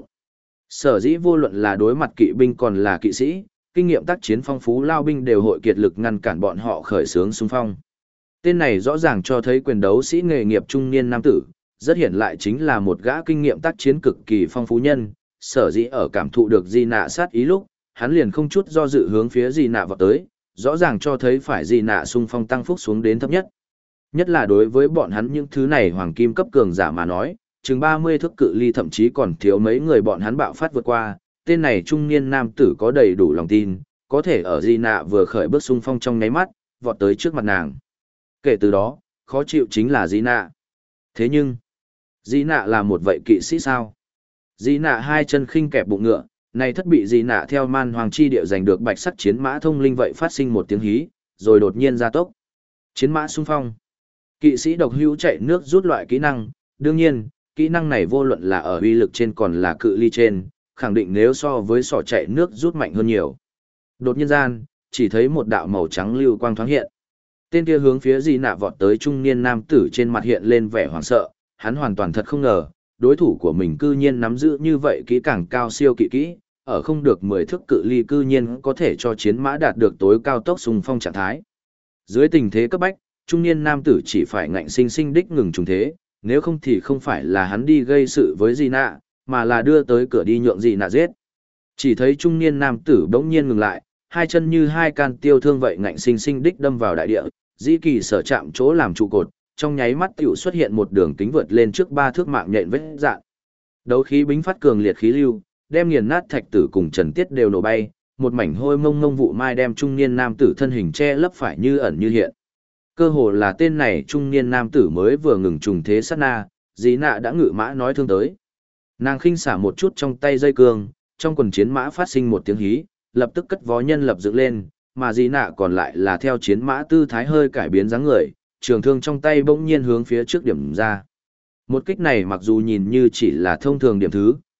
Sở dĩ vô luận là đối mặt kỵ binh còn là kỵ sĩ, kinh nghiệm tác chiến phong phú lao binh đều hội kiệt lực ngăn cản bọn họ khởi xướng xung phong. Tên này rõ ràng cho thấy quyền đấu sĩ nghề nghiệp trung niên nam tử, rất hiển lại chính là một gã kinh nghiệm tác chiến cực kỳ phong phú nhân, sở dĩ ở cảm thụ được Di Nạ sát ý lúc, hắn liền không chút do dự hướng phía Di Nạ vào tới, rõ ràng cho thấy phải Di Nạ xung phong tăng phúc xuống đến thấp nhất. Nhất là đối với bọn hắn những thứ này hoàng kim cấp cường giả mà nói, chừng 30 thước cự ly thậm chí còn thiếu mấy người bọn hắn bạo phát vượt qua, tên này trung niên nam tử có đầy đủ lòng tin, có thể ở Di Nạ vừa khởi bước xung phong trong nháy mắt, vọt tới trước mặt nàng. Kể từ đó, khó chịu chính là Di Nạ. Thế nhưng, Di Nạ là một vậy kỵ sĩ sao? Di Nạ hai chân khinh kẹp bụng ngựa, này thất bị Di Nạ theo man hoàng chi địa giành được bạch sắc chiến mã thông linh vậy phát sinh một tiếng hí, rồi đột nhiên ra tốc. Chiến mã xung phong. Kỵ sĩ độc hữu chạy nước rút loại kỹ năng, đương nhiên, kỹ năng này vô luận là ở uy lực trên còn là cự ly trên, khẳng định nếu so với sỏ chạy nước rút mạnh hơn nhiều. Đột nhiên gian, chỉ thấy một đạo màu trắng lưu quang thoáng hiện. Tên kia hướng phía Di Nạ vọt tới trung niên nam tử trên mặt hiện lên vẻ hoảng sợ, hắn hoàn toàn thật không ngờ, đối thủ của mình cư nhiên nắm giữ như vậy kỹ càng cao siêu kỵ kỹ, ở không được 10 thước cự ly cư nhiên có thể cho chiến mã đạt được tối cao tốc xung phong trạng thái. Dưới tình thế cấp bách, trung niên nam tử chỉ phải ngạnh sinh sinh đích ngừng trùng thế, nếu không thì không phải là hắn đi gây sự với Di Nạ, mà là đưa tới cửa đi nhượng Di Nạ giết. Chỉ thấy trung niên nam tử bỗng nhiên ngừng lại, hai chân như hai can tiêu thương vậy ngạnh sinh sinh đích đâm vào đại địa, dĩ kỳ sở chạm chỗ làm trụ cột, trong nháy mắt tiểu xuất hiện một đường kính vượt lên trước 3 thước mạng nhện vết dạn. Đấu khí bính phát cường liệt khí lưu, đem nghiền nát thạch tử cùng Trần Tiết đều nổ bay, một mảnh hôi mông mông vụ mai đem trung niên nam tử thân hình che lấp phải như ẩn như hiện. Cơ hồ là tên này trung niên nam tử mới vừa ngừng trùng thế sát na, Dĩ Nạ đã ngự mã nói thương tới. Nàng khinh xả một chút trong tay dây cương, trong quần chiến mã phát sinh một tiếng hí, lập tức cất vó nhân lập dựng lên, mà Dĩ Nạ còn lại là theo chiến mã tư thái hơi cải biến dáng người, trường thương trong tay bỗng nhiên hướng phía trước điểm ra. Một kích này mặc dù nhìn như chỉ là thông thường điểm thứ,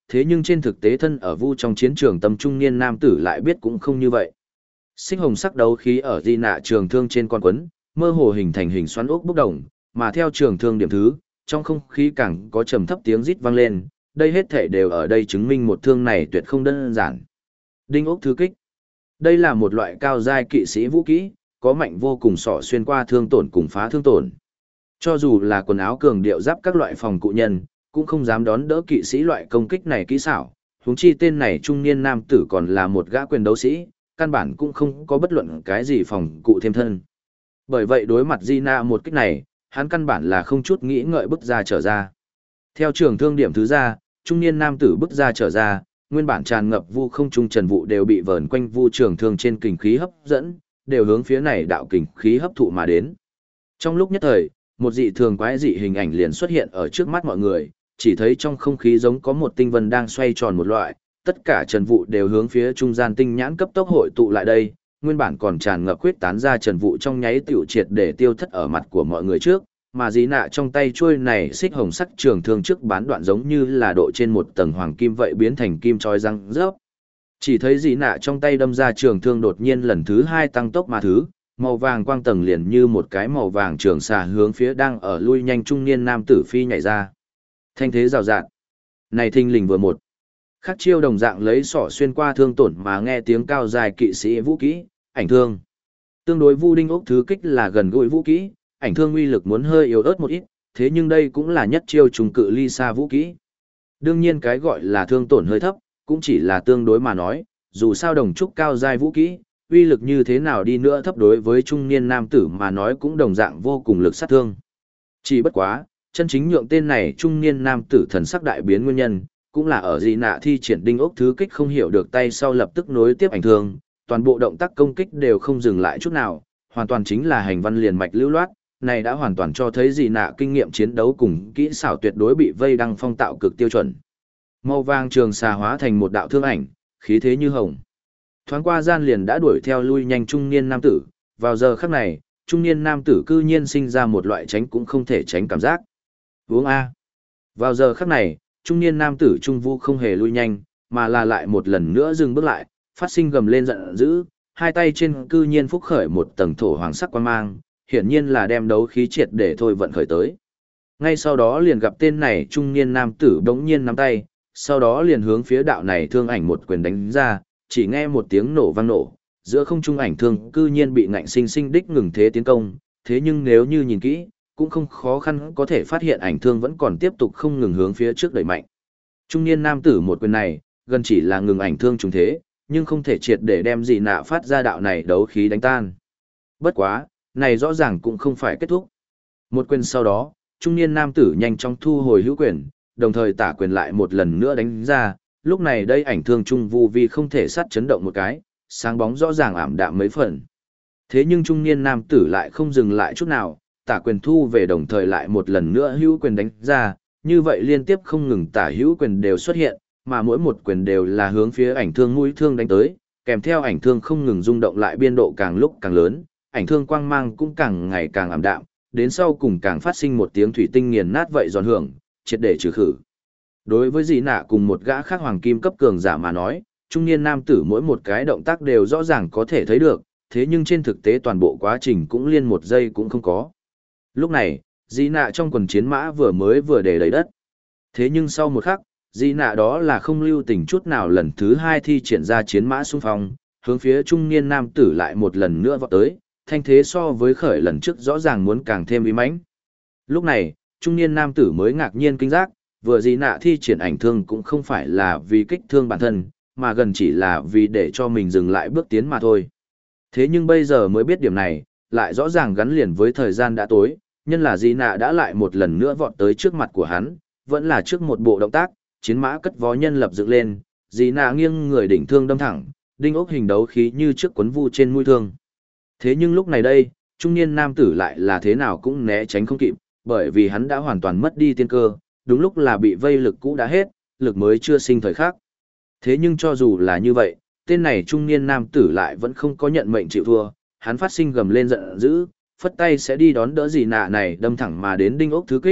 thế nhưng trên thực tế thân ở vu trong chiến trường tâm trung niên nam tử lại biết cũng không như vậy. Xích hồng sắc đấu khí ở di nạ trường thương trên con quấn, mơ hồ hình thành hình xoắn ốc bốc đồng, mà theo trường thương điểm thứ, trong không khí càng có trầm thấp tiếng rít vang lên, đây hết thể đều ở đây chứng minh một thương này tuyệt không đơn giản. Đinh ốc thứ kích. Đây là một loại cao giai kỵ sĩ vũ kỹ, có mạnh vô cùng sọ xuyên qua thương tổn cùng phá thương tổn. Cho dù là quần áo cường điệu giáp các loại phòng cụ nhân, cũng không dám đón đỡ kỵ sĩ loại công kích này kỹ xảo, huống chi tên này trung niên nam tử còn là một gã quyền đấu sĩ, căn bản cũng không có bất luận cái gì phòng cụ thêm thân. Bởi vậy đối mặt Gina một kích này, hắn căn bản là không chút nghĩ ngợi bước ra trở ra. Theo trường thương điểm thứ ra, trung niên nam tử bước ra trở ra, nguyên bản tràn ngập vu không trung trần vụ đều bị vờn quanh vu trường thương trên kình khí hấp dẫn, đều hướng phía này đạo kình khí hấp thụ mà đến. Trong lúc nhất thời, một dị thường quái dị hình ảnh liền xuất hiện ở trước mắt mọi người, chỉ thấy trong không khí giống có một tinh vân đang xoay tròn một loại, tất cả trần vụ đều hướng phía trung gian tinh nhãn cấp tốc hội tụ lại đây, nguyên bản còn tràn ngập khuyết tán ra trần vụ trong nháy tiểu triệt để tiêu thất ở mặt của mọi người trước, mà dí nạ trong tay chuôi này xích hồng sắc trường thương trước bán đoạn giống như là độ trên một tầng hoàng kim vậy biến thành kim chói răng rớp. Chỉ thấy dí nạ trong tay đâm ra trường thương đột nhiên lần thứ hai tăng tốc mà thứ, màu vàng quang tầng liền như một cái màu vàng trường xà hướng phía đang ở lui nhanh trung niên nam tử phi nhảy ra. Thanh thế rào rạt. Này thinh lình vừa một. Khắc chiêu đồng dạng lấy sỏ xuyên qua thương tổn mà nghe tiếng cao dài kỵ sĩ vũ kỹ, ảnh thương. Tương đối vu đinh ốc thứ kích là gần gũi vũ kỹ, ảnh thương uy lực muốn hơi yếu ớt một ít, thế nhưng đây cũng là nhất chiêu trùng cự ly xa vũ kỹ. Đương nhiên cái gọi là thương tổn hơi thấp, cũng chỉ là tương đối mà nói, dù sao đồng trúc cao dài vũ kỹ, uy lực như thế nào đi nữa thấp đối với trung niên nam tử mà nói cũng đồng dạng vô cùng lực sát thương. Chỉ bất quá, chân chính nhượng tên này trung niên nam tử thần sắc đại biến nguyên nhân, cũng là ở dị nạ thi triển đinh ốc thứ kích không hiểu được tay sau lập tức nối tiếp ảnh thương, toàn bộ động tác công kích đều không dừng lại chút nào, hoàn toàn chính là hành văn liền mạch lưu loát, này đã hoàn toàn cho thấy dị nạ kinh nghiệm chiến đấu cùng kỹ xảo tuyệt đối bị vây đăng phong tạo cực tiêu chuẩn. Màu vàng trường xà hóa thành một đạo thương ảnh, khí thế như hồng. Thoáng qua gian liền đã đuổi theo lui nhanh trung niên nam tử, vào giờ khắc này, trung niên nam tử cư nhiên sinh ra một loại tránh cũng không thể tránh cảm giác. Uống A. Vào giờ khắc này, trung niên nam tử trung vu không hề lui nhanh, mà là lại một lần nữa dừng bước lại, phát sinh gầm lên giận dữ, hai tay trên cư nhiên phúc khởi một tầng thổ hoàng sắc quang mang, hiển nhiên là đem đấu khí triệt để thôi vận khởi tới. Ngay sau đó liền gặp tên này trung niên nam tử đống nhiên nắm tay, sau đó liền hướng phía đạo này thương ảnh một quyền đánh ra, chỉ nghe một tiếng nổ vang nổ, giữa không trung ảnh thương cư nhiên bị ngạnh sinh sinh đích ngừng thế tiến công, thế nhưng nếu như nhìn kỹ, cũng không khó khăn có thể phát hiện ảnh thương vẫn còn tiếp tục không ngừng hướng phía trước đẩy mạnh. Trung niên nam tử một quyền này, gần chỉ là ngừng ảnh thương trùng thế, nhưng không thể triệt để đem dị nạ phát ra đạo này đấu khí đánh tan. Bất quá, này rõ ràng cũng không phải kết thúc. Một quyền sau đó, trung niên nam tử nhanh chóng thu hồi hữu quyền, đồng thời tả quyền lại một lần nữa đánh ra, lúc này đây ảnh thương trung vu vi không thể sát chấn động một cái, sáng bóng rõ ràng ảm đạm mấy phần. Thế nhưng trung niên nam tử lại không dừng lại chút nào, tả quyền thu về đồng thời lại một lần nữa hữu quyền đánh ra, như vậy liên tiếp không ngừng tả hữu quyền đều xuất hiện, mà mỗi một quyền đều là hướng phía ảnh thương mũi thương đánh tới, kèm theo ảnh thương không ngừng rung động lại biên độ càng lúc càng lớn, ảnh thương quang mang cũng càng ngày càng ảm đạm, đến sau cùng càng phát sinh một tiếng thủy tinh nghiền nát vậy giòn hưởng, triệt để trừ khử. Đối với dị nạ cùng một gã khác hoàng kim cấp cường giả mà nói, trung niên nam tử mỗi một cái động tác đều rõ ràng có thể thấy được, thế nhưng trên thực tế toàn bộ quá trình cũng liên một giây cũng không có. Lúc này, dị nạ trong quần chiến mã vừa để đầy đất. Thế nhưng sau một khắc, dị nạ đó là không lưu tình chút nào lần thứ hai thi triển ra chiến mã xung phong, hướng phía trung niên nam tử lại một lần nữa vọt tới, thanh thế so với khởi lần trước rõ ràng muốn càng thêm uy mãnh. Lúc này, trung niên nam tử mới ngạc nhiên kinh giác, vừa dị nạ thi triển ảnh thương cũng không phải là vì kích thương bản thân, mà gần chỉ là vì để cho mình dừng lại bước tiến mà thôi. Thế nhưng bây giờ mới biết điểm này, lại rõ ràng gắn liền với thời gian đã tối, nhân là dị nạ đã lại một lần nữa vọt tới trước mặt của hắn, vẫn là trước một bộ động tác, chiến mã cất vó nhân lập dựng lên, dị nạ nghiêng người đỉnh thương đâm thẳng, đinh ốc hình đấu khí như trước quấn vu trên mũi thương. Thế nhưng lúc này đây, trung niên nam tử lại là thế nào cũng né tránh không kịp, bởi vì hắn đã hoàn toàn mất đi tiên cơ, đúng lúc là bị vây lực cũ đã hết, lực mới chưa sinh thời khắc. Thế nhưng cho dù là như vậy, tên này trung niên nam tử lại vẫn không có nhận mệnh chịu thua, hắn phát sinh gầm lên giận dữ, phất tay sẽ đi đón đỡ dị nạ này đâm thẳng mà đến đinh ốc thứ kích,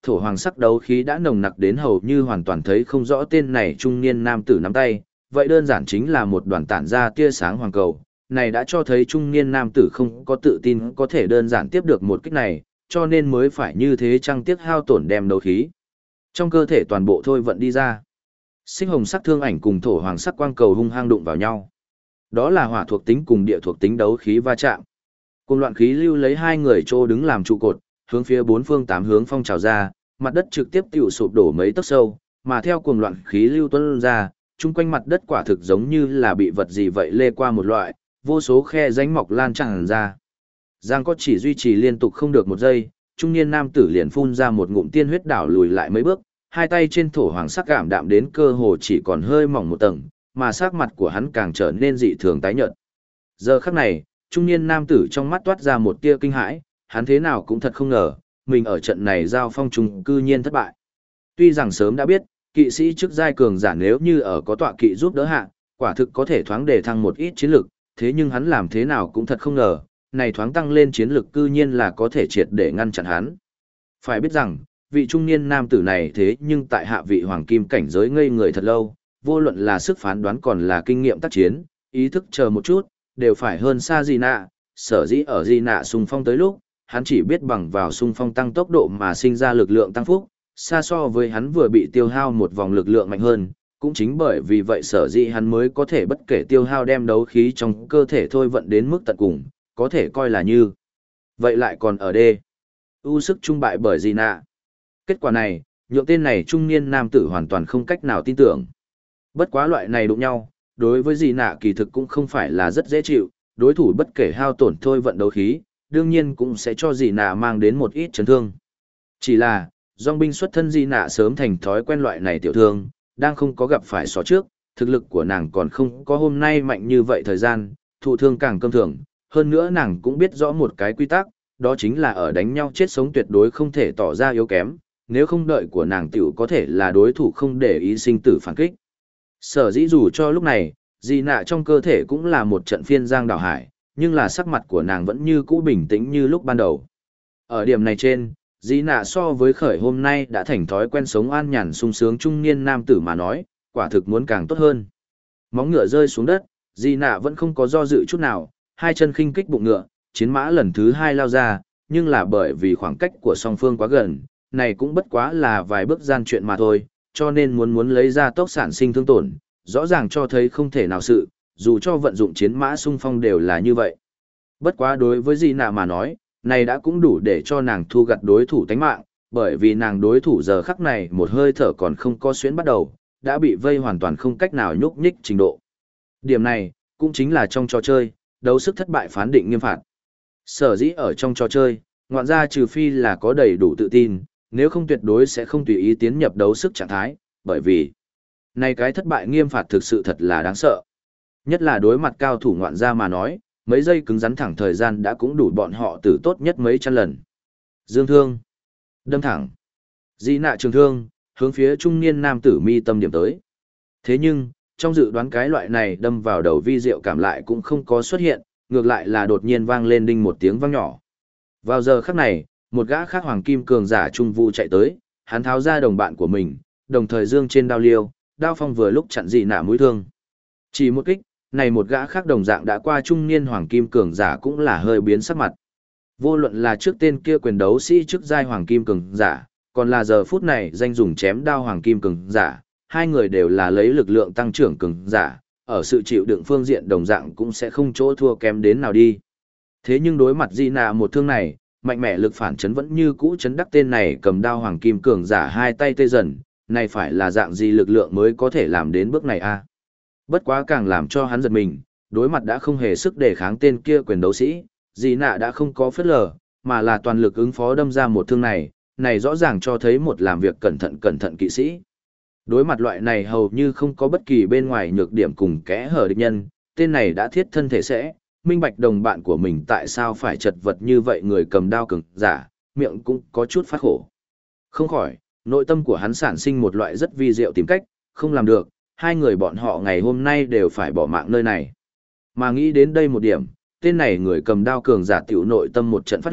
thổ hoàng sắc đấu khí đã nồng nặc đến hầu như hoàn toàn thấy không rõ tên này trung niên nam tử nắm tay, vậy đơn giản chính là một đoàn tản ra tia sáng hoàng cầu. Này đã cho thấy trung niên nam tử không có tự tin có thể đơn giản tiếp được một kích này, cho nên mới phải như thế trăng tiếc hao tổn đem đấu khí trong cơ thể toàn bộ thôi vận đi ra. Xích hồng sắc thương ảnh cùng thổ hoàng sắc quang cầu hung hăng đụng vào nhau. Đó là hỏa thuộc tính cùng địa thuộc tính đấu khí va chạm. Cùng loạn khí lưu lấy hai người trô đứng làm trụ cột, hướng phía bốn phương tám hướng phong trào ra, mặt đất trực tiếp tiểu sụp đổ mấy tấc sâu, mà theo cuồng loạn khí lưu tuôn ra, chung quanh mặt đất quả thực giống như là bị vật gì vậy lê qua một loại, vô số khe rãnh mọc lan tràn ra. Giang có chỉ duy trì liên tục không được một giây, trung niên nam tử liền phun ra một ngụm tiên huyết đảo lùi lại mấy bước, hai tay trên thổ hoàng sắc cảm đạm đến cơ hồ chỉ còn hơi mỏng một tầng, mà sắc mặt của hắn càng trở nên dị thường tái nhợt. Giờ khắc này, trung niên nam tử trong mắt toát ra một tia kinh hãi, hắn thế nào cũng thật không ngờ, mình ở trận này giao phong trùng cư nhiên thất bại. Tuy rằng sớm đã biết, kỵ sĩ chức giai cường giả nếu như ở có tọa kỵ giúp đỡ hạ, quả thực có thể thoáng đề thăng một ít chiến lực, thế nhưng hắn làm thế nào cũng thật không ngờ, này thoáng tăng lên chiến lực cư nhiên là có thể triệt để ngăn chặn hắn. Phải biết rằng, vị trung niên nam tử này thế nhưng tại hạ vị hoàng kim cảnh giới ngây người thật lâu, vô luận là sức phán đoán còn là kinh nghiệm tác chiến, ý thức chờ một chút, đều phải hơn xa Di Nạ, sở dĩ ở Di Nạ xung phong tới lúc, hắn chỉ biết bằng vào xung phong tăng tốc độ mà sinh ra lực lượng tăng phúc, xa so với hắn vừa bị tiêu hao một vòng lực lượng mạnh hơn, cũng chính bởi vì vậy sở dĩ hắn mới có thể bất kể tiêu hao đem đấu khí trong cơ thể thôi vận đến mức tận cùng, có thể coi là như. Vậy lại còn ở đê. U sức trung bại bởi Di Nạ. Kết quả này, nhượng tên này trung niên nam tử hoàn toàn không cách nào tin tưởng. Bất quá loại này đụng nhau, đối với Di Nạ kỳ thực cũng không phải là rất dễ chịu, đối thủ bất kể hao tổn thôi vận đấu khí, đương nhiên cũng sẽ cho Di Nạ mang đến một ít chấn thương. Chỉ là, dòng binh xuất thân Di Nạ sớm thành thói quen loại này tiểu thương, đang không có gặp phải xó trước, thực lực của nàng còn không có hôm nay mạnh như vậy thời gian, thụ thương càng cơm thường, hơn nữa nàng cũng biết rõ một cái quy tắc, đó chính là ở đánh nhau chết sống tuyệt đối không thể tỏ ra yếu kém, nếu không đợi của nàng tiểu có thể là đối thủ không để ý sinh tử phản kích. Sở dĩ dù cho lúc này, Di Nạ trong cơ thể cũng là một trận phiên giang đảo hải, nhưng là sắc mặt của nàng vẫn như cũ bình tĩnh như lúc ban đầu. Ở điểm này trên, Di Nạ so với khởi hôm nay đã thành thói quen sống an nhàn sung sướng trung niên nam tử mà nói, quả thực muốn càng tốt hơn. Móng ngựa rơi xuống đất, Di Nạ vẫn không có do dự chút nào, hai chân khinh kích bụng ngựa, chiến mã lần thứ hai lao ra, nhưng là bởi vì khoảng cách của song phương quá gần, này cũng bất quá là vài bước gian chuyện mà thôi, cho nên muốn lấy ra tốc sản sinh thương tổn, rõ ràng cho thấy không thể nào sự, dù cho vận dụng chiến mã xung phong đều là như vậy. Bất quá đối với Di Nạ mà nói, này đã cũng đủ để cho nàng thu gặt đối thủ tánh mạng, bởi vì nàng đối thủ giờ khắc này một hơi thở còn không có xuyến bắt đầu, đã bị vây hoàn toàn không cách nào nhúc nhích trình độ. Điểm này, cũng chính là trong trò chơi, đấu sức thất bại phán định nghiêm phạt. Sở dĩ ở trong trò chơi, ngoạn gia trừ phi là có đầy đủ tự tin, nếu không tuyệt đối sẽ không tùy ý tiến nhập đấu sức trạng thái, bởi vì này cái thất bại nghiêm phạt thực sự thật là đáng sợ. Nhất là đối mặt cao thủ ngoạn gia mà nói, mấy giây cứng rắn thẳng thời gian đã cũng đủ bọn họ tử tốt nhất mấy trăm lần. Dương thương, đâm thẳng, Di Nạ trường thương, hướng phía trung niên nam tử mi tâm điểm tới. Thế nhưng, trong dự đoán cái loại này đâm vào đầu vi diệu cảm lại cũng không có xuất hiện, ngược lại là đột nhiên vang lên đinh một tiếng vang nhỏ. Vào giờ khắc này, một gã khác hoàng kim cường giả trung vu chạy tới, hắn tháo ra đồng bạn của mình, đồng thời dương trên đao liêu, đao phong vừa lúc chặn Di Nạ mũi thương. Chỉ một kích, này một gã khác đồng dạng đã qua trung niên hoàng kim cường giả cũng là hơi biến sắc mặt. Vô luận là trước tên kia quyền đấu sĩ trước giai hoàng kim cường giả, còn là giờ phút này danh dùng chém đao hoàng kim cường giả, hai người đều là lấy lực lượng tăng trưởng cường giả, ở sự chịu đựng phương diện đồng dạng cũng sẽ không chỗ thua kém đến nào đi. Thế nhưng đối mặt Di Nạ một thương này, mạnh mẽ lực phản chấn vẫn như cũ chấn đắc tên này cầm đao hoàng kim cường giả hai tay tê dần, này phải là dạng gì lực lượng mới có thể làm đến bước này a? Bất quá càng làm cho hắn giật mình, đối mặt đã không hề sức đề kháng tên kia quyền đấu sĩ, Di Nạ đã không có phớt lờ, mà là toàn lực ứng phó đâm ra một thương này, này rõ ràng cho thấy một làm việc cẩn thận kỵ sĩ. Đối mặt loại này hầu như không có bất kỳ bên ngoài nhược điểm cùng kẽ hở địch nhân, tên này đã thiết thân thể sẽ, minh bạch đồng bạn của mình tại sao phải chật vật như vậy người cầm đao cường giả, miệng cũng có chút phát khổ. Không khỏi, nội tâm của hắn sản sinh một loại rất vi diệu tìm cách, không làm được, hai người bọn họ ngày hôm nay đều phải bỏ mạng nơi này. Mà nghĩ đến đây một điểm, tên này người cầm đao cường giả tiểu nội tâm một trận phát lệnh,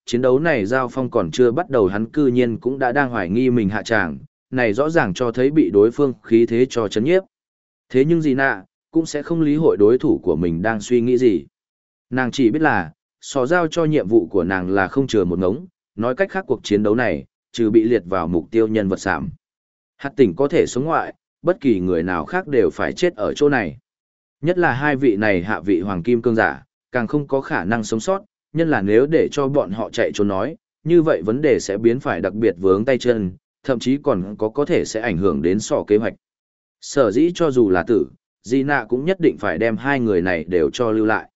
chiến đấu này giao phong còn chưa bắt đầu hắn cư nhiên cũng đã đang hoài nghi mình hạ tràng, này rõ ràng cho thấy bị đối phương khí thế cho chấn nhiếp. Thế nhưng gì nạ, cũng sẽ không lý hội đối thủ của mình đang suy nghĩ gì. Nàng chỉ biết là, sò giao cho nhiệm vụ của nàng là không chừa một ngống, nói cách khác cuộc chiến đấu này, trừ bị liệt vào mục tiêu nhân vật sảm. Hạt tỉnh có thể sống ngoại, bất kỳ người nào khác đều phải chết ở chỗ này. Nhất là hai vị này hạ vị hoàng kim cương giả, càng không có khả năng sống sót, nhân là nếu để cho bọn họ chạy trốn nói, như vậy vấn đề sẽ biến phải đặc biệt vướng tay chân, thậm chí còn có thể sẽ ảnh hưởng đến sò kế hoạch. Sở dĩ cho dù là tử, Di Nạ cũng nhất định phải đem hai người này đều cho lưu lại.